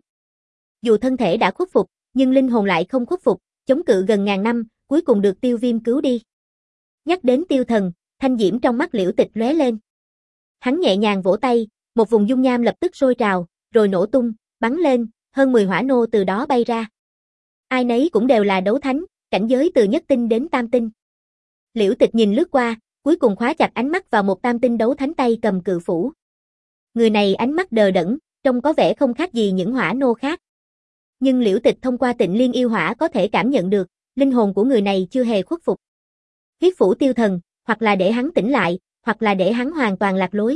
Dù thân thể đã khuất phục, nhưng linh hồn lại không khuất phục, chống cự gần ngàn năm, cuối cùng được Tiêu Viêm cứu đi. Nhắc đến Tiêu Thần, thanh diễm trong mắt Liễu Tịch lóe lên. Hắn nhẹ nhàng vỗ tay, một vùng dung nham lập tức sôi trào, rồi nổ tung, bắn lên, hơn mười hỏa nô từ đó bay ra. Ai nấy cũng đều là đấu thánh, cảnh giới từ nhất tinh đến tam tinh. Liễu Tịch nhìn lướt qua, cuối cùng khóa chặt ánh mắt vào một tam tinh đấu thánh tay cầm cự phủ. Người này ánh mắt đờ đẫn, trông có vẻ không khác gì những hỏa nô khác. Nhưng Liễu Tịch thông qua Tịnh Liên yêu hỏa có thể cảm nhận được, linh hồn của người này chưa hề khuất phục. Huyết phủ tiêu thần, hoặc là để hắn tỉnh lại, hoặc là để hắn hoàn toàn lạc lối.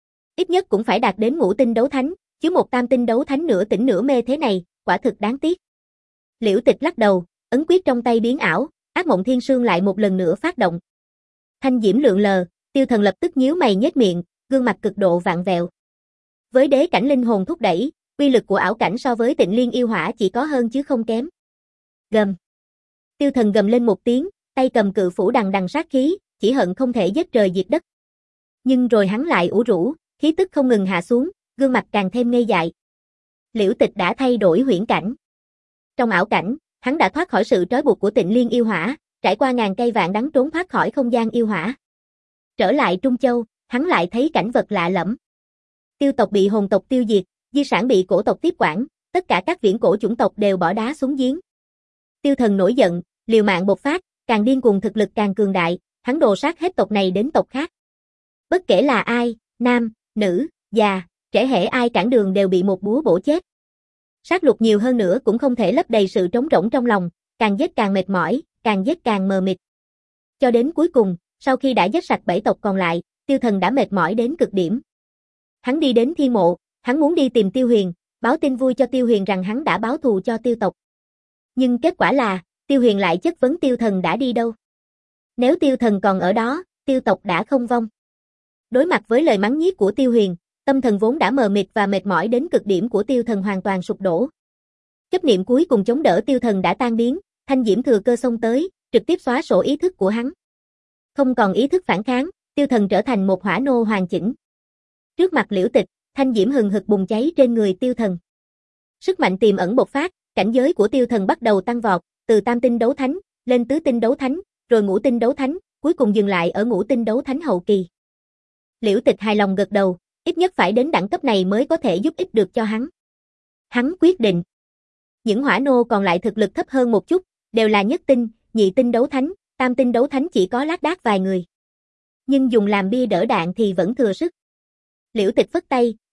Ít nhất cũng phải đạt đến ngũ tinh đấu thánh, chứ một tam tinh đấu thánh nửa tỉnh nửa mê thế này, quả thực đáng tiếc. Liễu Tịch lắc đầu, ấn quyết trong tay biến ảo, ác mộng thiên sương lại một lần nữa phát động. Thanh diễm lượn lờ, Tiêu Thần lập tức nhíu mày nhếch miệng, gương mặt cực độ vặn vẹo. Với đế cảnh linh hồn thúc đẩy, uy lực của ảo cảnh so với Tịnh Liên yêu hỏa chỉ có hơn chứ không kém. Gầm. Tiêu Thần gầm lên một tiếng, tay cầm cự phủ đằng đằng sát khí, chỉ hận không thể giết trời diệt đất. Nhưng rồi hắn lại ủ rũ, khí tức không ngừng hạ xuống, gương mặt càng thêm ngây dại. Liễu Tịch đã thay đổi huyễn cảnh. Trong ảo cảnh, hắn đã thoát khỏi sự trói buộc của Tịnh Liên yêu hỏa, trải qua ngàn cây vạn đắng trốn thoát khỏi không gian yêu hỏa. Trở lại Trung Châu, hắn lại thấy cảnh vật lạ lẫm. Tiêu tộc bị hồn tộc tiêu diệt, di sản bị cổ tộc tiếp quản, tất cả các viễn cổ chủng tộc đều bỏ đá xuống giếng. Tiêu Thần nổi giận, liều mạng bộc phát, càng điên cuồng thực lực càng cường đại, hắn đồ sát hết tộc này đến tộc khác. Bất kể là ai, nam, nữ, già, trẻ hễ ai cản đường đều bị một búa bổ chết. Sát lục nhiều hơn nữa cũng không thể lấp đầy sự trống rỗng trong lòng, càng giết càng mệt mỏi, càng giết càng mờ mịt. Cho đến cuối cùng, sau khi đã giết sạch bảy tộc còn lại, Tiêu Thần đã mệt mỏi đến cực điểm. Hắn đi đến Thiên Mộ, hắn muốn đi tìm Tiêu Huyền, báo tin vui cho Tiêu Huyền rằng hắn đã báo thù cho Tiêu tộc. Nhưng kết quả là, Tiêu Huyền lại chất vấn Tiêu Thần đã đi đâu. Nếu Tiêu Thần còn ở đó, Tiêu tộc đã không vong. Đối mặt với lời mắng nhiếc của Tiêu Huyền, tâm thần vốn đã mờ mịt và mệt mỏi đến cực điểm của Tiêu Thần hoàn toàn sụp đổ. Chấp niệm cuối cùng chống đỡ Tiêu Thần đã tan biến, thanh diễm thừa cơ xông tới, trực tiếp xóa sổ ý thức của hắn. Không còn ý thức phản kháng, Tiêu Thần trở thành một hỏa nô hoàn chỉnh. Trước mặt Liễu Tịch, thanh diễm hừng hực bùng cháy trên người Tiêu Thần. Sức mạnh tiềm ẩn bộc phát, cảnh giới của Tiêu Thần bắt đầu tăng vọt, từ tam tinh đấu thánh, lên tứ tinh đấu thánh, rồi ngũ tinh đấu thánh, cuối cùng dừng lại ở ngũ tinh đấu thánh hậu kỳ. Liễu Tịch hài lòng gật đầu, ít nhất phải đến đẳng cấp này mới có thể giúp ích được cho hắn. Hắn quyết định. Những hỏa nô còn lại thực lực thấp hơn một chút, đều là nhất tinh, nhị tinh đấu thánh, tam tinh đấu thánh chỉ có lác đác vài người. Nhưng dùng làm bia đỡ đạn thì vẫn thừa sức. Liễu Tịch phất tay,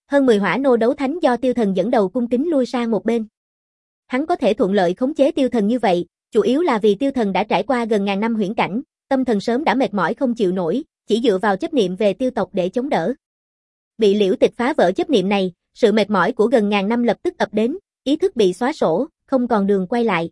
Hơn mười hỏa nô đấu thánh do tiêu thần dẫn đầu cung kính lui sang một bên. Hắn có thể thuận lợi khống chế tiêu thần như vậy, chủ yếu là vì tiêu thần đã trải qua gần ngàn năm huyễn cảnh, tâm thần sớm đã mệt mỏi không chịu nổi, chỉ dựa vào chấp niệm về tiêu tộc để chống đỡ. Bị Liễu Tịch phá vỡ chấp niệm này, sự mệt mỏi của gần ngàn năm lập tức ập đến, ý thức bị xóa sổ, không còn đường quay lại.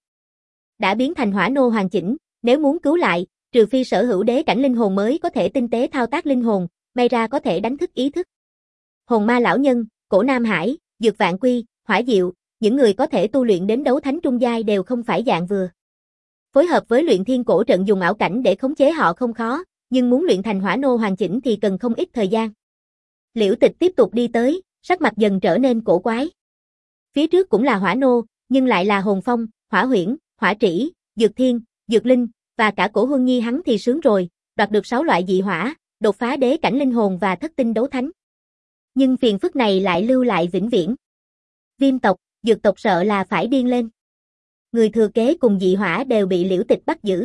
Đã biến thành hỏa nô hoàn chỉnh, nếu muốn cứu lại, trừ phi sở hữu đế cảnh linh hồn mới có thể tinh tế thao tác linh hồn, may ra có thể đánh thức ý thức. Hồn ma lão nhân, Cổ Nam Hải, Dược Vạn Quy, Hỏa Diệu, những người có thể tu luyện đến đấu thánh trung giai đều không phải dạng vừa. Phối hợp với luyện thiên cổ trận dùng ảo cảnh để khống chế họ không khó, nhưng muốn luyện thành hỏa nô hoàn chỉnh thì cần không ít thời gian. Liễu Tịch tiếp tục đi tới, sắc mặt dần trở nên cổ quái. Phía trước cũng là hỏa nô, nhưng lại là hồn phong, hỏa huyễn, hỏa trĩ, dược thiên, dược linh, và cả Cổ Huân Nhi hắn thì sướng rồi, đoạt được sáu loại dị hỏa, đột phá đế cảnh linh hồn và thất tinh đấu thánh. Nhưng phiền phức này lại lưu lại vĩnh viễn. Viêm tộc, dược tộc sợ là phải điên lên. Người thừa kế cùng dị hỏa đều bị Liễu Tịch bắt giữ.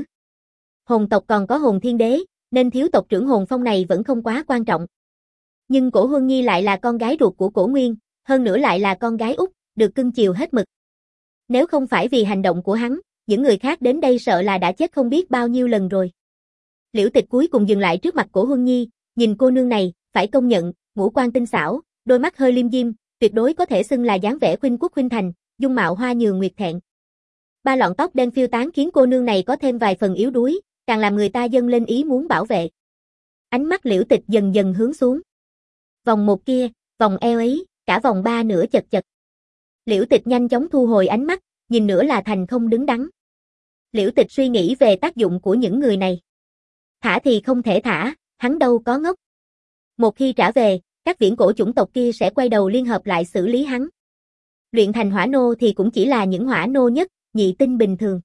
Hồn tộc còn có hồn thiên đế, nên thiếu tộc trưởng hồn phong này vẫn không quá quan trọng. Nhưng Cổ Huân Nhi lại là con gái ruột của Cổ Nguyên, hơn nữa lại là con gái út, được cưng chiều hết mực. Nếu không phải vì hành động của hắn, những người khác đến đây sợ là đã chết không biết bao nhiêu lần rồi. Liễu Tịch cuối cùng dừng lại trước mặt Cổ Huân Nhi, nhìn cô nương này, phải công nhận, ngũ quan tinh xảo, đôi mắt hơi liêm diêm, tuyệt đối có thể xưng là dáng vẻ khuynh quốc khuynh thành, dung mạo hoa nhường nguyệt thẹn. Ba lọn tóc đen phiêu tán khiến cô nương này có thêm vài phần yếu đuối, càng làm người ta dâng lên ý muốn bảo vệ. Ánh mắt Liễu Tịch dần dần hướng xuống. Vòng một kia, vòng eo ấy, cả vòng ba nữa chật chật. Liễu Tịch nhanh chóng thu hồi ánh mắt, nhìn nữa là thành không đứng đắn. Liễu Tịch suy nghĩ về tác dụng của những người này. Thả thì không thể thả, hắn đâu có ngốc. Một khi trả về, các viễn cổ chủng tộc kia sẽ quay đầu liên hợp lại xử lý hắn. Luyện thành hỏa nô thì cũng chỉ là những hỏa nô nhất, nhị tinh bình thường.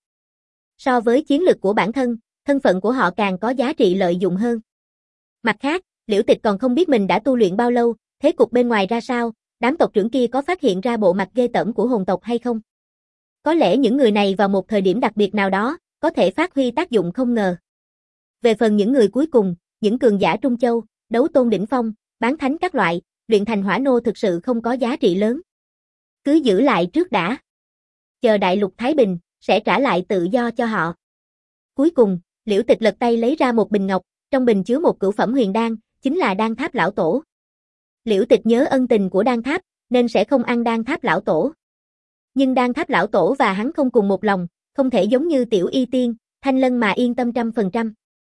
So với chiến lực của bản thân, thân phận của họ càng có giá trị lợi dụng hơn. Mặt khác, Liễu Tịch còn không biết mình đã tu luyện bao lâu, thế cục bên ngoài ra sao, đám tộc trưởng kia có phát hiện ra bộ mặt ghê tởm của hồn tộc hay không. Có lẽ những người này vào một thời điểm đặc biệt nào đó, có thể phát huy tác dụng không ngờ. Về phần những người cuối cùng, những cường giả Trung Châu, đấu tôn đỉnh phong, bán thánh các loại, luyện thành hỏa nô thực sự không có giá trị lớn. Cứ giữ lại trước đã. Chờ đại lục Thái Bình, sẽ trả lại tự do cho họ. Cuối cùng, Liễu Tịch lật tay lấy ra một bình ngọc, trong bình chứa một cửu phẩm huyền đan, chính là đan tháp lão tổ. Liễu Tịch nhớ ân tình của đan tháp, nên sẽ không ăn đan tháp lão tổ. Nhưng đan tháp lão tổ và hắn không cùng một lòng, không thể giống như tiểu y tiên, thanh lân mà yên tâm trăm phần trăm.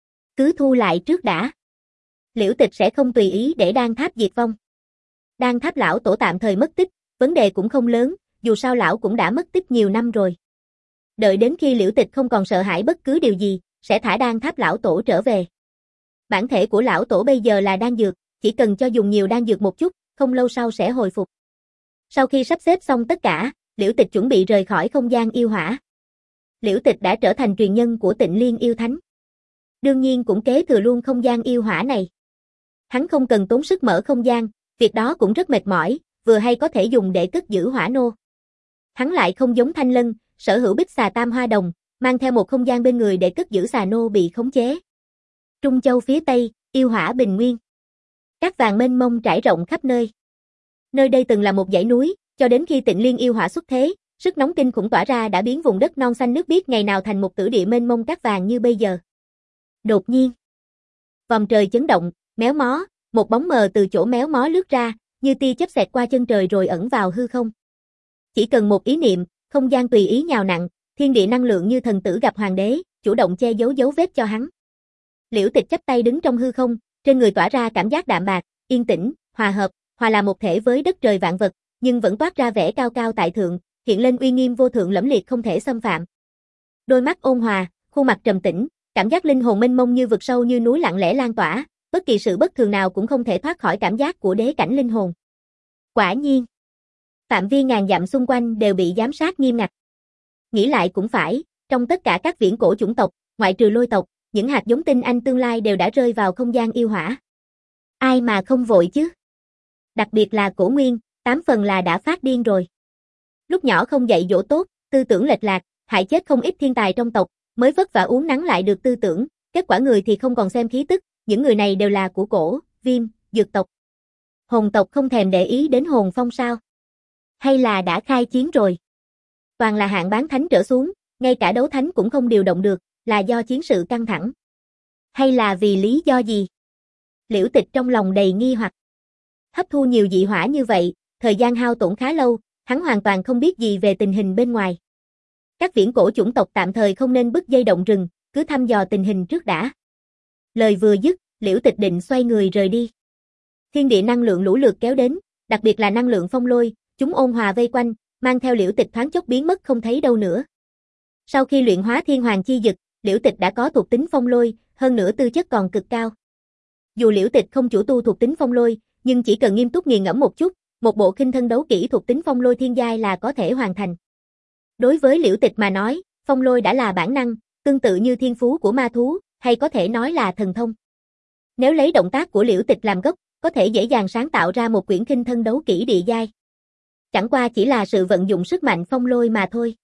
Cứ thu lại trước đã. Liễu Tịch sẽ không tùy ý để đan tháp diệt vong. Đan tháp lão tổ tạm thời mất tích, vấn đề cũng không lớn, dù sao lão cũng đã mất tích nhiều năm rồi. Đợi đến khi Liễu Tịch không còn sợ hãi bất cứ điều gì, sẽ thả đan tháp lão tổ trở về. Bản thể của lão tổ bây giờ là đan dược, chỉ cần cho dùng nhiều đan dược một chút, không lâu sau sẽ hồi phục. Sau khi sắp xếp xong tất cả, Liễu Tịch chuẩn bị rời khỏi không gian yêu hỏa. Liễu Tịch đã trở thành truyền nhân của Tịnh Liên yêu thánh. Đương nhiên cũng kế thừa luôn không gian yêu hỏa này. Hắn không cần tốn sức mở không gian, việc đó cũng rất mệt mỏi, vừa hay có thể dùng để cất giữ hỏa nô. Hắn lại không giống Thanh Lân, sở hữu bích xà tam hoa đồng, mang theo một không gian bên người để cất giữ xà nô bị khống chế. Trung Châu phía Tây, yêu hỏa bình nguyên. Cát vàng mênh mông trải rộng khắp nơi. Nơi đây từng là một dãy núi, cho đến khi Tịnh Liên yêu hỏa xuất thế, sức nóng kinh khủng tỏa ra đã biến vùng đất non xanh nước biếc ngày nào thành một tử địa mênh mông cát vàng như bây giờ. Đột nhiên, vòm trời chấn động, méo mó, một bóng mờ từ chỗ méo mó lướt ra, như tia chớp xẹt qua chân trời rồi ẩn vào hư không. Chỉ cần một ý niệm, không gian tùy ý nhào nặn, thiên địa năng lượng như thần tử gặp hoàng đế, chủ động che giấu dấu vết cho hắn. Liễu Tịch chắp tay đứng trong hư không, trên người tỏa ra cảm giác đạm bạc, yên tĩnh, hòa hợp, hòa là một thể với đất trời vạn vật, nhưng vẫn toát ra vẻ cao cao tại thượng, hiện lên uy nghiêm vô thượng lẫm liệt không thể xâm phạm. Đôi mắt ôn hòa, khuôn mặt trầm tĩnh, cảm giác linh hồn mênh mông như vực sâu như núi lặng lẽ lan tỏa, bất kỳ sự bất thường nào cũng không thể thoát khỏi cảm giác của đế cảnh linh hồn. Quả nhiên, phạm vi ngàn dặm xung quanh đều bị giám sát nghiêm ngặt. Nghĩ lại cũng phải, trong tất cả các viễn cổ chủng tộc, ngoại trừ Lôi tộc, những hạt giống tinh anh tương lai đều đã rơi vào không gian yêu hỏa. Ai mà không vội chứ? Đặc biệt là Cổ Nguyên, tám phần là đã phát điên rồi. Lúc nhỏ không dạy dỗ tốt, tư tưởng lệch lạc, hại chết không ít thiên tài trong tộc, mới vất vả uống nắng lại được tư tưởng, kết quả người thì không còn xem khí tức, những người này đều là của Cổ, Viêm, Dược tộc. Hồn tộc không thèm để ý đến hồn phong sao? Hay là đã khai chiến rồi? Toàn là hạng bán thánh trở xuống, ngay cả đấu thánh cũng không điều động được, là do chiến sự căng thẳng. Hay là vì lý do gì? Liễu Tịch trong lòng đầy nghi hoặc. Hấp thu nhiều dị hỏa như vậy, thời gian hao tổn khá lâu, hắn hoàn toàn không biết gì về tình hình bên ngoài. Các viễn cổ chủng tộc tạm thời không nên bứt dây động rừng, cứ thăm dò tình hình trước đã. Lời vừa dứt, Liễu Tịch định xoay người rời đi. Thiên địa năng lượng lũ lượt kéo đến, đặc biệt là năng lượng phong lôi, chúng ôn hòa vây quanh, mang theo Liễu Tịch thoáng chốc biến mất không thấy đâu nữa. Sau khi luyện hóa thiên hoàng chi dực, Liễu Tịch đã có thuộc tính phong lôi, hơn nữa tư chất còn cực cao. Dù Liễu Tịch không chủ tu thuộc tính phong lôi, nhưng chỉ cần nghiêm túc nghiền ngẫm một chút, một bộ khinh thân đấu kỹ thuộc tính phong lôi thiên giai là có thể hoàn thành. Đối với Liễu Tịch mà nói, phong lôi đã là bản năng, tương tự như thiên phú của ma thú, hay có thể nói là thần thông. Nếu lấy động tác của Liễu Tịch làm gốc, có thể dễ dàng sáng tạo ra một quyển khinh thân đấu kỹ địa giai. Chẳng qua chỉ là sự vận dụng sức mạnh phong lôi mà thôi.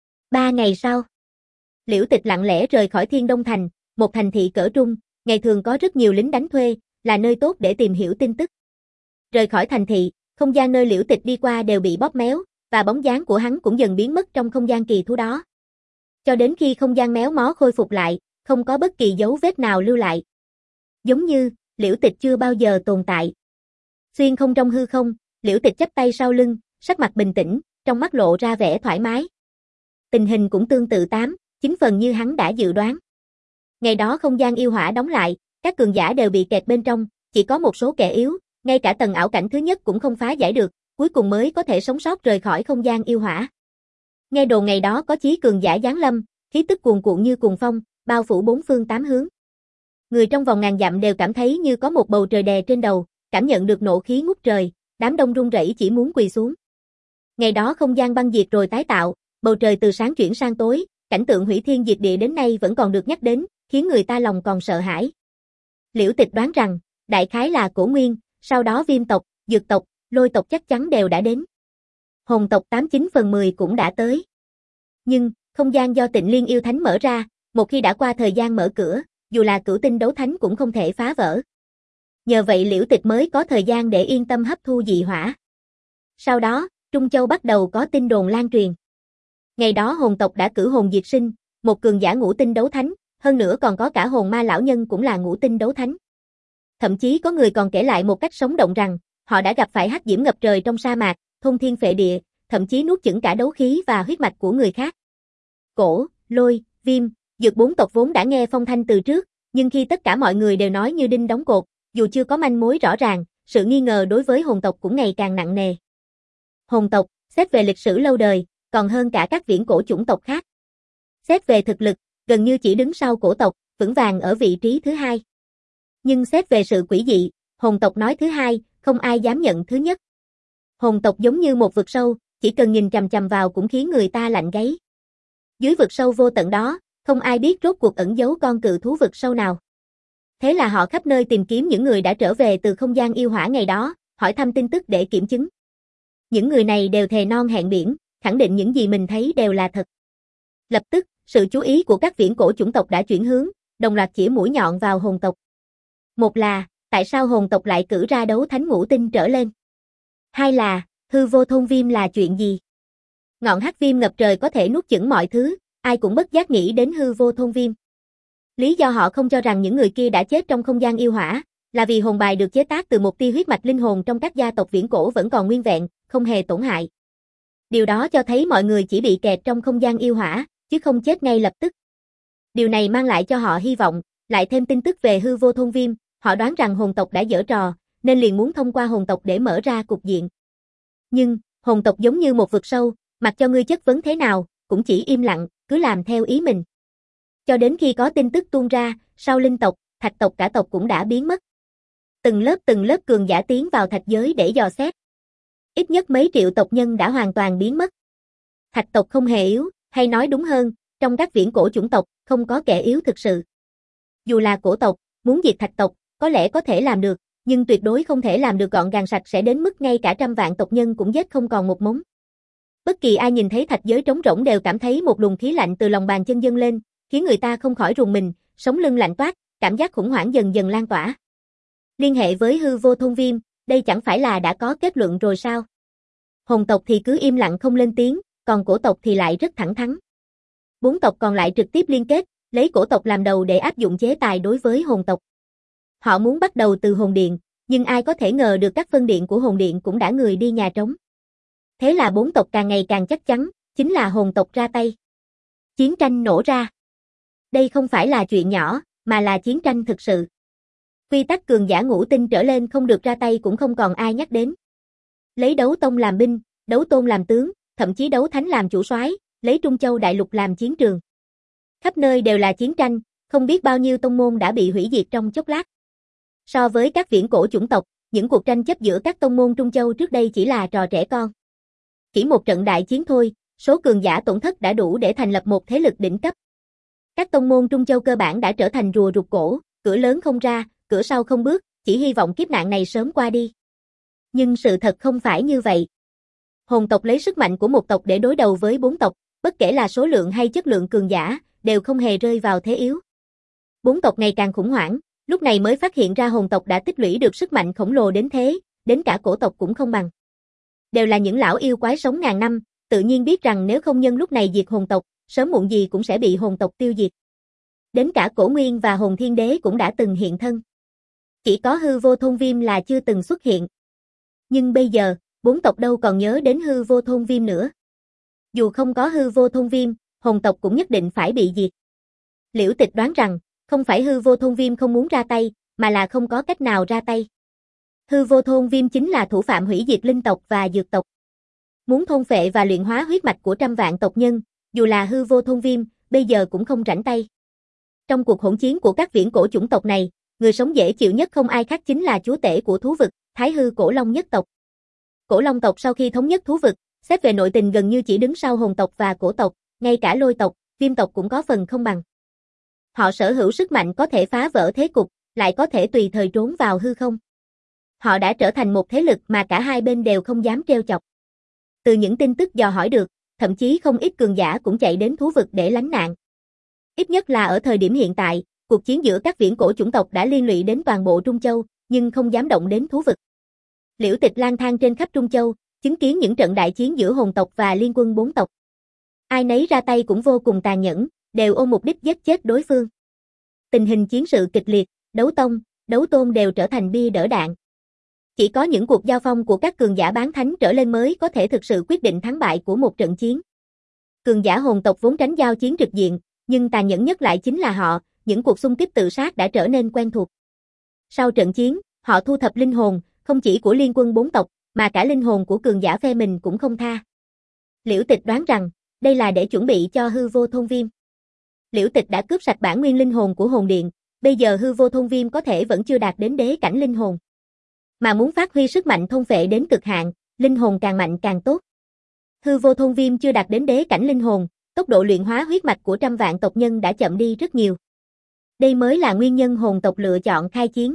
Ba ngày sau, Liễu Tịch lặng lẽ rời khỏi Thiên Đông Thành, một thành thị cỡ trung, ngày thường có rất nhiều lính đánh thuê, là nơi tốt để tìm hiểu tin tức. Rời khỏi thành thị, không gian nơi Liễu Tịch đi qua đều bị bóp méo, và bóng dáng của hắn cũng dần biến mất trong không gian kỳ thú đó. Cho đến khi không gian méo mó khôi phục lại, không có bất kỳ dấu vết nào lưu lại. Giống như, Liễu Tịch chưa bao giờ tồn tại. Xuyên không trong hư không, Liễu Tịch chắp tay sau lưng, sắc mặt bình tĩnh, trong mắt lộ ra vẻ thoải mái. Tình hình cũng tương tự tám, chín phần như hắn đã dự đoán. Ngày đó không gian yêu hỏa đóng lại, các cường giả đều bị kẹt bên trong, chỉ có một số kẻ yếu, ngay cả tầng ảo cảnh thứ nhất cũng không phá giải được, cuối cùng mới có thể sống sót rời khỏi không gian yêu hỏa. Nghe đồn ngày đó có chí cường giả giáng lâm, khí tức cuồn cuộn như cuồng phong, bao phủ bốn phương tám hướng. Người trong vòng ngàn dặm đều cảm thấy như có một bầu trời đè trên đầu, cảm nhận được nộ khí ngút trời, đám đông run rẩy chỉ muốn quỳ xuống. Ngày đó không gian băng diệt rồi tái tạo, bầu trời từ sáng chuyển sang tối, cảnh tượng hủy thiên diệt địa đến nay vẫn còn được nhắc đến, khiến người ta lòng còn sợ hãi. Liễu Tịch đoán rằng, đại khái là Cổ Nguyên, sau đó Viêm tộc, Dược tộc, Lôi tộc chắc chắn đều đã đến. Hồn tộc tám chín phần mười cũng đã tới. Nhưng, không gian do Tịnh Liên yêu thánh mở ra, một khi đã qua thời gian mở cửa, dù là cửu tinh đấu thánh cũng không thể phá vỡ. Nhờ vậy Liễu Tịch mới có thời gian để yên tâm hấp thu dị hỏa. Sau đó, Trung Châu bắt đầu có tin đồn lan truyền. Ngày đó hồn tộc đã cử hồn diệt sinh, một cường giả ngũ tinh đấu thánh, hơn nữa còn có cả hồn ma lão nhân cũng là ngũ tinh đấu thánh. Thậm chí có người còn kể lại một cách sống động rằng, họ đã gặp phải hắc diễm ngập trời trong sa mạc, thôn thiên phệ địa, thậm chí nuốt chửng cả đấu khí và huyết mạch của người khác. Cổ, Lôi, Viêm, Dược bốn tộc vốn đã nghe phong thanh từ trước, nhưng khi tất cả mọi người đều nói như đinh đóng cột, dù chưa có manh mối rõ ràng, sự nghi ngờ đối với hồn tộc cũng ngày càng nặng nề. Hồn tộc, xét về lịch sử lâu đời, còn hơn cả các viễn cổ chủng tộc khác. Xét về thực lực, gần như chỉ đứng sau cổ tộc, vững vàng ở vị trí thứ hai. Nhưng xét về sự quỷ dị, hồn tộc nói thứ hai, không ai dám nhận thứ nhất. Hồn tộc giống như một vực sâu, chỉ cần nhìn chằm chằm vào cũng khiến người ta lạnh gáy. Dưới vực sâu vô tận đó, không ai biết rốt cuộc ẩn giấu con cự thú vực sâu nào. Thế là họ khắp nơi tìm kiếm những người đã trở về từ không gian yêu hỏa ngày đó, hỏi thăm tin tức để kiểm chứng. Những người này đều thề non hẹn biển, khẳng định những gì mình thấy đều là thật. Lập tức, sự chú ý của các viễn cổ chủng tộc đã chuyển hướng, đồng loạt chĩa mũi nhọn vào hồn tộc. Một là, tại sao hồn tộc lại cử ra đấu thánh ngũ tinh trở lên? Hai là, hư vô thôn viêm là chuyện gì? Ngọn hắc viêm ngập trời có thể nuốt chửng mọi thứ, ai cũng bất giác nghĩ đến hư vô thôn viêm. Lý do họ không cho rằng những người kia đã chết trong không gian yêu hỏa, là vì hồn bài được chế tác từ một tia huyết mạch linh hồn trong các gia tộc viễn cổ vẫn còn nguyên vẹn, không hề tổn hại. Điều đó cho thấy mọi người chỉ bị kẹt trong không gian yêu hỏa, chứ không chết ngay lập tức. Điều này mang lại cho họ hy vọng, lại thêm tin tức về hư vô thôn viêm, họ đoán rằng hồn tộc đã giở trò, nên liền muốn thông qua hồn tộc để mở ra cục diện. Nhưng, hồn tộc giống như một vực sâu, mặc cho ngươi chất vấn thế nào, cũng chỉ im lặng, cứ làm theo ý mình. Cho đến khi có tin tức tuôn ra, sau linh tộc, thạch tộc cả tộc cũng đã biến mất. Từng lớp từng lớp cường giả tiến vào thạch giới để dò xét. Ít nhất mấy triệu tộc nhân đã hoàn toàn biến mất. Thạch tộc không hề yếu, hay nói đúng hơn, trong các viễn cổ chủng tộc, không có kẻ yếu thực sự. Dù là cổ tộc, muốn diệt thạch tộc, có lẽ có thể làm được, nhưng tuyệt đối không thể làm được gọn gàng sạch sẽ đến mức ngay cả trăm vạn tộc nhân cũng giết không còn một mống. Bất kỳ ai nhìn thấy thạch giới trống rỗng đều cảm thấy một luồng khí lạnh từ lòng bàn chân dâng lên, khiến người ta không khỏi rùng mình, sống lưng lạnh toát, cảm giác khủng hoảng dần dần lan tỏa. Liên hệ với hư vô thôn viêm, Đây chẳng phải là đã có kết luận rồi sao? Hồn tộc thì cứ im lặng không lên tiếng, còn cổ tộc thì lại rất thẳng thắn. Bốn tộc còn lại trực tiếp liên kết, lấy cổ tộc làm đầu để áp dụng chế tài đối với hồn tộc. Họ muốn bắt đầu từ hồn điện, nhưng ai có thể ngờ được các phân điện của hồn điện cũng đã người đi nhà trống. Thế là bốn tộc càng ngày càng chắc chắn, chính là hồn tộc ra tay. Chiến tranh nổ ra. Đây không phải là chuyện nhỏ, mà là chiến tranh thực sự. Quy tắc cường giả ngũ tinh trở lên không được ra tay cũng không còn ai nhắc đến. Lấy đấu tông làm binh, đấu tôn làm tướng, thậm chí đấu thánh làm chủ soái, lấy Trung Châu đại lục làm chiến trường. Khắp nơi đều là chiến tranh, không biết bao nhiêu tông môn đã bị hủy diệt trong chốc lát. So với các viễn cổ chủng tộc, những cuộc tranh chấp giữa các tông môn Trung Châu trước đây chỉ là trò trẻ con. Chỉ một trận đại chiến thôi, số cường giả tổn thất đã đủ để thành lập một thế lực đỉnh cấp. Các tông môn Trung Châu cơ bản đã trở thành rùa rụt cổ, cửa lớn không ra, cửa sau không bước, chỉ hy vọng kiếp nạn này sớm qua đi. Nhưng sự thật không phải như vậy. Hồn tộc lấy sức mạnh của một tộc để đối đầu với bốn tộc, bất kể là số lượng hay chất lượng cường giả, đều không hề rơi vào thế yếu. Bốn tộc ngày càng khủng hoảng, lúc này mới phát hiện ra hồn tộc đã tích lũy được sức mạnh khổng lồ đến thế, đến cả cổ tộc cũng không bằng. Đều là những lão yêu quái sống ngàn năm, tự nhiên biết rằng nếu không nhân lúc này diệt hồn tộc, sớm muộn gì cũng sẽ bị hồn tộc tiêu diệt. Đến cả Cổ Nguyên và Hồn Thiên Đế cũng đã từng hiện thân. Chỉ có Hư Vô Thôn Viêm là chưa từng xuất hiện. Nhưng bây giờ, bốn tộc đâu còn nhớ đến Hư Vô Thôn Viêm nữa. Dù không có Hư Vô Thôn Viêm, hồn tộc cũng nhất định phải bị diệt. Liễu Tịch đoán rằng, không phải Hư Vô Thôn Viêm không muốn ra tay, mà là không có cách nào ra tay. Hư Vô Thôn Viêm chính là thủ phạm hủy diệt linh tộc và dược tộc. Muốn thôn phệ và luyện hóa huyết mạch của trăm vạn tộc nhân, dù là Hư Vô Thôn Viêm, bây giờ cũng không rảnh tay. Trong cuộc hỗn chiến của các viễn cổ chủng tộc này, người sống dễ chịu nhất không ai khác chính là chúa tể của thú vực, Thái Hư Cổ Long nhất tộc. Cổ Long tộc sau khi thống nhất thú vực, xét về nội tình gần như chỉ đứng sau hồn tộc và cổ tộc, ngay cả lôi tộc, viêm tộc cũng có phần không bằng. Họ sở hữu sức mạnh có thể phá vỡ thế cục, lại có thể tùy thời trốn vào hư không. Họ đã trở thành một thế lực mà cả hai bên đều không dám trêu chọc. Từ những tin tức dò hỏi được, thậm chí không ít cường giả cũng chạy đến thú vực để lánh nạn. Ít nhất là ở thời điểm hiện tại, cuộc chiến giữa các viễn cổ chủng tộc đã liên lụy đến toàn bộ Trung Châu, nhưng không dám động đến thú vực. Liễu Tịch lang thang trên khắp Trung Châu, chứng kiến những trận đại chiến giữa hồn tộc và liên quân bốn tộc. Ai nấy ra tay cũng vô cùng tàn nhẫn, đều ôm mục đích giết chết đối phương. Tình hình chiến sự kịch liệt, đấu tông, đấu tôn đều trở thành bia đỡ đạn. Chỉ có những cuộc giao phong của các cường giả bán thánh trở lên mới có thể thực sự quyết định thắng bại của một trận chiến. Cường giả hồn tộc vốn tránh giao chiến trực diện, nhưng tàn nhẫn nhất lại chính là họ, những cuộc xung kích tự sát đã trở nên quen thuộc. Sau trận chiến, họ thu thập linh hồn, không chỉ của liên quân bốn tộc, mà cả linh hồn của cường giả phe mình cũng không tha. Liễu Tịch đoán rằng, đây là để chuẩn bị cho Hư Vô Thôn Viêm. Liễu Tịch đã cướp sạch bản nguyên linh hồn của hồn điện, bây giờ Hư Vô Thôn Viêm có thể vẫn chưa đạt đến đế cảnh linh hồn. Mà muốn phát huy sức mạnh thôn phệ đến cực hạn, linh hồn càng mạnh càng tốt. Hư Vô Thôn Viêm chưa đạt đến đế cảnh linh hồn, tốc độ luyện hóa huyết mạch của trăm vạn tộc nhân đã chậm đi rất nhiều. Đây mới là nguyên nhân hồn tộc lựa chọn khai chiến.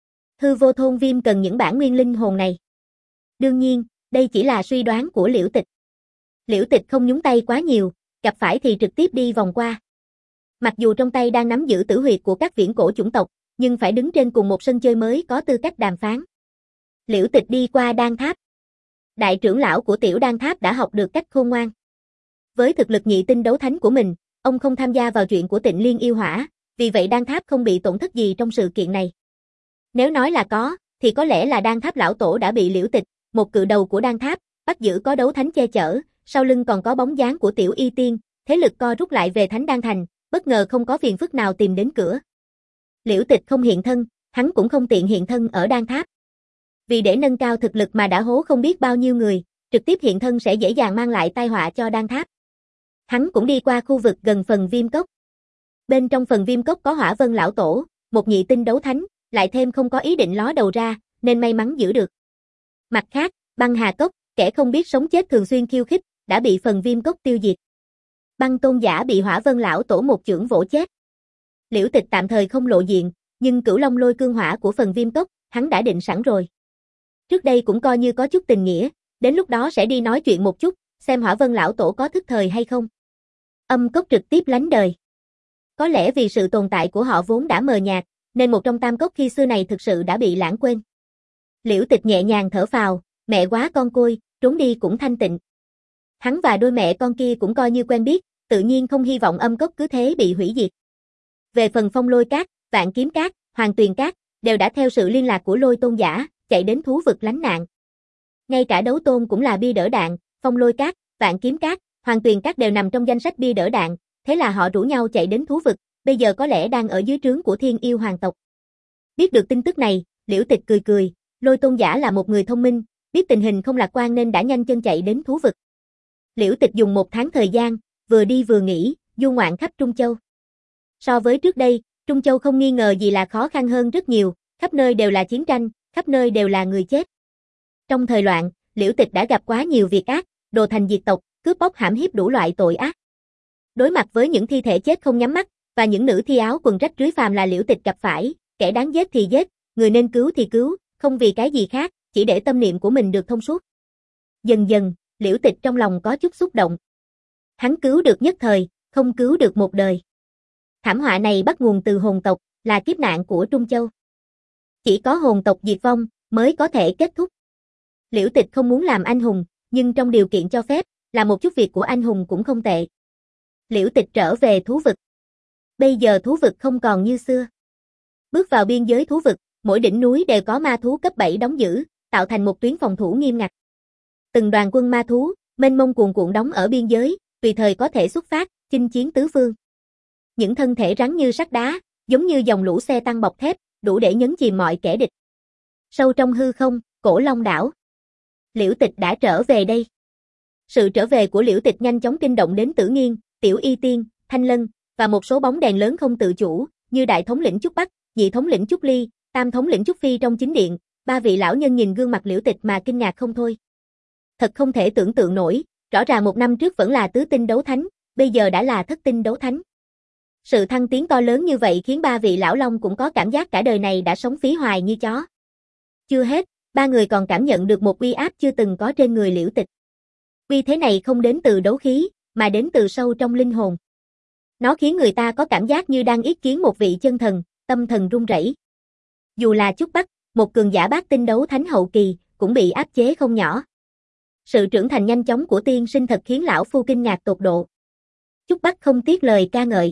Hư Vô Thôn Viêm cần những bản nguyên linh hồn này. Đương nhiên, đây chỉ là suy đoán của Liễu Tịch. Liễu Tịch không nhúng tay quá nhiều, gặp phải thì trực tiếp đi vòng qua. Mặc dù trong tay đang nắm giữ tử huyệt của các viễn cổ chủng tộc, nhưng phải đứng trên cùng một sân chơi mới có tư cách đàm phán. Liễu Tịch đi qua Đan Tháp. Đại trưởng lão của Tiểu Đan Tháp đã học được cách khôn ngoan. Với thực lực nhị tinh đấu thánh của mình, ông không tham gia vào chuyện của Tịnh Liên yêu hỏa, vì vậy Đan Tháp không bị tổn thất gì trong sự kiện này. Nếu nói là có, thì có lẽ là Đan Tháp lão tổ đã bị Liễu Tịch, một cự đầu của Đan Tháp, bắt giữ có đấu thánh che chở, sau lưng còn có bóng dáng của Tiểu Y Tiên, thế lực co rút lại về Thánh Đan Thành, bất ngờ không có phiền phức nào tìm đến cửa. Liễu Tịch không hiện thân, hắn cũng không tiện hiện thân ở Đan Tháp. Vì để nâng cao thực lực mà đã hố không biết bao nhiêu người, trực tiếp hiện thân sẽ dễ dàng mang lại tai họa cho Đan Tháp. Hắn cũng đi qua khu vực gần phần Viêm Cốc. Bên trong phần Viêm Cốc có Hỏa Vân lão tổ, một nhị tinh đấu thánh, lại thêm không có ý định ló đầu ra, nên may mắn giữ được. Mặt khác, Băng Hà Cốc, kẻ không biết sống chết thường xuyên khiêu khích, đã bị phần Viêm Cốc tiêu diệt. Băng Tôn giả bị Hỏa Vân lão tổ một chưởng vỗ chết. Liễu Tịch tạm thời không lộ diện, nhưng Cửu Long Lôi cương hỏa của phần Viêm Cốc, hắn đã định sẵn rồi. Trước đây cũng coi như có chút tình nghĩa, đến lúc đó sẽ đi nói chuyện một chút, xem Hỏa Vân lão tổ có thức thời hay không. Âm cốc trực tiếp lánh đời. Có lẽ vì sự tồn tại của họ vốn đã mờ nhạt, nên một trong tam cốc khi xưa này thực sự đã bị lãng quên. Liễu Tịch nhẹ nhàng thở phào, mẹ quá con côi, trốn đi cũng thanh tịnh. Hắn và đôi mẹ con kia cũng coi như quen biết, tự nhiên không hy vọng âm cốc cứ thế bị hủy diệt. Về phần Phong Lôi Các, Vạn Kiếm Các, Hoàng Tuyền Các, đều đã theo sự liên lạc của Lôi Tôn giả, chạy đến thú vực lánh nạn. Ngay cả Đấu Tôn cũng là bia đỡ đạn, Phong Lôi Các, Vạn Kiếm Các, Hoàng Tuyền Các đều nằm trong danh sách bia đỡ đạn, thế là họ rủ nhau chạy đến thú vực, bây giờ có lẽ đang ở dưới trướng của Thiên Yêu Hoàng tộc. Biết được tin tức này, Liễu Tịch cười cười, Lôi Tôn giả là một người thông minh, biết tình hình không lạc quan nên đã nhanh chân chạy đến thú vực. Liễu Tịch dùng một tháng thời gian, vừa đi vừa nghỉ, du ngoạn khắp Trung Châu. So với trước đây, Trung Châu không nghi ngờ gì là khó khăn hơn rất nhiều, khắp nơi đều là chiến tranh, khắp nơi đều là người chết. Trong thời loạn, Liễu Tịch đã gặp quá nhiều việc ác, đồ thành diệt tộc, cướp bóc hãm hiếp đủ loại tội ác. Đối mặt với những thi thể chết không nhắm mắt, và những nữ thi áo quần rách rưới phàm là Liễu Tịch gặp phải, kẻ đáng giết thì giết, người nên cứu thì cứu, không vì cái gì khác, chỉ để tâm niệm của mình được thông suốt. Dần dần, Liễu Tịch trong lòng có chút xúc động. Hắn cứu được nhất thời, không cứu được một đời. Thảm họa này bắt nguồn từ hồn tộc, là kiếp nạn của Trung Châu. Chỉ có hồn tộc diệt vong, mới có thể kết thúc. Liễu Tịch không muốn làm anh hùng, nhưng trong điều kiện cho phép, là một chút việc của anh hùng cũng không tệ. Liễu Tịch trở về thú vực. Bây giờ thú vực không còn như xưa. Bước vào biên giới thú vực, mỗi đỉnh núi đều có ma thú cấp bảy đóng giữ, tạo thành một tuyến phòng thủ nghiêm ngặt. Từng đoàn quân ma thú, mênh mông cuồn cuộn đóng ở biên giới, tùy thời có thể xuất phát, chinh chiến tứ phương. Những thân thể rắn như sắt đá, giống như dòng lũ xe tăng bọc thép, đủ để nhấn chìm mọi kẻ địch. Sâu trong hư không, Cổ Long đảo. Liễu Tịch đã trở về đây. Sự trở về của Liễu Tịch nhanh chóng kinh động đến Tử Nghiên, Tiểu Y Tiên, Thanh Lân, và một số bóng đèn lớn không tự chủ, như đại thống lĩnh Trúc Bắc, nhị thống lĩnh Trúc Ly, tam thống lĩnh Trúc Phi trong chính điện, ba vị lão nhân nhìn gương mặt Liễu Tịch mà kinh ngạc không thôi. Thật không thể tưởng tượng nổi, rõ ràng một năm trước vẫn là tứ tinh đấu thánh, bây giờ đã là thất tinh đấu thánh. Sự thăng tiến to lớn như vậy khiến ba vị lão long cũng có cảm giác cả đời này đã sống phí hoài như chó. Chưa hết, ba người còn cảm nhận được một uy áp chưa từng có trên người Liễu Tịch. Uy thế này không đến từ đấu khí, mà đến từ sâu trong linh hồn. Nó khiến người ta có cảm giác như đang yết kiến một vị chân thần, tâm thần run rẩy. Dù là Trúc Bắc, một cường giả bát tinh đấu thánh hậu kỳ, cũng bị áp chế không nhỏ. Sự trưởng thành nhanh chóng của tiên sinh thật khiến lão phu kinh ngạc tột độ. Trúc Bắc không tiếc lời ca ngợi.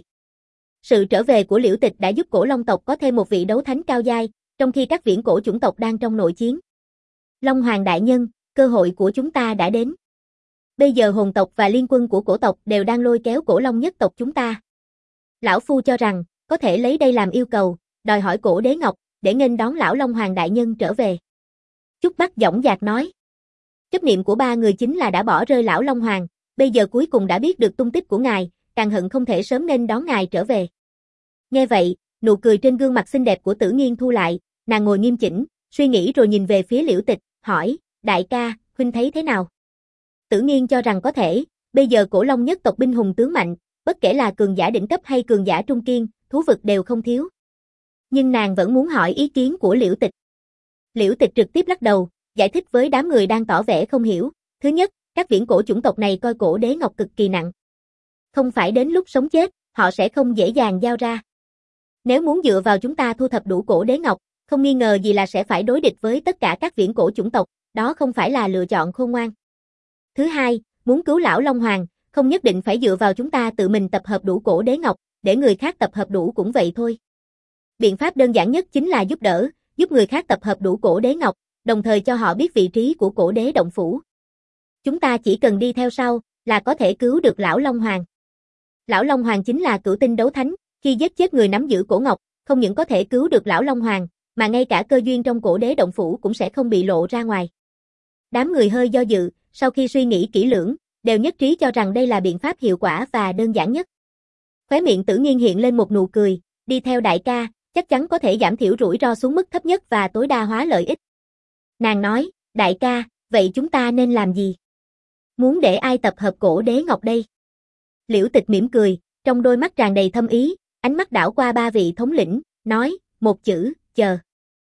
Sự trở về của Liễu Tịch đã giúp Cổ Long tộc có thêm một vị đấu thánh cao giai, trong khi các viễn cổ chủng tộc đang trong nội chiến. Long Hoàng đại nhân, cơ hội của chúng ta đã đến. Bây giờ hồn tộc và liên quân của cổ tộc đều đang lôi kéo Cổ Long nhất tộc chúng ta. Lão phu cho rằng, có thể lấy đây làm yêu cầu, đòi hỏi Cổ Đế Ngọc, để nghênh đón lão Long Hoàng đại nhân trở về. Trúc Bắc dõng dạc nói. Chấp niệm của ba người chính là đã bỏ rơi lão Long Hoàng, bây giờ cuối cùng đã biết được tung tích của ngài, càng hận không thể sớm nghênh đón ngài trở về. Nghe vậy, nụ cười trên gương mặt xinh đẹp của Tử Nghiên thu lại, nàng ngồi nghiêm chỉnh, suy nghĩ rồi nhìn về phía Liễu Tịch, hỏi, đại ca, huynh thấy thế nào? Tử Nghiên cho rằng có thể, bây giờ Cổ Long nhất tộc binh hùng tướng mạnh, bất kể là cường giả đỉnh cấp hay cường giả trung kiên, thú vực đều không thiếu. Nhưng nàng vẫn muốn hỏi ý kiến của Liễu Tịch. Liễu Tịch trực tiếp lắc đầu, giải thích với đám người đang tỏ vẻ không hiểu. Thứ nhất, các viễn cổ chủng tộc này coi Cổ Đế Ngọc cực kỳ nặng. Không phải đến lúc sống chết, họ sẽ không dễ dàng giao ra. Nếu muốn dựa vào chúng ta thu thập đủ Cổ Đế Ngọc, không nghi ngờ gì là sẽ phải đối địch với tất cả các viễn cổ chủng tộc, đó không phải là lựa chọn khôn ngoan. Thứ hai, muốn cứu lão Long Hoàng, không nhất định phải dựa vào chúng ta tự mình tập hợp đủ Cổ Đế Ngọc, để người khác tập hợp đủ cũng vậy thôi. Biện pháp đơn giản nhất chính là giúp đỡ, giúp người khác tập hợp đủ Cổ Đế Ngọc, đồng thời cho họ biết vị trí của Cổ Đế động phủ. Chúng ta chỉ cần đi theo sau, là có thể cứu được lão Long Hoàng. Lão Long Hoàng chính là cửu tinh đấu thánh, khi giết chết người nắm giữ cổ ngọc, không những có thể cứu được lão Long Hoàng, mà ngay cả cơ duyên trong Cổ Đế động phủ cũng sẽ không bị lộ ra ngoài. Đám người hơi do dự, sau khi suy nghĩ kỹ lưỡng, đều nhất trí cho rằng đây là biện pháp hiệu quả và đơn giản nhất. Khóe miệng Tử Nghiên hiện lên một nụ cười, đi theo đại ca, chắc chắn có thể giảm thiểu rủi ro xuống mức thấp nhất và tối đa hóa lợi ích. Nàng nói, đại ca, vậy chúng ta nên làm gì? Muốn để ai tập hợp Cổ Đế Ngọc đây? Liễu Tịch mỉm cười, trong đôi mắt tràn đầy thâm ý, ánh mắt đảo qua ba vị thống lĩnh, nói, một chữ, chờ.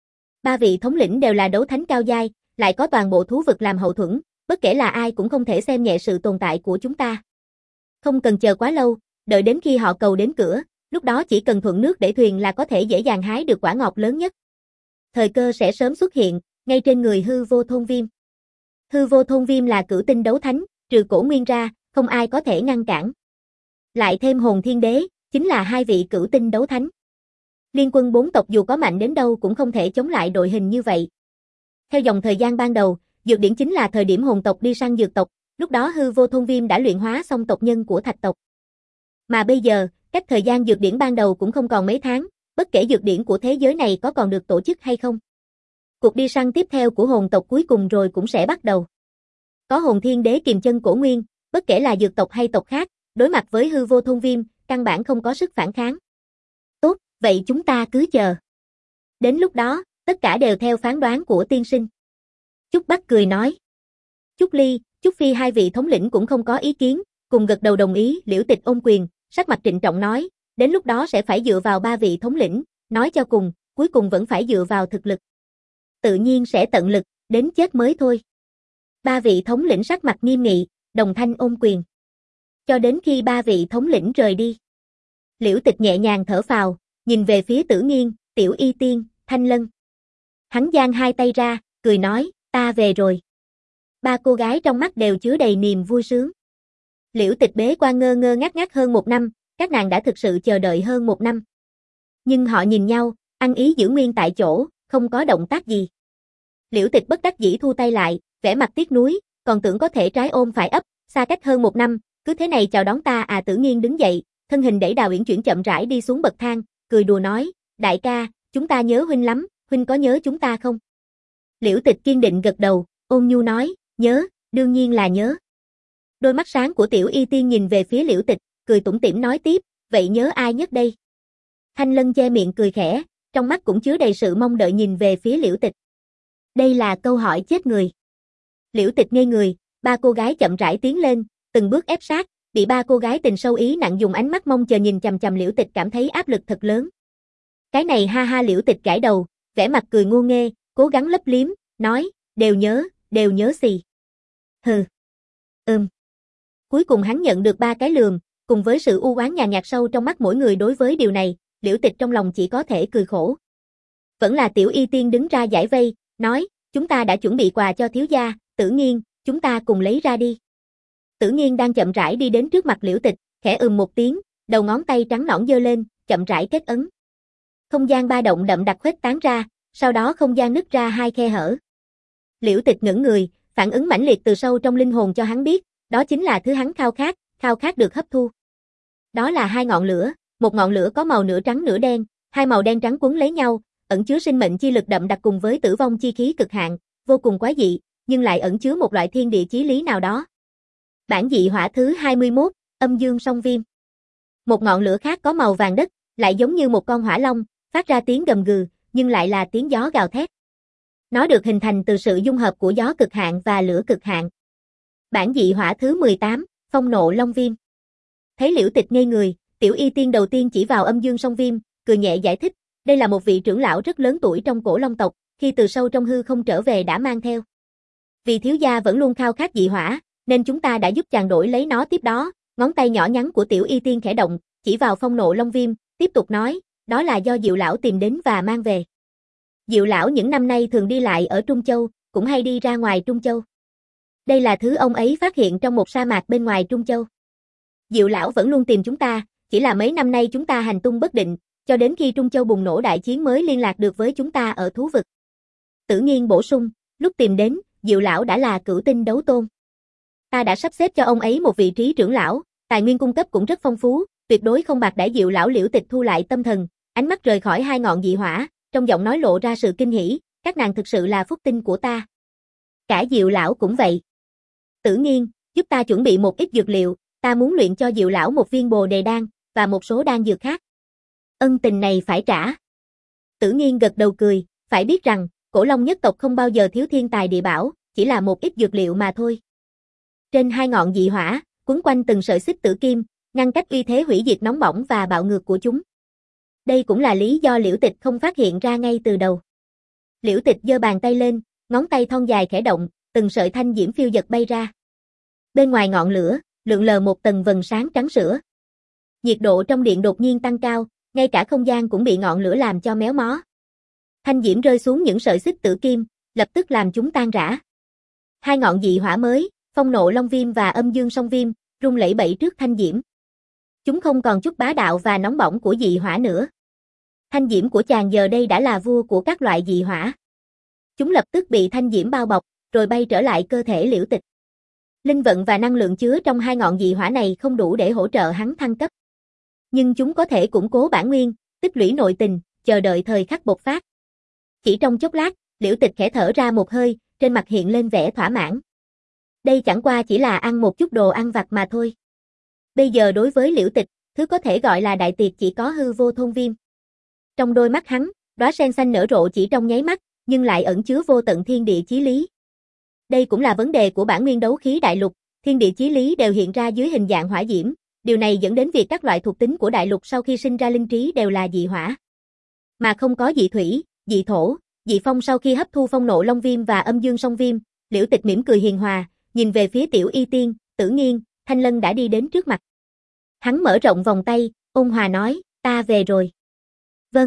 Ba vị thống lĩnh đều là đấu thánh cao giai, lại có toàn bộ thú vực làm hậu thuẫn, bất kể là ai cũng không thể xem nhẹ sự tồn tại của chúng ta. Không cần chờ quá lâu, đợi đến khi họ cầu đến cửa, lúc đó chỉ cần thuận nước để thuyền là có thể dễ dàng hái được quả ngọt lớn nhất. Thời cơ sẽ sớm xuất hiện, ngay trên người hư vô thôn viêm. Hư vô thôn viêm là cửu tinh đấu thánh, trừ cổ nguyên ra, không ai có thể ngăn cản. Lại thêm hồn thiên đế, chính là hai vị cửu tinh đấu thánh. Liên quân bốn tộc dù có mạnh đến đâu cũng không thể chống lại đội hình như vậy. Theo dòng thời gian ban đầu, dược điển chính là thời điểm hồn tộc đi săn dược tộc, lúc đó hư vô thôn viêm đã luyện hóa xong tộc nhân của thạch tộc. Mà bây giờ, cách thời gian dược điển ban đầu cũng không còn mấy tháng, bất kể dược điển của thế giới này có còn được tổ chức hay không. Cuộc đi săn tiếp theo của hồn tộc cuối cùng rồi cũng sẽ bắt đầu. Có hồn thiên đế kiềm chân cổ nguyên, bất kể là dược tộc hay tộc khác, đối mặt với hư vô thôn viêm, căn bản không có sức phản kháng. Tốt, vậy chúng ta cứ chờ. Đến lúc đó, tất cả đều theo phán đoán của tiên sinh. Trúc Bắc cười nói. Trúc Ly, Trúc Phi hai vị thống lĩnh cũng không có ý kiến, cùng gật đầu đồng ý. Liễu Tịch ôm quyền, sắc mặt trịnh trọng nói, đến lúc đó sẽ phải dựa vào ba vị thống lĩnh, nói cho cùng, cuối cùng vẫn phải dựa vào thực lực. Tự nhiên sẽ tận lực, đến chết mới thôi. Ba vị thống lĩnh sắc mặt nghiêm nghị, đồng thanh ôm quyền. Cho đến khi ba vị thống lĩnh rời đi. Liễu Tịch nhẹ nhàng thở phào, nhìn về phía Tử Nghiên, Tiểu Y Tiên, Thanh Lân. Hắn giang hai tay ra, cười nói, ta về rồi. Ba cô gái trong mắt đều chứa đầy niềm vui sướng. Liễu Tịch bế quan ngơ ngơ ngác ngác hơn một năm, các nàng đã thực sự chờ đợi hơn một năm. Nhưng họ nhìn nhau, ăn ý giữ nguyên tại chỗ, không có động tác gì. Liễu Tịch bất đắc dĩ thu tay lại, vẻ mặt tiếc nuối, còn tưởng có thể trái ôm phải ấp, xa cách hơn một năm, cứ thế này chào đón ta à. Tử Nghiên đứng dậy, thân hình đẩy Đào Uyển chuyển chậm rãi đi xuống bậc thang, cười đùa nói, đại ca, chúng ta nhớ huynh lắm, huynh có nhớ chúng ta không? Liễu Tịch kiên định gật đầu, ôn nhu nói, nhớ, đương nhiên là nhớ. Đôi mắt sáng của Tiểu Y Tiên nhìn về phía Liễu Tịch, cười tủm tỉm nói tiếp, vậy nhớ ai nhất đây? Thanh Lân che miệng cười khẽ, trong mắt cũng chứa đầy sự mong đợi nhìn về phía Liễu Tịch. Đây là câu hỏi chết người. Liễu Tịch ngây người, ba cô gái chậm rãi tiến lên, từng bước ép sát, bị ba cô gái tình sâu ý nặng dùng ánh mắt mong chờ nhìn chằm chằm. Liễu Tịch cảm thấy áp lực thật lớn. Cái này ha ha. Liễu Tịch gãi đầu, vẻ mặt cười ngu nghê, cố gắng lấp liếm, nói, đều nhớ, đều nhớ gì. Hừ. Ừm. Cuối cùng hắn nhận được ba cái lườm, cùng với sự u oán nhàn nhạt sâu trong mắt mỗi người đối với điều này, Liễu Tịch trong lòng chỉ có thể cười khổ. Vẫn là Tiểu Y Tiên đứng ra giải vây, nói, chúng ta đã chuẩn bị quà cho thiếu gia, Tử Nghiên, chúng ta cùng lấy ra đi. Tử Nghiên đang chậm rãi đi đến trước mặt Liễu Tịch, khẽ ừm một tiếng, đầu ngón tay trắng nõn giơ lên, chậm rãi kết ấn. Không gian ba động đậm đặc khuếch tán ra, sau đó không gian nứt ra hai khe hở. Liễu Tịch ngẩng người, phản ứng mãnh liệt từ sâu trong linh hồn cho hắn biết, đó chính là thứ hắn khao khát, khao khát được hấp thu. Đó là hai ngọn lửa, một ngọn lửa có màu nửa trắng nửa đen, hai màu đen trắng quấn lấy nhau, ẩn chứa sinh mệnh chi lực đậm đặc cùng với tử vong chi khí cực hạn, vô cùng quái dị, nhưng lại ẩn chứa một loại thiên địa chí lý nào đó. Bản dị hỏa thứ hai mươi mốt, Âm Dương Song Viêm. Một ngọn lửa khác có màu vàng đất, lại giống như một con hỏa long, phát ra tiếng gầm gừ, nhưng lại là tiếng gió gào thét. Nó được hình thành từ sự dung hợp của gió cực hạn và lửa cực hạn. Bản dị hỏa thứ mười tám, Phong Nộ Long Viêm. Thấy Liễu Tịch ngây người, Tiểu Y Tiên đầu tiên chỉ vào Âm Dương Song Viêm, cười nhẹ giải thích, đây là một vị trưởng lão rất lớn tuổi trong cổ Long tộc, khi từ sâu trong hư không trở về đã mang theo. Vì thiếu gia vẫn luôn khao khát dị hỏa, nên chúng ta đã giúp chàng đổi lấy nó. Tiếp đó, ngón tay nhỏ nhắn của Tiểu Y Tiên khẽ động, chỉ vào Phong Nộ Long Viêm, tiếp tục nói, đó là do Diệu lão tìm đến và mang về. Diệu lão những năm nay thường đi lại ở Trung Châu, cũng hay đi ra ngoài Trung Châu. Đây là thứ ông ấy phát hiện trong một sa mạc bên ngoài Trung Châu. Diệu lão vẫn luôn tìm chúng ta, chỉ là mấy năm nay chúng ta hành tung bất định, cho đến khi Trung Châu bùng nổ đại chiến mới liên lạc được với chúng ta ở thú vực. Tử Nghiên bổ sung, lúc tìm đến, Diệu lão đã là cửu tinh đấu tôn. Ta đã sắp xếp cho ông ấy một vị trí trưởng lão, tài nguyên cung cấp cũng rất phong phú, tuyệt đối không bạc đãi Diệu lão. Liễu Tịch thu lại tâm thần, ánh mắt rời khỏi hai ngọn dị hỏa, trong giọng nói lộ ra sự kinh hỉ, các nàng thực sự là phúc tinh của ta. Cả Diệu lão cũng vậy. Tử Nghiên, giúp ta chuẩn bị một ít dược liệu, ta muốn luyện cho Diệu lão một viên Bồ Đề đan và một số đan dược khác. Ân tình này phải trả. Tử Nghiên gật đầu cười, phải biết rằng, Cổ Long nhất tộc không bao giờ thiếu thiên tài địa bảo, chỉ là một ít dược liệu mà thôi. Trên hai ngọn dị hỏa, quấn quanh từng sợi xích tử kim, ngăn cách uy thế hủy diệt nóng bỏng và bạo ngược của chúng. Đây cũng là lý do Liễu Tịch không phát hiện ra ngay từ đầu. Liễu Tịch giơ bàn tay lên, ngón tay thon dài khẽ động, từng sợi thanh diễm phiêu dật bay ra. Bên ngoài ngọn lửa, lượn lờ một tầng vầng sáng trắng sữa. Nhiệt độ trong điện đột nhiên tăng cao, ngay cả không gian cũng bị ngọn lửa làm cho méo mó. Thanh diễm rơi xuống những sợi xích tử kim, lập tức làm chúng tan rã. Hai ngọn dị hỏa mới, Phong Nộ Long Viêm và Âm Dương Song Viêm, rung lẩy bẩy trước thanh diễm. Chúng không còn chút bá đạo và nóng bỏng của dị hỏa nữa. Thanh diễm của chàng giờ đây đã là vua của các loại dị hỏa. Chúng lập tức bị thanh diễm bao bọc, rồi bay trở lại cơ thể Liễu Tịch. Linh vận và năng lượng chứa trong hai ngọn dị hỏa này không đủ để hỗ trợ hắn thăng cấp. Nhưng chúng có thể củng cố bản nguyên, tích lũy nội tình, chờ đợi thời khắc bộc phát. Chỉ trong chốc lát, Liễu Tịch khẽ thở ra một hơi, trên mặt hiện lên vẻ thỏa mãn. Đây chẳng qua chỉ là ăn một chút đồ ăn vặt mà thôi. Bây giờ đối với Liễu Tịch, thứ có thể gọi là đại tiệc chỉ có hư vô thôn viêm. Trong đôi mắt hắn, đóa sen xanh nở rộ chỉ trong nháy mắt, nhưng lại ẩn chứa vô tận thiên địa chí lý. Đây cũng là vấn đề của bản nguyên đấu khí đại lục, thiên địa chí lý đều hiện ra dưới hình dạng hỏa diễm, điều này dẫn đến việc các loại thuộc tính của đại lục sau khi sinh ra linh trí đều là dị hỏa. Mà không có dị thủy, dị thổ, dị phong. Sau khi hấp thu Phong Nộ Long Viêm và Âm Dương Song Viêm, Liễu Tịch mỉm cười hiền hòa, nhìn về phía Tiểu Y Tiên, Tử Nghiên, Thanh Lân đã đi đến trước mặt. Hắn mở rộng vòng tay, ôn hòa nói, ta về rồi. Vâng.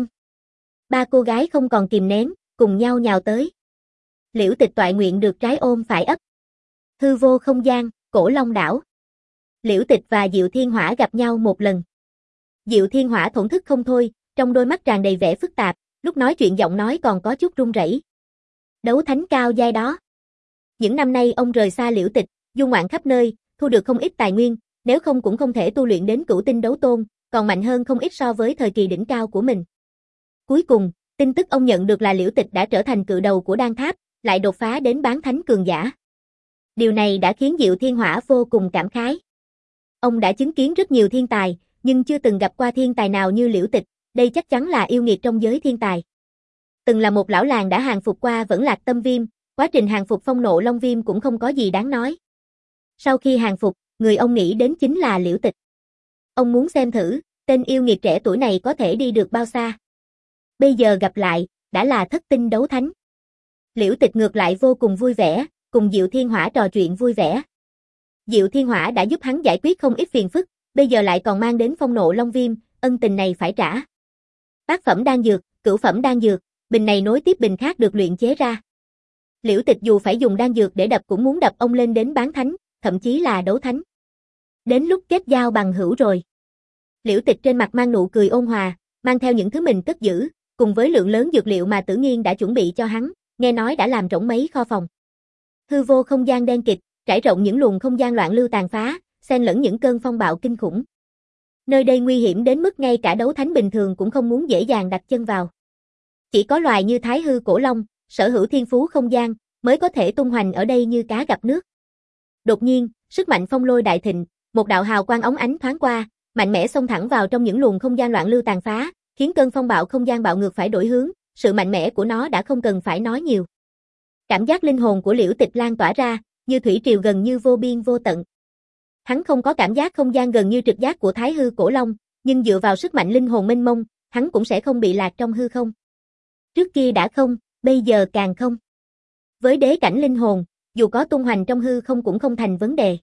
Ba cô gái không còn kìm nén, cùng nhau nhào tới. Liễu Tịch toại nguyện được trái ôm phải ấp. Hư vô không gian, Cổ Long đảo. Liễu Tịch và Diệu Thiên Hỏa gặp nhau một lần. Diệu Thiên Hỏa thổn thức không thôi, trong đôi mắt tràn đầy vẻ phức tạp, lúc nói chuyện giọng nói còn có chút run rẩy. Đấu thánh cao giai đó. Những năm nay ông rời xa Liễu Tịch, du ngoạn khắp nơi, thu được không ít tài nguyên, nếu không cũng không thể tu luyện đến cửu tinh đấu tôn, còn mạnh hơn không ít so với thời kỳ đỉnh cao của mình. Cuối cùng, tin tức ông nhận được là Liễu Tịch đã trở thành cự đầu của đan tháp, lại đột phá đến bán thánh cường giả. Điều này đã khiến Diệu Thiên Hỏa vô cùng cảm khái. Ông đã chứng kiến rất nhiều thiên tài, nhưng chưa từng gặp qua thiên tài nào như Liễu Tịch, đây chắc chắn là yêu nghiệt trong giới thiên tài. Từng là một lão làng đã hàng phục qua Vẫn Lạc Tâm Viêm, quá trình hàng phục Phong Nộ Long Viêm cũng không có gì đáng nói. Sau khi hàng phục, người ông nghĩ đến chính là Liễu Tịch. Ông muốn xem thử, tên yêu nghiệt trẻ tuổi này có thể đi được bao xa. Bây giờ gặp lại, đã là thất tinh đấu thánh. Liễu Tịch ngược lại vô cùng vui vẻ, cùng Diệu Thiên Hỏa trò chuyện vui vẻ. Diệu Thiên Hỏa đã giúp hắn giải quyết không ít phiền phức, bây giờ lại còn mang đến Phong Nộ Long Viêm, ân tình này phải trả. Bát phẩm đan dược, cửu phẩm đan dược, bình này nối tiếp bình khác được luyện chế ra. Liễu Tịch dù phải dùng đan dược để đập cũng muốn đập ông lên đến bán thánh, thậm chí là đấu thánh. Đến lúc kết giao bằng hữu rồi. Liễu Tịch trên mặt mang nụ cười ôn hòa, mang theo những thứ mình cất giữ, cùng với lượng lớn dược liệu mà Tử Nghiên đã chuẩn bị cho hắn, nghe nói đã làm rỗng mấy kho phòng. Hư vô không gian đen kịt, trải rộng những luồng không gian loạn lưu tàn phá, xen lẫn những cơn phong bạo kinh khủng. Nơi đây nguy hiểm đến mức ngay cả đấu thánh bình thường cũng không muốn dễ dàng đặt chân vào. Chỉ có loài như Thái Hư Cổ Long, sở hữu thiên phú không gian, mới có thể tung hoành ở đây như cá gặp nước. Đột nhiên, sức mạnh phong lôi đại thịnh, một đạo hào quang óng ánh thoáng qua, mạnh mẽ xông thẳng vào trong những luồng không gian loạn lưu tàn phá, khiến cơn phong bạo không gian bạo ngược phải đổi hướng, sự mạnh mẽ của nó đã không cần phải nói nhiều. Cảm giác linh hồn của Liễu Tịch lan tỏa ra, như thủy triều gần như vô biên vô tận. Hắn không có cảm giác không gian gần như trực giác của Thái Hư Cổ Long, nhưng dựa vào sức mạnh linh hồn mênh mông, hắn cũng sẽ không bị lạc trong hư không. Trước kia đã không, bây giờ càng không. Với đế cảnh linh hồn, dù có tung hoành trong hư không cũng không thành vấn đề.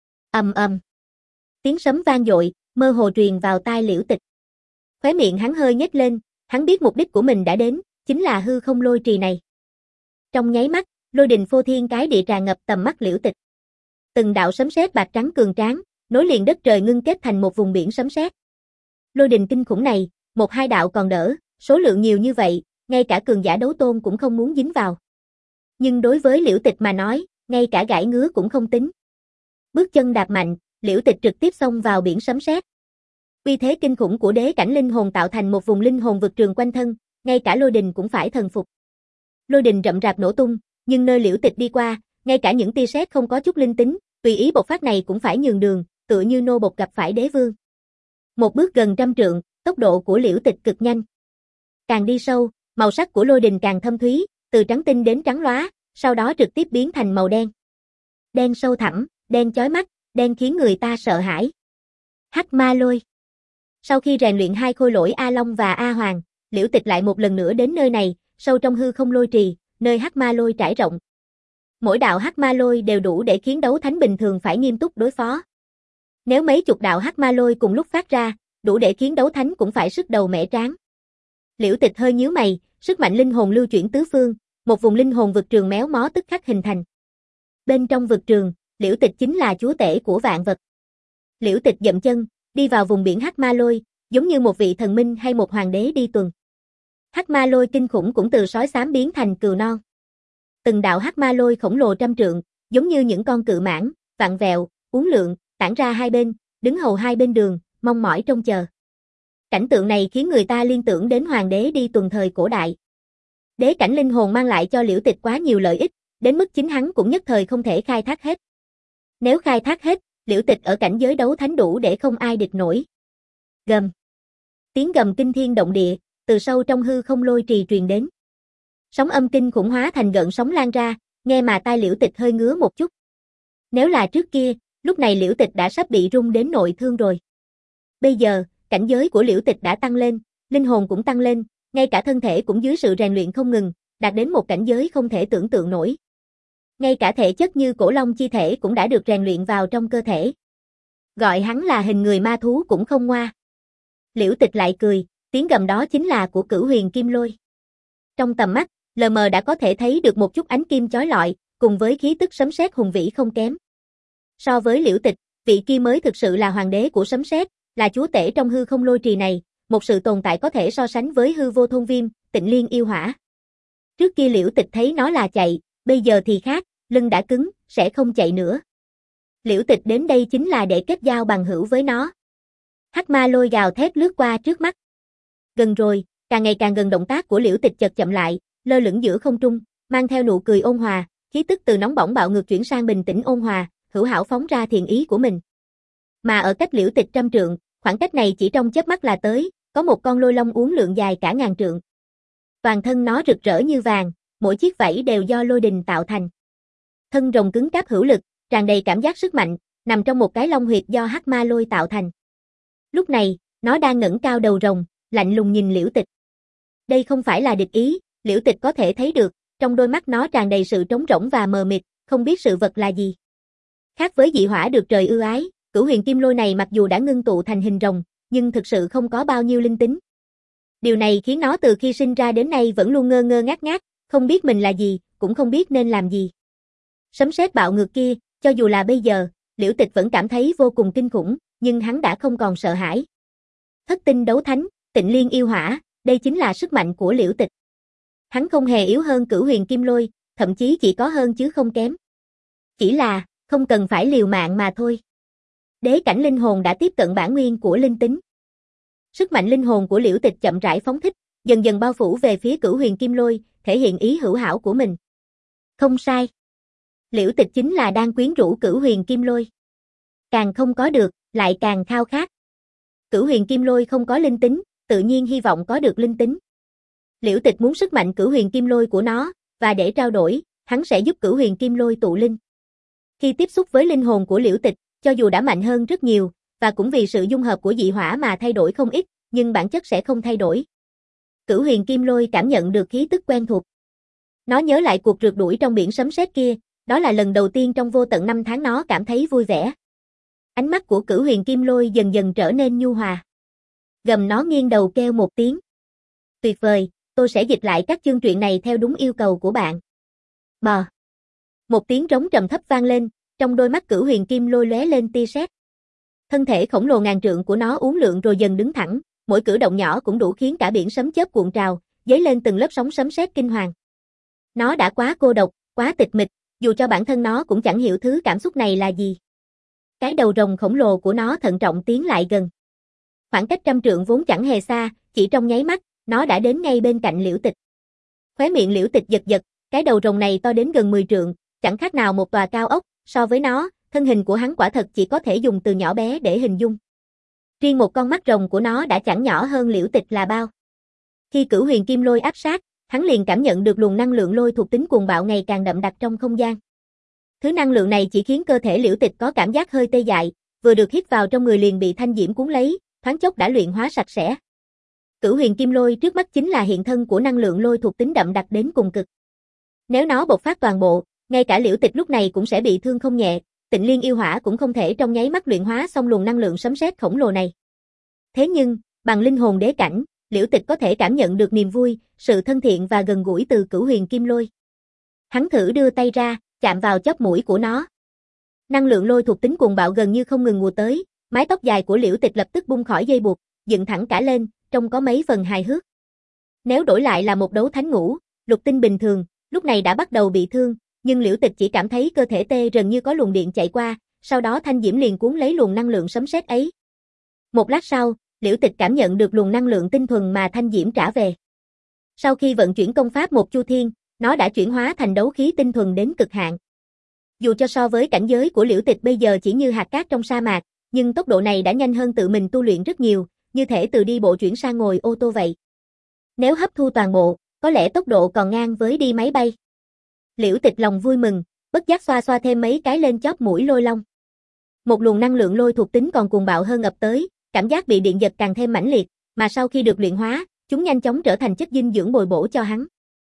Ầm ầm. Tiếng sấm vang dội, mơ hồ truyền vào tai Liễu Tịch. Khóe miệng hắn hơi nhếch lên, hắn biết mục đích của mình đã đến, chính là hư không lôi trì này. Trong nháy mắt, lôi đình phô thiên cái địa tràn ngập tầm mắt Liễu Tịch. Từng đạo sấm sét bạc trắng cường tráng, nối liền đất trời ngưng kết thành một vùng biển sấm sét. Lôi đình kinh khủng này, một hai đạo còn đỡ, số lượng nhiều như vậy, ngay cả cường giả đấu tôn cũng không muốn dính vào. Nhưng đối với Liễu Tịch mà nói, ngay cả gãi ngứa cũng không tính. Bước chân đạp mạnh, Liễu Tịch trực tiếp xông vào biển sấm sét. Uy thế kinh khủng của đế cảnh linh hồn tạo thành một vùng linh hồn vực trường quanh thân, ngay cả lôi đình cũng phải thần phục. Lôi đình rậm rạp nổ tung, nhưng nơi Liễu Tịch đi qua, ngay cả những tia sét không có chút linh tính, tùy ý bộc phát này cũng phải nhường đường, tựa như nô bộc gặp phải đế vương. Một bước gần trăm trượng, tốc độ của Liễu Tịch cực nhanh. Càng đi sâu, màu sắc của lôi đình càng thâm thúy, từ trắng tinh đến trắng lóa, sau đó trực tiếp biến thành màu đen. Đen sâu thẳm, đen chói mắt, đen khiến người ta sợ hãi. Hắc ma lôi. Sau khi rèn luyện hai khôi lỗi A Long và A Hoàng, Liễu Tịch lại một lần nữa đến nơi này, sâu trong hư không lôi trì, nơi hắc ma lôi trải rộng. Mỗi đạo hắc ma lôi đều đủ để khiến đấu thánh bình thường phải nghiêm túc đối phó. Nếu mấy chục đạo hắc ma lôi cùng lúc phát ra, đủ để khiến đấu thánh cũng phải sức đầu mẻ trán. Liễu Tịch hơi nhíu mày, sức mạnh linh hồn lưu chuyển tứ phương, một vùng linh hồn vực trường méo mó tức khắc hình thành. Bên trong vực trường, Liễu Tịch chính là chúa tể của vạn vật. Liễu Tịch dậm chân, đi vào vùng biển Hắc Ma Lôi, giống như một vị thần minh hay một hoàng đế đi tuần. Hắc Ma Lôi kinh khủng cũng từ sói xám biến thành cừu non. Từng đạo Hắc Ma Lôi khổng lồ trăm trượng, giống như những con cự mãng, vặn vẹo, uốn lượn, tản ra hai bên, đứng hầu hai bên đường, mong mỏi trông chờ. Cảnh tượng này khiến người ta liên tưởng đến hoàng đế đi tuần thời cổ đại. Đế cảnh linh hồn mang lại cho Liễu Tịch quá nhiều lợi ích, đến mức chính hắn cũng nhất thời không thể khai thác hết. Nếu khai thác hết, Liễu Tịch ở cảnh giới đấu thánh đủ để không ai địch nổi. Gầm. Tiếng gầm kinh thiên động địa, từ sâu trong hư không lôi trì truyền đến. Sóng âm kinh khủng hóa thành gợn sóng lan ra, nghe mà tai Liễu Tịch hơi ngứa một chút. Nếu là trước kia, lúc này Liễu Tịch đã sắp bị rung đến nội thương rồi. Bây giờ, cảnh giới của Liễu Tịch đã tăng lên, linh hồn cũng tăng lên, ngay cả thân thể cũng dưới sự rèn luyện không ngừng, đạt đến một cảnh giới không thể tưởng tượng nổi. Ngay cả thể chất như cổ long chi thể cũng đã được rèn luyện vào trong cơ thể. Gọi hắn là hình người ma thú cũng không ngoa. Liễu Tịch lại cười, tiếng gầm đó chính là của Cửu Huyền Kim Lôi. Trong tầm mắt, lờ mờ đã có thể thấy được một chút ánh kim chói lọi, cùng với khí tức sấm sét hùng vĩ không kém. So với Liễu Tịch, vị kia mới thực sự là hoàng đế của sấm sét, là chúa tể trong hư không lôi trì này, một sự tồn tại có thể so sánh với hư vô thôn viêm, Tịnh Liên yêu hỏa. Trước kia Liễu Tịch thấy nó là chạy, bây giờ thì khác, lưng đã cứng, sẽ không chạy nữa. Liễu Tịch đến đây chính là để kết giao bằng hữu với nó. Hắc Ma Lôi gào thét lướt qua trước mắt. Gần rồi, càng ngày càng gần, động tác của Liễu Tịch chợt chậm lại, lơ lửng giữa không trung, mang theo nụ cười ôn hòa, khí tức từ nóng bỏng bạo ngược chuyển sang bình tĩnh ôn hòa, hữu hảo phóng ra thiện ý của mình. Mà ở cách Liễu Tịch trăm trượng, khoảng cách này chỉ trong chớp mắt là tới, có một con lôi long uốn lượn dài cả ngàn trượng. Toàn thân nó rực rỡ như vàng, mỗi chiếc vảy đều do lôi đình tạo thành. Thân rồng cứng cáp hữu lực, tràn đầy cảm giác sức mạnh, nằm trong một cái long huyệt do Hắc Ma Lôi tạo thành. Lúc này, nó đang ngẩng cao đầu rồng, lạnh lùng nhìn Liễu Tịch. Đây không phải là địch ý, Liễu Tịch có thể thấy được, trong đôi mắt nó tràn đầy sự trống rỗng và mờ mịt, không biết sự vật là gì. Khác với dị hỏa được trời ưu ái, Cửu Huyền Kim Lôi này mặc dù đã ngưng tụ thành hình rồng, nhưng thực sự không có bao nhiêu linh tính. Điều này khiến nó từ khi sinh ra đến nay vẫn luôn ngơ ngơ ngác ngác, không biết mình là gì, cũng không biết nên làm gì. Sấm sét bạo ngược kia, cho dù là bây giờ, Liễu Tịch vẫn cảm thấy vô cùng kinh khủng, nhưng hắn đã không còn sợ hãi. Thất tinh đấu thánh, Tịnh Liên yêu hỏa, đây chính là sức mạnh của Liễu Tịch. Hắn không hề yếu hơn Cửu Huyền Kim Lôi, thậm chí chỉ có hơn chứ không kém. Chỉ là, không cần phải liều mạng mà thôi. Đế cảnh linh hồn đã tiếp cận bản nguyên của linh tính. Sức mạnh linh hồn của Liễu Tịch chậm rãi phóng thích, dần dần bao phủ về phía Cửu Huyền Kim Lôi, thể hiện ý hữu hảo của mình. Không sai. Liễu Tịch chính là đang quyến rũ Cửu Huyền Kim Lôi. Càng không có được, lại càng khao khát. Cửu Huyền Kim Lôi không có linh tính, tự nhiên hy vọng có được linh tính. Liễu Tịch muốn sức mạnh Cửu Huyền Kim Lôi của nó, và để trao đổi, hắn sẽ giúp Cửu Huyền Kim Lôi tụ linh. Khi tiếp xúc với linh hồn của Liễu Tịch, cho dù đã mạnh hơn rất nhiều, và cũng vì sự dung hợp của dị hỏa mà thay đổi không ít, nhưng bản chất sẽ không thay đổi. Cửu Huyền Kim Lôi cảm nhận được khí tức quen thuộc. Nó nhớ lại cuộc rượt đuổi trong biển sấm sét kia, đó là lần đầu tiên trong vô tận năm tháng nó cảm thấy vui vẻ. Ánh mắt của Cửu Huyền Kim Lôi dần dần trở nên nhu hòa. Gầm nó nghiêng đầu kêu một tiếng. Tuyệt vời, tôi sẽ dịch lại các chương truyện này theo đúng yêu cầu của bạn. Bò. Một tiếng trống trầm thấp vang lên, trong đôi mắt Cửu Huyền Kim Lôi lóe lên tia sét. Thân thể khổng lồ ngàn trượng của nó uốn lượn rồi dần đứng thẳng, mỗi cử động nhỏ cũng đủ khiến cả biển sấm chớp cuộn trào, dấy lên từng lớp sóng sấm sét kinh hoàng. Nó đã quá cô độc, quá tịch mịch, dù cho bản thân nó cũng chẳng hiểu thứ cảm xúc này là gì. Cái đầu rồng khổng lồ của nó thận trọng tiến lại gần. Khoảng cách trăm trượng vốn chẳng hề xa, chỉ trong nháy mắt, nó đã đến ngay bên cạnh Liễu Tịch. Khóe miệng Liễu Tịch giật giật, cái đầu rồng này to đến gần mười trượng, chẳng khác nào một tòa cao ốc, so với nó, thân hình của hắn quả thật chỉ có thể dùng từ nhỏ bé để hình dung. Riêng một con mắt rồng của nó đã chẳng nhỏ hơn Liễu Tịch là bao. Khi Cửu Huyền Kim Lôi áp sát, hắn liền cảm nhận được luồng năng lượng lôi thuộc tính cuồng bạo ngày càng đậm đặc trong không gian. Thứ năng lượng này chỉ khiến cơ thể Liễu Tịch có cảm giác hơi tê dại, vừa được hít vào trong người liền bị thanh diễm cuốn lấy, thoáng chốc đã luyện hóa sạch sẽ. Cửu Huyền Kim Lôi trước mắt chính là hiện thân của năng lượng lôi thuộc tính đậm đặc đến cùng cực. Nếu nó bộc phát toàn bộ, ngay cả Liễu Tịch lúc này cũng sẽ bị thương không nhẹ, Tịnh Liên yêu hỏa cũng không thể trong nháy mắt luyện hóa xong luồng năng lượng sấm sét khổng lồ này. Thế nhưng, bằng linh hồn đế cảnh, Liễu Tịch có thể cảm nhận được niềm vui, sự thân thiện và gần gũi từ Cửu Huyền Kim Lôi. Hắn thử đưa tay ra, chạm vào chóp mũi của nó. Năng lượng lôi thuộc tính cuồng bạo gần như không ngừng ùa tới, mái tóc dài của Liễu Tịch lập tức bung khỏi dây buộc, dựng thẳng cả lên, trông có mấy phần hài hước. Nếu đổi lại là một đấu thánh ngũ, lục tinh bình thường, lúc này đã bắt đầu bị thương, nhưng Liễu Tịch chỉ cảm thấy cơ thể tê rần như có luồng điện chạy qua, sau đó thanh diễm liền cuốn lấy luồng năng lượng sấm sét ấy. Một lát sau, Liễu Tịch cảm nhận được luồng năng lượng tinh thuần mà thanh diễm trả về. Sau khi vận chuyển công pháp một chu thiên, nó đã chuyển hóa thành đấu khí tinh thuần đến cực hạn. Dù cho so với cảnh giới của Liễu Tịch bây giờ chỉ như hạt cát trong sa mạc, nhưng tốc độ này đã nhanh hơn tự mình tu luyện rất nhiều, như thể từ đi bộ chuyển sang ngồi ô tô vậy. Nếu hấp thu toàn bộ, có lẽ tốc độ còn ngang với đi máy bay. Liễu Tịch lòng vui mừng, bất giác xoa xoa thêm mấy cái lên chóp mũi lôi long. Một luồng năng lượng lôi thuộc tính còn cuồng bạo hơn ập tới, cảm giác bị điện giật càng thêm mãnh liệt, mà sau khi được luyện hóa, chúng nhanh chóng trở thành chất dinh dưỡng bồi bổ cho hắn.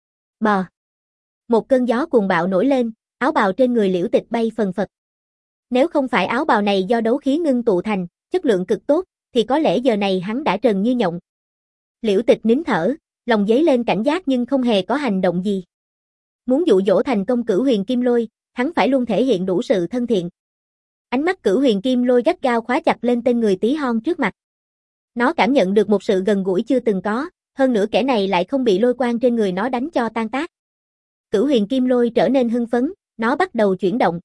Bò. Một cơn gió cuồng bạo nổi lên, áo bào trên người Liễu Tịch bay phần phật. Nếu không phải áo bào này do đấu khí ngưng tụ thành, chất lượng cực tốt, thì có lẽ giờ này hắn đã trần như nhộng. Liễu Tịch nín thở, lòng dấy lên cảnh giác nhưng không hề có hành động gì. Muốn dụ dỗ thành công Cửu Huyền Kim Lôi, hắn phải luôn thể hiện đủ sự thân thiện. Ánh mắt Cửu Huyền Kim Lôi gắt gao khóa chặt lên tên người tí hon trước mặt. Nó cảm nhận được một sự gần gũi chưa từng có, hơn nữa kẻ này lại không bị lôi quang trên người nó đánh cho tan tác. Cửu Huyền Kim Lôi trở nên hưng phấn, nó bắt đầu chuyển động.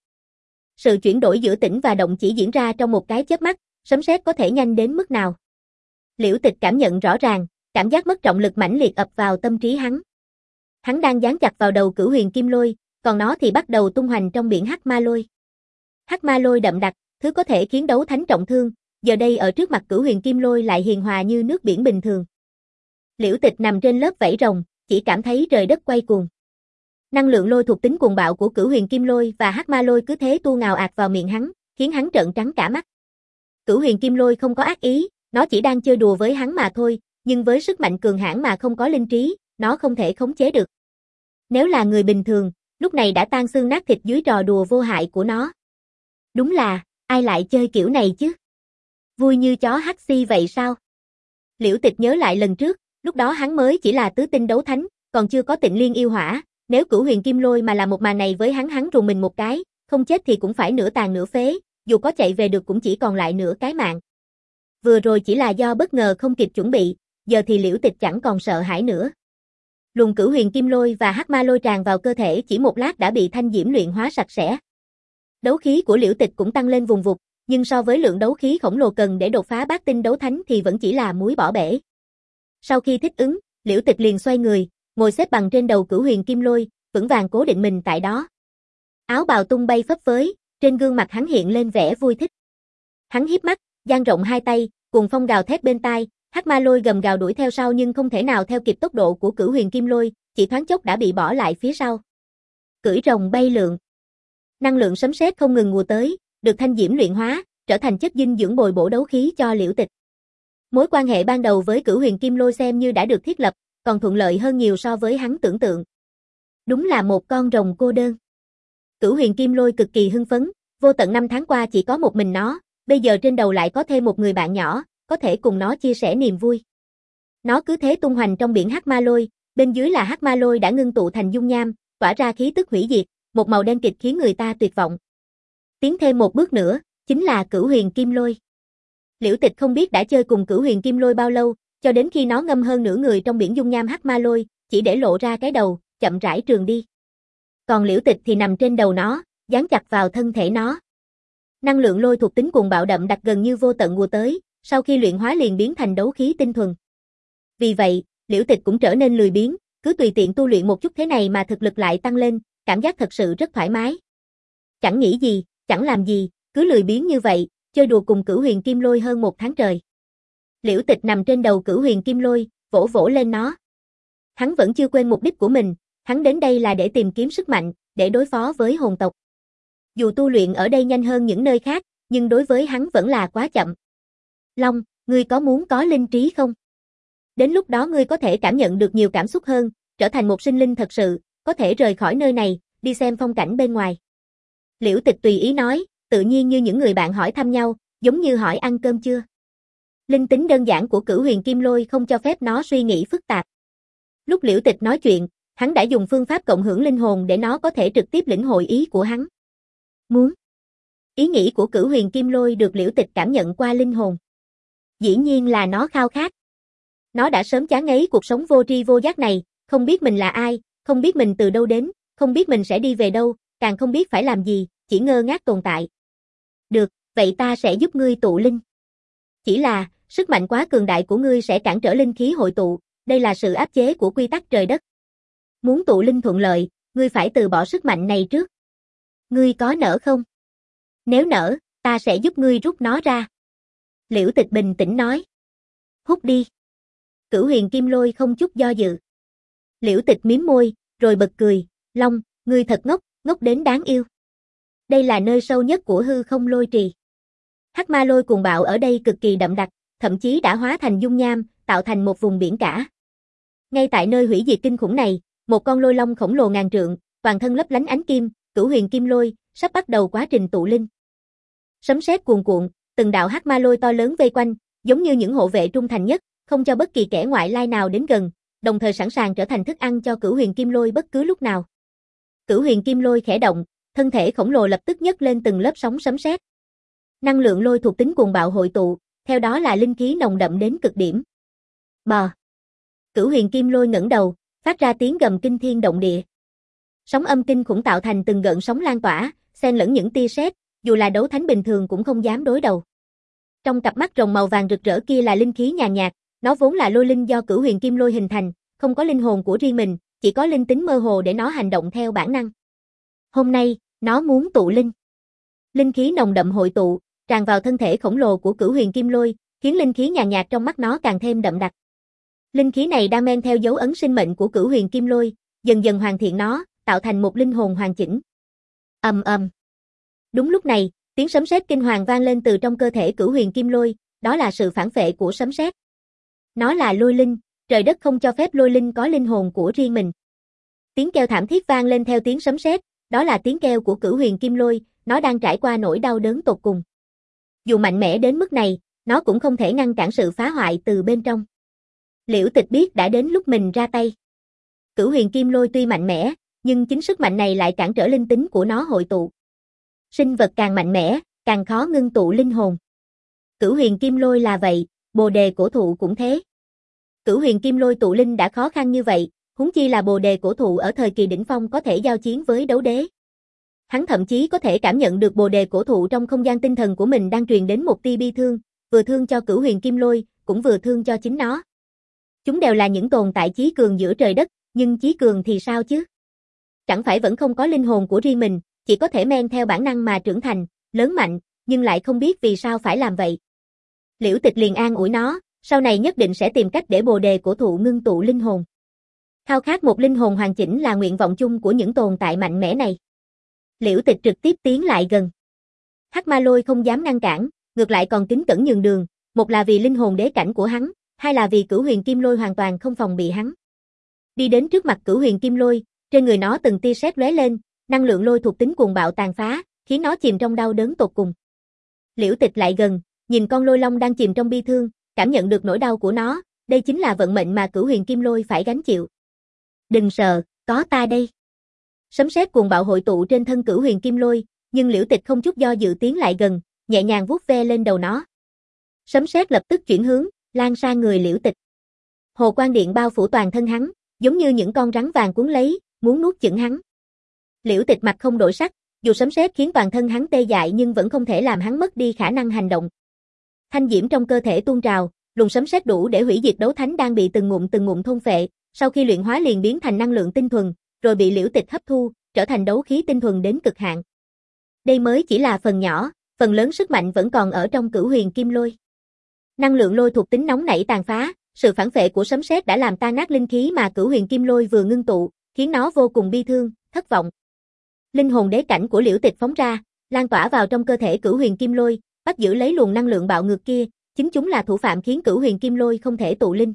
Sự chuyển đổi giữa tĩnh và động chỉ diễn ra trong một cái chớp mắt, sấm sét có thể nhanh đến mức nào. Liễu Tịch cảm nhận rõ ràng, cảm giác mất trọng lực mãnh liệt ập vào tâm trí hắn. Hắn đang dán chặt vào đầu Cửu Huyền Kim Lôi, còn nó thì bắt đầu tung hoành trong biển hắc ma lôi. Hắc ma lôi đậm đặc, thứ có thể khiến đấu thánh trọng thương, giờ đây ở trước mặt Cửu Huyền Kim Lôi lại hiền hòa như nước biển bình thường. Liễu Tịch nằm trên lớp vảy rồng, chỉ cảm thấy trời đất quay cuồng. Năng lượng lôi thuộc tính cuồng bạo của Cửu Huyền Kim Lôi và hắc ma lôi cứ thế tu ngào ạt vào miệng hắn, khiến hắn trợn trắng cả mắt. Cửu Huyền Kim Lôi không có ác ý, nó chỉ đang chơi đùa với hắn mà thôi, nhưng với sức mạnh cường hãn mà không có linh trí, nó không thể khống chế được. Nếu là người bình thường, lúc này đã tan xương nát thịt dưới trò đùa vô hại của nó. Đúng là, ai lại chơi kiểu này chứ? Vui như chó hắc xi vậy sao? Liễu Tịch nhớ lại lần trước, lúc đó hắn mới chỉ là tứ tinh đấu thánh, còn chưa có Tịnh Liên yêu hỏa, nếu Cửu Huyền Kim Lôi mà làm một màn này với hắn hắn rùng mình một cái, không chết thì cũng phải nửa tàn nửa phế, dù có chạy về được cũng chỉ còn lại nửa cái mạng. Vừa rồi chỉ là do bất ngờ không kịp chuẩn bị, giờ thì Liễu Tịch chẳng còn sợ hãi nữa. Luồng Cửu Huyền Kim Lôi và hắc ma lôi tràn vào cơ thể chỉ một lát đã bị thanh diễm luyện hóa sạch sẽ. Đấu khí của Liễu Tịch cũng tăng lên vùng vụt, nhưng so với lượng đấu khí khổng lồ cần để đột phá bát tinh đấu thánh thì vẫn chỉ là muối bỏ bể. Sau khi thích ứng, Liễu Tịch liền xoay người, ngồi xếp bằng trên đầu Cửu Huyền Kim Lôi, vững vàng cố định mình tại đó. Áo bào tung bay phấp phới, trên gương mặt hắn hiện lên vẻ vui thích. Hắn híp mắt, dang rộng hai tay, cuồng phong gào thét bên tai, hắc ma lôi gầm gào đuổi theo sau nhưng không thể nào theo kịp tốc độ của Cửu Huyền Kim Lôi, chỉ thoáng chốc đã bị bỏ lại phía sau. Cưỡi rồng bay lượn. Năng lượng sấm sét không ngừng ùa tới, được thanh diễm luyện hóa, trở thành chất dinh dưỡng bồi bổ đấu khí cho Liễu Tịch. Mối quan hệ ban đầu với Cửu Huyền Kim Lôi xem như đã được thiết lập, còn thuận lợi hơn nhiều so với hắn tưởng tượng. Đúng là một con rồng cô đơn. Cửu Huyền Kim Lôi cực kỳ hưng phấn, vô tận năm tháng qua chỉ có một mình nó, bây giờ trên đầu lại có thêm một người bạn nhỏ, có thể cùng nó chia sẻ niềm vui. Nó cứ thế tung hoành trong biển hắc ma lôi, bên dưới là hắc ma lôi đã ngưng tụ thành dung nham, tỏa ra khí tức hủy diệt, một màu đen kịt khiến người ta tuyệt vọng. Tiến thêm một bước nữa, chính là Cửu Huyền Kim Lôi. Liễu Tịch không biết đã chơi cùng Cửu Huyền Kim Lôi bao lâu, cho đến khi nó ngâm hơn nửa người trong biển dung nham hắc ma lôi, chỉ để lộ ra cái đầu, chậm rãi trườn đi. Còn Liễu Tịch thì nằm trên đầu nó, dán chặt vào thân thể nó. Năng lượng lôi thuộc tính cuồng bạo đậm đặc gần như vô tận ùa tới, sau khi luyện hóa liền biến thành đấu khí tinh thuần. Vì vậy, Liễu Tịch cũng trở nên lười biếng, cứ tùy tiện tu luyện một chút thế này mà thực lực lại tăng lên, cảm giác thật sự rất thoải mái. Chẳng nghĩ gì, chẳng làm gì, cứ lười biếng như vậy, chơi đùa cùng Cửu Huyền Kim Lôi hơn một tháng trời. Liễu Tịch nằm trên đầu Cửu Huyền Kim Lôi, vỗ vỗ lên nó. Hắn vẫn chưa quên mục đích của mình, hắn đến đây là để tìm kiếm sức mạnh, để đối phó với hồn tộc. Dù tu luyện ở đây nhanh hơn những nơi khác, nhưng đối với hắn vẫn là quá chậm. Long, ngươi có muốn có linh trí không? Đến lúc đó ngươi có thể cảm nhận được nhiều cảm xúc hơn, trở thành một sinh linh thật sự, có thể rời khỏi nơi này, đi xem phong cảnh bên ngoài. Liễu Tịch tùy ý nói, tự nhiên như những người bạn hỏi thăm nhau, giống như hỏi ăn cơm chưa. Linh tính đơn giản của Cửu Huyền Kim Lôi không cho phép nó suy nghĩ phức tạp. Lúc Liễu Tịch nói chuyện, Hắn đã dùng phương pháp cộng hưởng linh hồn để nó có thể trực tiếp lĩnh hội ý của hắn. Muốn. Ý nghĩ của Cửu Huyền Kim Lôi được Liễu Tịch cảm nhận qua linh hồn. Dĩ nhiên là nó khao khát. Nó đã sớm chán ngấy cuộc sống vô tri vô giác này, không biết mình là ai, không biết mình từ đâu đến, không biết mình sẽ đi về đâu, càng không biết phải làm gì, chỉ ngơ ngác tồn tại. Được, vậy ta sẽ giúp ngươi tụ linh. Chỉ là, sức mạnh quá cường đại của ngươi sẽ cản trở linh khí hội tụ, đây là sự áp chế của quy tắc trời đất. Muốn tụ linh thuận lợi, ngươi phải từ bỏ sức mạnh này trước. Ngươi có nỡ không? Nếu nỡ, ta sẽ giúp ngươi rút nó ra. Liễu Tịch bình tĩnh nói. Hút đi. Cửu Huyền Kim Lôi không chút do dự. Liễu Tịch mím môi, rồi bật cười, Long, ngươi thật ngốc, ngốc đến đáng yêu. Đây là nơi sâu nhất của hư không lôi trì. Hắc ma lôi cuồng bạo ở đây cực kỳ đậm đặc, thậm chí đã hóa thành dung nham, tạo thành một vùng biển cả. Ngay tại nơi hủy diệt kinh khủng này, một con lôi long khổng lồ ngàn trượng, toàn thân lấp lánh ánh kim, Cửu Huyền Kim Lôi, sắp bắt đầu quá trình tụ linh. Sấm sét cuồn cuộn, từng đạo hắc ma lôi to lớn vây quanh, giống như những hộ vệ trung thành nhất, không cho bất kỳ kẻ ngoại lai nào đến gần, đồng thời sẵn sàng trở thành thức ăn cho Cửu Huyền Kim Lôi bất cứ lúc nào. Cửu Huyền Kim Lôi khẽ động, thân thể khổng lồ lập tức nhấc lên từng lớp sóng sấm sét. Năng lượng lôi thuộc tính cuồng bạo hội tụ, theo đó là linh khí nồng đậm đến cực điểm. Bò. Cửu Huyền Kim Lôi ngẩng đầu, phát ra tiếng gầm kinh thiên động địa. Sóng âm kinh khủng tạo thành từng gợn sóng lan tỏa, xen lẫn những tia sét, dù là đấu thánh bình thường cũng không dám đối đầu. Trong cặp mắt rồng màu vàng rực rỡ kia là linh khí nhàn nhạt, nó vốn là lôi linh do Cửu Huyền Kim Lôi hình thành, không có linh hồn của riêng mình, chỉ có linh tính mơ hồ để nó hành động theo bản năng. Hôm nay, nó muốn tụ linh. Linh khí nồng đậm hội tụ, tràn vào thân thể khổng lồ của Cửu Huyền Kim Lôi, khiến linh khí nhàn nhạt trong mắt nó càng thêm đậm đặc. Linh khí này đang men theo dấu ấn sinh mệnh của Cửu Huyền Kim Lôi, dần dần hoàn thiện nó, tạo thành một linh hồn hoàn chỉnh. Ầm ầm. Đúng lúc này, tiếng sấm sét kinh hoàng vang lên từ trong cơ thể Cửu Huyền Kim Lôi, đó là sự phản phệ của sấm sét. Nó là lôi linh, trời đất không cho phép lôi linh có linh hồn của riêng mình. Tiếng kêu thảm thiết vang lên theo tiếng sấm sét, đó là tiếng kêu của Cửu Huyền Kim Lôi, nó đang trải qua nỗi đau đớn tột cùng. Dù mạnh mẽ đến mức này, nó cũng không thể ngăn cản sự phá hoại từ bên trong. Liễu Tịch biết đã đến lúc mình ra tay. Cửu Huyền Kim Lôi tuy mạnh mẽ, nhưng chính sức mạnh này lại cản trở linh tính của nó hội tụ. Sinh vật càng mạnh mẽ, càng khó ngưng tụ linh hồn. Cửu Huyền Kim Lôi là vậy, Bồ Đề Cổ Thụ cũng thế. Cửu Huyền Kim Lôi tụ linh đã khó khăn như vậy, huống chi là Bồ Đề Cổ Thụ ở thời kỳ đỉnh phong có thể giao chiến với đấu đế. Hắn thậm chí có thể cảm nhận được Bồ Đề Cổ Thụ trong không gian tinh thần của mình đang truyền đến một tia bi thương, vừa thương cho Cửu Huyền Kim Lôi, cũng vừa thương cho chính nó. Chúng đều là những tồn tại chí cường giữa trời đất, nhưng chí cường thì sao chứ? Chẳng phải vẫn không có linh hồn của riêng mình, chỉ có thể men theo bản năng mà trưởng thành, lớn mạnh, nhưng lại không biết vì sao phải làm vậy. Liễu Tịch liền an ủi nó, sau này nhất định sẽ tìm cách để Bồ Đề Cổ Thụ ngưng tụ linh hồn. Khao khát một linh hồn hoàn chỉnh là nguyện vọng chung của những tồn tại mạnh mẽ này. Liễu Tịch trực tiếp tiến lại gần. Hắc Ma Lôi không dám ngăn cản, ngược lại còn kính cẩn nhường đường, một là vì linh hồn đế cảnh của hắn, hai là vì Cửu Huyền Kim Lôi hoàn toàn không phòng bị hắn. Đi đến trước mặt Cửu Huyền Kim Lôi, trên người nó từng tia sét lóe lên, năng lượng lôi thuộc tính cuồng bạo tàn phá, khiến nó chìm trong đau đớn tột cùng. Liễu Tịch lại gần, nhìn con lôi long đang chìm trong bi thương, cảm nhận được nỗi đau của nó, đây chính là vận mệnh mà Cửu Huyền Kim Lôi phải gánh chịu. Đừng sợ, có ta đây. Sấm sét cuồng bạo hội tụ trên thân Cửu Huyền Kim Lôi, nhưng Liễu Tịch không chút do dự tiến lại gần, nhẹ nhàng vuốt ve lên đầu nó. Sấm sét lập tức chuyển hướng, lan sang người Liễu Tịch. Hồ quang điện bao phủ toàn thân hắn, giống như những con rắn vàng cuốn lấy, muốn nuốt chửng hắn. Liễu Tịch mặt không đổi sắc, dù sấm sét khiến toàn thân hắn tê dại nhưng vẫn không thể làm hắn mất đi khả năng hành động. Thanh diễm trong cơ thể tuôn trào, luồng sấm sét đủ để hủy diệt đấu thánh đang bị từng ngụm từng ngụm thôn phệ, sau khi luyện hóa liền biến thành năng lượng tinh thuần, rồi bị Liễu Tịch hấp thu, trở thành đấu khí tinh thuần đến cực hạn. Đây mới chỉ là phần nhỏ, phần lớn sức mạnh vẫn còn ở trong Cửu Huyền Kim Lôi. Năng lượng lôi thuộc tính nóng nảy tàn phá, sự phản phệ của sấm sét đã làm tan nát linh khí mà Cửu Huyền Kim Lôi vừa ngưng tụ, khiến nó vô cùng bi thương, thất vọng. Linh hồn đế cảnh của Liễu Tịch phóng ra, lan tỏa vào trong cơ thể Cửu Huyền Kim Lôi, bắt giữ lấy luồng năng lượng bạo ngược kia, chính chúng là thủ phạm khiến Cửu Huyền Kim Lôi không thể tụ linh.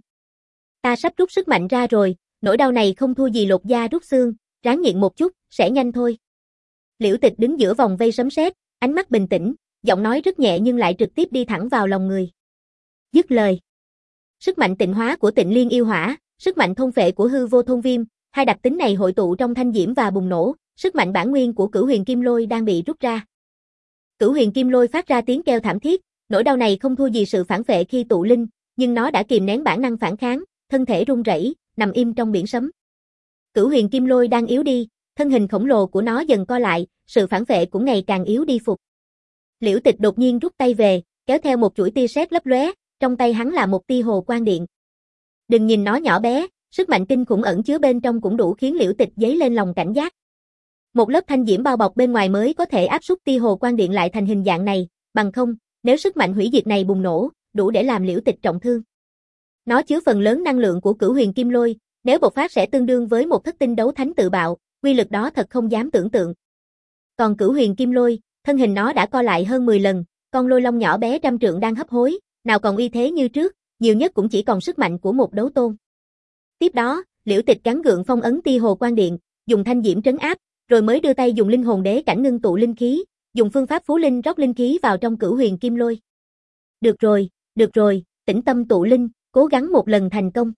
Ta sắp rút sức mạnh ra rồi, nỗi đau này không thua gì lột da rút xương, ráng nhịn một chút, sẽ nhanh thôi. Liễu Tịch đứng giữa vòng vây sấm sét, ánh mắt bình tĩnh, giọng nói rất nhẹ nhưng lại trực tiếp đi thẳng vào lòng người. Dứt lời. Sức mạnh tịnh hóa của Tịnh Liên yêu hỏa, sức mạnh thôn phệ của hư vô thôn viêm, Hai đặc tính này hội tụ trong thanh diễm và bùng nổ, sức mạnh bản nguyên của Cửu Huyền Kim Lôi đang bị rút ra. Cửu Huyền Kim Lôi phát ra tiếng kêu thảm thiết, nỗi đau này không thua gì sự phản phệ khi tụ linh, nhưng nó đã kìm nén bản năng phản kháng, thân thể run rẩy, nằm im trong biển sấm. Cửu Huyền Kim Lôi đang yếu đi, thân hình khổng lồ của nó dần co lại, sự phản phệ cũng ngày càng yếu đi phục. Liễu Tịch đột nhiên rút tay về, kéo theo một chuỗi tia sét lấp lóe, trong tay hắn là một tia hồ quang điện. Đừng nhìn nó nhỏ bé, sức mạnh kinh khủng ẩn chứa bên trong cũng đủ khiến Liễu Tịch dấy lên lòng cảnh giác. Một lớp thanh diễm bao bọc bên ngoài mới có thể áp suất tia hồ quang điện lại thành hình dạng này, bằng không, nếu sức mạnh hủy diệt này bùng nổ, đủ để làm Liễu Tịch trọng thương. Nó chứa phần lớn năng lượng của Cửu Huyền Kim Lôi, nếu bộc phát sẽ tương đương với một thất tinh đấu thánh tự bạo, uy lực đó thật không dám tưởng tượng. Còn Cửu Huyền Kim Lôi, thân hình nó đã co lại hơn mười lần, con lôi long nhỏ bé trăm trượng đang hấp hối, nào còn uy thế như trước, nhiều nhất cũng chỉ còn sức mạnh của một đấu tôn. Tiếp đó, Liễu Tịch gắng gượng phong ấn tia hồ quang điện, dùng thanh diễm trấn áp, rồi mới đưa tay dùng linh hồn đế cảnh ngưng tụ linh khí, dùng phương pháp phú linh rót linh khí vào trong Cửu Huyền Kim Lôi. Được rồi, được rồi, tĩnh tâm tụ linh, cố gắng một lần thành công.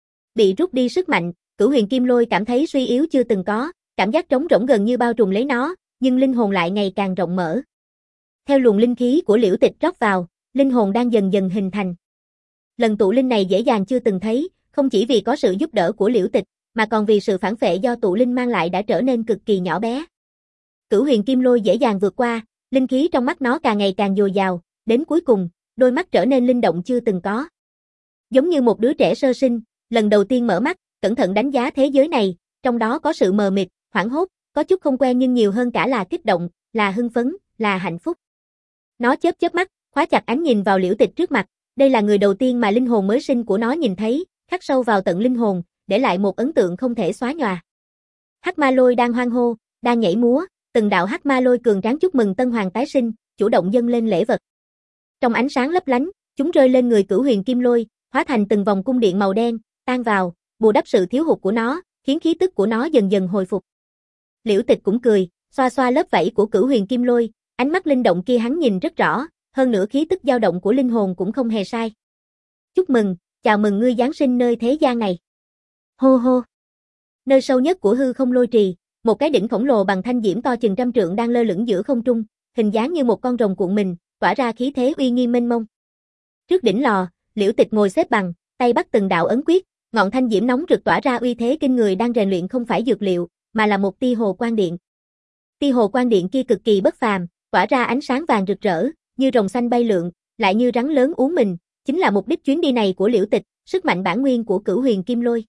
Bị rút đi sức mạnh, Cửu Huyền Kim Lôi cảm thấy suy yếu chưa từng có, cảm giác trống rỗng gần như bao trùm lấy nó, nhưng linh hồn lại ngày càng rộng mở. Theo luồng linh khí của Liễu Tịch rót vào, linh hồn đang dần dần hình thành. Lần tụ linh này dễ dàng chưa từng thấy, không chỉ vì có sự giúp đỡ của Liễu Tịch, mà còn vì sự phản phệ do tụ linh mang lại đã trở nên cực kỳ nhỏ bé. Cửu Huyền Kim Lôi dễ dàng vượt qua, linh khí trong mắt nó càng ngày càng dồi dào, đến cuối cùng, đôi mắt trở nên linh động chưa từng có. Giống như một đứa trẻ sơ sinh, lần đầu tiên mở mắt, cẩn thận đánh giá thế giới này, trong đó có sự mờ mịt, hoảng hốt, có chút không quen nhưng nhiều hơn cả là kích động, là hưng phấn, là hạnh phúc. Nó chớp chớp mắt, khóa chặt ánh nhìn vào Liễu Tịch trước mặt, đây là người đầu tiên mà linh hồn mới sinh của nó nhìn thấy, khắc sâu vào tận linh hồn, để lại một ấn tượng không thể xóa nhòa. Hắc Ma Lôi đang hoan hô, đang nhảy múa, từng đạo Hắc Ma Lôi cường tráng chúc mừng tân hoàng tái sinh, chủ động dâng lên lễ vật. Trong ánh sáng lấp lánh, chúng rơi lên người Cửu Huyền Kim Lôi, hóa thành từng vòng cung điện màu đen, tan vào, bù đắp sự thiếu hụt của nó, khiến khí tức của nó dần dần hồi phục. Liễu Tịch cũng cười, xoa xoa lớp vảy của Cửu Huyền Kim Lôi, ánh mắt linh động kia hắn nhìn rất rõ, hơn nữa khí tức dao động của linh hồn cũng không hề sai. Chúc mừng, chào mừng ngươi giáng sinh nơi thế gian này. Hô hô. Nơi sâu nhất của hư không lôi trì, một cái đỉnh khổng lồ bằng thanh diễm to chừng trăm trượng đang lơ lửng giữa không trung, hình dáng như một con rồng cuộn mình, tỏa ra khí thế uy nghi mênh mông. Trước đỉnh lò, Liễu Tịch ngồi xếp bằng, tay bắt từng đạo ấn quyết, ngọn thanh diễm nóng rực tỏa ra uy thế kinh người đang rèn luyện không phải dược liệu, mà là một tia hồ quang điện. Tia hồ quang điện kia cực kỳ bất phàm, tỏa ra ánh sáng vàng rực rỡ, như rồng xanh bay lượn, lại như rắn lớn uốn mình, chính là mục đích chuyến đi này của Liễu Tịch, sức mạnh bản nguyên của Cửu Huyền Kim Lôi.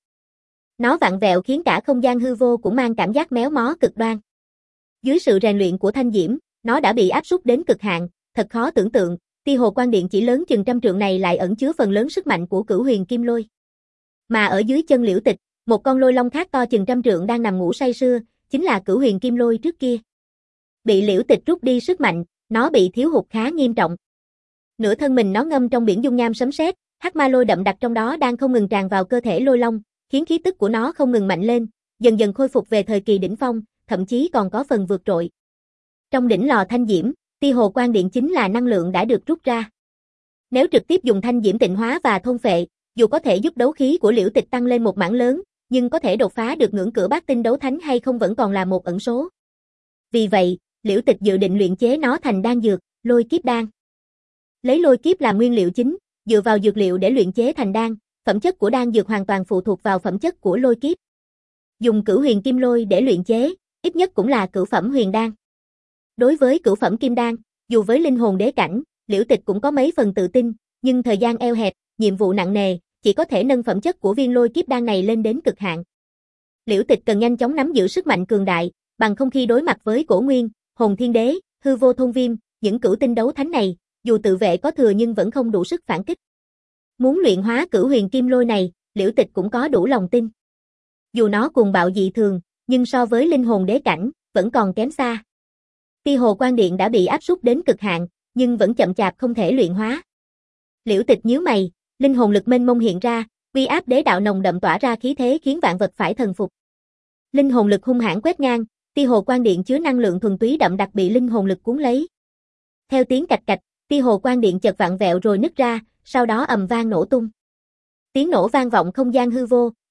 Nó vặn vẹo khiến cả không gian hư vô cũng mang cảm giác méo mó cực đoan. Dưới sự rèn luyện của thanh diễm, nó đã bị áp suất đến cực hạn, thật khó tưởng tượng, tia hồ quang điện chỉ lớn chừng trăm trượng này lại ẩn chứa phần lớn sức mạnh của Cửu Huyền Kim Lôi. Mà ở dưới chân Liễu Tịch, một con lôi long khác to chừng trăm trượng đang nằm ngủ say sưa, chính là Cửu Huyền Kim Lôi trước kia. Bị Liễu Tịch rút đi sức mạnh, nó bị thiếu hụt khá nghiêm trọng. Nửa thân mình nó ngâm trong biển dung nham sấm sét, hắc ma lôi đậm đặc trong đó đang không ngừng tràn vào cơ thể lôi long, khiến khí tức của nó không ngừng mạnh lên, dần dần khôi phục về thời kỳ đỉnh phong, thậm chí còn có phần vượt trội. Trong đỉnh lò thanh diễm, tia hồ quang điện chính là năng lượng đã được rút ra. Nếu trực tiếp dùng thanh diễm tịnh hóa và thôn phệ, dù có thể giúp đấu khí của Liễu Tịch tăng lên một mảng lớn, nhưng có thể đột phá được ngưỡng cửa bát tinh đấu thánh hay không vẫn còn là một ẩn số. Vì vậy, Liễu Tịch dự định luyện chế nó thành đan dược, Lôi Kiếp Đan. Lấy lôi kiếp làm nguyên liệu chính, dựa vào dược liệu để luyện chế thành đan, phẩm chất của đan dược hoàn toàn phụ thuộc vào phẩm chất của lôi kiếp. Dùng Cửu Huyền Kim Lôi để luyện chế, ít nhất cũng là cửu phẩm huyền đan. Đối với cửu phẩm kim đan, dù với linh hồn đế cảnh, Liễu Tịch cũng có mấy phần tự tin, nhưng thời gian eo hẹp, nhiệm vụ nặng nề, chỉ có thể nâng phẩm chất của viên lôi kiếp đan này lên đến cực hạn. Liễu Tịch cần nhanh chóng nắm giữ sức mạnh cường đại, bằng không khi đối mặt với Cổ Nguyên, Hồn Thiên Đế, Hư Vô Thôn Viêm, những cửu tinh đấu thánh này, dù tự vệ có thừa nhưng vẫn không đủ sức phản kích. Muốn luyện hóa Cửu Huyền Kim Lôi này, Liễu Tịch cũng có đủ lòng tin. Dù nó cuồng bạo dị thường, nhưng so với linh hồn đế cảnh, vẫn còn kém xa. Tia hồ quang điện đã bị áp suất đến cực hạn, nhưng vẫn chậm chạp không thể luyện hóa. Liễu Tịch nhíu mày, linh hồn lực mênh mông hiện ra, uy áp đế đạo nồng đậm tỏa ra khí thế khiến vạn vật phải thần phục. Linh hồn lực hung hãn quét ngang, tia hồ quang điện chứa năng lượng thuần túy đậm đặc bị linh hồn lực cuốn lấy. Theo tiếng cạch cạch, tia hồ quang điện chợt vặn vẹo rồi nứt ra, sau đó ầm vang nổ tung. Tiếng nổ vang vọng không gian hư vô,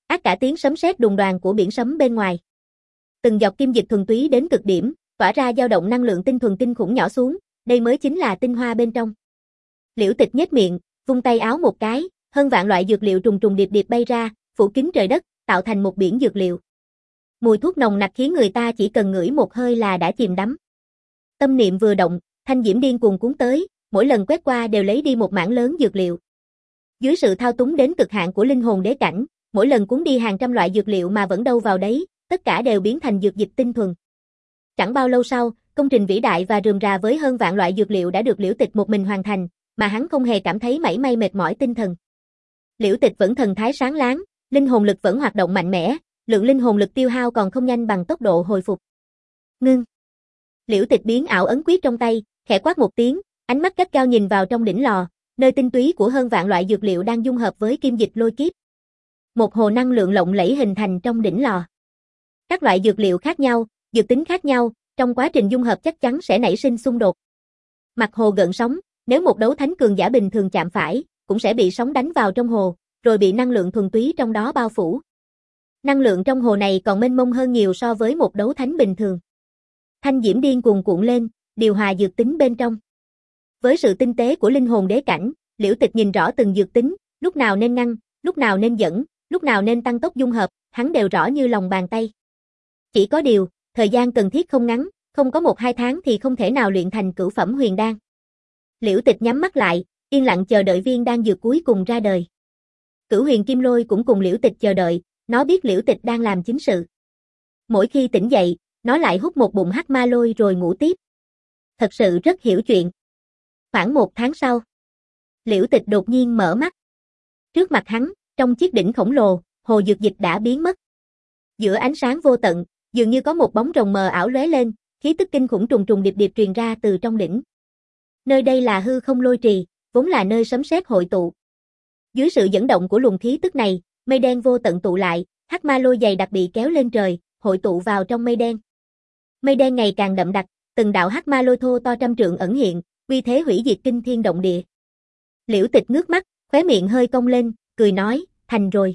ác cả tiếng sấm sét đùng đoàng của biển sấm bên ngoài. Từng giọt kim dịch thuần túy đến cực điểm, tỏa ra dao động năng lượng tinh thuần kinh khủng nhỏ xuống, đây mới chính là tinh hoa bên trong. Liễu Tịch nhếch miệng, vung tay áo một cái, hơn vạn loại dược liệu trùng trùng điệp điệp bay ra, phủ kín trời đất, tạo thành một biển dược liệu. Mùi thuốc nồng nặc khiến người ta chỉ cần ngửi một hơi là đã chìm đắm. Tâm niệm vừa động, thanh diễm điên cuồng cuốn tới, mỗi lần quét qua đều lấy đi một mảng lớn dược liệu. Dưới sự thao túng đến cực hạn của linh hồn đế cảnh, mỗi lần cuốn đi hàng trăm loại dược liệu mà vẫn đâu vào đấy, tất cả đều biến thành dược dịch tinh thuần. Chẳng bao lâu sau, công trình vĩ đại và rườm rà với hơn vạn loại dược liệu đã được Liễu Tịch một mình hoàn thành, mà hắn không hề cảm thấy mảy may mệt mỏi tinh thần. Liễu Tịch vẫn thần thái sáng láng, linh hồn lực vẫn hoạt động mạnh mẽ, lượng linh hồn lực tiêu hao còn không nhanh bằng tốc độ hồi phục. Ngưng. Liễu Tịch biến ảo ấn quyết trong tay, khẽ quát một tiếng, ánh mắt gắt gao nhìn vào trong đỉnh lò, nơi tinh túy của hơn vạn loại dược liệu đang dung hợp với kim dịch lôi kiếp. Một hồ năng lượng lộng lẫy hình thành trong đỉnh lò. Các loại dược liệu khác nhau, dược tính khác nhau, trong quá trình dung hợp chắc chắn sẽ nảy sinh xung đột. Mặt hồ gợn sóng, nếu một đấu thánh cường giả bình thường chạm phải, cũng sẽ bị sóng đánh vào trong hồ, rồi bị năng lượng thuần túy trong đó bao phủ. Năng lượng trong hồ này còn mênh mông hơn nhiều so với một đấu thánh bình thường. Thanh diễm điên cuồng cuộn lên, điều hòa dược tính bên trong. Với sự tinh tế của linh hồn đế cảnh, Liễu Tịch nhìn rõ từng dược tính, lúc nào nên ngăn, lúc nào nên dẫn, lúc nào nên tăng tốc dung hợp, hắn đều rõ như lòng bàn tay. Chỉ có điều, thời gian cần thiết không ngắn, không có một hai tháng thì không thể nào luyện thành cửu phẩm huyền đan. Liễu Tịch nhắm mắt lại, yên lặng chờ đợi viên đan dược cuối cùng ra đời. Cửu huyền kim lôi cũng cùng Liễu Tịch chờ đợi, nó biết Liễu Tịch đang làm chính sự. Mỗi khi tỉnh dậy, nó lại hút một bụng hắc ma lôi rồi ngủ tiếp. Thật sự rất hiểu chuyện. Khoảng một tháng sau, Liễu Tịch đột nhiên mở mắt. Trước mặt hắn, trong chiếc đỉnh khổng lồ, hồ dược dịch đã biến mất. Giữa ánh sáng vô tận, dường như có một bóng rồng mờ ảo lóe lên, khí tức kinh khủng trùng trùng điệp điệp truyền ra từ trong đỉnh. Nơi đây là hư không lôi trì, vốn là nơi sấm sét hội tụ. Dưới sự dẫn động của luồng khí tức này, mây đen vô tận tụ lại, hắc ma lôi dày đặc bị kéo lên trời, hội tụ vào trong mây đen. Mây đen ngày càng đậm đặc, từng đạo hắc ma lôi thô to trăm trượng ẩn hiện, uy thế hủy diệt kinh thiên động địa. Liễu Tịch ngước mắt, khóe miệng hơi cong lên, cười nói, thành rồi.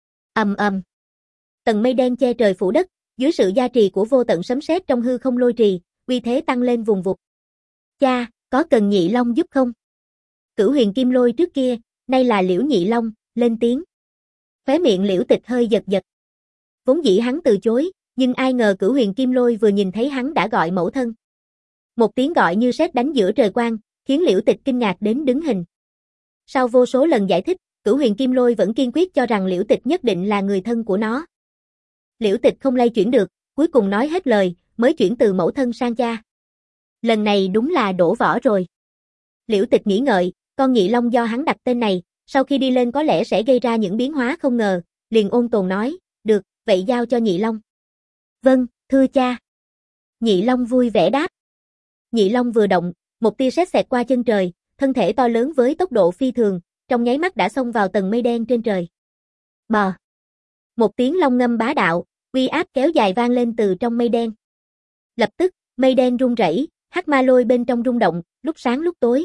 Ầm ầm. Tầng mây đen che trời phủ đất, dưới sự gia trì của vô tận sấm sét trong hư không lôi trì, uy thế tăng lên vùng vụt. Cha, có cần Nhị Long giúp không? Cửu huyền kim lôi trước kia, nay là Liễu Nhị Long, lên tiếng. Khóe miệng Liễu Tịch hơi giật giật. Vốn dĩ hắn từ chối, nhưng ai ngờ Cửu huyền kim lôi vừa nhìn thấy hắn đã gọi mẫu thân. Một tiếng gọi như sét đánh giữa trời quang, khiến Liễu Tịch kinh ngạc đến đứng hình. Sau vô số lần giải thích, Cửu huyền kim lôi vẫn kiên quyết cho rằng Liễu Tịch nhất định là người thân của nó. Liễu Tịch không lay chuyển được, cuối cùng nói hết lời, mới chuyển từ mẫu thân sang cha. Lần này đúng là đổ vỏ rồi. Liễu Tịch nghĩ ngợi, con Nhị Long do hắn đặt tên này, sau khi đi lên có lẽ sẽ gây ra những biến hóa không ngờ, liền ôn tồn nói, được, vậy giao cho Nhị Long. Vâng, thưa cha. Nhị Long vui vẻ đáp. Nhị Long vừa động, một tia sét xẹt qua chân trời, thân thể to lớn với tốc độ phi thường, trong nháy mắt đã xông vào tầng mây đen trên trời. Bò. Một tiếng long ngâm bá đạo, uy áp kéo dài vang lên từ trong mây đen. Lập tức, mây đen rung rẩy, hắc ma lôi bên trong rung động, lúc sáng lúc tối.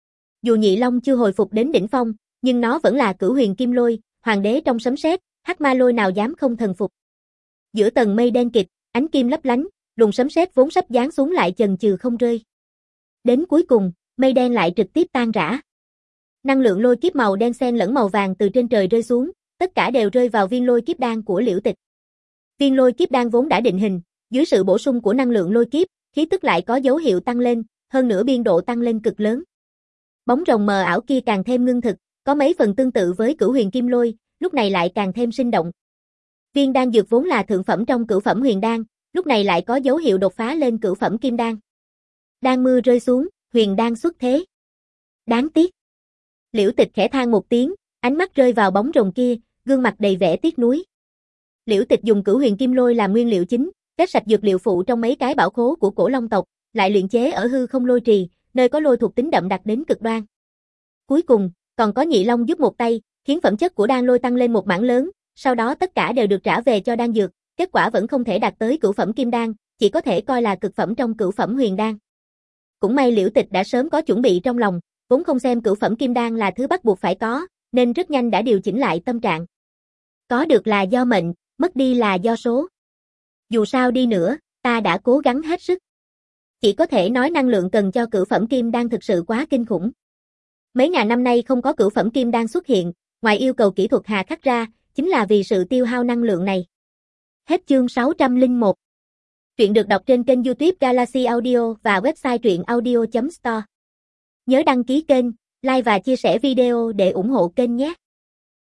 Dù Nhị Long chưa hồi phục đến đỉnh phong, nhưng nó vẫn là Cửu huyền kim lôi, hoàng đế trong sấm sét, hắc ma lôi nào dám không thần phục. Giữa tầng mây đen kịt, ánh kim lấp lánh, luồng sấm sét vốn sắp giáng xuống lại chần chừ không rơi. Đến cuối cùng, mây đen lại trực tiếp tan rã. Năng lượng lôi kiếp màu đen xen lẫn màu vàng từ trên trời rơi xuống, tất cả đều rơi vào viên lôi kiếp đan của Liễu Tịch. Viên lôi kiếp đan vốn đã định hình, dưới sự bổ sung của năng lượng lôi kiếp, khí tức lại có dấu hiệu tăng lên, hơn nữa biên độ tăng lên cực lớn. Bóng rồng mờ ảo kia càng thêm ngưng thực, có mấy phần tương tự với Cửu huyền kim lôi, lúc này lại càng thêm sinh động. Viên đan dược vốn là thượng phẩm trong cửu phẩm huyền đan, lúc này lại có dấu hiệu đột phá lên cửu phẩm kim đan. Đan mưa rơi xuống, huyền đan xuất thế. Đáng tiếc. Liễu Tịch khẽ than một tiếng, ánh mắt rơi vào bóng rồng kia, gương mặt đầy vẻ tiếc nuối. Liễu Tịch dùng Cửu huyền kim lôi làm nguyên liệu chính, kết sạch dược liệu phụ trong mấy cái bảo khố của Cổ Long tộc, lại luyện chế ở hư không lôi trì, nơi có lôi thuộc tính đậm đặc đến cực đoan. Cuối cùng, còn có Nhị Long giúp một tay, khiến phẩm chất của đan lôi tăng lên một mảng lớn, sau đó tất cả đều được trả về cho đan dược, kết quả vẫn không thể đạt tới cửu phẩm kim đan, chỉ có thể coi là cực phẩm trong cửu phẩm huyền đan. Cũng may Liễu Tịch đã sớm có chuẩn bị trong lòng, vốn không xem cửu phẩm kim đan là thứ bắt buộc phải có, nên rất nhanh đã điều chỉnh lại tâm trạng. Có được là do mệnh, mất đi là do số. Dù sao đi nữa, ta đã cố gắng hết sức. Chỉ có thể nói năng lượng cần cho cửu phẩm kim đan thực sự quá kinh khủng. Mấy ngàn năm nay không có cửu phẩm kim đan xuất hiện, ngoài yêu cầu kỹ thuật hà khắc ra, chính là vì sự tiêu hao năng lượng này. Hết chương sáu trăm lẻ một. Truyện được đọc trên kênh YouTube Galaxy Audio và website truyện audio chấm store. Nhớ đăng ký kênh, like và chia sẻ video để ủng hộ kênh nhé.